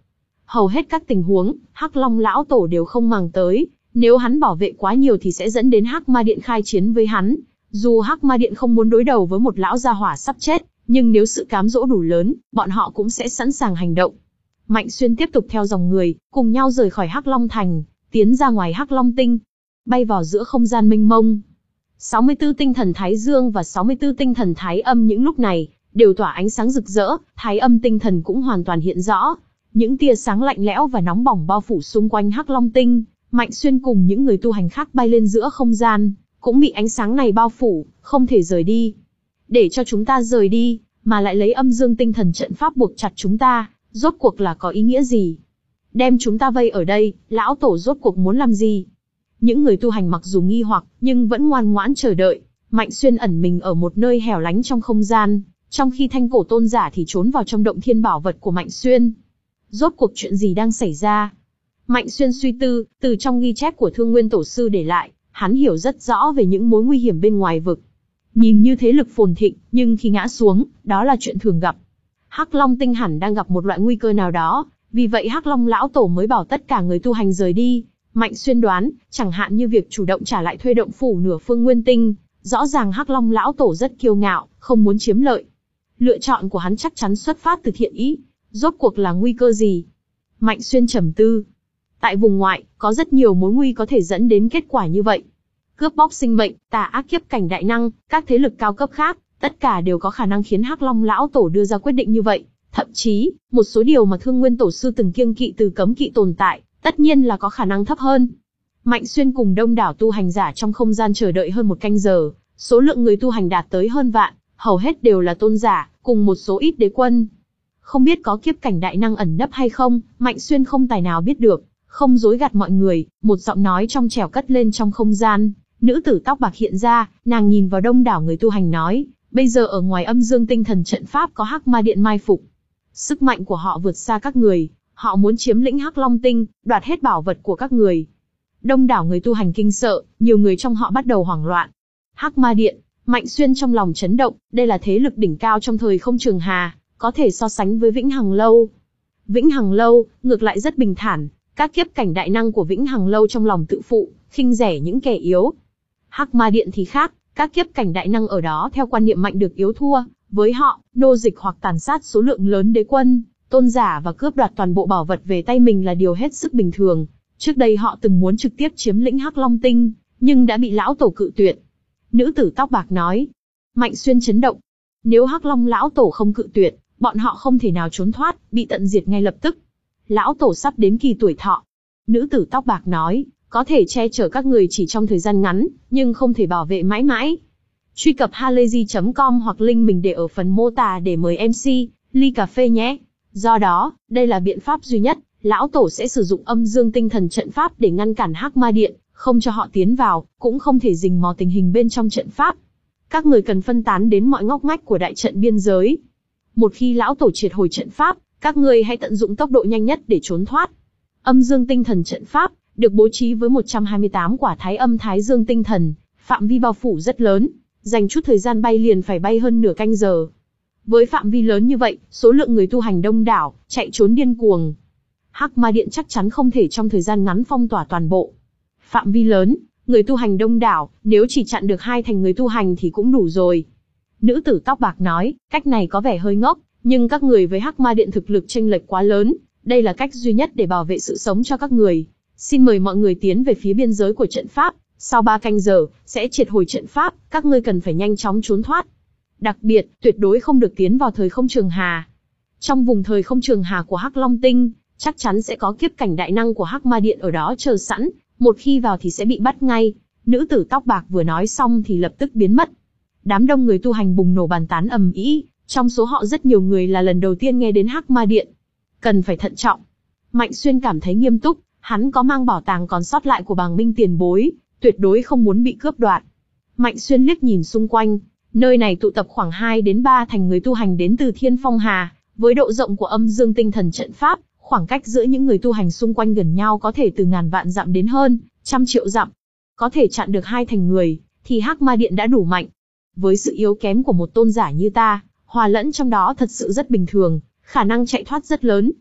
Hầu hết các tình huống, Hắc Long lão tổ đều không màng tới, nếu hắn bảo vệ quá nhiều thì sẽ dẫn đến Hắc Ma Điện khai chiến với hắn. Dù Hắc Ma Điện không muốn đối đầu với một lão gia hỏa sắp chết, nhưng nếu sự cám dỗ đủ lớn, bọn họ cũng sẽ sẵn sàng hành động. Mạnh Xuyên tiếp tục theo dòng người, cùng nhau rời khỏi Hắc Long Thành, tiến ra ngoài Hắc Long Tinh, bay vào giữa không gian mênh mông. sáu mươi tư tinh thần Thái Dương và sáu mươi tư tinh thần Thái Âm những lúc này đều tỏa ánh sáng rực rỡ, Thái Âm tinh thần cũng hoàn toàn hiện rõ. Những tia sáng lạnh lẽo và nóng bỏng bao phủ xung quanh Hắc Long Tinh, Mạnh Xuyên cùng những người tu hành khác bay lên giữa không gian, cũng bị ánh sáng này bao phủ, không thể rời đi. Để cho chúng ta rời đi, mà lại lấy âm dương tinh thần trận pháp buộc chặt chúng ta, rốt cuộc là có ý nghĩa gì? Đem chúng ta vây ở đây, lão tổ rốt cuộc muốn làm gì? Những người tu hành mặc dù nghi hoặc, nhưng vẫn ngoan ngoãn chờ đợi. Mạnh Xuyên ẩn mình ở một nơi hẻo lánh trong không gian, trong khi Thanh Cổ tôn giả thì trốn vào trong động thiên bảo vật của Mạnh Xuyên. Rốt cuộc chuyện gì đang xảy ra? Mạnh Xuyên suy tư, từ trong ghi chép của Thương Nguyên Tổ sư để lại, hắn hiểu rất rõ về những mối nguy hiểm bên ngoài vực. Nhìn như thế lực phồn thịnh, nhưng khi ngã xuống, đó là chuyện thường gặp. Hắc Long Tinh hẳn đang gặp một loại nguy cơ nào đó, vì vậy Hắc Long lão tổ mới bảo tất cả người tu hành rời đi. Mạnh Xuyên đoán, chẳng hạn như việc chủ động trả lại thuê động phủ nửa phương nguyên tinh, rõ ràng Hắc Long lão tổ rất kiêu ngạo, không muốn chiếm lợi. Lựa chọn của hắn chắc chắn xuất phát từ thiện ý, rốt cuộc là nguy cơ gì? Mạnh Xuyên trầm tư. Tại vùng ngoại, có rất nhiều mối nguy có thể dẫn đến kết quả như vậy. Cướp bóc sinh mệnh, tà ác kiếp cảnh đại năng, các thế lực cao cấp khác, tất cả đều có khả năng khiến Hắc Long lão tổ đưa ra quyết định như vậy. Thậm chí, một số điều mà Thương Nguyên Tổ sư từng kiêng kỵ từ cấm kỵ tồn tại, tất nhiên là có khả năng thấp hơn. Mạnh Xuyên cùng đông đảo tu hành giả trong không gian chờ đợi hơn một canh giờ, số lượng người tu hành đạt tới hơn vạn, hầu hết đều là tôn giả, cùng một số ít đế quân. Không biết có kiếp cảnh đại năng ẩn nấp hay không, Mạnh Xuyên không tài nào biết được, không dối gạt mọi người, một giọng nói trong trẻo cất lên trong không gian. Nữ tử tóc bạc hiện ra, nàng nhìn vào đông đảo người tu hành nói, bây giờ ở ngoài âm dương tinh thần trận pháp có Hắc Ma Điện mai phục. Sức mạnh của họ vượt xa các người, họ muốn chiếm lĩnh Hắc Long Tinh, đoạt hết bảo vật của các người. Đông đảo người tu hành kinh sợ, nhiều người trong họ bắt đầu hoảng loạn. Hắc Ma Điện, Mạnh Xuyên trong lòng chấn động, đây là thế lực đỉnh cao trong thời không trường hà, có thể so sánh với Vĩnh Hằng Lâu. Vĩnh Hằng Lâu, ngược lại rất bình thản, các kiếp cảnh đại năng của Vĩnh Hằng Lâu trong lòng tự phụ, khinh rẻ những kẻ yếu. Hắc Ma Điện thì khác, các kiếp cảnh đại năng ở đó theo quan niệm mạnh được yếu thua, với họ, nô dịch hoặc tàn sát số lượng lớn đế quân, tôn giả và cướp đoạt toàn bộ bảo vật về tay mình là điều hết sức bình thường. Trước đây họ từng muốn trực tiếp chiếm lĩnh Hắc Long Tinh, nhưng đã bị lão tổ cự tuyệt. Nữ tử tóc bạc nói. Mạnh Xuyên chấn động. Nếu Hắc Long lão tổ không cự tuyệt, bọn họ không thể nào trốn thoát, bị tận diệt ngay lập tức. Lão tổ sắp đến kỳ tuổi thọ. Nữ tử tóc bạc nói, có thể che chở các người chỉ trong thời gian ngắn, nhưng không thể bảo vệ mãi mãi. Truy cập halayzi chấm com hoặc link mình để ở phần mô tả để mời em xê, ly cà phê nhé. Do đó, đây là biện pháp duy nhất, lão tổ sẽ sử dụng âm dương tinh thần trận pháp để ngăn cản Hắc Ma Điện, không cho họ tiến vào, cũng không thể rình mò tình hình bên trong trận pháp. Các người cần phân tán đến mọi ngóc ngách của đại trận biên giới. Một khi lão tổ triệt hồi trận pháp, các người hãy tận dụng tốc độ nhanh nhất để trốn thoát. Âm dương tinh thần trận pháp được bố trí với một trăm hai mươi tám quả thái âm thái dương tinh thần, phạm vi bao phủ rất lớn, dành chút thời gian bay liền phải bay hơn nửa canh giờ. Với phạm vi lớn như vậy, số lượng người tu hành đông đảo, chạy trốn điên cuồng. Hắc Ma Điện chắc chắn không thể trong thời gian ngắn phong tỏa toàn bộ. Phạm vi lớn, người tu hành đông đảo, nếu chỉ chặn được hai thành người tu hành thì cũng đủ rồi. Nữ tử tóc bạc nói, cách này có vẻ hơi ngốc, nhưng các người với Hắc Ma Điện thực lực chênh lệch quá lớn, đây là cách duy nhất để bảo vệ sự sống cho các người. Xin mời mọi người tiến về phía biên giới của trận pháp, sau ba canh giờ, sẽ triệt hồi trận pháp, các ngươi cần phải nhanh chóng trốn thoát. Đặc biệt, tuyệt đối không được tiến vào thời không trường hà. Trong vùng thời không trường hà của Hắc Long Tinh, chắc chắn sẽ có kiếp cảnh đại năng của Hắc Ma Điện ở đó chờ sẵn, một khi vào thì sẽ bị bắt ngay. Nữ tử tóc bạc vừa nói xong thì lập tức biến mất. Đám đông người tu hành bùng nổ bàn tán ầm ĩ, trong số họ rất nhiều người là lần đầu tiên nghe đến Hắc Ma Điện. Cần phải thận trọng. Mạnh Xuyên cảm thấy nghiêm túc, hắn có mang bảo tàng còn sót lại của Bàng Minh tiền bối, tuyệt đối không muốn bị cướp đoạt. Mạnh Xuyên liếc nhìn xung quanh, nơi này tụ tập khoảng hai đến ba thành người tu hành đến từ Thiên Phong Hà, với độ rộng của âm dương tinh thần trận pháp, khoảng cách giữa những người tu hành xung quanh gần nhau có thể từ ngàn vạn dặm đến hơn trăm triệu dặm. Có thể chặn được hai thành người, thì Hắc Ma Điện đã đủ mạnh. Với sự yếu kém của một tôn giả như ta, hòa lẫn trong đó thật sự rất bình thường, khả năng chạy thoát rất lớn.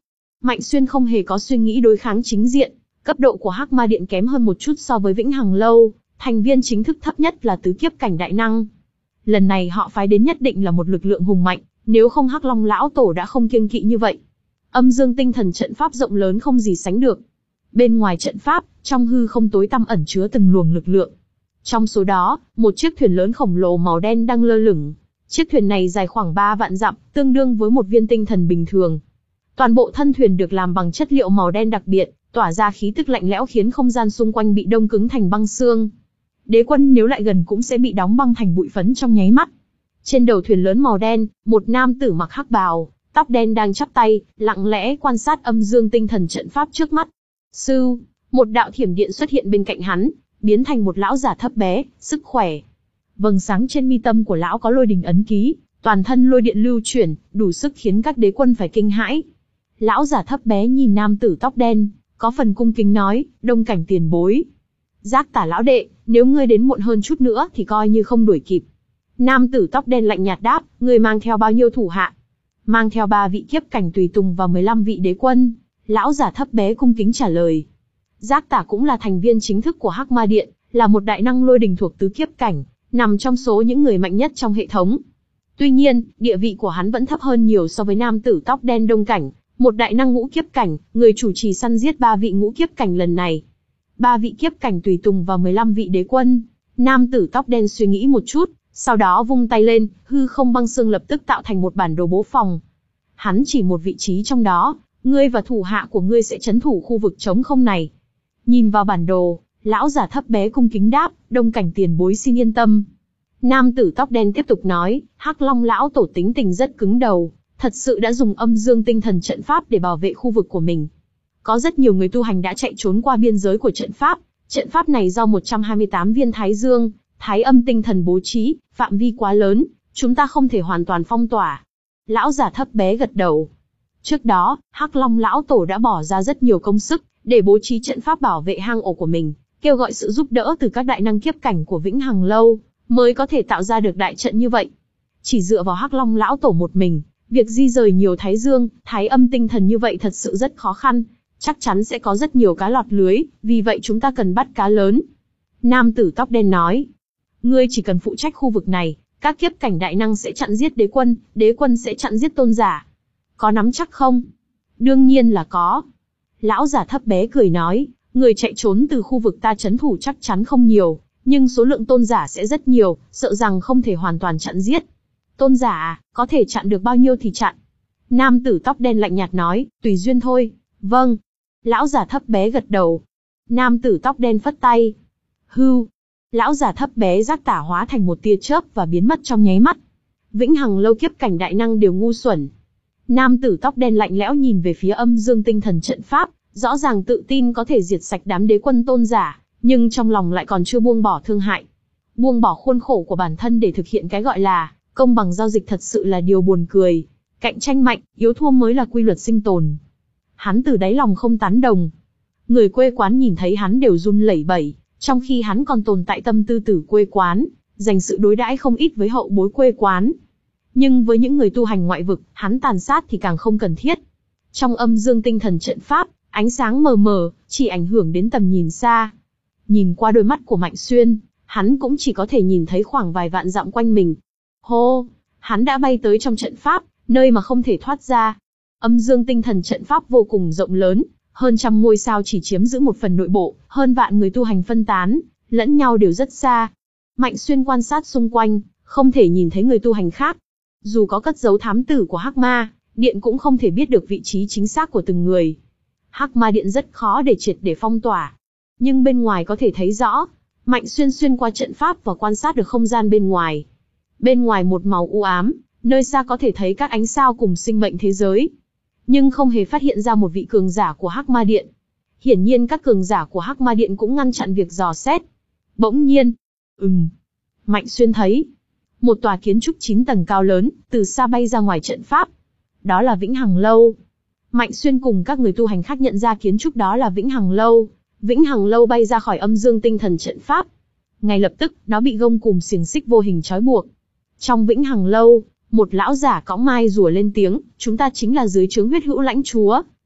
Mạnh Xuyên không hề có suy nghĩ đối kháng chính diện, cấp độ của Hắc Ma Điện kém hơn một chút so với Vĩnh Hằng Lâu, thành viên chính thức thấp nhất là tứ kiếp cảnh đại năng. Lần này họ phái đến nhất định là một lực lượng hùng mạnh, nếu không Hắc Long lão tổ đã không kiêng kỵ như vậy. Âm Dương Tinh Thần trận pháp rộng lớn không gì sánh được. Bên ngoài trận pháp, trong hư không tối tăm ẩn chứa từng luồng lực lượng. Trong số đó, một chiếc thuyền lớn khổng lồ màu đen đang lơ lửng. Chiếc thuyền này dài khoảng ba vạn dặm, tương đương với một viên tinh thần bình thường. Toàn bộ thân thuyền được làm bằng chất liệu màu đen đặc biệt, tỏa ra khí tức lạnh lẽo khiến không gian xung quanh bị đông cứng thành băng xương. Đế quân nếu lại gần cũng sẽ bị đóng băng thành bụi phấn trong nháy mắt. Trên đầu thuyền lớn màu đen, một nam tử mặc hắc bào, tóc đen đang chắp tay, lặng lẽ quan sát âm dương tinh thần trận pháp trước mắt. Sư, một đạo thiểm điện xuất hiện bên cạnh hắn, biến thành một lão giả thấp bé, sức khỏe. Vầng sáng trên mi tâm của lão có lôi đình ấn ký, toàn thân lôi điện lưu chuyển, đủ sức khiến các đế quân phải kinh hãi. Lão giả thấp bé nhìn nam tử tóc đen, có phần cung kính nói, Đông Cảnh tiền bối. Giác Tả lão đệ, nếu ngươi đến muộn hơn chút nữa thì coi như không đuổi kịp. Nam tử tóc đen lạnh nhạt đáp, ngươi mang theo bao nhiêu thủ hạ? Mang theo ba vị kiếp cảnh tùy tùng và mười lăm vị đế quân. Lão giả thấp bé cung kính trả lời. Giác Tả cũng là thành viên chính thức của Hắc Ma Điện, là một đại năng lôi đình thuộc tứ kiếp cảnh, nằm trong số những người mạnh nhất trong hệ thống. Tuy nhiên, địa vị của hắn vẫn thấp hơn nhiều so với nam tử tóc đen Đông Cảnh, một đại năng ngũ kiếp cảnh, người chủ trì săn giết ba vị ngũ kiếp cảnh lần này. Ba vị kiếp cảnh tùy tùng và mười lăm vị đế quân. Nam tử tóc đen suy nghĩ một chút, sau đó vung tay lên, hư không băng xương lập tức tạo thành một bản đồ bố phòng. Hắn chỉ một vị trí trong đó, ngươi và thủ hạ của ngươi sẽ trấn thủ khu vực trống không này. Nhìn vào bản đồ, lão giả thấp bé cung kính đáp, Đông Cảnh tiền bối xin yên tâm. Nam tử tóc đen tiếp tục nói, Hắc Long lão tổ tính tình rất cứng đầu, thật sự đã dùng âm dương tinh thần trận pháp để bảo vệ khu vực của mình. Có rất nhiều người tu hành đã chạy trốn qua biên giới của trận pháp, trận pháp này do một trăm hai mươi tám viên thái dương, thái âm tinh thần bố trí, phạm vi quá lớn, chúng ta không thể hoàn toàn phong tỏa. Lão giả thấp bé gật đầu. Trước đó, Hắc Long lão tổ đã bỏ ra rất nhiều công sức để bố trí trận pháp bảo vệ hang ổ của mình, kêu gọi sự giúp đỡ từ các đại năng kiếp cảnh của Vĩnh Hằng Lâu, mới có thể tạo ra được đại trận như vậy. Chỉ dựa vào Hắc Long lão tổ một mình, việc di rời nhiều thái dương, thái âm tinh thần như vậy thật sự rất khó khăn, chắc chắn sẽ có rất nhiều cá lọt lưới, vì vậy chúng ta cần bắt cá lớn. Nam tử tóc đen nói, ngươi chỉ cần phụ trách khu vực này, các kiếp cảnh đại năng sẽ chặn giết đế quân, đế quân sẽ chặn giết tôn giả. Có nắm chắc không? Đương nhiên là có. Lão giả thấp bé cười nói, người chạy trốn từ khu vực ta trấn thủ chắc chắn không nhiều, nhưng số lượng tôn giả sẽ rất nhiều, sợ rằng không thể hoàn toàn chặn giết. Tôn giả à, có thể chặn được bao nhiêu thì chặn. Nam tử tóc đen lạnh nhạt nói, tùy duyên thôi. Vâng. Lão giả thấp bé gật đầu. Nam tử tóc đen phất tay. Hưu. Lão giả thấp bé Giác Tả hóa thành một tia chớp và biến mất trong nháy mắt. Vĩnh Hằng Lâu kiếp cảnh đại năng đều ngu xuẩn. Nam tử tóc đen lạnh lẽo nhìn về phía âm dương tinh thần trận pháp, rõ ràng tự tin có thể diệt sạch đám đế quân tôn giả, nhưng trong lòng lại còn chưa buông bỏ thương hại. Buông bỏ khuôn khổ của bản thân để thực hiện cái gọi là công bằng giao dịch thật sự là điều buồn cười. Cạnh tranh mạnh, yếu thua mới là quy luật sinh tồn. Hắn từ đáy lòng không tán đồng. Người quê quán nhìn thấy hắn đều run lẩy bẩy, trong khi hắn còn tồn tại tâm tư tử quê quán, dành sự đối đãi không ít với hậu bối quê quán. Nhưng với những người tu hành ngoại vực, hắn tàn sát thì càng không cần thiết. Trong âm dương tinh thần trận pháp, ánh sáng mờ mờ, chỉ ảnh hưởng đến tầm nhìn xa. Nhìn qua đôi mắt của Mạnh Xuyên, hắn cũng chỉ có thể nhìn thấy khoảng vài vạn dặm quanh mình. Hô, hắn đã bay tới trong trận pháp, nơi mà không thể thoát ra. Âm dương tinh thần trận pháp vô cùng rộng lớn, hơn trăm ngôi sao chỉ chiếm giữ một phần nội bộ, hơn vạn người tu hành phân tán, lẫn nhau đều rất xa. Mạnh Xuyên quan sát xung quanh, không thể nhìn thấy người tu hành khác. Dù có cất giấu thám tử của Hắc Ma Điện cũng không thể biết được vị trí chính xác của từng người. Hắc Ma Điện rất khó để triệt để phong tỏa, nhưng bên ngoài có thể thấy rõ. Mạnh Xuyên xuyên qua trận pháp và quan sát được không gian bên ngoài. Bên ngoài một màu u ám, nơi xa có thể thấy các ánh sao cùng sinh mệnh thế giới, nhưng không hề phát hiện ra một vị cường giả của Hắc Ma Điện. Hiển nhiên các cường giả của Hắc Ma Điện cũng ngăn chặn việc dò xét. Bỗng nhiên, ừm, Mạnh Xuyên thấy một tòa kiến trúc chín tầng cao lớn từ xa bay ra ngoài trận pháp. Đó là Vĩnh Hằng Lâu. Mạnh Xuyên cùng các người tu hành khác nhận ra kiến trúc đó là Vĩnh Hằng Lâu. Vĩnh Hằng Lâu bay ra khỏi âm dương tinh thần trận pháp. Ngay lập tức, nó bị gông cùm xiềng xích vô hình trói buộc. Trong Vĩnh Hằng Lâu, một lão giả cõng mai rùa lên tiếng, chúng ta chính là dưới trướng huyết hữu lãnh chúa,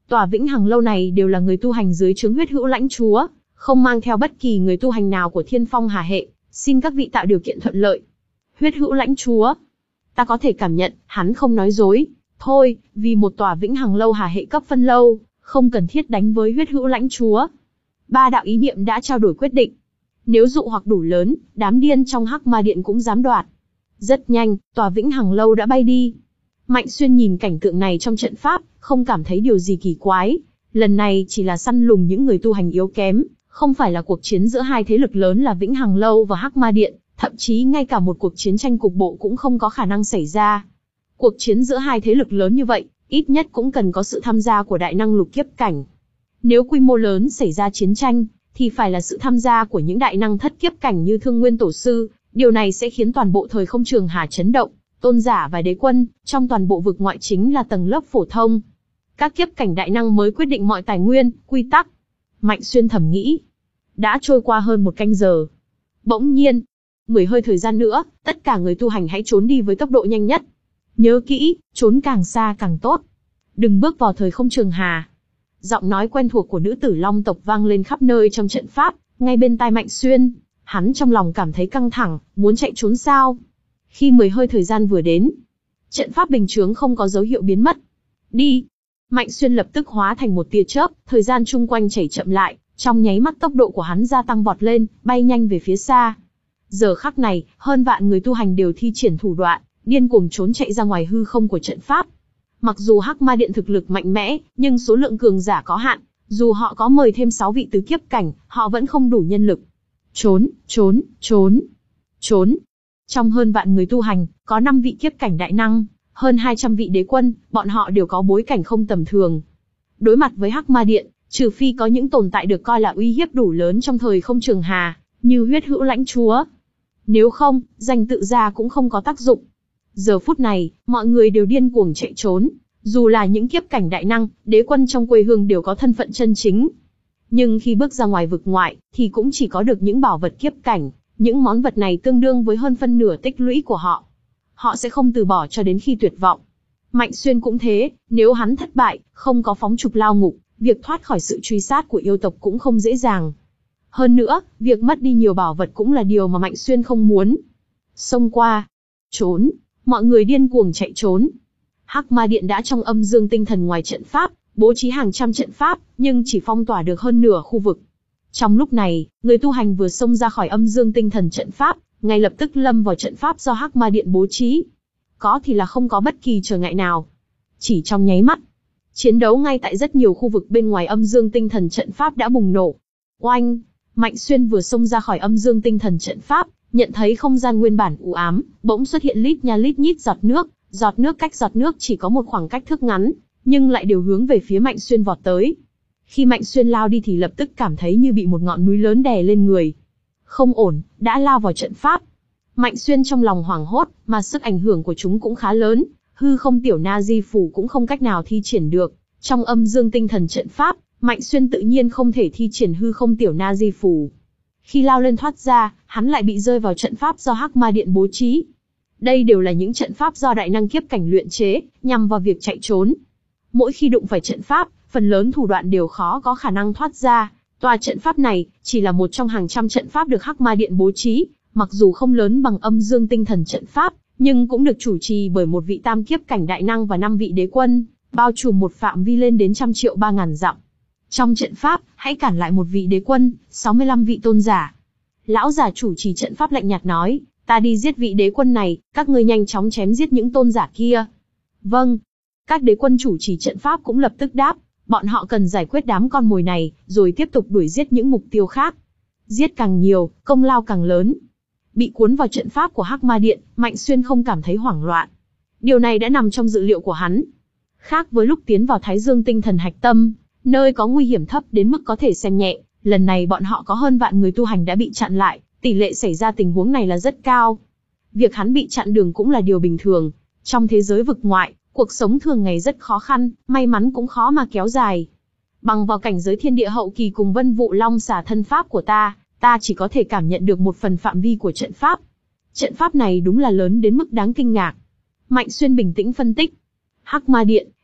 Tòa Vĩnh Hằng lâu này đều là người tu hành dưới trướng Huyết Hữu Lãnh Chúa, không mang theo bất kỳ người tu hành nào của Thiên Phong Hà hệ, xin các vị tạo điều kiện thuận lợi. Huyết Hữu Lãnh Chúa, ta có thể cảm nhận, hắn không nói dối. Thôi, vì một tòa Vĩnh Hằng lâu Hà hệ cấp phân lâu, không cần thiết đánh với Huyết Hữu Lãnh Chúa. Ba đạo ý niệm đã trao đổi quyết định. Nếu dụ hoặc đủ lớn, đám điên trong Hắc Ma Điện cũng dám đoạt. Rất nhanh, tòa Vĩnh Hằng lâu đã bay đi. Mạnh Xuyên nhìn cảnh tượng này trong trận pháp, không cảm thấy điều gì kỳ quái. Lần này chỉ là săn lùng những người tu hành yếu kém, không phải là cuộc chiến giữa hai thế lực lớn là Vĩnh Hằng lâu và Hắc Ma Điện, thậm chí ngay cả một cuộc chiến tranh cục bộ cũng không có khả năng xảy ra. Cuộc chiến giữa hai thế lực lớn như vậy, ít nhất cũng cần có sự tham gia của đại năng lục kiếp cảnh. Nếu quy mô lớn xảy ra chiến tranh, thì phải là sự tham gia của những đại năng thất kiếp cảnh như Thương Nguyên Tổ Sư, điều này sẽ khiến toàn bộ thời không trường hà chấn động, tôn giả và đế quân, trong toàn bộ vực ngoại chính là tầng lớp phổ thông. Các kiếp cảnh đại năng mới quyết định mọi tài nguyên, quy tắc. Mạnh Xuyên thầm nghĩ. Đã trôi qua hơn một canh giờ. Bỗng nhiên, mười hơi thời gian nữa, tất cả người tu hành hãy trốn đi với tốc độ nhanh nhất. Nhớ kỹ, trốn càng xa càng tốt. Đừng bước vào thời không trường hà. Giọng nói quen thuộc của nữ tử Long tộc vang lên khắp nơi trong trận pháp, ngay bên tai Mạnh Xuyên. Hắn trong lòng cảm thấy căng thẳng, muốn chạy trốn sao. Khi mười hơi thời gian vừa đến, trận pháp bình chướng không có dấu hiệu biến mất. Đi! Mạnh Xuyên lập tức hóa thành một tia chớp, thời gian chung quanh chảy chậm lại, trong nháy mắt tốc độ của hắn gia tăng vọt lên, bay nhanh về phía xa. Giờ khắc này, hơn vạn người tu hành đều thi triển thủ đoạn, điên cuồng trốn chạy ra ngoài hư không của trận pháp. Mặc dù Hắc Ma Điện thực lực mạnh mẽ, nhưng số lượng cường giả có hạn, dù họ có mời thêm sáu vị tứ kiếp cảnh, họ vẫn không đủ nhân lực. Trốn, trốn, trốn, trốn. Trong hơn vạn người tu hành, có năm vị kiếp cảnh đại năng, hơn hai trăm vị đế quân, bọn họ đều có bối cảnh không tầm thường. Đối mặt với Hắc Ma Điện, trừ phi có những tồn tại được coi là uy hiếp đủ lớn trong thời không trường hà, như Huyết Hữu Lãnh Chúa. Nếu không, danh tự ra cũng không có tác dụng. Giờ phút này, mọi người đều điên cuồng chạy trốn, dù là những kiếp cảnh đại năng, đế quân trong quê hương đều có thân phận chân chính. Nhưng khi bước ra ngoài vực ngoại, thì cũng chỉ có được những bảo vật kiếp cảnh, những món vật này tương đương với hơn phân nửa tích lũy của họ. Họ sẽ không từ bỏ cho đến khi tuyệt vọng. Mạnh Xuyên cũng thế, nếu hắn thất bại, không có phóng trục lao ngục, việc thoát khỏi sự truy sát của yêu tộc cũng không dễ dàng. Hơn nữa, việc mất đi nhiều bảo vật cũng là điều mà Mạnh Xuyên không muốn. Xông qua, trốn, mọi người điên cuồng chạy trốn. Hắc Ma Điện đã trong âm dương tinh thần ngoài trận pháp, bố trí hàng trăm trận pháp, nhưng chỉ phong tỏa được hơn nửa khu vực. Trong lúc này, người tu hành vừa xông ra khỏi âm dương tinh thần trận pháp, ngay lập tức lâm vào trận pháp do Hắc Ma Điện bố trí. Có thì là không có bất kỳ trở ngại nào. Chỉ trong nháy mắt, chiến đấu ngay tại rất nhiều khu vực bên ngoài âm dương tinh thần trận pháp đã bùng nổ. Oanh! Mạnh Xuyên vừa xông ra khỏi âm dương tinh thần trận pháp, nhận thấy không gian nguyên bản u ám, bỗng xuất hiện lít nha lít nhít giọt nước, giọt nước cách giọt nước chỉ có một khoảng cách thước ngắn, nhưng lại đều hướng về phía Mạnh Xuyên vọt tới. Khi Mạnh Xuyên lao đi thì lập tức cảm thấy như bị một ngọn núi lớn đè lên người. Không ổn, đã lao vào trận pháp. Mạnh Xuyên trong lòng hoảng hốt, mà sức ảnh hưởng của chúng cũng khá lớn, hư không tiểu na di phủ cũng không cách nào thi triển được. Trong âm dương tinh thần trận pháp, Mạnh Xuyên tự nhiên không thể thi triển hư không tiểu na di phủ. Khi lao lên thoát ra, hắn lại bị rơi vào trận pháp do Hắc Ma Điện bố trí. Đây đều là những trận pháp do đại năng kiếp cảnh luyện chế, nhằm vào việc chạy trốn. Mỗi khi đụng phải trận pháp, phần lớn thủ đoạn đều khó có khả năng thoát ra. Tòa trận pháp này chỉ là một trong hàng trăm trận pháp được Hắc Ma Điện bố trí, mặc dù không lớn bằng âm dương tinh thần trận pháp, nhưng cũng được chủ trì bởi một vị tam kiếp cảnh đại năng và năm vị đế quân, bao trùm một phạm vi lên đến trăm triệu ba ngàn dặm. Trong trận pháp, hãy cản lại một vị đế quân, sáu mươi lăm vị tôn giả. Lão giả chủ trì trận pháp lạnh nhạt nói, ta đi giết vị đế quân này, các ngươi nhanh chóng chém giết những tôn giả kia. Vâng. Các đế quân chủ trì trận pháp cũng lập tức đáp, bọn họ cần giải quyết đám con mồi này, rồi tiếp tục đuổi giết những mục tiêu khác. Giết càng nhiều, công lao càng lớn. Bị cuốn vào trận pháp của Hắc Ma Điện, Mạnh Xuyên không cảm thấy hoảng loạn. Điều này đã nằm trong dự liệu của hắn. Khác với lúc tiến vào Thái Dương tinh thần hạch tâm, nơi có nguy hiểm thấp đến mức có thể xem nhẹ, lần này bọn họ có hơn vạn người tu hành đã bị chặn lại, tỷ lệ xảy ra tình huống này là rất cao. Việc hắn bị chặn đường cũng là điều bình thường. Trong thế giới vực ngoại, cuộc sống thường ngày rất khó khăn, may mắn cũng khó mà kéo dài. Bằng vào cảnh giới thiên địa hậu kỳ cùng Vân Vụ Long xả thân pháp của ta, ta chỉ có thể cảm nhận được một phần phạm vi của trận pháp. Trận pháp này đúng là lớn đến mức đáng kinh ngạc. Mạnh Xuyên bình tĩnh phân tích. Hắc Ma Điện,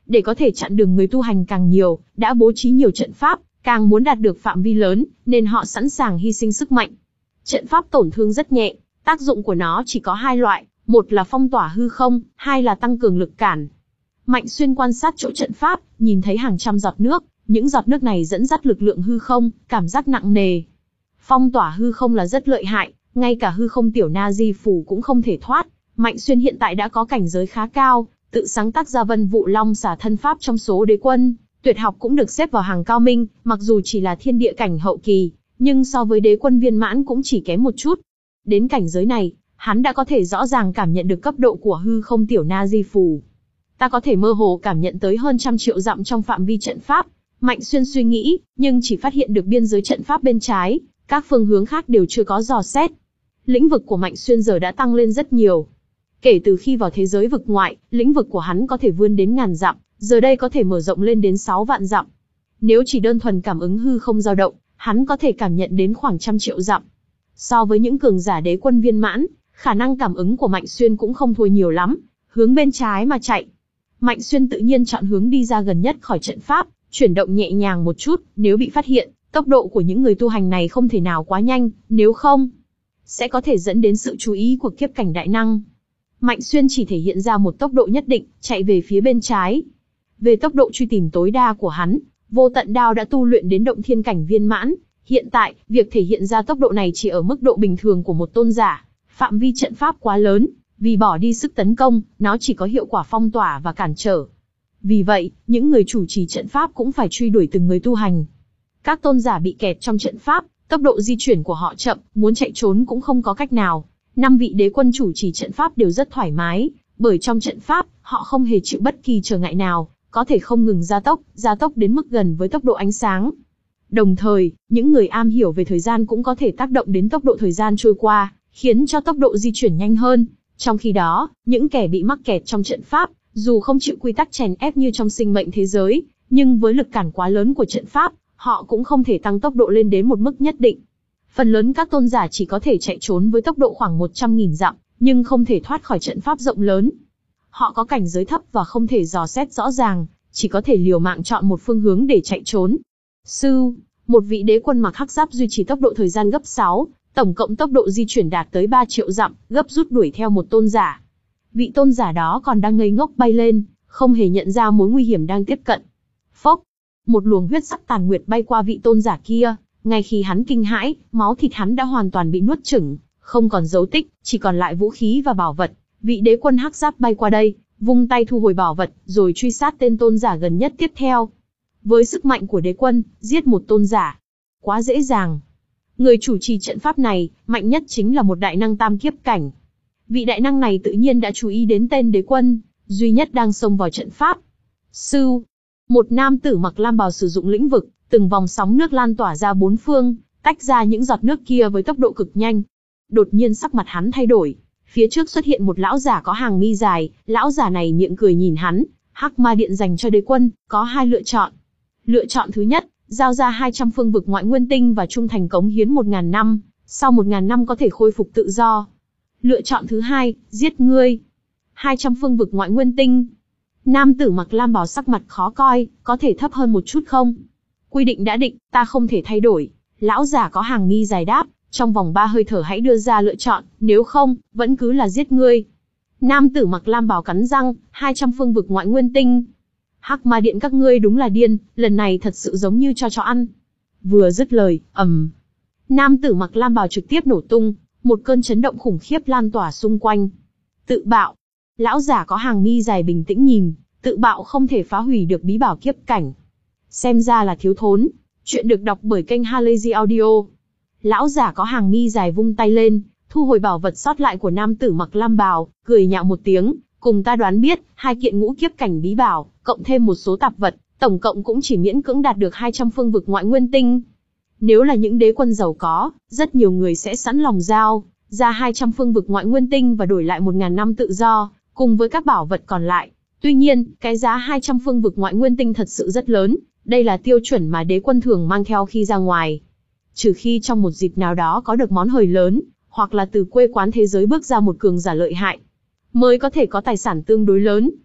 để có thể chặn đường người tu hành càng nhiều, đã bố trí nhiều trận pháp, càng muốn đạt được phạm vi lớn, nên họ sẵn sàng hy sinh sức mạnh. Trận pháp tổn thương rất nhẹ, tác dụng của nó chỉ có hai loại, một là phong tỏa hư không, hai là tăng cường lực cản. Mạnh Xuyên quan sát chỗ trận pháp, nhìn thấy hàng trăm giọt nước, những giọt nước này dẫn dắt lực lượng hư không, cảm giác nặng nề. Phong tỏa hư không là rất lợi hại, ngay cả hư không tiểu na di phủ cũng không thể thoát. Mạnh Xuyên hiện tại đã có cảnh giới khá cao, tự sáng tác ra Vân Vụ Long xả thân pháp trong số đế quân, tuyệt học cũng được xếp vào hàng cao minh, mặc dù chỉ là thiên địa cảnh hậu kỳ, nhưng so với đế quân viên mãn cũng chỉ kém một chút. Đến cảnh giới này, hắn đã có thể rõ ràng cảm nhận được cấp độ của hư không tiểu na di phủ. Ta có thể mơ hồ cảm nhận tới hơn trăm triệu dặm trong phạm vi trận pháp. Mạnh Xuyên suy nghĩ, nhưng chỉ phát hiện được biên giới trận pháp bên trái, các phương hướng khác đều chưa có dò xét. Lĩnh vực của Mạnh Xuyên giờ đã tăng lên rất nhiều. Kể từ khi vào thế giới vực ngoại, lĩnh vực của hắn có thể vươn đến ngàn dặm, giờ đây có thể mở rộng lên đến sáu vạn dặm. Nếu chỉ đơn thuần cảm ứng hư không dao động, hắn có thể cảm nhận đến khoảng trăm triệu dặm. So với những cường giả đế quân viên mãn, khả năng cảm ứng của Mạnh Xuyên cũng không thua nhiều lắm, hướng bên trái mà chạy. Mạnh Xuyên tự nhiên chọn hướng đi ra gần nhất khỏi trận pháp, chuyển động nhẹ nhàng một chút, nếu bị phát hiện, tốc độ của những người tu hành này không thể nào quá nhanh, nếu không, sẽ có thể dẫn đến sự chú ý của kiếp cảnh đại năng. Mạnh Xuyên chỉ thể hiện ra một tốc độ nhất định, chạy về phía bên trái. Về tốc độ truy tìm tối đa của hắn, Vô Tận Đao đã tu luyện đến động thiên cảnh viên mãn. Hiện tại, việc thể hiện ra tốc độ này chỉ ở mức độ bình thường của một tôn giả. Phạm vi trận pháp quá lớn, vì bỏ đi sức tấn công, nó chỉ có hiệu quả phong tỏa và cản trở. Vì vậy, những người chủ trì trận pháp cũng phải truy đuổi từng người tu hành. Các tôn giả bị kẹt trong trận pháp, tốc độ di chuyển của họ chậm, muốn chạy trốn cũng không có cách nào. Năm vị đế quân chủ trì trận pháp đều rất thoải mái, bởi trong trận pháp, họ không hề chịu bất kỳ trở ngại nào, có thể không ngừng gia tốc, gia tốc đến mức gần với tốc độ ánh sáng. Đồng thời, những người am hiểu về thời gian cũng có thể tác động đến tốc độ thời gian trôi qua, khiến cho tốc độ di chuyển nhanh hơn. Trong khi đó, những kẻ bị mắc kẹt trong trận pháp, dù không chịu quy tắc chèn ép như trong sinh mệnh thế giới, nhưng với lực cản quá lớn của trận pháp, họ cũng không thể tăng tốc độ lên đến một mức nhất định. Phần lớn các tôn giả chỉ có thể chạy trốn với tốc độ khoảng một trăm nghìn dặm, nhưng không thể thoát khỏi trận pháp rộng lớn. Họ có cảnh giới thấp và không thể dò xét rõ ràng, chỉ có thể liều mạng chọn một phương hướng để chạy trốn. Sư, một vị đế quân mặc hắc giáp duy trì tốc độ thời gian gấp sáu, tổng cộng tốc độ di chuyển đạt tới ba triệu dặm, gấp rút đuổi theo một tôn giả. Vị tôn giả đó còn đang ngây ngốc bay lên, không hề nhận ra mối nguy hiểm đang tiếp cận. Phốc, một luồng huyết sắc tàn nguyệt bay qua vị tôn giả kia, ngay khi hắn kinh hãi, máu thịt hắn đã hoàn toàn bị nuốt chửng, không còn dấu tích, chỉ còn lại vũ khí và bảo vật. Vị đế quân hắc giáp bay qua đây, vung tay thu hồi bảo vật, rồi truy sát tên tôn giả gần nhất tiếp theo. Với sức mạnh của đế quân, giết một tôn giả, quá dễ dàng. Người chủ trì trận pháp này, mạnh nhất chính là một đại năng tam kiếp cảnh. Vị đại năng này tự nhiên đã chú ý đến tên đế quân, duy nhất đang xông vào trận pháp. Sư, một nam tử mặc lam bào sử dụng lĩnh vực, từng vòng sóng nước lan tỏa ra bốn phương, tách ra những giọt nước kia với tốc độ cực nhanh. Đột nhiên sắc mặt hắn thay đổi, phía trước xuất hiện một lão giả có hàng mi dài, lão giả này miệng cười nhìn hắn. Hắc Ma Điện dành cho đế quân, có hai lựa chọn. Lựa chọn thứ nhất, giao ra hai trăm phương vực ngoại nguyên tinh và trung thành cống hiến một nghìn năm, sau một nghìn năm có thể khôi phục tự do. Lựa chọn thứ hai, giết ngươi. hai trăm phương vực ngoại nguyên tinh. Nam tử mặc lam bào sắc mặt khó coi, có thể thấp hơn một chút không? Quy định đã định, ta không thể thay đổi. Lão giả có hàng mi dài đáp, trong vòng ba hơi thở hãy đưa ra lựa chọn, nếu không, vẫn cứ là giết ngươi. Nam tử mặc lam bào cắn răng, hai trăm phương vực ngoại nguyên tinh. Hắc Ma Điện các ngươi đúng là điên, lần này thật sự giống như cho chó ăn. Vừa dứt lời, ầm. Nam tử mặc lam bào trực tiếp nổ tung, một cơn chấn động khủng khiếp lan tỏa xung quanh. Tự bạo. Lão giả có hàng mi dài bình tĩnh nhìn, tự bạo không thể phá hủy được bí bảo kiếp cảnh. Xem ra là thiếu thốn. Chuyện được đọc bởi kênh Halazy Audio. Lão giả có hàng mi dài vung tay lên, thu hồi bảo vật sót lại của nam tử mặc lam bào, cười nhạo một tiếng, cùng ta đoán biết, hai kiện ngũ kiếp cảnh bí bảo, cộng thêm một số tạp vật, tổng cộng cũng chỉ miễn cưỡng đạt được hai trăm phương vực ngoại nguyên tinh. Nếu là những đế quân giàu có, rất nhiều người sẽ sẵn lòng giao ra hai trăm phương vực ngoại nguyên tinh và đổi lại một nghìn năm tự do, cùng với các bảo vật còn lại. Tuy nhiên, cái giá hai trăm phương vực ngoại nguyên tinh thật sự rất lớn, đây là tiêu chuẩn mà đế quân thường mang theo khi ra ngoài. Trừ khi trong một dịp nào đó có được món hời lớn, hoặc là từ quê quán thế giới bước ra một cường giả lợi hại, mới có thể có tài sản tương đối lớn.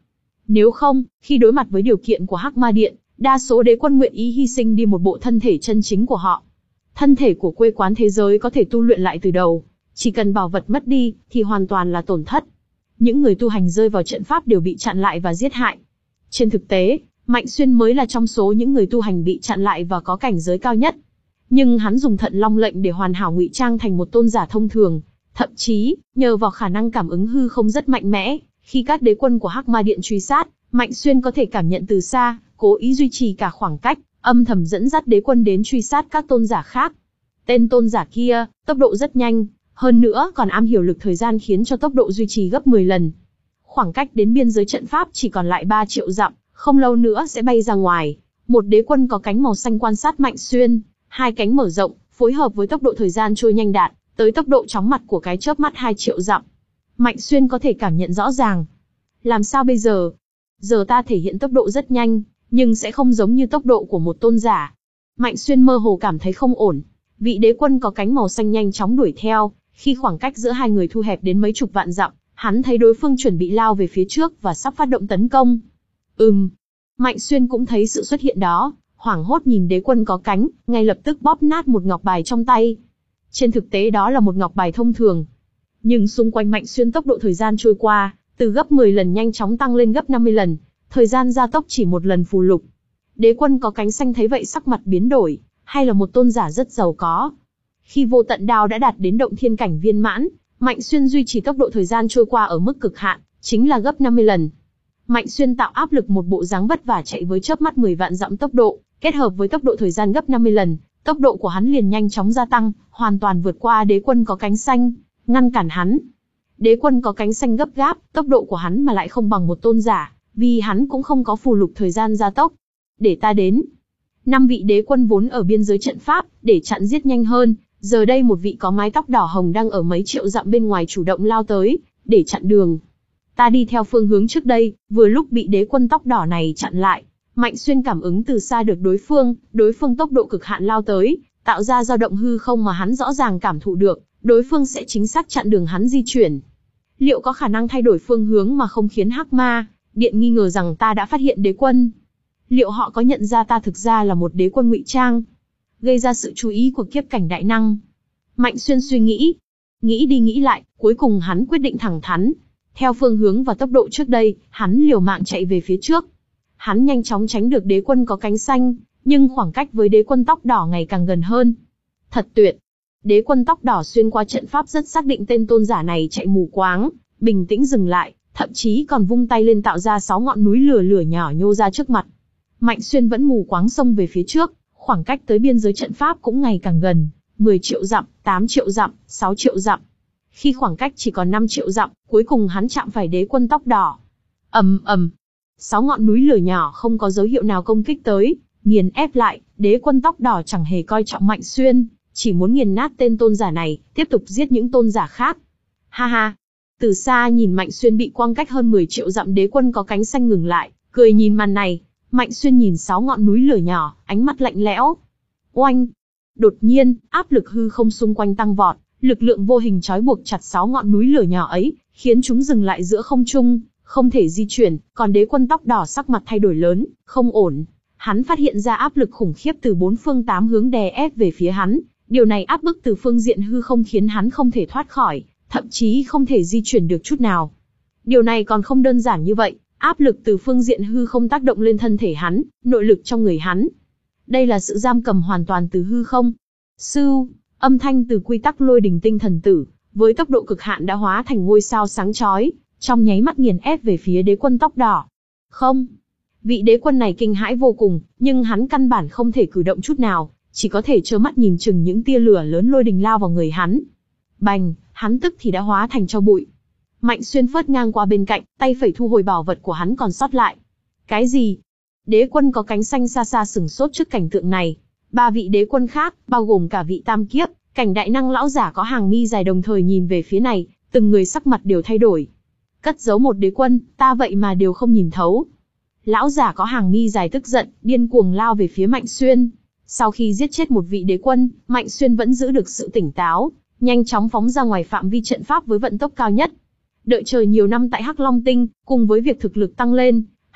Nếu không, khi đối mặt với điều kiện của Hắc Ma Điện, đa số đế quân nguyện ý hy sinh đi một bộ thân thể chân chính của họ. Thân thể của quê quán thế giới có thể tu luyện lại từ đầu, chỉ cần bảo vật mất đi, thì hoàn toàn là tổn thất. Những người tu hành rơi vào trận pháp đều bị chặn lại và giết hại. Trên thực tế, Mạnh Xuyên mới là trong số những người tu hành bị chặn lại và có cảnh giới cao nhất. Nhưng hắn dùng Thận Long lệnh để hoàn hảo ngụy trang thành một tôn giả thông thường, thậm chí, nhờ vào khả năng cảm ứng hư không rất mạnh mẽ, khi các đế quân của Hắc Ma Điện truy sát, Mạnh Xuyên có thể cảm nhận từ xa, cố ý duy trì cả khoảng cách, âm thầm dẫn dắt đế quân đến truy sát các tôn giả khác. Tên tôn giả kia, tốc độ rất nhanh, hơn nữa còn am hiểu lực thời gian khiến cho tốc độ duy trì gấp mười lần. Khoảng cách đến biên giới trận pháp chỉ còn lại ba triệu dặm, không lâu nữa sẽ bay ra ngoài. Một đế quân có cánh màu xanh quan sát Mạnh Xuyên, hai cánh mở rộng, phối hợp với tốc độ thời gian trôi nhanh đạt tới tốc độ chóng mặt của cái chớp mắt hai triệu dặm. Mạnh Xuyên có thể cảm nhận rõ ràng. Làm sao bây giờ? Giờ ta thể hiện tốc độ rất nhanh, nhưng sẽ không giống như tốc độ của một tôn giả. Mạnh Xuyên mơ hồ cảm thấy không ổn. Vị đế quân có cánh màu xanh nhanh chóng đuổi theo, khi khoảng cách giữa hai người thu hẹp đến mấy chục vạn dặm, hắn thấy đối phương chuẩn bị lao về phía trước và sắp phát động tấn công. Ừm. Mạnh Xuyên cũng thấy sự xuất hiện đó, hoảng hốt nhìn đế quân có cánh, ngay lập tức bóp nát một ngọc bài trong tay. Trên thực tế đó là một ngọc bài thông thường. Nhưng xung quanh Mạnh Xuyên tốc độ thời gian trôi qua, từ gấp mười lần nhanh chóng tăng lên gấp năm mươi lần, thời gian gia tốc chỉ một lần phù lục. Đế quân có cánh xanh thấy vậy sắc mặt biến đổi, hay là một tôn giả rất giàu có. Khi vô tận đao đã đạt đến động thiên cảnh viên mãn, Mạnh Xuyên duy trì tốc độ thời gian trôi qua ở mức cực hạn, chính là gấp năm mươi lần. Mạnh Xuyên tạo áp lực một bộ dáng vất vả chạy với chớp mắt mười vạn dặm tốc độ, kết hợp với tốc độ thời gian gấp năm mươi lần, tốc độ của hắn liền nhanh chóng gia tăng, hoàn toàn vượt qua đế quân có cánh xanh, ngăn cản hắn. Đế quân có cánh xanh gấp gáp, tốc độ của hắn mà lại không bằng một tôn giả, vì hắn cũng không có phù lục thời gian gia tốc. Để ta đến. Năm vị đế quân vốn ở biên giới trận pháp, để chặn giết nhanh hơn, giờ đây một vị có mái tóc đỏ hồng đang ở mấy triệu dặm bên ngoài chủ động lao tới, để chặn đường. Ta đi theo phương hướng trước đây, vừa lúc bị đế quân tóc đỏ này chặn lại. Mạnh Xuyên cảm ứng từ xa được đối phương, đối phương tốc độ cực hạn lao tới, tạo ra dao động hư không mà hắn rõ ràng cảm thụ được, đối phương sẽ chính xác chặn đường hắn di chuyển. Liệu có khả năng thay đổi phương hướng mà không khiến Hắc Ma Điện nghi ngờ rằng ta đã phát hiện đế quân? Liệu họ có nhận ra ta thực ra là một đế quân ngụy trang, gây ra sự chú ý của kiếp cảnh đại năng? Mạnh Xuyên suy nghĩ, nghĩ đi nghĩ lại, cuối cùng hắn quyết định thẳng thắn. Theo phương hướng và tốc độ trước đây, hắn liều mạng chạy về phía trước. Hắn nhanh chóng tránh được đế quân có cánh xanh, nhưng khoảng cách với đế quân tóc đỏ ngày càng gần hơn. Thật tuyệt! Đế quân tóc đỏ xuyên qua trận pháp rất xác định tên tôn giả này chạy mù quáng, bình tĩnh dừng lại, thậm chí còn vung tay lên tạo ra sáu ngọn núi lửa lửa nhỏ nhô ra trước mặt. Mạnh Xuyên vẫn mù quáng xông về phía trước, khoảng cách tới biên giới trận pháp cũng ngày càng gần, mười triệu dặm, tám triệu dặm, sáu triệu dặm. Khi khoảng cách chỉ còn năm triệu dặm, cuối cùng hắn chạm phải đế quân tóc đỏ. Ầm ầm, sáu ngọn núi lửa nhỏ không có dấu hiệu nào công kích tới, nghiền ép lại, đế quân tóc đỏ chẳng hề coi trọng Mạnh Xuyên, chỉ muốn nghiền nát tên tôn giả này, tiếp tục giết những tôn giả khác. Ha ha! Từ xa nhìn Mạnh Xuyên bị quăng cách hơn mười triệu dặm, đế quân có cánh xanh ngừng lại, cười nhìn màn này. Mạnh Xuyên nhìn sáu ngọn núi lửa nhỏ, ánh mắt lạnh lẽo. Oanh! Đột nhiên, áp lực hư không xung quanh tăng vọt, lực lượng vô hình trói buộc chặt sáu ngọn núi lửa nhỏ ấy, khiến chúng dừng lại giữa không trung, không thể di chuyển, còn đế quân tóc đỏ sắc mặt thay đổi lớn, không ổn. Hắn phát hiện ra áp lực khủng khiếp từ bốn phương tám hướng đè ép về phía hắn, điều này áp bức từ phương diện hư không khiến hắn không thể thoát khỏi, thậm chí không thể di chuyển được chút nào. Điều này còn không đơn giản như vậy, áp lực từ phương diện hư không tác động lên thân thể hắn, nội lực trong người hắn. Đây là sự giam cầm hoàn toàn từ hư không. Sưu, âm thanh từ quy tắc lôi đình tinh thần tử, với tốc độ cực hạn đã hóa thành ngôi sao sáng chói, trong nháy mắt nghiền ép về phía đế quân tóc đỏ. Không, vị đế quân này kinh hãi vô cùng, nhưng hắn căn bản không thể cử động chút nào, chỉ có thể trơ mắt nhìn chừng những tia lửa lớn lôi đình lao vào người hắn. Bành, hắn tức thì đã hóa thành tro bụi. Mạnh Xuyên phớt ngang qua bên cạnh, tay phẩy thu hồi bảo vật của hắn còn sót lại. Cái gì? Đế quân có cánh xanh xa xa sửng sốt trước cảnh tượng này. Ba vị đế quân khác, bao gồm cả vị tam kiếp, cảnh đại năng lão giả có hàng mi dài đồng thời nhìn về phía này, từng người sắc mặt đều thay đổi. Cất giấu một đế quân, ta vậy mà đều không nhìn thấu. Lão giả có hàng mi dài tức giận, điên cuồng lao về phía Mạnh Xuyên. Sau khi giết chết một vị đế quân, Mạnh Xuyên vẫn giữ được sự tỉnh táo, nhanh chóng phóng ra ngoài phạm vi trận pháp với vận tốc cao nhất. Đợi chờ nhiều năm tại Hắc Long Tinh, cùng với việc thực lực tăng lên,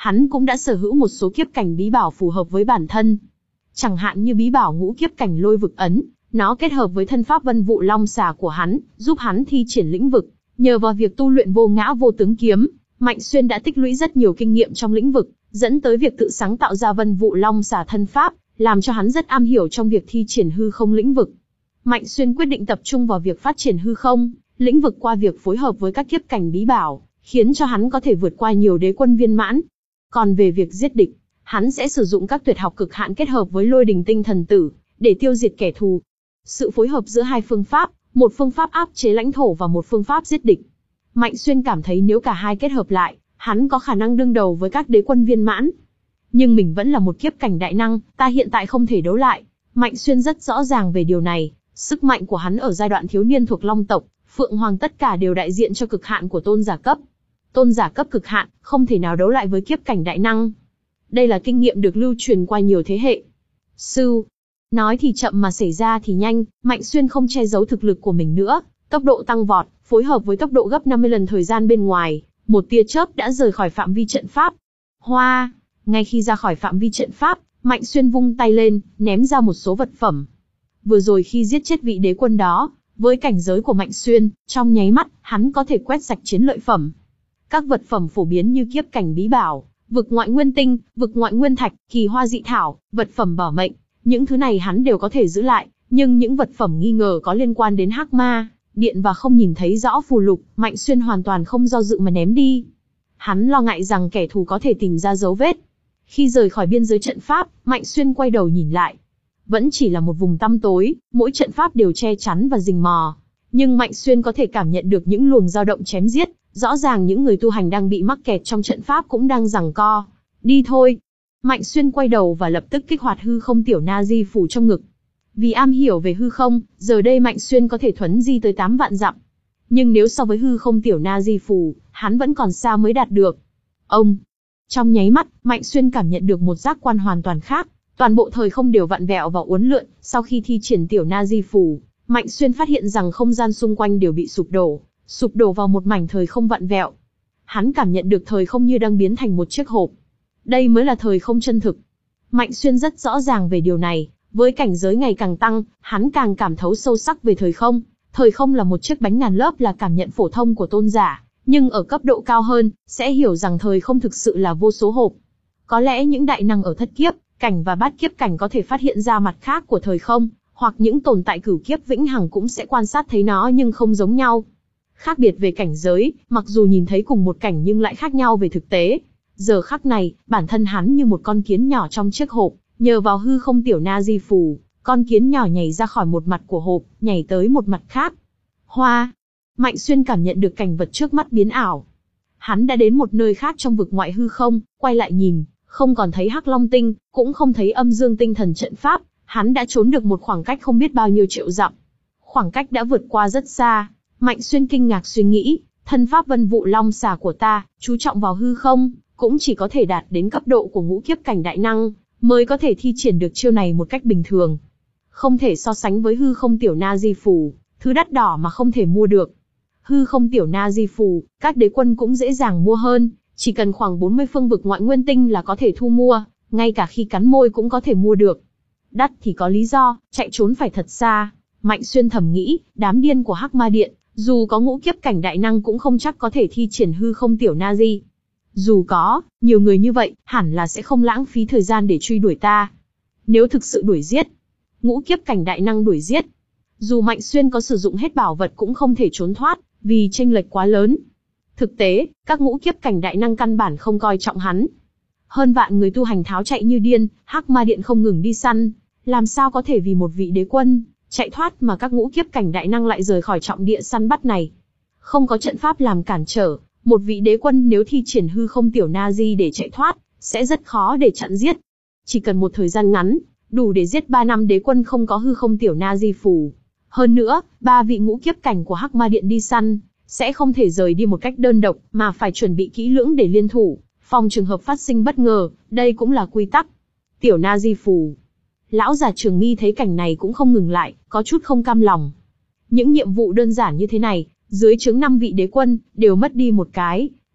hắn cũng đã sở hữu một số kiếp cảnh bí bảo phù hợp với bản thân. Chẳng hạn như bí bảo ngũ kiếp cảnh lôi vực ấn, nó kết hợp với thân pháp vân vụ long xà của hắn, giúp hắn thi triển lĩnh vực. Nhờ vào việc tu luyện vô ngã vô tướng kiếm, Mạnh Xuyên đã tích lũy rất nhiều kinh nghiệm trong lĩnh vực, dẫn tới việc tự sáng tạo ra vân vụ long xà thân pháp, làm cho hắn rất am hiểu trong việc thi triển hư không lĩnh vực. Mạnh Xuyên quyết định tập trung vào việc phát triển hư không lĩnh vực qua việc phối hợp với các kiếp cảnh bí bảo, khiến cho hắn có thể vượt qua nhiều đế quân viên mãn. Còn về việc giết địch, hắn sẽ sử dụng các tuyệt học cực hạn kết hợp với lôi đình tinh thần tử, để tiêu diệt kẻ thù. Sự phối hợp giữa hai phương pháp, một phương pháp áp chế lãnh thổ và một phương pháp giết địch. Mạnh Xuyên cảm thấy nếu cả hai kết hợp lại, hắn có khả năng đương đầu với các đế quân viên mãn. Nhưng mình vẫn là một kiếp cảnh đại năng, ta hiện tại không thể đấu lại. Mạnh Xuyên rất rõ ràng về điều này, sức mạnh của hắn ở giai đoạn thiếu niên thuộc Long tộc, Phượng Hoàng tất cả đều đại diện cho cực hạn của tôn giả cấp. Tôn giả cấp cực hạn, không thể nào đấu lại với kiếp cảnh đại năng. Đây là kinh nghiệm được lưu truyền qua nhiều thế hệ. Sư, nói thì chậm mà xảy ra thì nhanh, Mạnh Xuyên không che giấu thực lực của mình nữa, tốc độ tăng vọt, phối hợp với tốc độ gấp năm mươi lần thời gian bên ngoài, một tia chớp đã rời khỏi phạm vi trận pháp. Hoa, ngay khi ra khỏi phạm vi trận pháp, Mạnh Xuyên vung tay lên, ném ra một số vật phẩm. Vừa rồi khi giết chết vị đế quân đó, với cảnh giới của Mạnh Xuyên, trong nháy mắt, hắn có thể quét sạch chiến lợi phẩm. Các vật phẩm phổ biến như kiếp cảnh bí bảo, vực ngoại nguyên tinh, vực ngoại nguyên thạch, kỳ hoa dị thảo, vật phẩm bảo mệnh, những thứ này hắn đều có thể giữ lại, nhưng những vật phẩm nghi ngờ có liên quan đến hắc ma điện và không nhìn thấy rõ phù lục, Mạnh Xuyên hoàn toàn không do dự mà ném đi. Hắn lo ngại rằng kẻ thù có thể tìm ra dấu vết. Khi rời khỏi biên giới trận pháp, Mạnh Xuyên quay đầu nhìn lại. Vẫn chỉ là một vùng tăm tối, mỗi trận pháp đều che chắn và rình mò. Nhưng Mạnh Xuyên có thể cảm nhận được những luồng dao động chém giết, rõ ràng những người tu hành đang bị mắc kẹt trong trận pháp cũng đang giằng co. Đi thôi. Mạnh Xuyên quay đầu và lập tức kích hoạt hư không tiểu na di phủ trong ngực. Vì am hiểu về hư không, giờ đây Mạnh Xuyên có thể thuấn di tới tám vạn dặm. Nhưng nếu so với hư không tiểu na di phủ, hắn vẫn còn xa mới đạt được. Ông! Trong nháy mắt, Mạnh Xuyên cảm nhận được một giác quan hoàn toàn khác. Toàn bộ thời không đều vặn vẹo và uốn lượn. Sau khi thi triển tiểu na di phủ, Mạnh Xuyên phát hiện rằng không gian xung quanh đều bị sụp đổ, sụp đổ vào một mảnh thời không vặn vẹo. Hắn cảm nhận được thời không như đang biến thành một chiếc hộp. Đây mới là thời không chân thực. Mạnh Xuyên rất rõ ràng về điều này. Với cảnh giới ngày càng tăng, hắn càng cảm thấu sâu sắc về thời không. Thời không là một chiếc bánh ngàn lớp là cảm nhận phổ thông của tôn giả, nhưng ở cấp độ cao hơn, sẽ hiểu rằng thời không thực sự là vô số hộp. Có lẽ những đại năng ở thất kiếp, cảnh và bát kiếp cảnh có thể phát hiện ra mặt khác của thời không, hoặc những tồn tại cửu kiếp vĩnh hằng cũng sẽ quan sát thấy nó nhưng không giống nhau. Khác biệt về cảnh giới, mặc dù nhìn thấy cùng một cảnh nhưng lại khác nhau về thực tế. Giờ khắc này, bản thân hắn như một con kiến nhỏ trong chiếc hộp. Nhờ vào hư không tiểu na di phù, con kiến nhỏ nhảy ra khỏi một mặt của hộp, nhảy tới một mặt khác. Hoa! Mạnh Xuyên cảm nhận được cảnh vật trước mắt biến ảo. Hắn đã đến một nơi khác trong vực ngoại hư không, quay lại nhìn, không còn thấy hắc long tinh, cũng không thấy âm dương tinh thần trận pháp, hắn đã trốn được một khoảng cách không biết bao nhiêu triệu dặm. Khoảng cách đã vượt qua rất xa, Mạnh Xuyên kinh ngạc suy nghĩ, thân pháp vân vụ long xà của ta, chú trọng vào hư không, cũng chỉ có thể đạt đến cấp độ của ngũ kiếp cảnh đại năng, mới có thể thi triển được chiêu này một cách bình thường. Không thể so sánh với hư không tiểu na di phù, thứ đắt đỏ mà không thể mua được. Hư không tiểu na di phù, các đế quân cũng dễ dàng mua hơn, chỉ cần khoảng bốn mươi phương vực ngoại nguyên tinh là có thể thu mua, ngay cả khi cắn môi cũng có thể mua được. Đắt thì có lý do, chạy trốn phải thật xa. Mạnh Xuyên thầm nghĩ, đám điên của Hắc Ma Điện, dù có ngũ kiếp cảnh đại năng cũng không chắc có thể thi triển hư không tiểu na di. Dù có, nhiều người như vậy, hẳn là sẽ không lãng phí thời gian để truy đuổi ta. Nếu thực sự đuổi giết, ngũ kiếp cảnh đại năng đuổi giết, dù Mạnh Xuyên có sử dụng hết bảo vật cũng không thể trốn thoát, vì chênh lệch quá lớn. Thực tế, các ngũ kiếp cảnh đại năng căn bản không coi trọng hắn. Hơn vạn người tu hành tháo chạy như điên, Hắc Ma Điện không ngừng đi săn, làm sao có thể vì một vị đế quân chạy thoát mà các ngũ kiếp cảnh đại năng lại rời khỏi trọng địa săn bắt này. Không có trận pháp làm cản trở, một vị đế quân nếu thi triển hư không tiểu na di để chạy thoát, sẽ rất khó để chặn giết. Chỉ cần một thời gian ngắn, đủ để giết ba năm đế quân không có hư không tiểu na di phù. Hơn nữa, ba vị ngũ kiếp cảnh của Hắc Ma Điện đi săn, sẽ không thể rời đi một cách đơn độc, mà phải chuẩn bị kỹ lưỡng để liên thủ, phòng trường hợp phát sinh bất ngờ, đây cũng là quy tắc. Tiểu na di phù. Lão già Trường Mi thấy cảnh này cũng không ngừng lại, có chút không cam lòng. Những nhiệm vụ đơn giản như thế này, dưới trướng năm vị đế quân, đều mất đi một cái,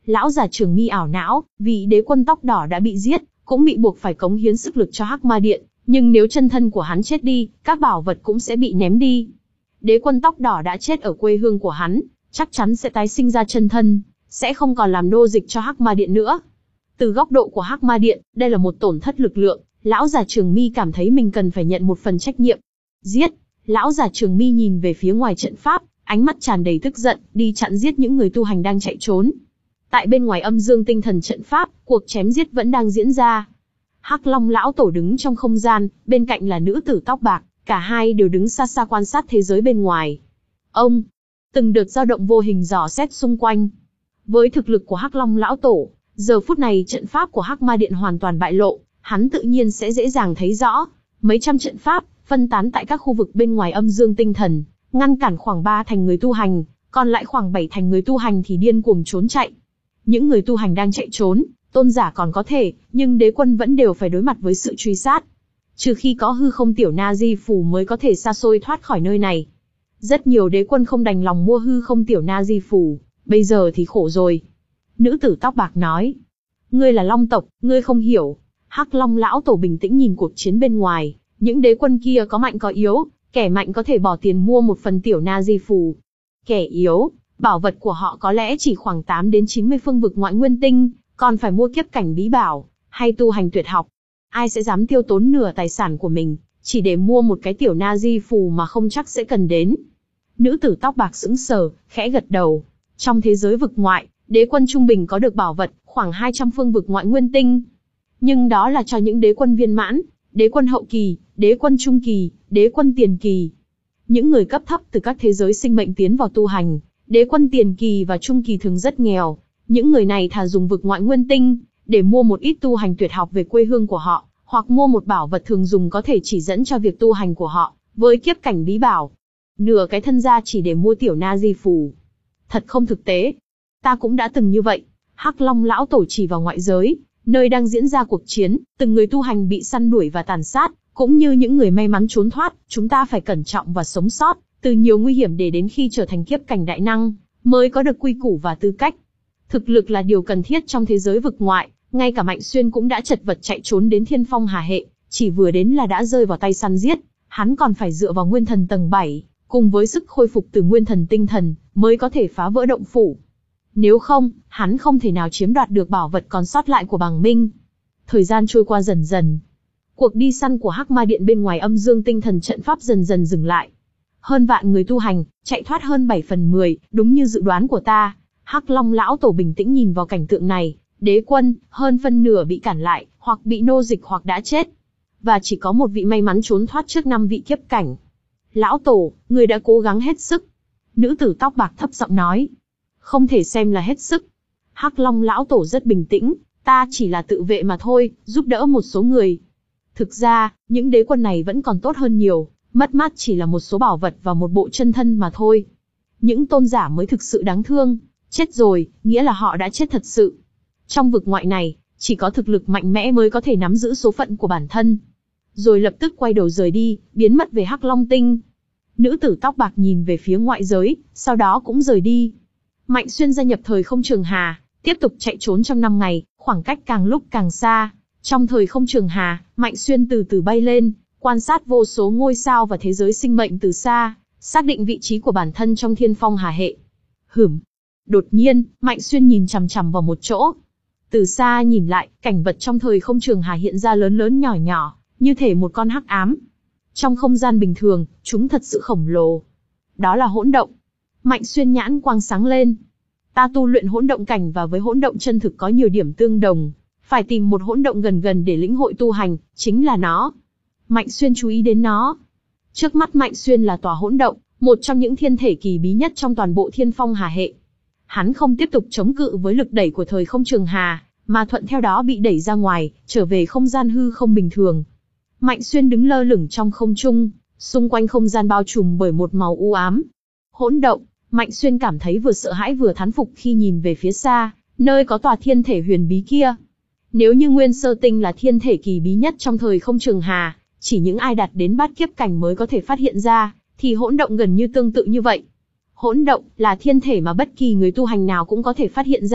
Lão già Trường Mi ảo não, vị đế quân tóc đỏ đã bị giết, cũng bị buộc phải cống hiến sức lực cho Hắc Ma Điện, nhưng nếu chân thân của hắn chết đi, các bảo vật cũng sẽ bị ném đi. Đế quân tóc đỏ đã chết ở quê hương của hắn, chắc chắn sẽ tái sinh ra chân thân, sẽ không còn làm nô dịch cho Hắc Ma Điện nữa. Từ góc độ của Hắc Ma Điện, đây là một tổn thất lực lượng, lão già Trường Mi cảm thấy mình cần phải nhận một phần trách nhiệm. Giết! Lão già Trường Mi nhìn về phía ngoài trận pháp, ánh mắt tràn đầy tức giận, đi chặn giết những người tu hành đang chạy trốn. Tại bên ngoài âm dương tinh thần trận pháp, cuộc chém giết vẫn đang diễn ra. Hắc Long lão tổ đứng trong không gian, bên cạnh là nữ tử tóc bạc, cả hai đều đứng xa xa quan sát thế giới bên ngoài. Ông, từng đợt dao động vô hình dò xét xung quanh. Với thực lực của Hắc Long lão tổ, giờ phút này trận pháp của Hắc Ma Điện hoàn toàn bại lộ, hắn tự nhiên sẽ dễ dàng thấy rõ. Mấy trăm trận pháp, phân tán tại các khu vực bên ngoài âm dương tinh thần, ngăn cản khoảng ba thành người tu hành, còn lại khoảng bảy thành người tu hành thì điên cuồng trốn chạy. Những người tu hành đang chạy trốn, tôn giả còn có thể, nhưng đế quân vẫn đều phải đối mặt với sự truy sát. Trừ khi có hư không tiểu na di phù mới có thể xa xôi thoát khỏi nơi này. Rất nhiều đế quân không đành lòng mua hư không tiểu na di phù, bây giờ thì khổ rồi. Nữ tử tóc bạc nói, ngươi là Long tộc, ngươi không hiểu. Hắc Long lão tổ bình tĩnh nhìn cuộc chiến bên ngoài, những đế quân kia có mạnh có yếu, kẻ mạnh có thể bỏ tiền mua một phần tiểu na di phù. Kẻ yếu, bảo vật của họ có lẽ chỉ khoảng tám đến chín mươi phương vực ngoại nguyên tinh, còn phải mua kiếp cảnh bí bảo, hay tu hành tuyệt học. Ai sẽ dám tiêu tốn nửa tài sản của mình, chỉ để mua một cái tiểu na di phù mà không chắc sẽ cần đến. Nữ tử tóc bạc sững sờ, khẽ gật đầu. Trong thế giới vực ngoại, đế quân trung bình có được bảo vật khoảng hai trăm phương vực ngoại nguyên tinh. Nhưng đó là cho những đế quân viên mãn, đế quân hậu kỳ, đế quân trung kỳ, đế quân tiền kỳ. Những người cấp thấp từ các thế giới sinh mệnh tiến vào tu hành, đế quân tiền kỳ và trung kỳ thường rất nghèo. Những người này thà dùng vực ngoại nguyên tinh, để mua một ít tu hành tuyệt học về quê hương của họ, hoặc mua một bảo vật thường dùng có thể chỉ dẫn cho việc tu hành của họ, với kiếp cảnh bí bảo. Nửa cái thân gia chỉ để mua tiểu na di phù. Thật không thực tế. Ta cũng đã từng như vậy. Hắc Long lão tổ chỉ vào ngoại giới, nơi đang diễn ra cuộc chiến, từng người tu hành bị săn đuổi và tàn sát, cũng như những người may mắn trốn thoát, chúng ta phải cẩn trọng và sống sót, từ nhiều nguy hiểm để đến khi trở thành kiếp cảnh đại năng, mới có được quy củ và tư cách. Thực lực là điều cần thiết trong thế giới vực ngoại, ngay cả Mạnh Xuyên cũng đã chật vật chạy trốn đến Thiên Phong Hà Hệ, chỉ vừa đến là đã rơi vào tay săn giết, hắn còn phải dựa vào nguyên thần tầng bảy, cùng với sức khôi phục từ nguyên thần tinh thần, mới có thể phá vỡ động phủ. Nếu không, hắn không thể nào chiếm đoạt được bảo vật còn sót lại của Bàng Minh. Thời gian trôi qua dần dần. Cuộc đi săn của Hắc Ma Điện bên ngoài âm dương tinh thần trận pháp dần dần dừng lại. Hơn vạn người tu hành, chạy thoát hơn bảy phần mười, đúng như dự đoán của ta. Hắc Long lão tổ bình tĩnh nhìn vào cảnh tượng này, đế quân, hơn phân nửa bị cản lại, hoặc bị nô dịch hoặc đã chết. Và chỉ có một vị may mắn trốn thoát trước năm vị kiếp cảnh. Lão tổ, người đã cố gắng hết sức. Nữ tử tóc bạc thấp giọng nói. Không thể xem là hết sức. Hắc Long lão tổ rất bình tĩnh, ta chỉ là tự vệ mà thôi, giúp đỡ một số người. Thực ra, những đế quân này vẫn còn tốt hơn nhiều, mất mát chỉ là một số bảo vật và một bộ chân thân mà thôi. Những tôn giả mới thực sự đáng thương, chết rồi, nghĩa là họ đã chết thật sự. Trong vực ngoại này, chỉ có thực lực mạnh mẽ mới có thể nắm giữ số phận của bản thân. Rồi lập tức quay đầu rời đi, biến mất về Hắc Long Tinh. Nữ tử tóc bạc nhìn về phía ngoại giới, sau đó cũng rời đi. Mạnh Xuyên gia nhập thời không trường hà, tiếp tục chạy trốn trong năm ngày, khoảng cách càng lúc càng xa. Trong thời không trường hà, Mạnh Xuyên từ từ bay lên, quan sát vô số ngôi sao và thế giới sinh mệnh từ xa, xác định vị trí của bản thân trong Thiên Phong Hà Hệ. Hửm. Đột nhiên, Mạnh Xuyên nhìn chằm chằm vào một chỗ. Từ xa nhìn lại, cảnh vật trong thời không trường hà hiện ra lớn lớn nhỏ nhỏ, như thể một con hắc ám. Trong không gian bình thường, chúng thật sự khổng lồ. Đó là hỗn động. Mạnh Xuyên nhãn quang sáng lên. Ta tu luyện hỗn động cảnh và với hỗn động chân thực có nhiều điểm tương đồng. Phải tìm một hỗn động gần gần để lĩnh hội tu hành, chính là nó. Mạnh Xuyên chú ý đến nó. Trước mắt Mạnh Xuyên là tòa hỗn động, một trong những thiên thể kỳ bí nhất trong toàn bộ Thiên Phong Hà Hệ. Hắn không tiếp tục chống cự với lực đẩy của thời không trường hà, mà thuận theo đó bị đẩy ra ngoài, trở về không gian hư không bình thường. Mạnh Xuyên đứng lơ lửng trong không trung, xung quanh không gian bao trùm bởi một màu u ám. Hỗn động, Mạnh Xuyên cảm thấy vừa sợ hãi vừa thán phục khi nhìn về phía xa, nơi có tòa thiên thể huyền bí kia. Nếu như Nguyên Sơ Tinh là thiên thể kỳ bí nhất trong thời không trường hà, chỉ những ai đạt đến bát kiếp cảnh mới có thể phát hiện ra, thì hỗn động gần như tương tự như vậy. Hỗn động là thiên thể mà bất kỳ người tu hành nào cũng có thể phát hiện ra,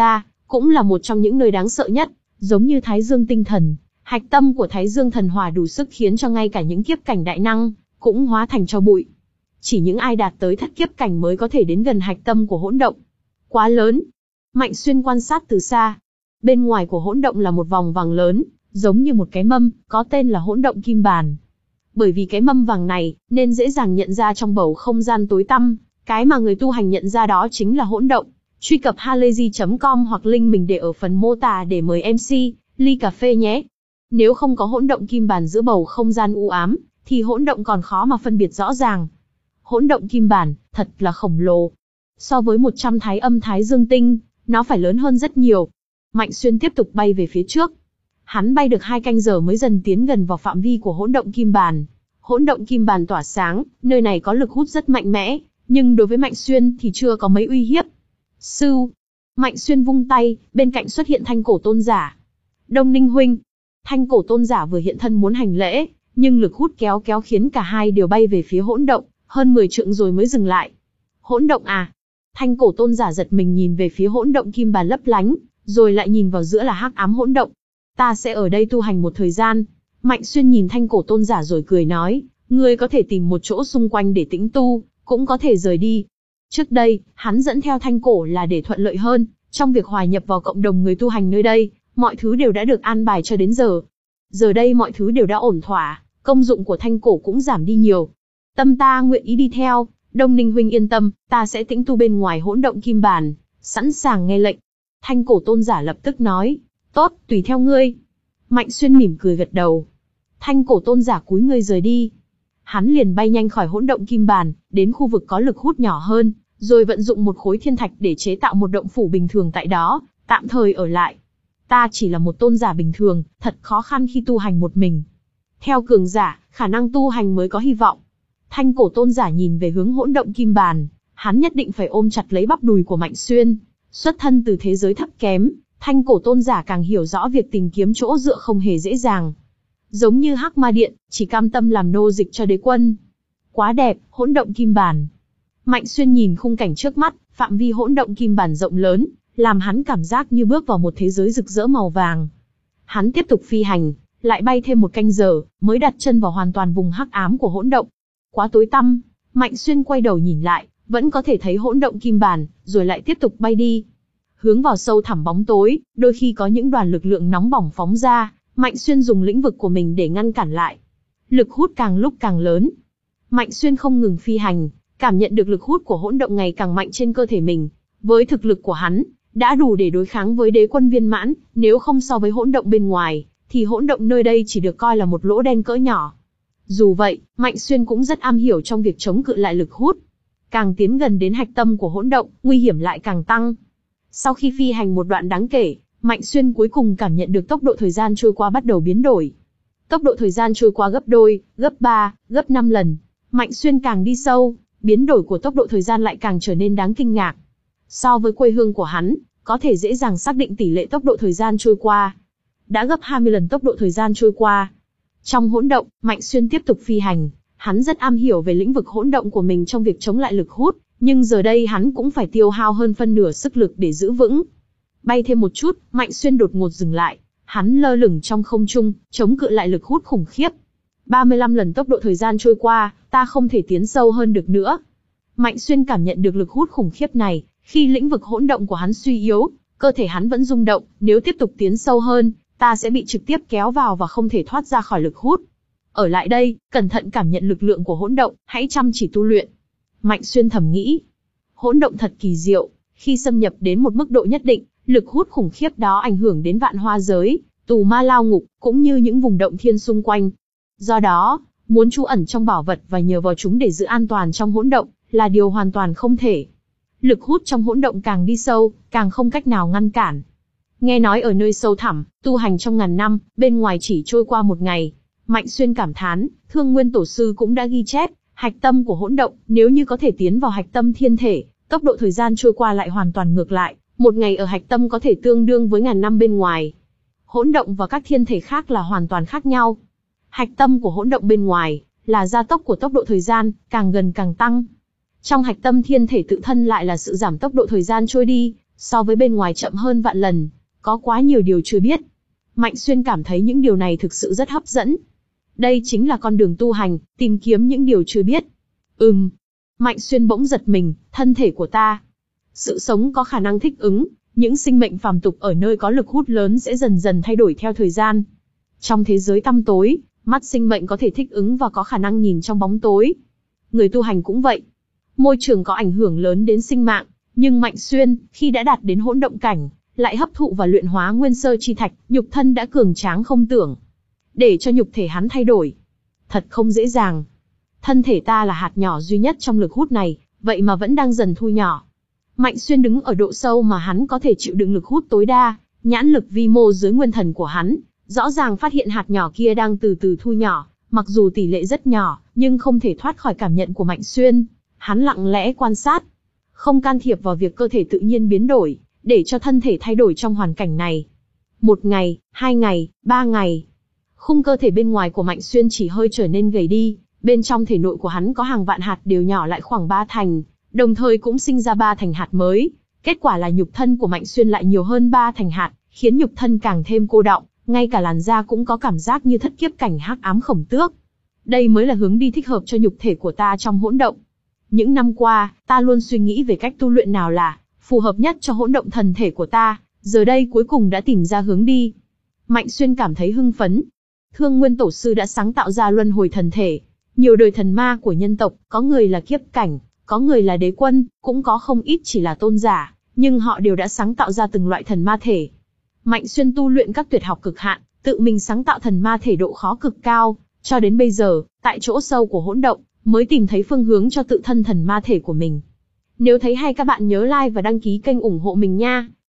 cũng là một trong những nơi đáng sợ nhất, giống như Thái Dương tinh thần, hạch tâm của Thái Dương thần hỏa đủ sức khiến cho ngay cả những kiếp cảnh đại năng cũng hóa thành tro bụi. Chỉ những ai đạt tới thất kiếp cảnh mới có thể đến gần hạch tâm của hỗn động. Quá lớn. Mạnh Xuyên quan sát từ xa. Bên ngoài của hỗn động là một vòng vàng lớn, giống như một cái mâm, có tên là hỗn động kim bàn. Bởi vì cái mâm vàng này, nên dễ dàng nhận ra trong bầu không gian tối tăm, cái mà người tu hành nhận ra đó chính là hỗn động. Truy cập halayzi chấm com hoặc link mình để ở phần mô tả để mời em xê, ly cà phê nhé. Nếu không có hỗn động kim bàn giữa bầu không gian u ám, thì hỗn động còn khó mà phân biệt rõ ràng. Hỗn động kim bàn, thật là khổng lồ. So với một trăm thái âm thái dương tinh, nó phải lớn hơn rất nhiều. Mạnh Xuyên tiếp tục bay về phía trước. Hắn bay được hai canh giờ mới dần tiến gần vào phạm vi của hỗn động kim bàn. Hỗn động kim bàn tỏa sáng, nơi này có lực hút rất mạnh mẽ, nhưng đối với Mạnh Xuyên thì chưa có mấy uy hiếp. Sưu. Mạnh Xuyên vung tay, bên cạnh xuất hiện Thanh Cổ Tôn Giả. Đông Ninh huynh. Thanh Cổ Tôn Giả vừa hiện thân muốn hành lễ, nhưng lực hút kéo kéo khiến cả hai đều bay về phía hỗn động, hơn mười trượng rồi mới dừng lại. Hỗn động à? Thanh Cổ Tôn Giả giật mình nhìn về phía hỗn động kim bàn lấp lánh, rồi lại nhìn vào giữa là hắc ám hỗn động. Ta sẽ ở đây tu hành một thời gian. Mạnh Xuyên nhìn Thanh Cổ Tôn Giả rồi cười nói, ngươi có thể tìm một chỗ xung quanh để tĩnh tu, cũng có thể rời đi. Trước đây, hắn dẫn theo Thanh Cổ là để thuận lợi hơn, trong việc hòa nhập vào cộng đồng người tu hành nơi đây, mọi thứ đều đã được an bài cho đến giờ. Giờ đây mọi thứ đều đã ổn thỏa, công dụng của Thanh Cổ cũng giảm đi nhiều. Tâm ta nguyện ý đi theo, Đông Ninh huynh yên tâm, ta sẽ tĩnh tu bên ngoài hỗn động kim bàn, sẵn sàng nghe lệnh. Thanh Cổ Tôn Giả lập tức nói, tốt, tùy theo ngươi. Mạnh Xuyên mỉm cười gật đầu. Thanh Cổ Tôn Giả cúi người rời đi. Hắn liền bay nhanh khỏi hỗn động kim bàn, đến khu vực có lực hút nhỏ hơn, rồi vận dụng một khối thiên thạch để chế tạo một động phủ bình thường tại đó, tạm thời ở lại. Ta chỉ là một tôn giả bình thường, thật khó khăn khi tu hành một mình. Theo cường giả, khả năng tu hành mới có hy vọng. Thanh Cổ Tôn Giả nhìn về hướng hỗn động kim bàn, hắn nhất định phải ôm chặt lấy bắp đùi của Mạnh Xuyên. Xuất thân từ thế giới thấp kém, Thanh Cổ Tôn Giả càng hiểu rõ việc tìm kiếm chỗ dựa không hề dễ dàng. Giống như Hắc Ma Điện, chỉ cam tâm làm nô dịch cho đế quân. Quá đẹp, hỗn động kim bàn. Mạnh Xuyên nhìn khung cảnh trước mắt, phạm vi hỗn động kim bàn rộng lớn, làm hắn cảm giác như bước vào một thế giới rực rỡ màu vàng. Hắn tiếp tục phi hành, lại bay thêm một canh giờ, mới đặt chân vào hoàn toàn vùng hắc ám của hỗn động. Quá tối tăm, Mạnh Xuyên quay đầu nhìn lại, vẫn có thể thấy hỗn động kim bàn, rồi lại tiếp tục bay đi. Hướng vào sâu thẳm bóng tối, đôi khi có những đoàn lực lượng nóng bỏng phóng ra, Mạnh Xuyên dùng lĩnh vực của mình để ngăn cản lại. Lực hút càng lúc càng lớn. Mạnh Xuyên không ngừng phi hành, cảm nhận được lực hút của hỗn động ngày càng mạnh trên cơ thể mình. Với thực lực của hắn, đã đủ để đối kháng với đế quân viên mãn, nếu không so với hỗn động bên ngoài, thì hỗn động nơi đây chỉ được coi là một lỗ đen cỡ nhỏ. Dù vậy, Mạnh Xuyên cũng rất am hiểu trong việc chống cự lại lực hút. Càng tiến gần đến hạch tâm của hỗn động, nguy hiểm lại càng tăng. Sau khi phi hành một đoạn đáng kể, Mạnh Xuyên cuối cùng cảm nhận được tốc độ thời gian trôi qua bắt đầu biến đổi. Tốc độ thời gian trôi qua gấp đôi, gấp ba, gấp năm lần. Mạnh Xuyên càng đi sâu, biến đổi của tốc độ thời gian lại càng trở nên đáng kinh ngạc. So với quê hương của hắn, có thể dễ dàng xác định tỷ lệ tốc độ thời gian trôi qua. Đã gấp hai mươi lần tốc độ thời gian trôi qua. Trong hỗn động, Mạnh Xuyên tiếp tục phi hành. Hắn rất am hiểu về lĩnh vực hỗn động của mình trong việc chống lại lực hút, nhưng giờ đây hắn cũng phải tiêu hao hơn phân nửa sức lực để giữ vững. Bay thêm một chút, Mạnh Xuyên đột ngột dừng lại. Hắn lơ lửng trong không trung, chống cự lại lực hút khủng khiếp. ba mươi lăm lần tốc độ thời gian trôi qua, ta không thể tiến sâu hơn được nữa. Mạnh Xuyên cảm nhận được lực hút khủng khiếp này, khi lĩnh vực hỗn động của hắn suy yếu, cơ thể hắn vẫn rung động, nếu tiếp tục tiến sâu hơn, ta sẽ bị trực tiếp kéo vào và không thể thoát ra khỏi lực hút. Ở lại đây, cẩn thận cảm nhận lực lượng của hỗn động, hãy chăm chỉ tu luyện. Mạnh Xuyên thầm nghĩ. Hỗn động thật kỳ diệu, khi xâm nhập đến một mức độ nhất định, lực hút khủng khiếp đó ảnh hưởng đến vạn hoa giới, tù ma lao ngục, cũng như những vùng động thiên xung quanh. Do đó, muốn trú ẩn trong bảo vật và nhờ vào chúng để giữ an toàn trong hỗn động, là điều hoàn toàn không thể. Lực hút trong hỗn động càng đi sâu, càng không cách nào ngăn cản. Nghe nói ở nơi sâu thẳm, tu hành trong ngàn năm, bên ngoài chỉ trôi qua một ngày. Mạnh Xuyên cảm thán, Thương Nguyên Tổ Sư cũng đã ghi chép, hạch tâm của hỗn động, nếu như có thể tiến vào hạch tâm thiên thể, tốc độ thời gian trôi qua lại hoàn toàn ngược lại, một ngày ở hạch tâm có thể tương đương với ngàn năm bên ngoài. Hỗn động và các thiên thể khác là hoàn toàn khác nhau. Hạch tâm của hỗn động bên ngoài, là gia tốc của tốc độ thời gian, càng gần càng tăng. Trong hạch tâm thiên thể tự thân lại là sự giảm tốc độ thời gian trôi đi, So với bên ngoài chậm hơn vạn lần, có quá nhiều điều chưa biết. Mạnh Xuyên cảm thấy những điều này thực sự rất hấp dẫn. Đây chính là con đường tu hành, tìm kiếm những điều chưa biết. Ừm. Mạnh Xuyên bỗng giật mình, thân thể của ta. Sự sống có khả năng thích ứng, những sinh mệnh phàm tục ở nơi có lực hút lớn sẽ dần dần thay đổi theo thời gian. Trong thế giới tăm tối, mắt sinh mệnh có thể thích ứng và có khả năng nhìn trong bóng tối. Người tu hành cũng vậy. Môi trường có ảnh hưởng lớn đến sinh mạng, nhưng Mạnh Xuyên, khi đã đạt đến hỗn động cảnh, lại hấp thụ và luyện hóa nguyên sơ chi thạch, nhục thân đã cường tráng không tưởng. Để cho nhục thể hắn thay đổi, thật không dễ dàng. Thân thể ta là hạt nhỏ duy nhất trong lực hút này, vậy mà vẫn đang dần thu nhỏ. Mạnh Xuyên đứng ở độ sâu mà hắn có thể chịu đựng lực hút tối đa, nhãn lực vi mô dưới nguyên thần của hắn, rõ ràng phát hiện hạt nhỏ kia đang từ từ thu nhỏ, mặc dù tỷ lệ rất nhỏ, nhưng không thể thoát khỏi cảm nhận của Mạnh Xuyên. Hắn lặng lẽ quan sát, không can thiệp vào việc cơ thể tự nhiên biến đổi, để cho thân thể thay đổi trong hoàn cảnh này. Một ngày, hai ngày, ba ngày. Khung cơ thể bên ngoài của Mạnh Xuyên chỉ hơi trở nên gầy đi, bên trong thể nội của hắn có hàng vạn hạt đều nhỏ lại khoảng ba thành, đồng thời cũng sinh ra ba thành hạt mới. Kết quả là nhục thân của Mạnh Xuyên lại nhiều hơn ba thành hạt, khiến nhục thân càng thêm cô đọng, ngay cả làn da cũng có cảm giác như thất kiếp cảnh hắc ám khổng tước. Đây mới là hướng đi thích hợp cho nhục thể của ta trong hỗn động. Những năm qua, ta luôn suy nghĩ về cách tu luyện nào là phù hợp nhất cho hỗn động thần thể của ta, giờ đây cuối cùng đã tìm ra hướng đi. Mạnh Xuyên cảm thấy hưng phấn. Thương Nguyên Tổ sư đã sáng tạo ra luân hồi thần thể. Nhiều đời thần ma của nhân tộc, có người là kiếp cảnh, có người là đế quân, cũng có không ít chỉ là tôn giả, nhưng họ đều đã sáng tạo ra từng loại thần ma thể. Mạnh Xuyên tu luyện các tuyệt học cực hạn, tự mình sáng tạo thần ma thể độ khó cực cao, cho đến bây giờ, tại chỗ sâu của hỗn động, mới tìm thấy phương hướng cho tự thân thần ma thể của mình. Nếu thấy hay các bạn nhớ like và đăng ký kênh ủng hộ mình nha.